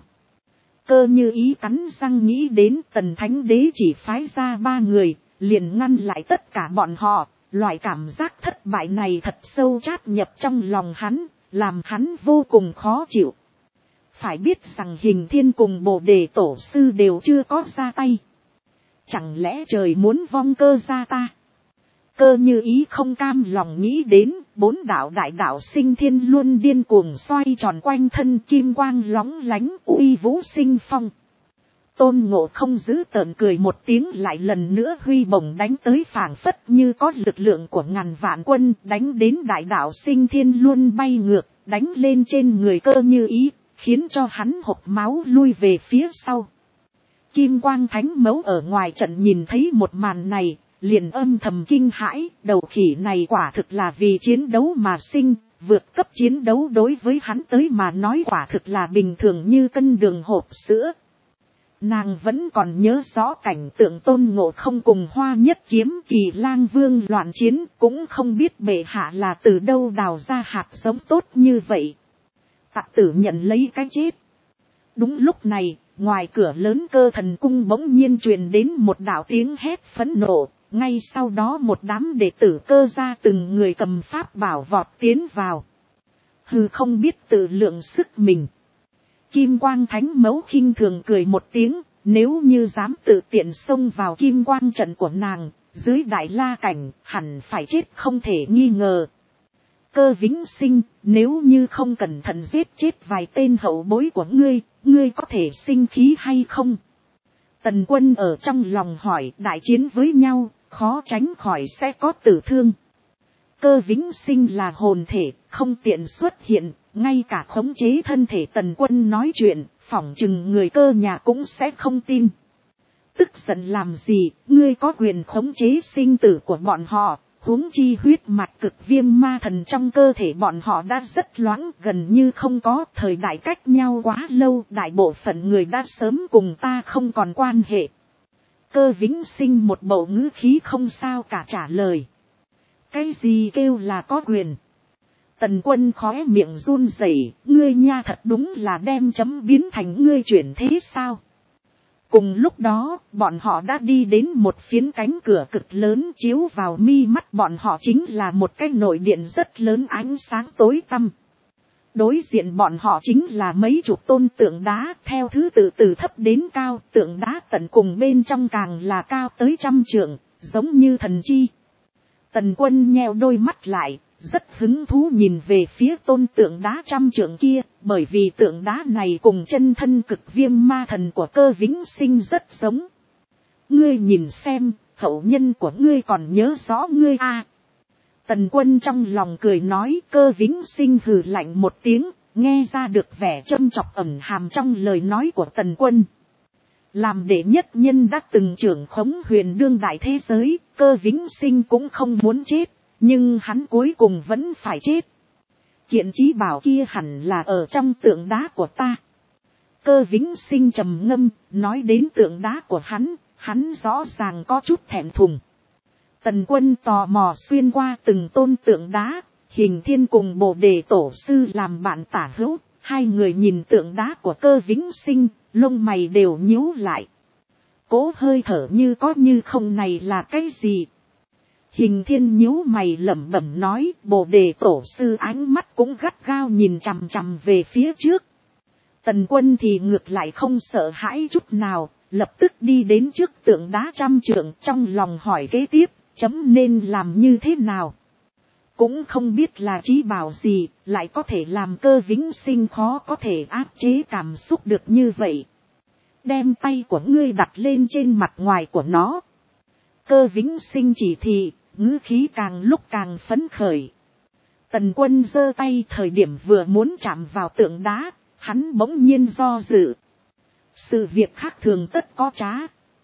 Cơ Như Ý cắn răng nghĩ đến Tần Thánh Đế chỉ phái ra 3 người, liền ngăn lại tất cả bọn họ. Loại cảm giác thất bại này thật sâu chát nhập trong lòng hắn, làm hắn vô cùng khó chịu. Phải biết rằng Hình Thiên cùng Bồ Đề Tổ sư đều chưa có ra tay. Chẳng lẽ trời muốn vong Cơ gia ta? Cơ Như Ý không cam lòng nghĩ đến, 4 đạo đại đạo Sinh Thiên luôn điên cuồng xoay tròn quanh thân, kim quang lóng lánh uy vũ sinh phong. Tôn Ngộ Không giữ tợn cười một tiếng, lại lần nữa huy bổng đánh tới, phảng phất như có lực lượng của ngàn vạn quân, đánh đến đại đạo Sinh Thiên luôn bay ngược, đánh lên trên người Cơ Như Ý, khiến cho hắn hộc máu lui về phía sau. Kim Quang Thánh Mẫu ở ngoài trận nhìn thấy một màn này, liền âm thầm kinh hãi, đầu khỉ này quả thực là vì chiến đấu mà sinh, vượt cấp chiến đấu đối với hắn tới mà nói quả thực là bình thường như cân đường hộp sữa. Nàng vẫn còn nhớ rõ cảnh tượng Tôn Ngộ Không cùng Hoa Nhất Kiếm Kỳ Lang Vương loạn chiến, cũng không biết bệ hạ là từ đâu đào ra hạt giống tốt như vậy. Tặc tử nhận lấy cái chết. Đúng lúc này, ngoài cửa lớn Cơ Thần Cung bỗng nhiên truyền đến một đạo tiếng hét phẫn nộ, ngay sau đó một đám đệ tử Cơ gia từng người cầm pháp bảo vọt tiến vào. Hừ, không biết tự lượng sức mình. Kim Quang Thánh Mẫu khinh thường cười một tiếng, nếu như dám tự tiện xông vào kim quang trận của nàng, dưới đại la cảnh, hẳn phải chết không thể nghi ngờ. Cơ Vĩnh Sinh, nếu như không cẩn thận giết chết vài tên hậu bối của ngươi có thể sinh khí hay không? Tần Quân ở trong lòng hỏi, đại chiến với nhau, khó tránh khỏi sẽ có tử thương. Cơ Vĩnh Sinh là hồn thể, không tiện xuất hiện, ngay cả khống chế thân thể Tần Quân nói chuyện, phỏng chừng người Cơ nhà cũng sẽ không tin. Tức giận làm gì, ngươi có quyền khống chế sinh tử của bọn họ, huống chi huyết mạch cực viêm ma thần trong cơ thể bọn họ đã rất loãng, gần như không có, thời đại cách nhau quá lâu, đại bộ phận người đã sớm cùng ta không còn quan hệ. Cơ Vĩnh Sinh một bộ ngữ khí không sao cả trả lời. Cái gì kêu là có quyền? Tần Quân khóe miệng run rẩy, ngươi nha thật đúng là đem chấm biến thành ngươi chuyển thế sao? Cùng lúc đó, bọn họ đã đi đến một phiến cánh cửa cực lớn chiếu vào mi mắt bọn họ chính là một cái nội điện rất lớn ánh sáng tối tăm. Đối diện bọn họ chính là mấy chục tôn tượng đá theo thứ tự từ thấp đến cao, tượng đá tận cùng bên trong càng là cao tới 100 trượng, giống như thần chi. Tần Quân nheo đôi mắt lại, rất hứng thú nhìn về phía tôn tượng đá 100 trượng kia, bởi vì tượng đá này cùng chân thân cực viêm ma thần của Cơ Vĩnh Sinh rất giống. Ngươi nhìn xem, hậu nhân của ngươi còn nhớ rõ ngươi à. Tần Quân trong lòng cười nói. Cơ Vĩnh Sinh hừ lạnh một tiếng, nghe ra được vẻ châm chọc ẩn hàm trong lời nói của Tần Quân. Làm đệ nhất nhân đã từng trưởng khống huyền đương đại thế giới, Cơ Vĩnh Sinh cũng không muốn chết, nhưng hắn cuối cùng vẫn phải chết. Kiện trí bảo kia hẳn là ở trong tượng đá của ta. Cơ Vĩnh Sinh trầm ngâm, nói đến tượng đá của hắn rõ ràng có chút thẹn thùng. Tần Quân tò mò xuyên qua từng tôn tượng đá, Hình Thiên cùng Bồ Đề Tổ Sư làm bạn tả hữu, hai người nhìn tượng đá của Cơ Vĩnh Sinh, lông mày đều nhíu lại. Cố hơi thở như có như không này là cái gì? Hình Thiên nhíu mày lẩm bẩm nói. Bồ Đề Tổ Sư ánh mắt cũng gắt gao nhìn chằm chằm về phía trước. Tần Quân thì ngược lại không sợ hãi chút nào, lập tức đi đến trước tượng đá 100 trượng, trong lòng hỏi kế tiếp, chấm nên làm như thế nào? Cũng không biết là trí bảo gì, lại có thể làm Cơ Vĩnh Sinh khó có thể áp chế cảm xúc được như vậy. Đem tay của ngươi đặt lên trên mặt ngoài của nó. Cơ Vĩnh Sinh chỉ thị, ngữ khí càng lúc càng phấn khởi. Tần Quân giơ tay thời điểm vừa muốn chạm vào tượng đá, hắn bỗng nhiên do dự. Sự việc khác thường tất có trá.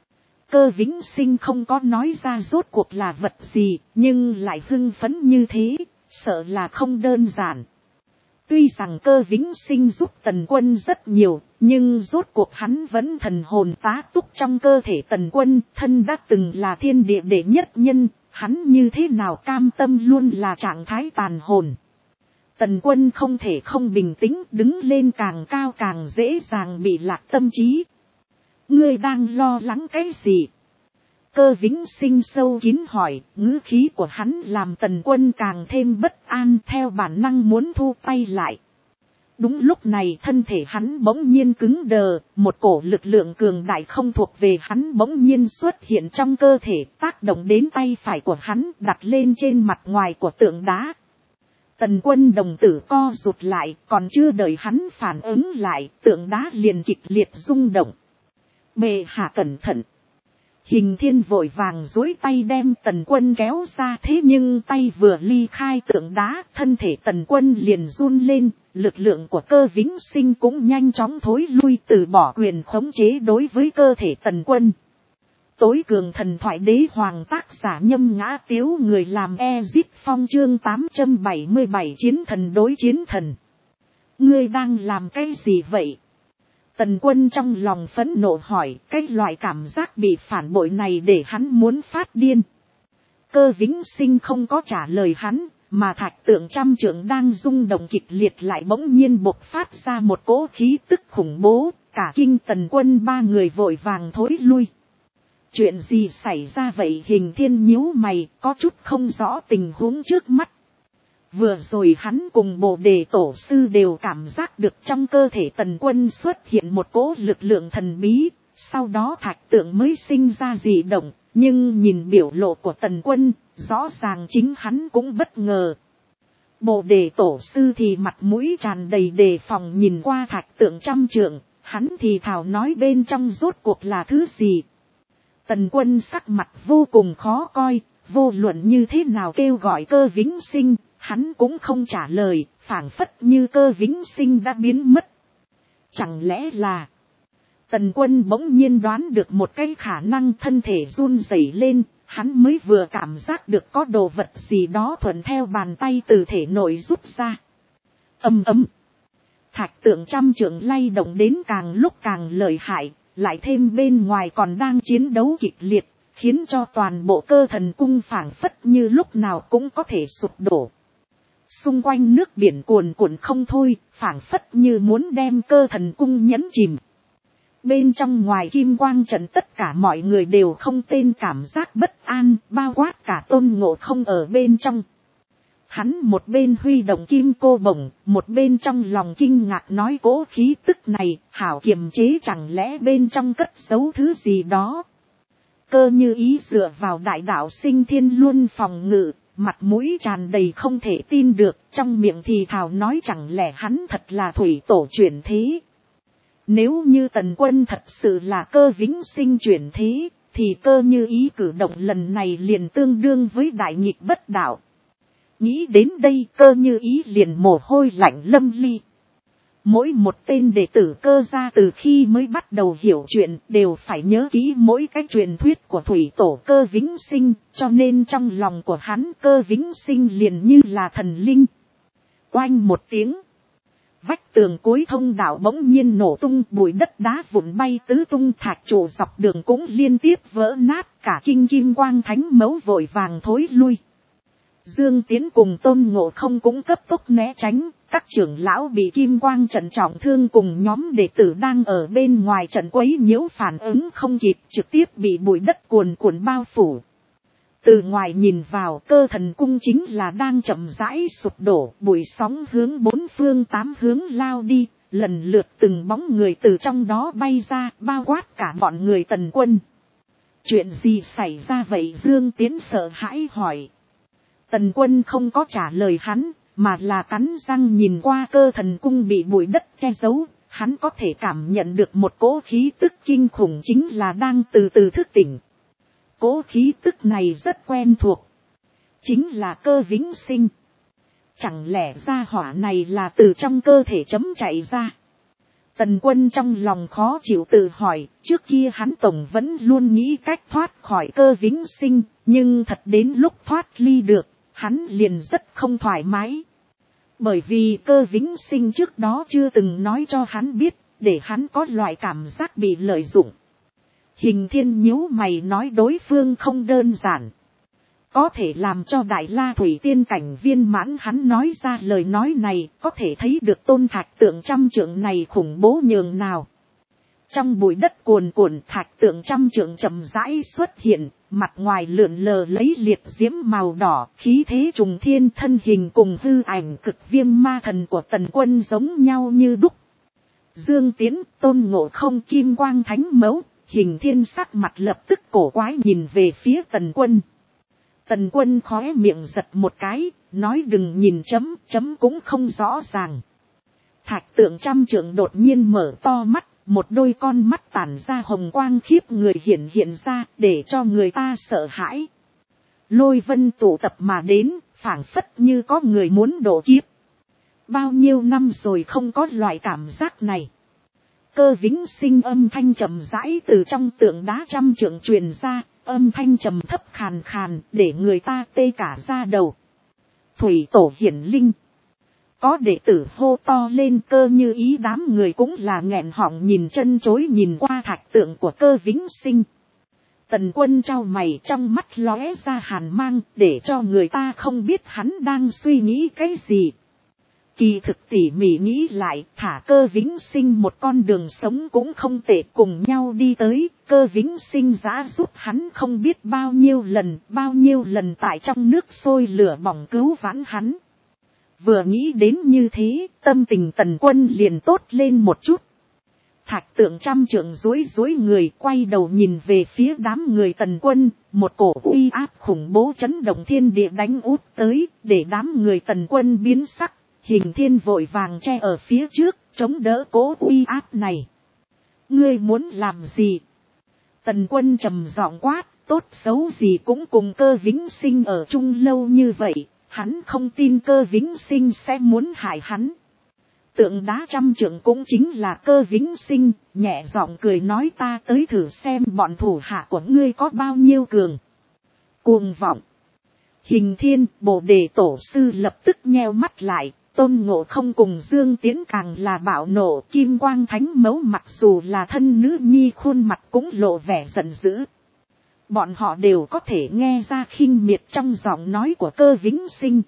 Cơ Vĩnh Sinh không có nói ra rốt cuộc là vật gì, nhưng lại hưng phấn như thế, sợ là không đơn giản. Tuy rằng Cơ Vĩnh Sinh giúp Tần Quân rất nhiều, nhưng rốt cuộc hắn vẫn thần hồn tá túc trong cơ thể Tần Quân, thân đã từng là thiên địa đệ nhất nhân, hắn như thế nào cam tâm luôn là trạng thái tàn hồn. Tần Quân không thể không bình tĩnh, đứng lên càng cao càng dễ dàng bị lạc tâm trí. Ngươi đang lo lắng cái gì? Cơ Vĩnh Sinh sâu kín hỏi, ngữ khí của hắn làm Tần Quân càng thêm bất an, theo bản năng muốn thu tay lại. Đúng lúc này thân thể hắn bỗng nhiên cứng đờ, một cổ lực lượng cường đại không thuộc về hắn bỗng nhiên xuất hiện trong cơ thể, tác động đến tay phải của hắn, đặt lên trên mặt ngoài của tượng đá. Tần Quân đồng tử co rụt lại, còn chưa đợi hắn phản ứng lại, tượng đá liền kịch liệt rung động. Bệ hạ cẩn thận. Hình Thiên vội vàng duỗi tay đem Tần Quân kéo ra, thế nhưng tay vừa ly khai tượng đá, thân thể Tần Quân liền run lên, lực lượng của Cơ Vĩnh Sinh cũng nhanh chóng thối lui, từ bỏ quyền khống chế đối với cơ thể Tần Quân. Tối cường thần thoại đế hoàng, tác giả Nhâm Ngã Tiếu, người làm Ezip Phong, chương 877 chiến thần đối chiến thần. Ngươi đang làm cái gì vậy? Tần Quân trong lòng phẫn nộ hỏi, cái loại cảm giác bị phản bội này để hắn muốn phát điên. Cơ Vĩnh Sinh không có trả lời hắn, mà thạch tượng 100 trượng đang rung động kịch liệt lại bỗng nhiên bộc phát ra một cỗ khí tức khủng bố, cả kinh Tần Quân ba người vội vàng thối lui. Chuyện gì xảy ra vậy? Hình Thiên nhíu mày, có chút không rõ tình huống trước mắt. Vừa rồi hắn cùng Bồ Đề Tổ Sư đều cảm giác được trong cơ thể Tần Quân xuất hiện một cỗ lực lượng thần bí, sau đó thạch tượng mới sinh ra dị động, nhưng nhìn biểu lộ của Tần Quân, rõ ràng chính hắn cũng bất ngờ. Bồ Đề Tổ Sư thì mặt mũi tràn đầy đề phòng nhìn qua thạch tượng 100 trượng, hắn thì thào nói bên trong rốt cuộc là thứ gì. Tần Quân sắc mặt vô cùng khó coi, vô luận như thế nào kêu gọi Cơ Vĩnh Sinh, hắn cũng không trả lời, phảng phất như Cơ Vĩnh Sinh đã biến mất. Chẳng lẽ là... Tần Quân bỗng nhiên đoán được một cái khả năng, thân thể run rẩy lên, hắn mới vừa cảm giác được có đồ vật gì đó thuận theo bàn tay từ thể nội rút ra. Ầm ầm. Thạch tượng 100 trượng lay động đến càng lúc càng lợi hại, lại thêm bên ngoài còn đang chiến đấu kịch liệt, khiến cho toàn bộ Cơ Thần Cung phảng phất như lúc nào cũng có thể sụp đổ. Xung quanh nước biển cuồn cuộn không thôi, phảng phất như muốn đem Cơ Thần Cung nhấn chìm. Bên trong ngoài kim quang trận tất cả mọi người đều không tên cảm giác bất an, bao quát cả Tôn Ngộ Không ở bên trong. Hắn một bên huy động kim cô bổng, một bên trong lòng kinh ngạc nói cỗ khí tức này, hảo kiềm chế chẳng lẽ bên trong cất giấu thứ gì đó. Cơ Như Ý dựa vào đại đạo sinh thiên luân phòng ngự, mặt mũi tràn đầy không thể tin được, trong miệng thì thào nói chẳng lẽ hắn thật là thủy tổ chuyển thế. Nếu như Tần Quân thật sự là Cơ Vĩnh Sinh chuyển thế, thì Cơ Như Ý cử động lần này liền tương đương với đại nghịch bất đạo. Nghĩ đến đây Cơ Như Ý liền mồ hôi lạnh lâm ly. Mỗi một tên đệ tử Cơ gia từ khi mới bắt đầu hiểu chuyện đều phải nhớ kỹ mỗi cái truyền thuyết của thủy tổ Cơ Vĩnh Sinh, cho nên trong lòng của hắn Cơ Vĩnh Sinh liền như là thần linh. Oanh một tiếng. Vách tường cuối thông đạo bỗng nhiên nổ tung, bụi đất đá vụn bay tứ tung, thạch trụ dọc đường cũng liên tiếp vỡ nát, cả kinh kim quang thánh mẫu vội vàng thối lui. Dương Tiến cùng Tôn Ngộ Không cũng cấp tốc né tránh, các trưởng lão bị kim quang trận trọng thương cùng nhóm đệ tử đang ở bên ngoài trận quấy nhiễu phản ứng không kịp, trực tiếp bị bụi đất cuồn cuộn bao phủ. Từ ngoài nhìn vào Cơ Thần Cung chính là đang chậm rãi sụp đổ, bụi sóng hướng bốn phương tám hướng lao đi, lần lượt từng bóng người từ trong đó bay ra, bao quát cả bọn người Tần Quân. Chuyện gì xảy ra vậy? Dương Tiến sợ hãi hỏi. Tần Quân không có trả lời hắn, mà là cắn răng nhìn qua Cơ Thần Cung bị bụi đất che giấu, hắn có thể cảm nhận được một cỗ khí tức kinh khủng chính là đang từ từ thức tỉnh. Cỗ khí tức này rất quen thuộc. Chính là Cơ Vĩnh Sinh. Chẳng lẽ gia hỏa này là từ trong cơ thể chấm chạy ra? Tần Quân trong lòng khó chịu tự hỏi, trước kia hắn tổng vẫn luôn nghĩ cách thoát khỏi Cơ Vĩnh Sinh, nhưng thật đến lúc thoát ly được, hắn liền rất không thoải mái. Bởi vì Cơ Vĩnh Sinh trước đó chưa từng nói cho hắn biết, để hắn có loại cảm giác bị lợi dụng. Hình Thiên nhíu mày nói đối phương không đơn giản. Có thể làm cho Đại La Thủy Tiên cảnh viên mãn, hắn nói ra lời nói này có thể thấy được Tôn thạch tượng trăm trượng này khủng bố nhường nào. Trong bụi đất cuồn cuộn, thạch tượng trăm trượng chậm rãi xuất hiện, mặt ngoài lượn lờ lấy liệt diễm màu đỏ, khí thế trùng thiên, thân hình cùng hư ảnh cực viêm ma thần của Tần Quân giống nhau như đúc. Dương Tiến, Tôn Ngộ Không, kim quang thánh mẫu, Hình Thiên sắc mặt lập tức cổ quái nhìn về phía Tần Quân. Tần Quân khóe miệng giật một cái, nói đừng nhìn chấm cũng không rõ ràng. Thạch tượng trăm trượng đột nhiên mở to mắt, một đôi con mắt tản ra hồng quang khiếp người hiện ra, để cho người ta sợ hãi. Lôi vân tụ tập mà đến, phảng phất như có người muốn độ kiếp. Bao nhiêu năm rồi không có loại cảm giác này. Cơ Vĩnh Sinh âm thanh trầm rãi từ trong tượng đá trăm trượng truyền ra, âm thanh trầm thấp khàn khàn, để người ta tê cả da đầu. Thủy tổ hiển linh. Có đệ tử hô to lên, Cơ Như Ý đám người cũng là nghẹn họng nhìn chân chối nhìn qua thạch tượng của Cơ Vĩnh Sinh. Tần Quân trao mày, trong mắt lóe ra hàn mang, để cho người ta không biết hắn đang suy nghĩ cái gì. Kỳ thực tỉ mỉ nghĩ lại, thả Cơ Vĩnh Sinh một con đường sống cũng không tệ, cùng nhau đi tới, Cơ Vĩnh Sinh đã giúp hắn không biết bao nhiêu lần tại trong nước sôi lửa bỏng cứu vãn hắn. Vừa nghĩ đến như thế, tâm tình Tần Quân liền tốt lên một chút. Thạch tượng trăm trượng duỗi người, quay đầu nhìn về phía đám người Tần Quân, một cổ uy áp khủng bố chấn động thiên địa đánh út tới, để đám người Tần Quân biến sắc. Hình Thiên vội vàng che ở phía trước, chống đỡ cỗ uy áp này. Ngươi muốn làm gì? Tần Quân trầm giọng quát, tốt xấu gì cũng cùng Cơ Vĩnh Sinh ở chung lâu như vậy, hắn không tin Cơ Vĩnh Sinh sẽ muốn hại hắn. Tượng đá trăm trượng cũng chính là Cơ Vĩnh Sinh, nhẹ giọng cười nói ta tới thử xem bọn thủ hạ của ngươi có bao nhiêu cường. Cuồng vọng. Hình Thiên, Bồ Đề Tổ Sư lập tức nheo mắt lại, Tôn Ngộ Không cùng Dương Tiễn càng là bạo nộ, Kim Quang Thánh Mẫu mặc dù là thân nữ nhi khuôn mặt cũng lộ vẻ giận dữ. Bọn họ đều có thể nghe ra khinh miệt trong giọng nói của Cơ Vĩnh Sinh.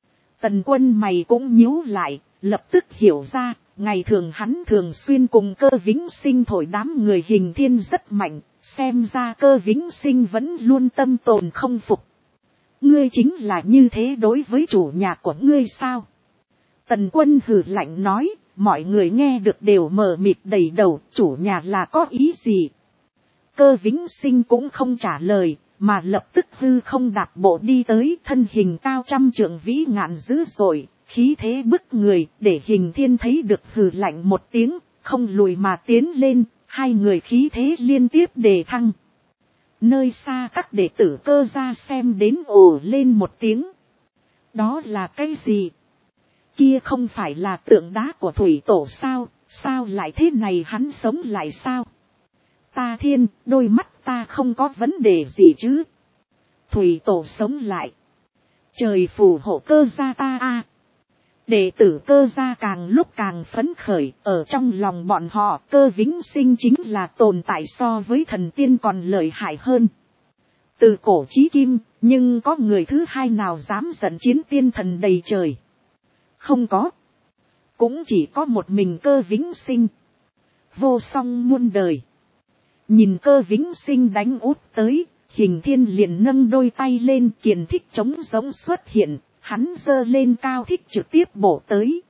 Tần Quân mày cũng nhíu lại, lập tức hiểu ra, ngày thường hắn thường xuyên cùng Cơ Vĩnh Sinh thổi đám người Hình Thiên rất mạnh, xem ra Cơ Vĩnh Sinh vẫn luôn tâm tồn không phục. Ngươi chính là như thế đối với chủ nhà của ngươi sao? Tần Quân hừ lạnh nói, mọi người nghe được đều mờ mịt đầy đầu, chủ nhà là có ý gì? Cơ Vĩnh Sinh cũng không trả lời, mà lập tức hư không đạp bộ đi tới, thân hình cao trăm trượng vĩ ngạn dữ dội, khí thế bức người, để Hình Thiên thấy được hừ lạnh một tiếng, không lùi mà tiến lên, hai người khí thế liên tiếp đề thăng. Nơi xa các đệ tử Cơ gia xem đến ồ lên một tiếng. Đó là cái gì? Kia không phải là tượng đá của Thủy Tổ sao? Sao lại thế này, hắn sống lại sao? Ta thiên, đôi mắt ta không có vấn đề gì chứ? Thủy Tổ sống lại. Trời phù hộ Cơ gia ta a. Đệ tử Cơ gia càng lúc càng phấn khởi, ở trong lòng bọn họ Cơ Vĩnh Sinh chính là tồn tại so với thần tiên còn lợi hại hơn. Từ cổ chí kim, nhưng có người thứ hai nào dám dẫn chiến tiên thần đầy trời? Không có. Cũng chỉ có một mình Cơ Vĩnh Sinh. Vô song muôn đời. Nhìn Cơ Vĩnh Sinh đánh úp tới, Hình Thiên liền nâng đôi tay lên, kiền thích trống giống xuất hiện, hắn giơ lên cao thích trực tiếp bổ tới.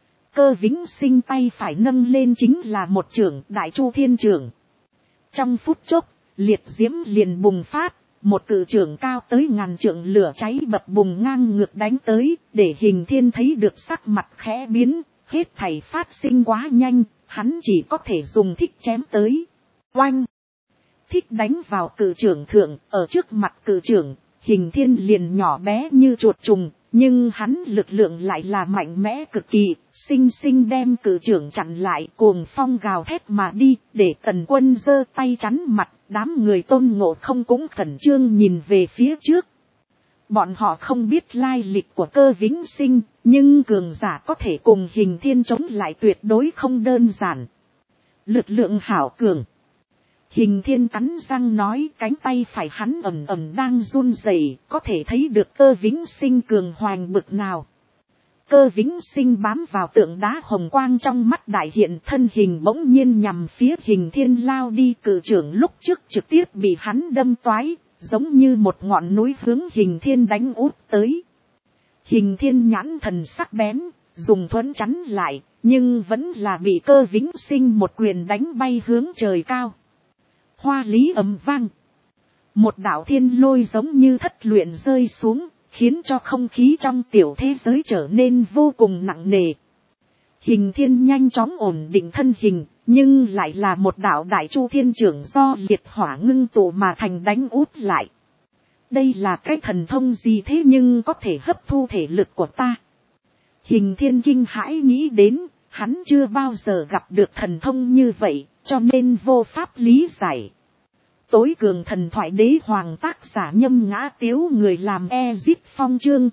Cơ Vĩnh Sinh tay phải nâng lên chính là một chưởng Đại Chu Thiên Chưởng. Trong phút chốc, liệt diễm liền bùng phát, một cự chưởng cao tới ngàn trượng lửa cháy bập bùng ngang ngược đánh tới, để Hình Thiên thấy được sắc mặt khẽ biến, hết thảy phát sinh quá nhanh, hắn chỉ có thể dùng thích chém tới. Oanh! Thích đánh vào cự chưởng thượng, ở trước mặt cự chưởng, Hình Thiên liền nhỏ bé như chuột trùng, nhưng hắn lực lượng lại là mạnh mẽ cực kỳ, sinh sinh đem cự chưởng chặn lại, cuồng phong gào thét mà đi, để Tần Quân giơ tay chắn mặt, đám người Tôn Ngộ Không cũng khẩn trương nhìn về phía trước. Bọn họ không biết lai lịch của Cơ Vĩnh Sinh, nhưng cường giả có thể cùng Hình Thiên chống lại tuyệt đối không đơn giản. Lực lượng hảo cường. Hình Thiên cắn răng nói, cánh tay phải hắn ầm ầm đang run rẩy, có thể thấy được Cơ Vĩnh Sinh cường hoành bực nào. Cơ Vĩnh Sinh bám vào tượng đá hồng quang trong mắt đại hiện, thân hình bỗng nhiên nhằm phía Hình Thiên lao đi, cự trưởng lúc trước trực tiếp bị hắn đâm toái, giống như một ngọn núi hướng Hình Thiên đánh úp tới. Hình Thiên nhãn thần sắc bén, dùng thuẫn chắn lại, nhưng vẫn là bị Cơ Vĩnh Sinh một quyền đánh bay hướng trời cao. Hoa lý ầm vang. Một đạo thiên lôi giống như thất luyện rơi xuống, khiến cho không khí trong tiểu thế giới trở nên vô cùng nặng nề. Hình Thiên nhanh chóng ổn định thân hình, nhưng lại là một đạo Đại Chu Thiên Chưởng do liệt hỏa ngưng tụ mà thành đánh út lại. Đây là cái thần thông gì thế nhưng có thể hấp thu thể lực của ta? Hình Thiên kinh hãi nghĩ đến, hắn chưa bao giờ gặp được thần thông như vậy, cho nên vô pháp lý giải. Tối cường thần thoại đế hoàng, tác giả Nhâm Ngã Tiếu, người làm Ezip Phong, chương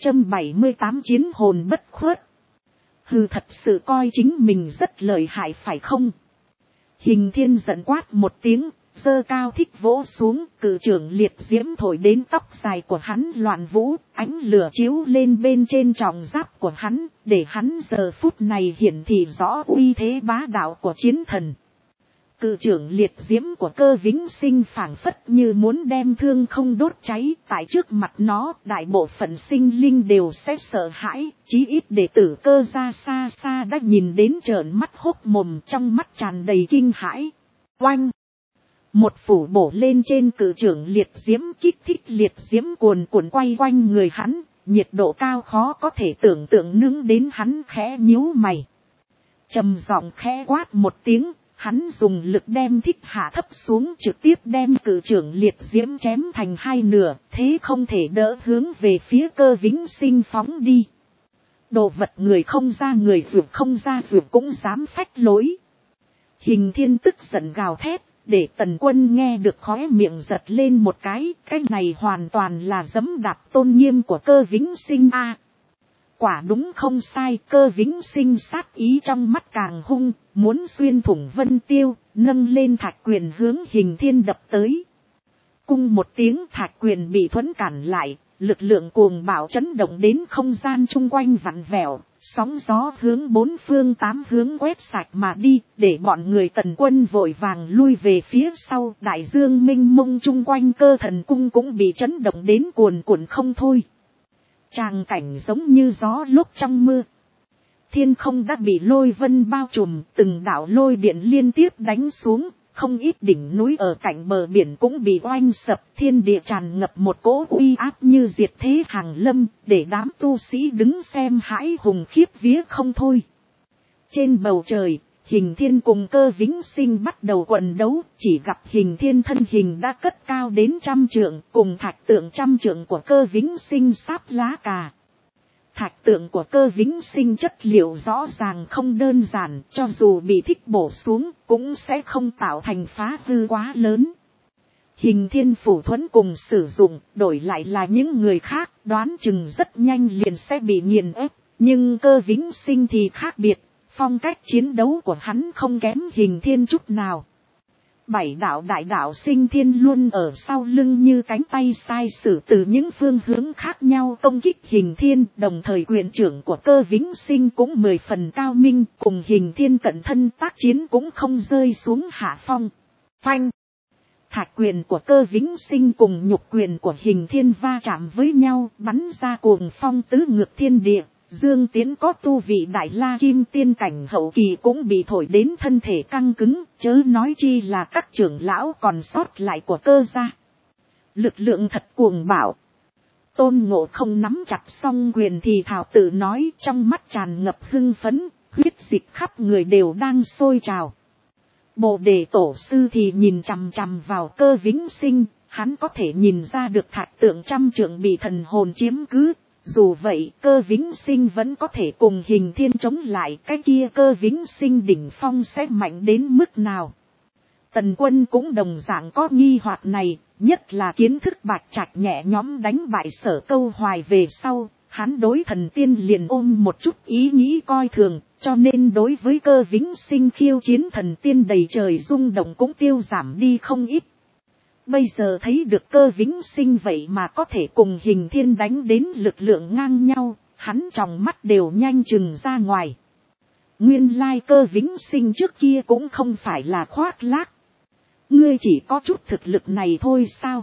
878 chiến hồn bất khuất. Hừ, thật sự coi chính mình rất lợi hại phải không? Hình Thiên giận quát một tiếng, giơ cao thích vỗ xuống, cự trưởng liệt diễm thổi đến tóc dài của hắn loạn vũ, ánh lửa chiếu lên bên trên trọng giáp của hắn, để hắn giờ phút này hiển thị rõ uy thế bá đạo của chiến thần. Cự trưởng liệt diễm của Cơ Vĩnh Sinh phảng phất như muốn đem thương không đốt cháy, tại trước mặt nó, đại bộ phận sinh linh đều sẽ sợ hãi, chí ít đệ tử Cơ gia xa xa đã nhìn đến trợn mắt hốc mồm, trong mắt tràn đầy kinh hãi. Oanh! Một phủ bổ lên trên cự trưởng liệt diễm, kích thích liệt diễm cuồn cuộn quay quanh người hắn, nhiệt độ cao khó có thể tưởng tượng, nướng đến hắn khẽ nhíu mày. Trầm giọng khẽ quát một tiếng, hắn dùng lực đem thích hạ thấp xuống, trực tiếp đem cự trưởng liệt diễm chém thành hai nửa, thế không thể đỡ, hướng về phía Cơ Vĩnh Sinh phóng đi. Đồ vật người không ra người, ruột không ra ruột cũng dám phách lối. Hình Thiên tức giận gào thét, để Tần Quân nghe được khóe miệng giật lên một cái này hoàn toàn là giẫm đạp tôn nghiêm của Cơ Vĩnh Sinh a. Quả đúng không sai, Cơ Vĩnh Sinh sát ý trong mắt càng hung, muốn xuyên thủng vân tiêu, nâng lên thạch quyền hướng Hình Thiên đập tới. Cung một tiếng, thạch quyền bị thuẫn cản lại, lực lượng cuồng bạo chấn động đến không gian chung quanh vặn vẹo, sóng gió hướng bốn phương tám hướng quét sạch mà đi, để bọn người Tần quân vội vàng lui về phía sau. Đại dương mênh mông chung quanh Cơ Thần cung cũng bị chấn động đến cuồn cuộn không thôi. Tràng cảnh giống như gió lúc trong mưa. Thiên không đã bị lôi vân bao trùm, từng đạo lôi điện liên tiếp đánh xuống, không ít đỉnh núi ở cạnh bờ biển cũng bị oanh sập, thiên địa tràn ngập một cỗ uy áp như diệt thế hàng lâm, để đám tu sĩ đứng xem hãi hùng khiếp vía không thôi. Trên bầu trời, Hình Thiên cùng Cơ Vĩnh Sinh bắt đầu quần đấu, chỉ gặp Hình Thiên thân hình đã cất cao đến 100 trượng, cùng thạch tượng 100 trượng của Cơ Vĩnh Sinh sáp lá cà. Thạch tượng của Cơ Vĩnh Sinh chất liệu rõ ràng không đơn giản, cho dù bị thích bổ xuống, cũng sẽ không tạo thành phá hư quá lớn. Hình Thiên phủ thuẫn cùng sử dụng, đổi lại là những người khác, đoán chừng rất nhanh liền sẽ bị nghiền ép, nhưng Cơ Vĩnh Sinh thì khác biệt. Phong cách chiến đấu của hắn không kém Hình Thiên chút nào. 7 đạo đại đạo sinh thiên luôn ở sau lưng như cánh tay sai sử từ những phương hướng khác nhau công kích Hình Thiên. Đồng thời quyền trưởng của Cơ Vĩnh Sinh cũng 10 phần cao minh, cùng Hình Thiên cận thân tác chiến cũng không rơi xuống hạ phong. Phanh! Thạch quyền của Cơ Vĩnh Sinh cùng nhục quyền của Hình Thiên va chạm với nhau, bắn ra cuồng phong tứ ngược thiên địa. Dương Tiến có tu vị đại la kim tiên cảnh hậu kỳ cũng bị thổi đến thân thể căng cứng, chớ nói chi là các trưởng lão còn sót lại của Cơ gia. Lực lượng thật cuồng bạo. Tôn Ngộ Không nắm chặt song quyền thì thào tự nói, trong mắt tràn ngập hưng phấn, huyết dịch khắp người đều đang sôi trào. Bồ Đề Tổ sư thì nhìn chằm chằm vào Cơ Vĩnh Sinh, hắn có thể nhìn ra được thạch tượng 100 trượng bị thần hồn chiếm cứ. Dù vậy, Cơ Vĩnh Sinh vẫn có thể cùng Hình Thiên chống lại, cái kia Cơ Vĩnh Sinh đỉnh phong sẽ mạnh đến mức nào. Tần quân cũng đồng dạng có nghi hoặc này, nhất là kiến thức Bạch Trạch nhẹ nhõm đánh bại Sở Câu Hoài về sau, hắn đối thần tiên liền ôm một chút ý nghĩ coi thường, cho nên đối với Cơ Vĩnh Sinh khiêu chiến thần tiên đầy trời rung động cũng tiêu giảm đi không ít. Bây giờ thấy được Cơ Vĩnh Sinh vậy mà có thể cùng Hình Thiên đánh đến lực lượng ngang nhau, hắn trong mắt đều nhanh chừng ra ngoài. Nguyên lai Cơ Vĩnh Sinh trước kia cũng không phải là khoác lác. Ngươi chỉ có chút thực lực này thôi sao?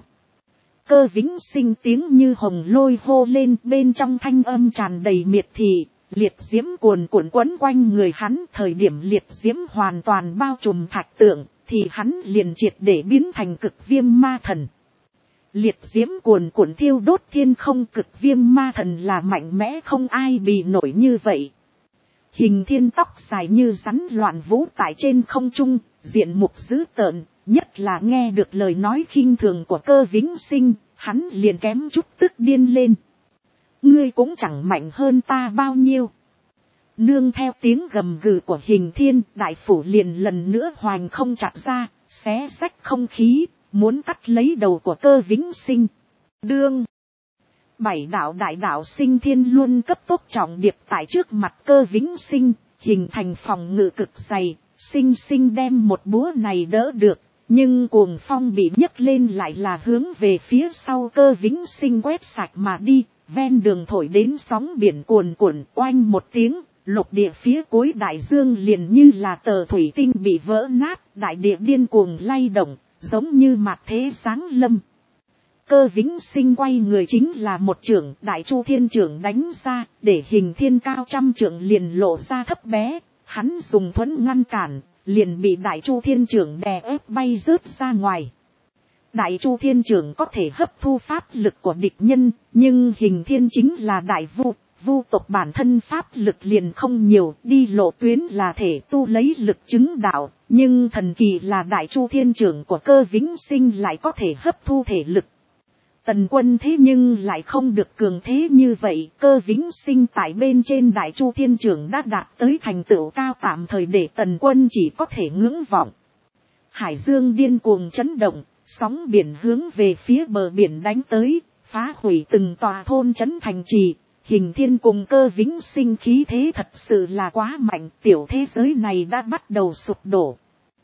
Cơ Vĩnh Sinh tiếng như hồng lôi hô lên, bên trong thanh âm tràn đầy miệt thị, liệt diễm cuồn cuộn quấn quanh người hắn. Thời điểm liệt diễm hoàn toàn bao trùm thạch tượng, thì hắn liền triệt để biến thành cực viêm ma thần. Liệt diễm cuồn cuộn thiêu đốt thiên không, cực viêm ma thần là mạnh mẽ không ai bì nổi như vậy. Hình Thiên tóc dài như rắn loạn vũ tại trên không trung, diện mục dữ tợn, nhất là nghe được lời nói khinh thường của Cơ Vĩnh Sinh, hắn liền kém chút tức điên lên. Ngươi cũng chẳng mạnh hơn ta bao nhiêu. Nương theo tiếng gầm gừ của Hình Thiên, đại phủ liền lần nữa hoành không chặt ra, xé xách không khí, muốn cắt lấy đầu của Cơ Vĩnh Sinh. Đương 7 đạo đại đạo sinh thiên luôn cấp tốc trọng điệp tại trước mặt Cơ Vĩnh Sinh, hình thành phòng ngự cực dày, sinh sinh đem một búa này đỡ được, nhưng cuồng phong bị nhấc lên lại là hướng về phía sau Cơ Vĩnh Sinh quét sạch mà đi, ven đường thổi đến sóng biển cuồn cuộn, oanh một tiếng. Lục địa phía cuối đại dương liền như là tờ thủy tinh bị vỡ nát, đại địa điên cuồng lay động, giống như mạt thế giáng lâm. Cơ Vĩnh Sinh quay người chính là một chưởng, Đại Chu Thiên Chưởng đánh ra, để Hình Thiên cao 100 trượng liền lộ ra thấp bé, hắn dùng thuẫn ngăn cản, liền bị Đại Chu Thiên Chưởng đè ép bay rớt ra ngoài. Đại Chu Thiên Chưởng có thể hấp thu pháp lực của địch nhân, nhưng Hình Thiên chính là đại vu tộc bản thân pháp lực liền không nhiều, đi lộ tuyến là thể tu lấy lực chứng đạo, nhưng thần kỳ là Đại Chu Thiên Chưởng của Cơ Vĩnh Sinh lại có thể hấp thu thể lực. Tần quân thế nhưng lại không được cường thế như vậy, Cơ Vĩnh Sinh tại bên trên Đại Chu Thiên Chưởng đã đạt tới thành tựu cao tạm thời để tần quân chỉ có thể ngưỡng vọng. Hải dương điên cuồng chấn động, sóng biển hướng về phía bờ biển đánh tới, phá hủy từng tòa thôn trấn thành trì. Hình thiên cùng Cơ Vĩnh Sinh khí thế thật sự là quá mạnh, tiểu thế giới này đã bắt đầu sụp đổ.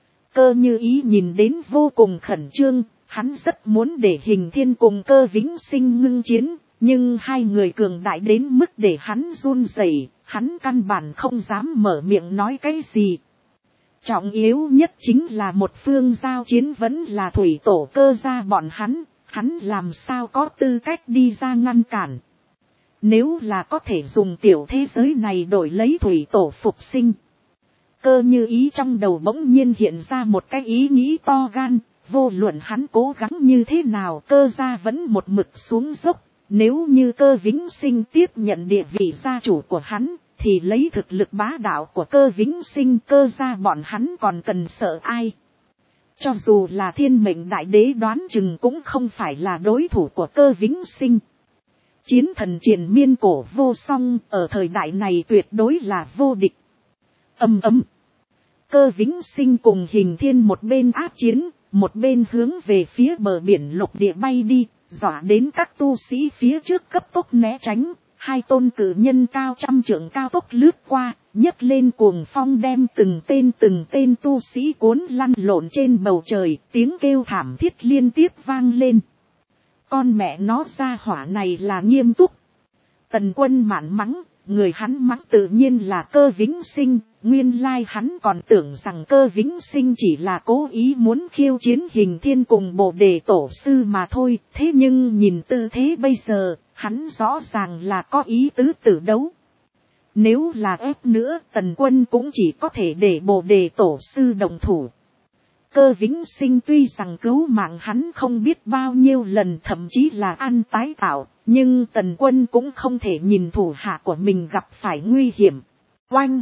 Cơ Như Ý nhìn đến vô cùng khẩn trương, hắn rất muốn để Hình thiên cùng Cơ Vĩnh Sinh ngưng chiến, nhưng hai người cường đại đến mức để hắn run rẩy, hắn căn bản không dám mở miệng nói cái gì. Trọng yếu nhất chính là một phương giao chiến vẫn là thủy tổ Cơ gia bọn hắn làm sao có tư cách đi ra ngăn cản. Nếu là có thể dùng tiểu thế giới này đổi lấy thủy tổ phục sinh. Cơ Như Ý trong đầu bỗng nhiên hiện ra một cái ý nghĩ to gan, vô luận hắn cố gắng như thế nào Cơ gia vẫn một mực xuống dốc. Nếu như Cơ Vĩnh Sinh tiếp nhận địa vị gia chủ của hắn, thì lấy thực lực bá đạo của Cơ Vĩnh Sinh Cơ gia bọn hắn còn cần sợ ai. Cho dù là thiên mệnh đại đế đoán chừng cũng không phải là đối thủ của Cơ Vĩnh Sinh. Chiến thần triền miên cổ vô song ở thời đại này tuyệt đối là vô địch. Ầm ầm. Cơ Vĩnh Sinh cùng Hình thiên một bên áp chiến, một bên hướng về phía bờ biển lục địa bay đi, dọa đến các tu sĩ phía trước cấp tốc né tránh. Hai tôn cử nhân cao trăm trượng cao tốc lướt qua, nhấc lên cuồng phong đem từng tên tu sĩ cuốn lăn lộn trên bầu trời, tiếng kêu thảm thiết liên tiếp vang lên. Con mẹ nó ra hỏa này là nghiêm túc. Tần Quân mạn mắng, người hắn mắng tự nhiên là Cơ Vĩnh Sinh, nguyên lai hắn còn tưởng rằng Cơ Vĩnh Sinh chỉ là cố ý muốn khiêu chiến Hình thiên cùng Bồ Đề tổ sư mà thôi, thế nhưng nhìn tư thế bây giờ, hắn rõ ràng là có ý tứ tử đấu. Nếu là ép nữa, Tần Quân cũng chỉ có thể để Bồ Đề tổ sư đồng thủ. Cơ Vĩnh Sinh tuy rằng cứu mạng hắn không biết bao nhiêu lần, thậm chí là ăn tái tạo, nhưng Tần Quân cũng không thể nhìn thủ hạ của mình gặp phải nguy hiểm. Oanh!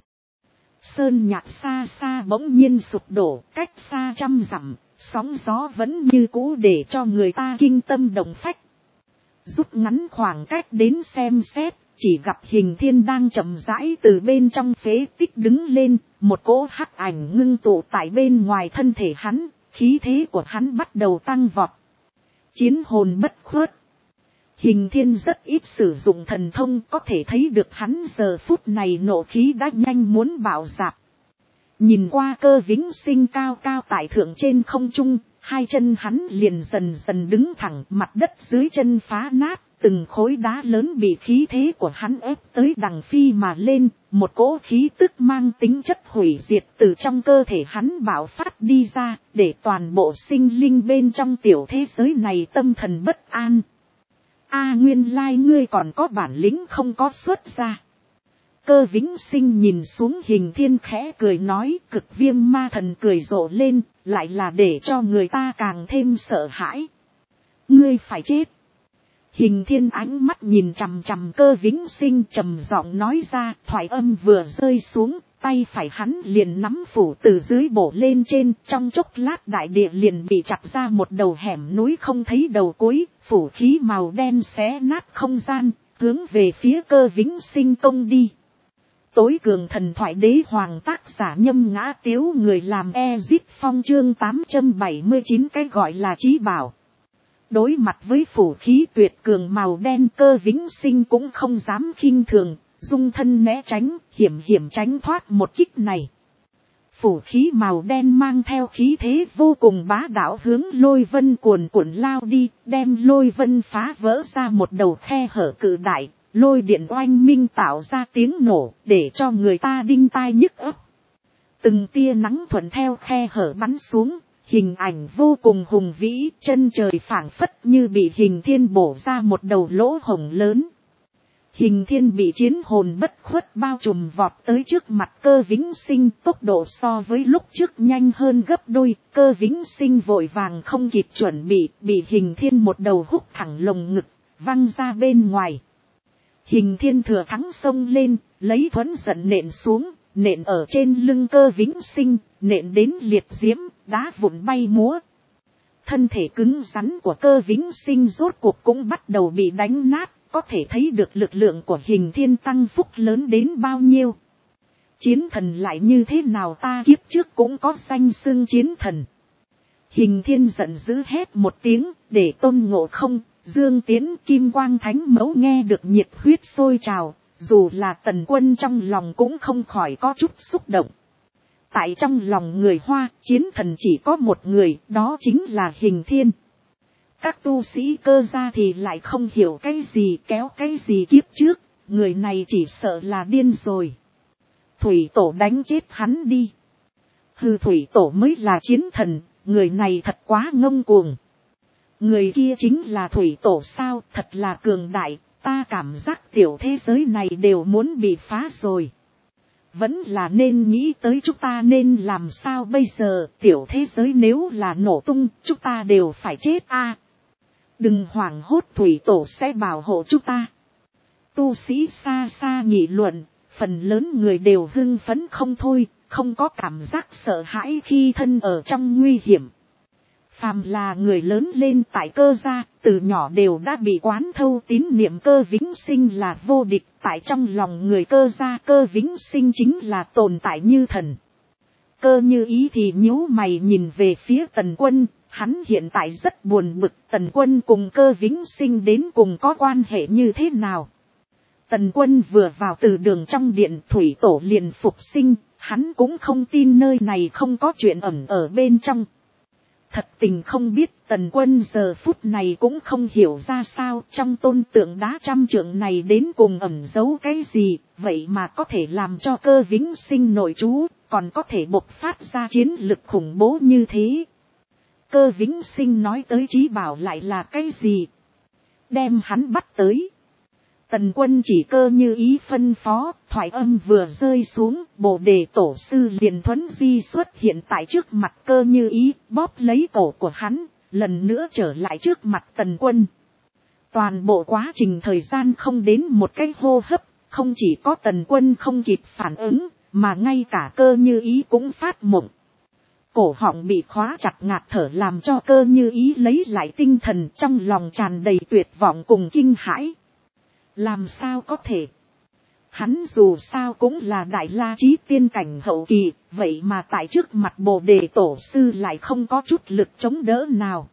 Sơn nhạc xa xa bỗng nhiên sụp đổ, cách xa trăm dặm, sóng gió vẫn như cũ để cho người ta kinh tâm động phách. Rút ngắn khoảng cách đến xem xét, chỉ gặp Hình thiên đang chậm rãi từ bên trong phế tích đứng lên, một cỗ hắc ảnh ngưng tụ tại bên ngoài thân thể hắn, khí thế của hắn bắt đầu tăng vọt. Chiến hồn bất khuất. Hình thiên rất ít sử dụng thần thông, có thể thấy được hắn giờ phút này nộ khí đã nhanh muốn bạo dạp. Nhìn qua Cơ Vĩnh Sinh cao cao tại thượng trên không trung, hai chân hắn liền dần dần đứng thẳng, mặt đất dưới chân phá nát, từng khối đá lớn bị khí thế của hắn ép tới đằng phi mà lên, một cỗ khí tức mang tính chất hủy diệt từ trong cơ thể hắn bạo phát đi ra, để toàn bộ sinh linh bên trong tiểu thế giới này tâm thần bất an. Nguyên lai ngươi còn có bản lĩnh không có xuất ra. Cơ Vĩnh Sinh nhìn xuống Hình thiên khẽ cười nói, Cực Viêm ma thần cười rộ lên, lại là để cho người ta càng thêm sợ hãi. Ngươi phải chết. Hình thiên ánh mắt nhìn chằm chằm Cơ Vĩnh Sinh trầm giọng nói ra, thoại âm vừa rơi xuống, tay phải hắn liền nắm phủ từ dưới bổ lên trên, trong chốc lát đại địa liền bị chặt ra một đầu hẻm núi không thấy đầu cuối, phủ khí màu đen xé nát không gian, hướng về phía Cơ Vĩnh Sinh công đi. Tối cường thần thoại đế hoàng, tác giả Nhâm Ngã Tiếu, người làm Ezit Phong, chương 879, cái gọi là chí bảo. Đối mặt với phủ khí tuyệt cường màu đen, Cơ Vĩnh Sinh cũng không dám khinh thường, dung thân né tránh, hiểm tránh thoát một kích này. Phủ khí màu đen mang theo khí thế vô cùng bá đạo hướng lôi vân cuồn cuộn lao đi, đem lôi vân phá vỡ ra một đầu khe hở cự đại, lôi điện oanh minh tạo ra tiếng nổ, để cho người ta đinh tai nhức óc. Từng tia nắng thuận theo khe hở bắn xuống, hình ảnh vô cùng hùng vĩ, chân trời phảng phất như bị Hình thiên bổ ra một đầu lỗ hổng lớn. Hình thiên bị chiến hồn bất khuất bao trùm vọt tới trước mặt Cơ Vĩnh Sinh, tốc độ so với lúc trước nhanh hơn gấp đôi. Cơ Vĩnh Sinh vội vàng không kịp chuẩn bị Hình thiên một đầu húc thẳng lồng ngực, văng ra bên ngoài. Hình thiên thừa thắng xông lên, lấy thuẫn giận nện xuống, nện ở trên lưng Cơ Vĩnh Sinh, nện đến liệt diễm, đá vụn bay múa. Thân thể cứng rắn của Cơ Vĩnh Sinh rốt cuộc cũng bắt đầu bị đánh nát, có thể thấy được lực lượng của Hình thiên tăng phúc lớn đến bao nhiêu. Chiến thần lại như thế nào, ta kiếp trước cũng có danh xưng chiến thần. Hình thiên giận dữ hét một tiếng, để Tôn Ngộ Không, Dương Tiến Kim Quang Thánh Mẫu nghe được nhiệt huyết sôi trào, dù là Tần Quân trong lòng cũng không khỏi có chút xúc động. Tại trong lòng người Hoa, chiến thần chỉ có một người, đó chính là Hình Thiên. Các tu sĩ Cơ gia thì lại không hiểu cái gì kéo cái gì kiếp trước, người này chỉ sợ là điên rồi. Thủy Tổ đánh chết hắn đi. Hừ, Thủy Tổ mới là chiến thần, người này thật quá ngông cuồng. Người kia chính là Thủy Tổ sao, thật là cường đại, ta cảm giác tiểu thế giới này đều muốn bị phá rồi. Vẫn là nên nghĩ tới chúng ta nên làm sao bây giờ, tiểu thế giới nếu là nổ tung, chúng ta đều phải chết a. Đừng hoảng hốt, Thủy Tổ sẽ bảo hộ chúng ta. Tu sĩ xa xa nghị luận, phần lớn người đều hưng phấn không thôi, không có cảm giác sợ hãi khi thân ở trong nguy hiểm. Phàm là người lớn lên tại Cơ gia, từ nhỏ đều đã bị quán thâu tín niệm Cơ Vĩnh Sinh là vô địch, tại trong lòng người Cơ gia Cơ Vĩnh Sinh chính là tồn tại như thần. Cơ Như Ý thì nhíu mày nhìn về phía Tần Quân, hắn hiện tại rất buồn bực, Tần Quân cùng Cơ Vĩnh Sinh đến cùng có quan hệ như thế nào. Tần Quân vừa vào từ đường trong điện, Thủy Tổ liền phục sinh, hắn cũng không tin nơi này không có chuyện ẩn ở bên trong. Thật tình không biết, Tần Quân giờ phút này cũng không hiểu ra sao trong tôn tượng đá trăm trượng này đến cùng ẩn giấu cái gì, vậy mà có thể làm cho Cơ Vĩnh Sinh nội trú, còn có thể bộc phát ra chiến lực khủng bố như thế. Cơ Vĩnh Sinh nói tới trí bảo lại là cái gì? Đem hắn bắt tới. Tần Quân chỉ Cơ Như Ý phân phó, thoại âm vừa rơi xuống, Bồ Đề Tổ sư liền thuấn di xuất hiện tại trước mặt Cơ Như Ý, bóp lấy cổ của hắn, lần nữa trở lại trước mặt Tần Quân. Toàn bộ quá trình thời gian không đến một cái hô hấp, không chỉ có Tần Quân không kịp phản ứng, mà ngay cả Cơ Như Ý cũng phát mộng. Cổ họng bị khóa chặt ngạt thở làm cho Cơ Như Ý lấy lại tinh thần, trong lòng tràn đầy tuyệt vọng cùng kinh hãi. Làm sao có thể? Hắn dù sao cũng là đại la chí tiên cảnh hậu kỳ, vậy mà tại trước mặt Bồ Đề Tổ sư lại không có chút lực chống đỡ nào.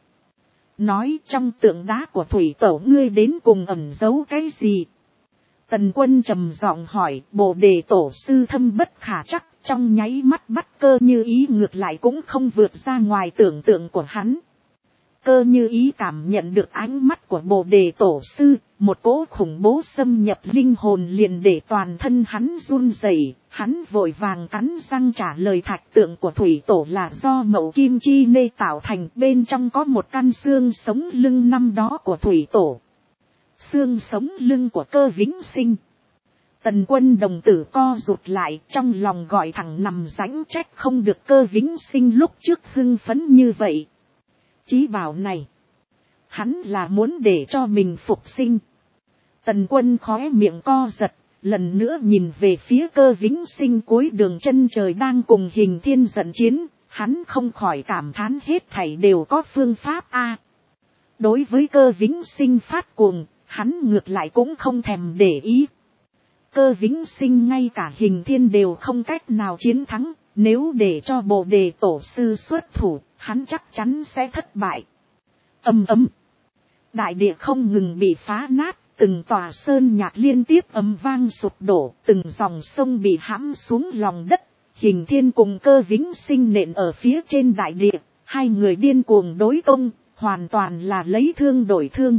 Nói trong tượng đá của Thủy Tổ ngươi đến cùng ẩn giấu cái gì? Tần Quân trầm giọng hỏi. Bồ Đề Tổ sư thâm bất khả chắc, trong nháy mắt bắt Cơ Như Ý ngược lại cũng không vượt ra ngoài tưởng tượng của hắn. Cơ Như Ý cảm nhận được ánh mắt của Bồ Đề Tổ sư, một cỗ khủng bố xâm nhập linh hồn liền để toàn thân hắn run rẩy. Hắn vội vàng cắn răng trả lời thạch tượng của Thủy Tổ là do mậu kim chi nê tạo thành, bên trong có một căn xương sống lưng năm đó của Thủy Tổ. Xương sống lưng của Cơ Vĩnh Sinh. Tần Quân đồng tử co rụt lại, trong lòng gọi thẳng nằm rãnh trách không được Cơ Vĩnh Sinh lúc trước hưng phấn như vậy. Chí bảo này, hắn là muốn để cho mình phục sinh. Tần Quân khóe miệng co giật, lần nữa nhìn về phía Cơ Vĩnh Sinh cuối đường chân trời đang cùng Hình Thiên giận chiến, hắn không khỏi cảm thán hết thảy đều có phương pháp a. Đối với Cơ Vĩnh Sinh phát cuồng, hắn ngược lại cũng không thèm để ý. Cơ Vĩnh Sinh ngay cả Hình Thiên đều không cách nào chiến thắng, nếu để cho Bồ Đề Tổ sư xuất thủ, hắn chắc chắn sẽ thất bại. Ầm ầm, đại địa không ngừng bị phá nát, từng tòa sơn nhạc liên tiếp ầm vang sụp đổ, từng dòng sông bị hãm xuống lòng đất. Hình Thiên cùng Cơ Vĩnh Sinh nện ở phía trên đại địa, hai người điên cuồng đối công, hoàn toàn là lấy thương đổi thương.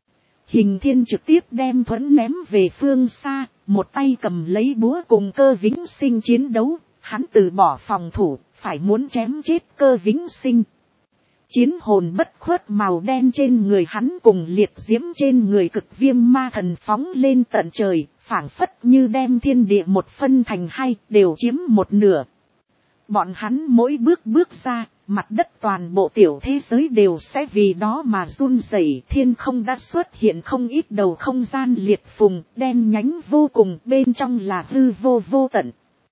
Hình Thiên trực tiếp đem thuẫn ném về phương xa, một tay cầm lấy búa cùng Cơ Vĩnh Sinh chiến đấu, hắn từ bỏ phòng thủ, phải muốn chém chết Cơ Vĩnh Sinh. Chiến hồn bất khuất màu đen trên người hắn cùng liệt diễm trên người cực viêm ma thần phóng lên tận trời, phảng phất như đem thiên địa một phân thành hai, đều chiếm một nửa. Bọn hắn mỗi bước bước ra, mặt đất toàn bộ tiểu thế giới đều sẽ vì đó mà run rẩy. Thiên không đã xuất hiện không ít đầu không gian liệt phùng, đen nhánh vô cùng, bên trong là hư vô vô tận.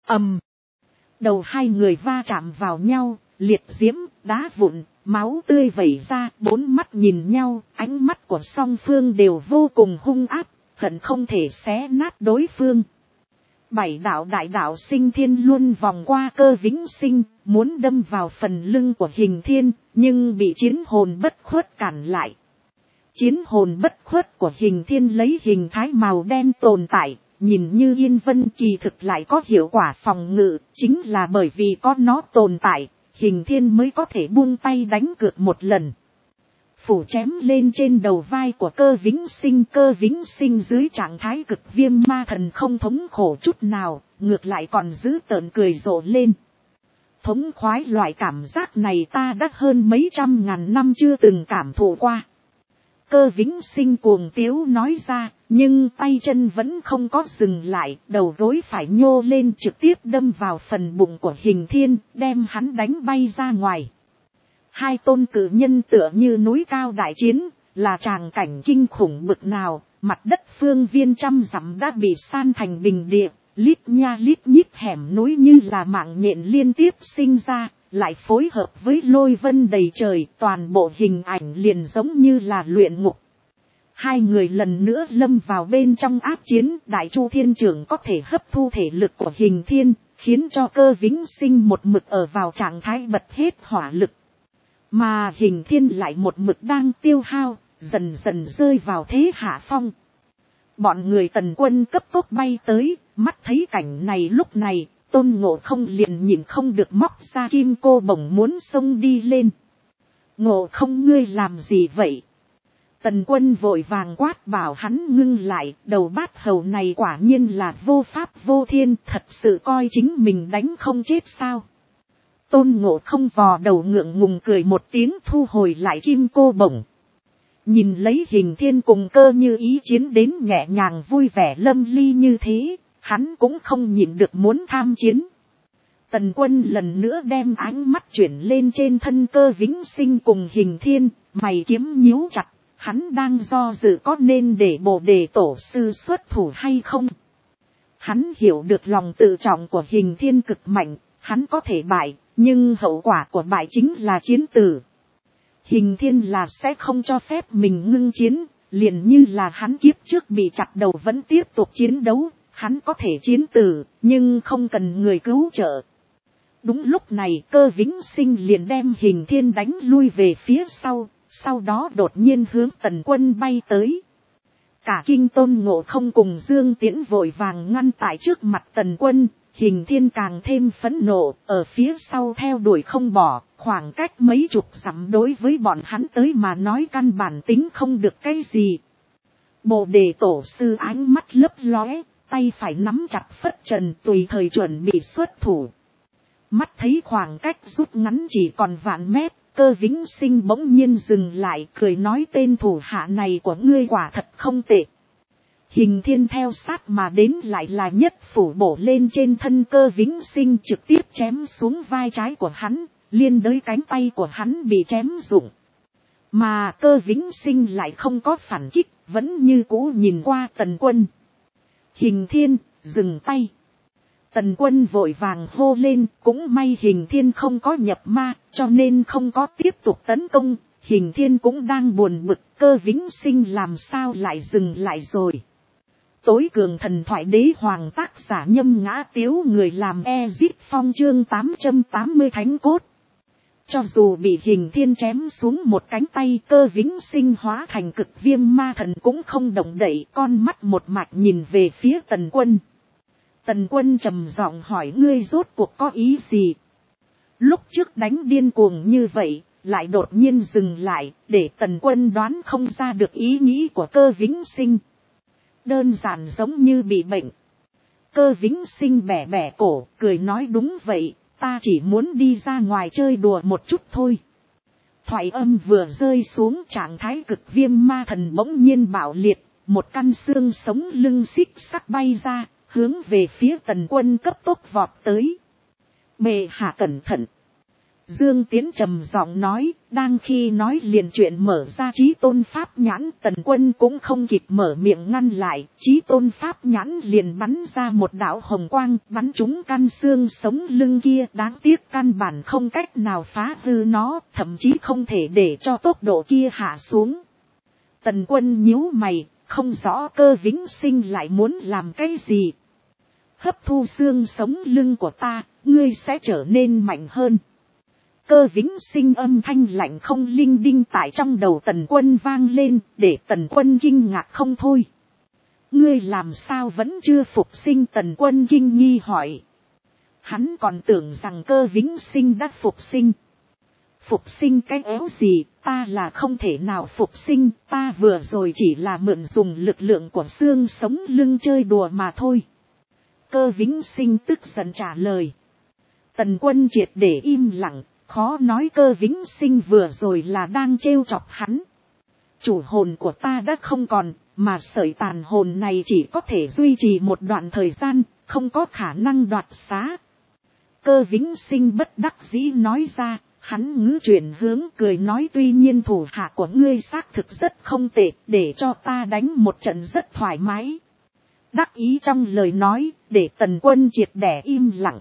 Đầu hai người va chạm vào nhau, liệt diễm, đá vụn, máu tươi vẩy ra, bốn mắt nhìn nhau, ánh mắt của song phương đều vô cùng hung ác, hận không thể xé nát đối phương. Bảy đạo đại đạo sinh thiên luôn vòng qua Cơ Vĩnh Sinh, muốn đâm vào phần lưng của Hình Thiên, nhưng bị chiến hồn bất khuất cản lại. Chiến hồn bất khuất của Hình Thiên lấy hình thái màu đen tồn tại, nhìn như yên vân kỳ thực lại có hiệu quả phòng ngự, chính là bởi vì có nó tồn tại, Hình Thiên mới có thể buông tay đánh cược một lần. Phủ chém lên trên đầu vai của Cơ Vĩnh Sinh dưới trạng thái cực viêm ma thần không thống khổ chút nào, ngược lại còn giữ tợn cười rộ lên. Thống khoái loại cảm giác này ta đã hơn mấy trăm ngàn năm chưa từng cảm thụ qua. Cơ Vĩnh Sinh cuồng tiếu nói ra, nhưng tay chân vẫn không có dừng lại, đầu gối phải nhô lên trực tiếp đâm vào phần bụng của Hình Thiên, đem hắn đánh bay ra ngoài. Hai tôn cử nhân tựa như núi cao đại chiến, là tràng cảnh kinh khủng bực nào, mặt đất phương viên trăm dặm đã bị san thành bình địa, lít nha lít nhít hẻm núi như là mạng nhện liên tiếp sinh ra, lại phối hợp với lôi vân đầy trời, toàn bộ hình ảnh liền giống như là luyện ngục. Hai người lần nữa lâm vào bên trong áp chiến, Đại Chu Thiên Trưởng có thể hấp thu thể lực của Hình Thiên, khiến cho Cơ Vĩnh Sinh một mực ở vào trạng thái bật hết hỏa lực. Mà Hình Thiên lại một mực đang tiêu hao, dần dần rơi vào thế hạ phong. Bọn người Tần Quân cấp tốc bay tới, mắt thấy cảnh này lúc này, Tôn Ngộ Không liền nhìn không được móc ra kim cô bổng muốn xông đi lên. Ngộ Không ngươi làm gì vậy? Tần Quân vội vàng quát bảo hắn ngưng lại, đầu bát hầu này quả nhiên là vô pháp vô thiên, thật sự coi chính mình đánh không chết sao? Tôn Ngộ Không vò đầu ngượng ngùng cười một tiếng thu hồi lại kim cô bổng. Nhìn lấy Hình Thiên cùng Cơ Như Ý chiến đến nhẹ nhàng vui vẻ lâm ly như thế, hắn cũng không nhịn được muốn tham chiến. Tần Quân lần nữa đem ánh mắt chuyển lên trên thân Cơ Vĩnh Sinh cùng Hình Thiên, mày kiếm nhíu chặt, hắn đang do dự có nên để Bồ Đề Tổ sư xuất thủ hay không. Hắn hiểu được lòng tự trọng của Hình Thiên cực mạnh, hắn có thể bại, nhưng hậu quả của bại chính là chiến tử. Hình Thiên là sẽ không cho phép mình ngưng chiến, liền như là hắn kiếp trước bị chặt đầu vẫn tiếp tục chiến đấu, hắn có thể chiến tử, nhưng không cần người cứu trợ. Đúng lúc này Cơ Vĩnh Sinh liền đem Hình Thiên đánh lui về phía sau đó đột nhiên hướng Tần Quân bay tới. Cả kinh Tôn Ngộ Không cùng Dương Tiễn vội vàng ngăn tại trước mặt Tần Quân, Hình Thiên càng thêm phẫn nộ, ở phía sau theo đuổi không bỏ, khoảng cách mấy chục dặm đối với bọn hắn tới mà nói căn bản tính không được cái gì. Bồ Đề Tổ sư ánh mắt lấp lóe, tay phải nắm chặt phất trần tùy thời chuẩn bị xuất thủ. Mắt thấy khoảng cách rút ngắn chỉ còn vạn mét, Cơ Vĩnh Sinh bỗng nhiên dừng lại cười nói tên thủ hạ này của ngươi quả thật không tệ. Hình Thiên theo sát mà đến lại là nhất phủ bổ lên trên thân Cơ Vĩnh Sinh trực tiếp chém xuống vai trái của hắn, liên đới cánh tay của hắn bị chém rụng. Mà Cơ Vĩnh Sinh lại không có phản kích, vẫn như cũ nhìn qua Tần Quân. Hình Thiên, dừng tay. Tần Quân vội vàng hô lên, cũng may Hình Thiên không có nhập ma, cho nên không có tiếp tục tấn công. Hình Thiên cũng đang buồn bực, Cơ Vĩnh Sinh làm sao lại dừng lại rồi. Tối cường thần thoại đế hoàng tác giả Nhâm Ngã Tiếu người làm Ezit Phong chương 880 thánh cốt. Cho dù bị Hình Thiên chém xuống một cánh tay, Cơ Vĩnh Sinh hóa thành cực viêm ma thần cũng không động đậy, con mắt một mạch nhìn về phía Tần Quân. Tần Quân trầm giọng hỏi ngươi rốt cuộc có ý gì? Lúc trước đánh điên cuồng như vậy, lại đột nhiên dừng lại, để Tần Quân đoán không ra được ý nghĩ của Cơ Vĩnh Sinh. Đơn giản giống như bị bệnh. Cơ Vĩnh Sinh bẻ bẻ cổ, cười nói đúng vậy, ta chỉ muốn đi ra ngoài chơi đùa một chút thôi. Thoại âm vừa rơi xuống, trạng thái cực viêm ma thần bỗng nhiên bạo liệt, một căn xương sống lưng xích sắc bay ra, hướng về phía Tần Quân cấp tốc vọt tới. Bệ hạ cẩn thận. Dương Tiễn trầm giọng nói, đang khi nói liền chuyện mở ra Chí Tôn Pháp Nhãn, Tần Quân cũng không kịp mở miệng ngăn lại, Chí Tôn Pháp Nhãn liền bắn ra một đạo hồng quang, bắn trúng căn xương sống lưng kia, đáng tiếc căn bản không cách nào phá hư nó, thậm chí không thể để cho tốc độ kia hạ xuống. Tần Quân nhíu mày, không rõ Cơ Vĩnh Sinh lại muốn làm cái gì. Hấp thu xương sống lưng của ta, ngươi sẽ trở nên mạnh hơn. Cơ Vĩnh Sinh âm thanh lạnh không linh đinh tại trong đầu Tần Quân vang lên, để Tần Quân kinh ngạc không thôi. Ngươi làm sao vẫn chưa phục sinh? Tần Quân kinh nghi hỏi. Hắn còn tưởng rằng Cơ Vĩnh Sinh đã phục sinh. Phục sinh cái éo gì, ta là không thể nào phục sinh, ta vừa rồi chỉ là mượn dùng lực lượng của xương sống lưng chơi đùa mà thôi. Cơ Vĩnh Sinh tức giận trả lời. Tần Quân triệt để im lặng, khó nói Cơ Vĩnh Sinh vừa rồi là đang trêu chọc hắn. Chủ hồn của ta đã không còn, mà sợi tàn hồn này chỉ có thể duy trì một đoạn thời gian, không có khả năng đoạt xá. Cơ Vĩnh Sinh bất đắc dĩ nói ra, hắn ngữ chuyển hướng cười nói tuy nhiên thủ hạ của ngươi xác thực rất không tệ, để cho ta đánh một trận rất thoải mái. Đắc ý trong lời nói, để Tần Quân triệt để im lặng.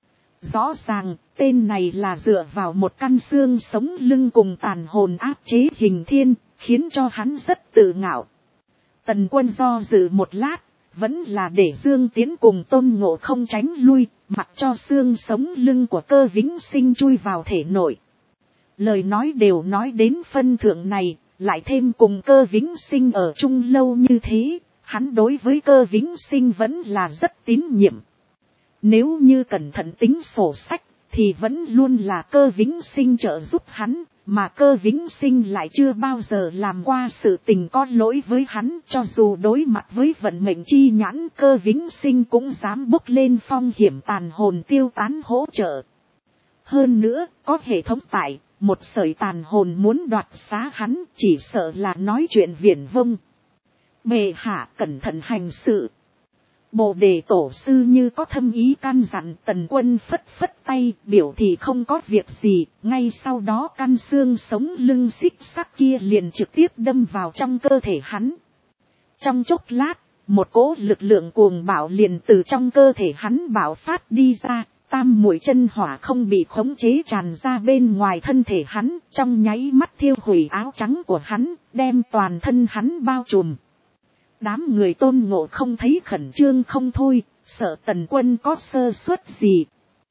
Rõ ràng, tên này là dựa vào một căn xương sống lưng cùng tàn hồn áp chế Hình Thiên, khiến cho hắn rất tự ngạo. Tần Quân do dự một lát, vẫn là để Dương Tiến cùng Tôn Ngộ Không tránh lui, mặc cho xương sống lưng của Cơ Vĩnh Sinh chui vào thể nội. Lời nói đều nói đến phân thượng này, lại thêm cùng Cơ Vĩnh Sinh ở chung lâu như thế, hắn đối với Cơ Vĩnh Sinh vẫn là rất tín nhiệm. Nếu như cẩn thận tính sổ sách, thì vẫn luôn là Cơ Vĩnh Sinh trợ giúp hắn, mà Cơ Vĩnh Sinh lại chưa bao giờ làm qua sự tình có lỗi với hắn. Cho dù đối mặt với vận mệnh chi nhãn, Cơ Vĩnh Sinh cũng dám bốc lên phong hiểm tàn hồn tiêu tán hỗ trợ. Hơn nữa, có hệ thống tại, một sợi tàn hồn muốn đoạt xá hắn, chỉ sợ là nói chuyện viển vông. Bệ hạ cẩn thận hành sự. Bồ Đề tổ sư như có thâm ý căn dặn. Tần Quân phất phất tay biểu thì không có việc gì, ngay sau đó căn xương sống lưng xích sắc kia liền trực tiếp đâm vào trong cơ thể hắn. Trong chốc lát, một cỗ lực lượng cuồng bạo liền từ trong cơ thể hắn bạo phát đi ra, tam muội chân hỏa không bị khống chế tràn ra bên ngoài thân thể hắn, trong nháy mắt thiêu hủy áo trắng của hắn, đem toàn thân hắn bao trùm. Đám người Tôn Ngộ Không thấy khẩn trương không thôi, sợ Tần Quân có sơ suất gì.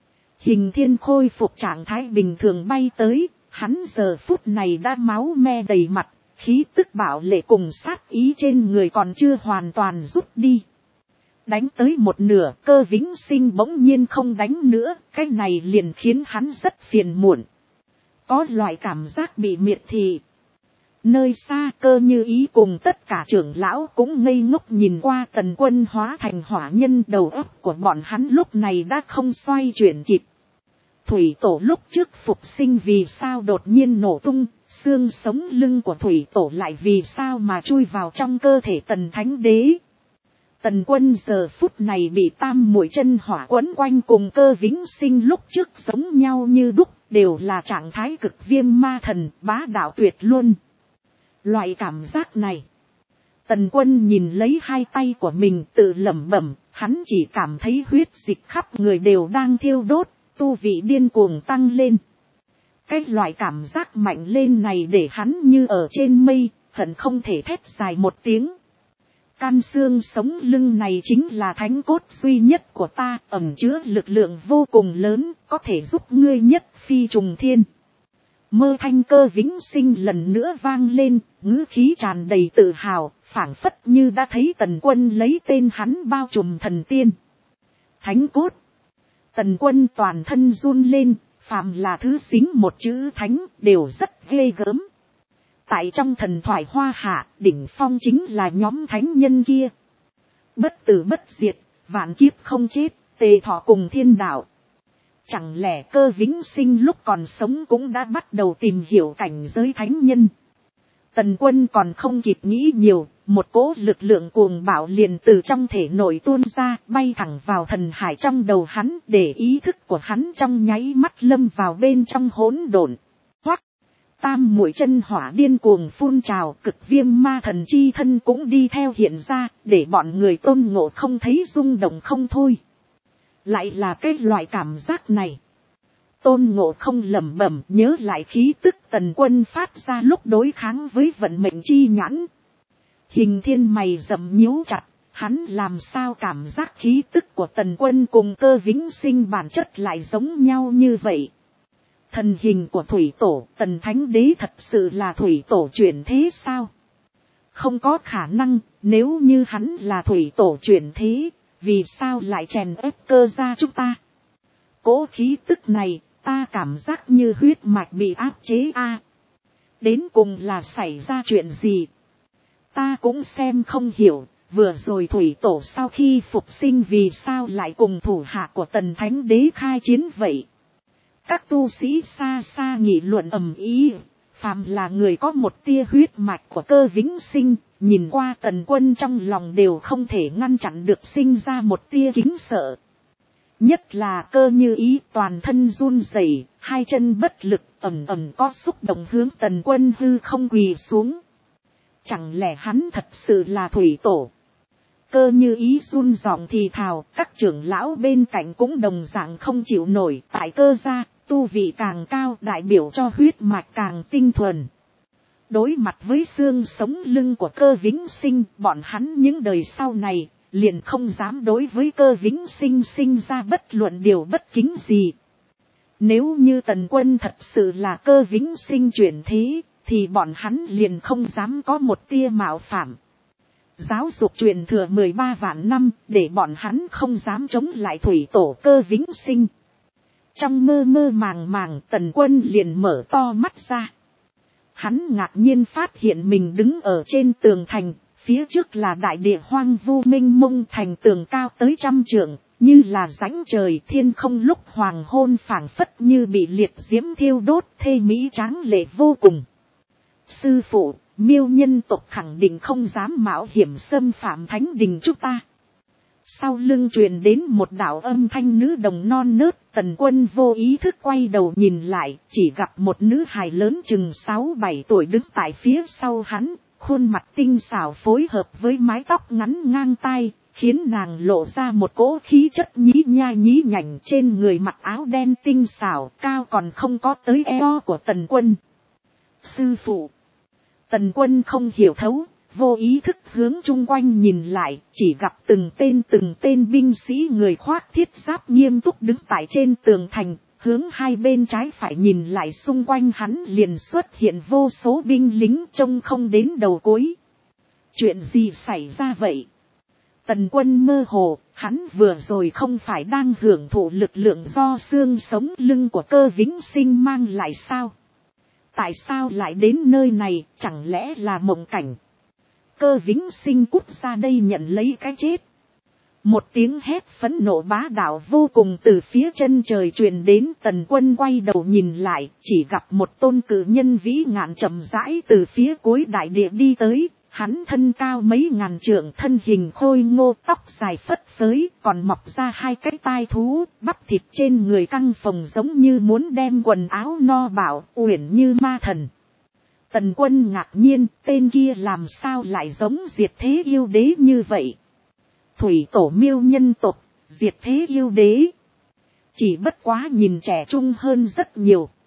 Hình Thiên khôi phục trạng thái bình thường bay tới, hắn giờ phút này đã máu me đầy mặt, khí tức bạo lệ cùng sát ý trên người còn chưa hoàn toàn rút đi. Đánh tới một nửa, Cơ Vĩnh Sinh bỗng nhiên không đánh nữa, cái này liền khiến hắn rất phiền muộn. Có loại cảm giác bị miệt thị. Nơi xa Cơ Như Ý cùng tất cả trưởng lão cũng ngây ngốc nhìn qua Tần Quân hóa thành hỏa nhân, đầu óc của bọn hắn lúc này đã không xoay chuyển kịp. Thủy Tổ lúc trước phục sinh vì sao đột nhiên nổ tung, xương sống lưng của Thủy Tổ lại vì sao mà chui vào trong cơ thể Tần Thánh Đế. Tần Quân giờ phút này bị tam muội chân hỏa quấn quanh cùng Cơ Vĩnh Sinh lúc trước giống nhau như đúc, đều là trạng thái cực viêm ma thần, bá đạo tuyệt luôn. Loại cảm giác này, Tần Quân nhìn lấy hai tay của mình tự lẩm bẩm, hắn chỉ cảm thấy huyết dịch khắp người đều đang thiêu đốt, tu vị điên cuồng tăng lên. Cái loại cảm giác mạnh lên này để hắn như ở trên mây, hận không thể thét dài một tiếng. Căn xương sống lưng này chính là thánh cốt duy nhất của ta, ẩn chứa lực lượng vô cùng lớn, có thể giúp ngươi nhất phi trùng thiên. Mơ thanh Cơ Vĩnh Sinh lần nữa vang lên, ngữ khí tràn đầy tự hào, phảng phất như đã thấy Tần Quân lấy tên hắn bao trùm thần tiên. Thánh cốt. Tần Quân toàn thân run lên, phàm là thứ dính một chữ thánh đều rất ghê gớm. Tại trong thần thoại Hoa Hạ, đỉnh phong chính là nhóm thánh nhân kia. Bất tử bất diệt, vạn kiếp không chết, tề thọ cùng thiên đạo. Chẳng lẽ Cơ Vĩnh Sinh lúc còn sống cũng đã bắt đầu tìm hiểu cảnh giới thánh nhân. Tần Quân còn không kịp nghĩ nhiều, một cỗ lực lượng cuồng bạo liền từ trong thể nội tuôn ra, bay thẳng vào thần hải trong đầu hắn, để ý thức của hắn trong nháy mắt lâm vào bên trong hỗn độn. Hoắc, tam muội chân hỏa điên cuồng phun trào, cực viêm ma thần chi thân cũng đi theo hiện ra, để bọn người Tôn Ngộ Không thấy rung động không thôi. Lại là cái loại cảm giác này. Tôn Ngộ Không lẩm bẩm nhớ lại khí tức Tần Quân phát ra lúc đối kháng với vận mệnh chi nhãn. Hình Thiên mày rậm nhíu chặt, hắn làm sao cảm giác khí tức của Tần Quân cùng Cơ Vĩnh Sinh bản chất lại giống nhau như vậy. Thần hình của thủy tổ, tần thánh đế thật sự là thủy tổ chuyển thế sao? Không có khả năng, nếu như hắn là thủy tổ chuyển thế, vì sao lại chèn ép cơ gia chúng ta? Cố khí tức này, ta cảm giác như huyết mạch bị áp chế a. Đến cùng là xảy ra chuyện gì? Ta cũng xem không hiểu, vừa rồi thủy tổ sau khi phục sinh vì sao lại cùng thủ hạ của tần thánh đế khai chiến vậy? Các tu sĩ xa xa nghị luận ầm ĩ, phàm là người có một tia huyết mạch của Cơ Vĩnh Sinh, nhìn qua Tần Quân trong lòng đều không thể ngăn chặn được sinh ra một tia kính sợ. Nhất là Cơ Như Ý toàn thân run rẩy, hai chân bất lực, ầm ầm có xúc động hướng Tần Quân hư không quỳ xuống. Chẳng lẽ hắn thật sự là thủy tổ? Cơ Như Ý run giọng thì thào, các trưởng lão bên cạnh cũng đồng dạng không chịu nổi, tại Cơ gia, tu vị càng cao đại biểu cho huyết mạch càng tinh thuần. Đối mặt với xương sống lưng của Cơ Vĩnh Sinh, bọn hắn những đời sau này, liền không dám đối với Cơ Vĩnh Sinh sinh ra bất luận điều bất kính gì. Nếu như Tần Quân thật sự là Cơ Vĩnh Sinh chuyển thế, thì bọn hắn liền không dám có một tia mạo phạm. Giáo dục truyền thừa 13 vạn năm, để bọn hắn không dám chống lại thủy tổ Cơ Vĩnh Sinh. Trong mơ mơ màng màng, Tần Quân liền mở to mắt ra. Hắn ngạc nhiên phát hiện mình đứng ở trên tường thành, phía trước là đại địa hoang vu mênh mông, thành tường cao tới 100 trượng, như là rãnh trời, thiên không lúc hoàng hôn phảng phất như bị liệt diễm thiêu đốt, thê mỹ tráng lệ vô cùng. Sư phụ, Miêu nhân tộc khẳng định không dám mạo hiểm xâm phạm thánh đình chúng ta. Sau lưng truyền đến một đạo âm thanh nữ đồng non nớt, Tần Quân vô ý thức quay đầu nhìn lại, chỉ gặp một nữ hài lớn chừng 6-7 tuổi đứng tại phía sau hắn, khuôn mặt tinh xảo phối hợp với mái tóc ngắn ngang tai, khiến nàng lộ ra một cỗ khí chất nhí nha nhí nhảnh, trên người mặc áo đen tinh xảo, cao còn không có tới eo của Tần Quân. Sư phụ. Tần Quân không hiểu thấu, vô ý thức hướng chung quanh nhìn lại, chỉ gặp từng tên binh sĩ người khoác thiết giáp nghiêm túc đứng tại trên tường thành, hướng hai bên trái phải nhìn lại, xung quanh hắn liền xuất hiện vô số binh lính trông không đến đầu cuối. Chuyện gì xảy ra vậy? Tần Quân mơ hồ, hắn vừa rồi không phải đang hưởng thụ lực lượng do xương sống lưng của Cơ Vĩnh Sinh mang lại sao? Tại sao lại đến nơi này, chẳng lẽ là mộng cảnh? Cơ Vĩnh Sinh cút ra đây nhận lấy cái chết. Một tiếng hét phẫn nộ bá đạo vô cùng từ phía chân trời truyền đến. Tần Quân quay đầu nhìn lại, chỉ gặp một tôn cử nhân vĩ ngạn chậm rãi từ phía cuối đại địa đi tới. Hắn thân cao mấy ngàn trượng, thân hình khôi ngô, tóc dài phất phới, còn mọc ra hai cái tai thú, bắp thịt trên người căng phồng giống như muốn đem quần áo no bạo, uyển như ma thần. Tần Quân ngạc nhiên, tên kia làm sao lại giống diệt thế yêu đế như vậy? Thủy tổ Miêu nhân tộc, diệt thế yêu đế. Chỉ bất quá nhìn trẻ trung hơn rất nhiều.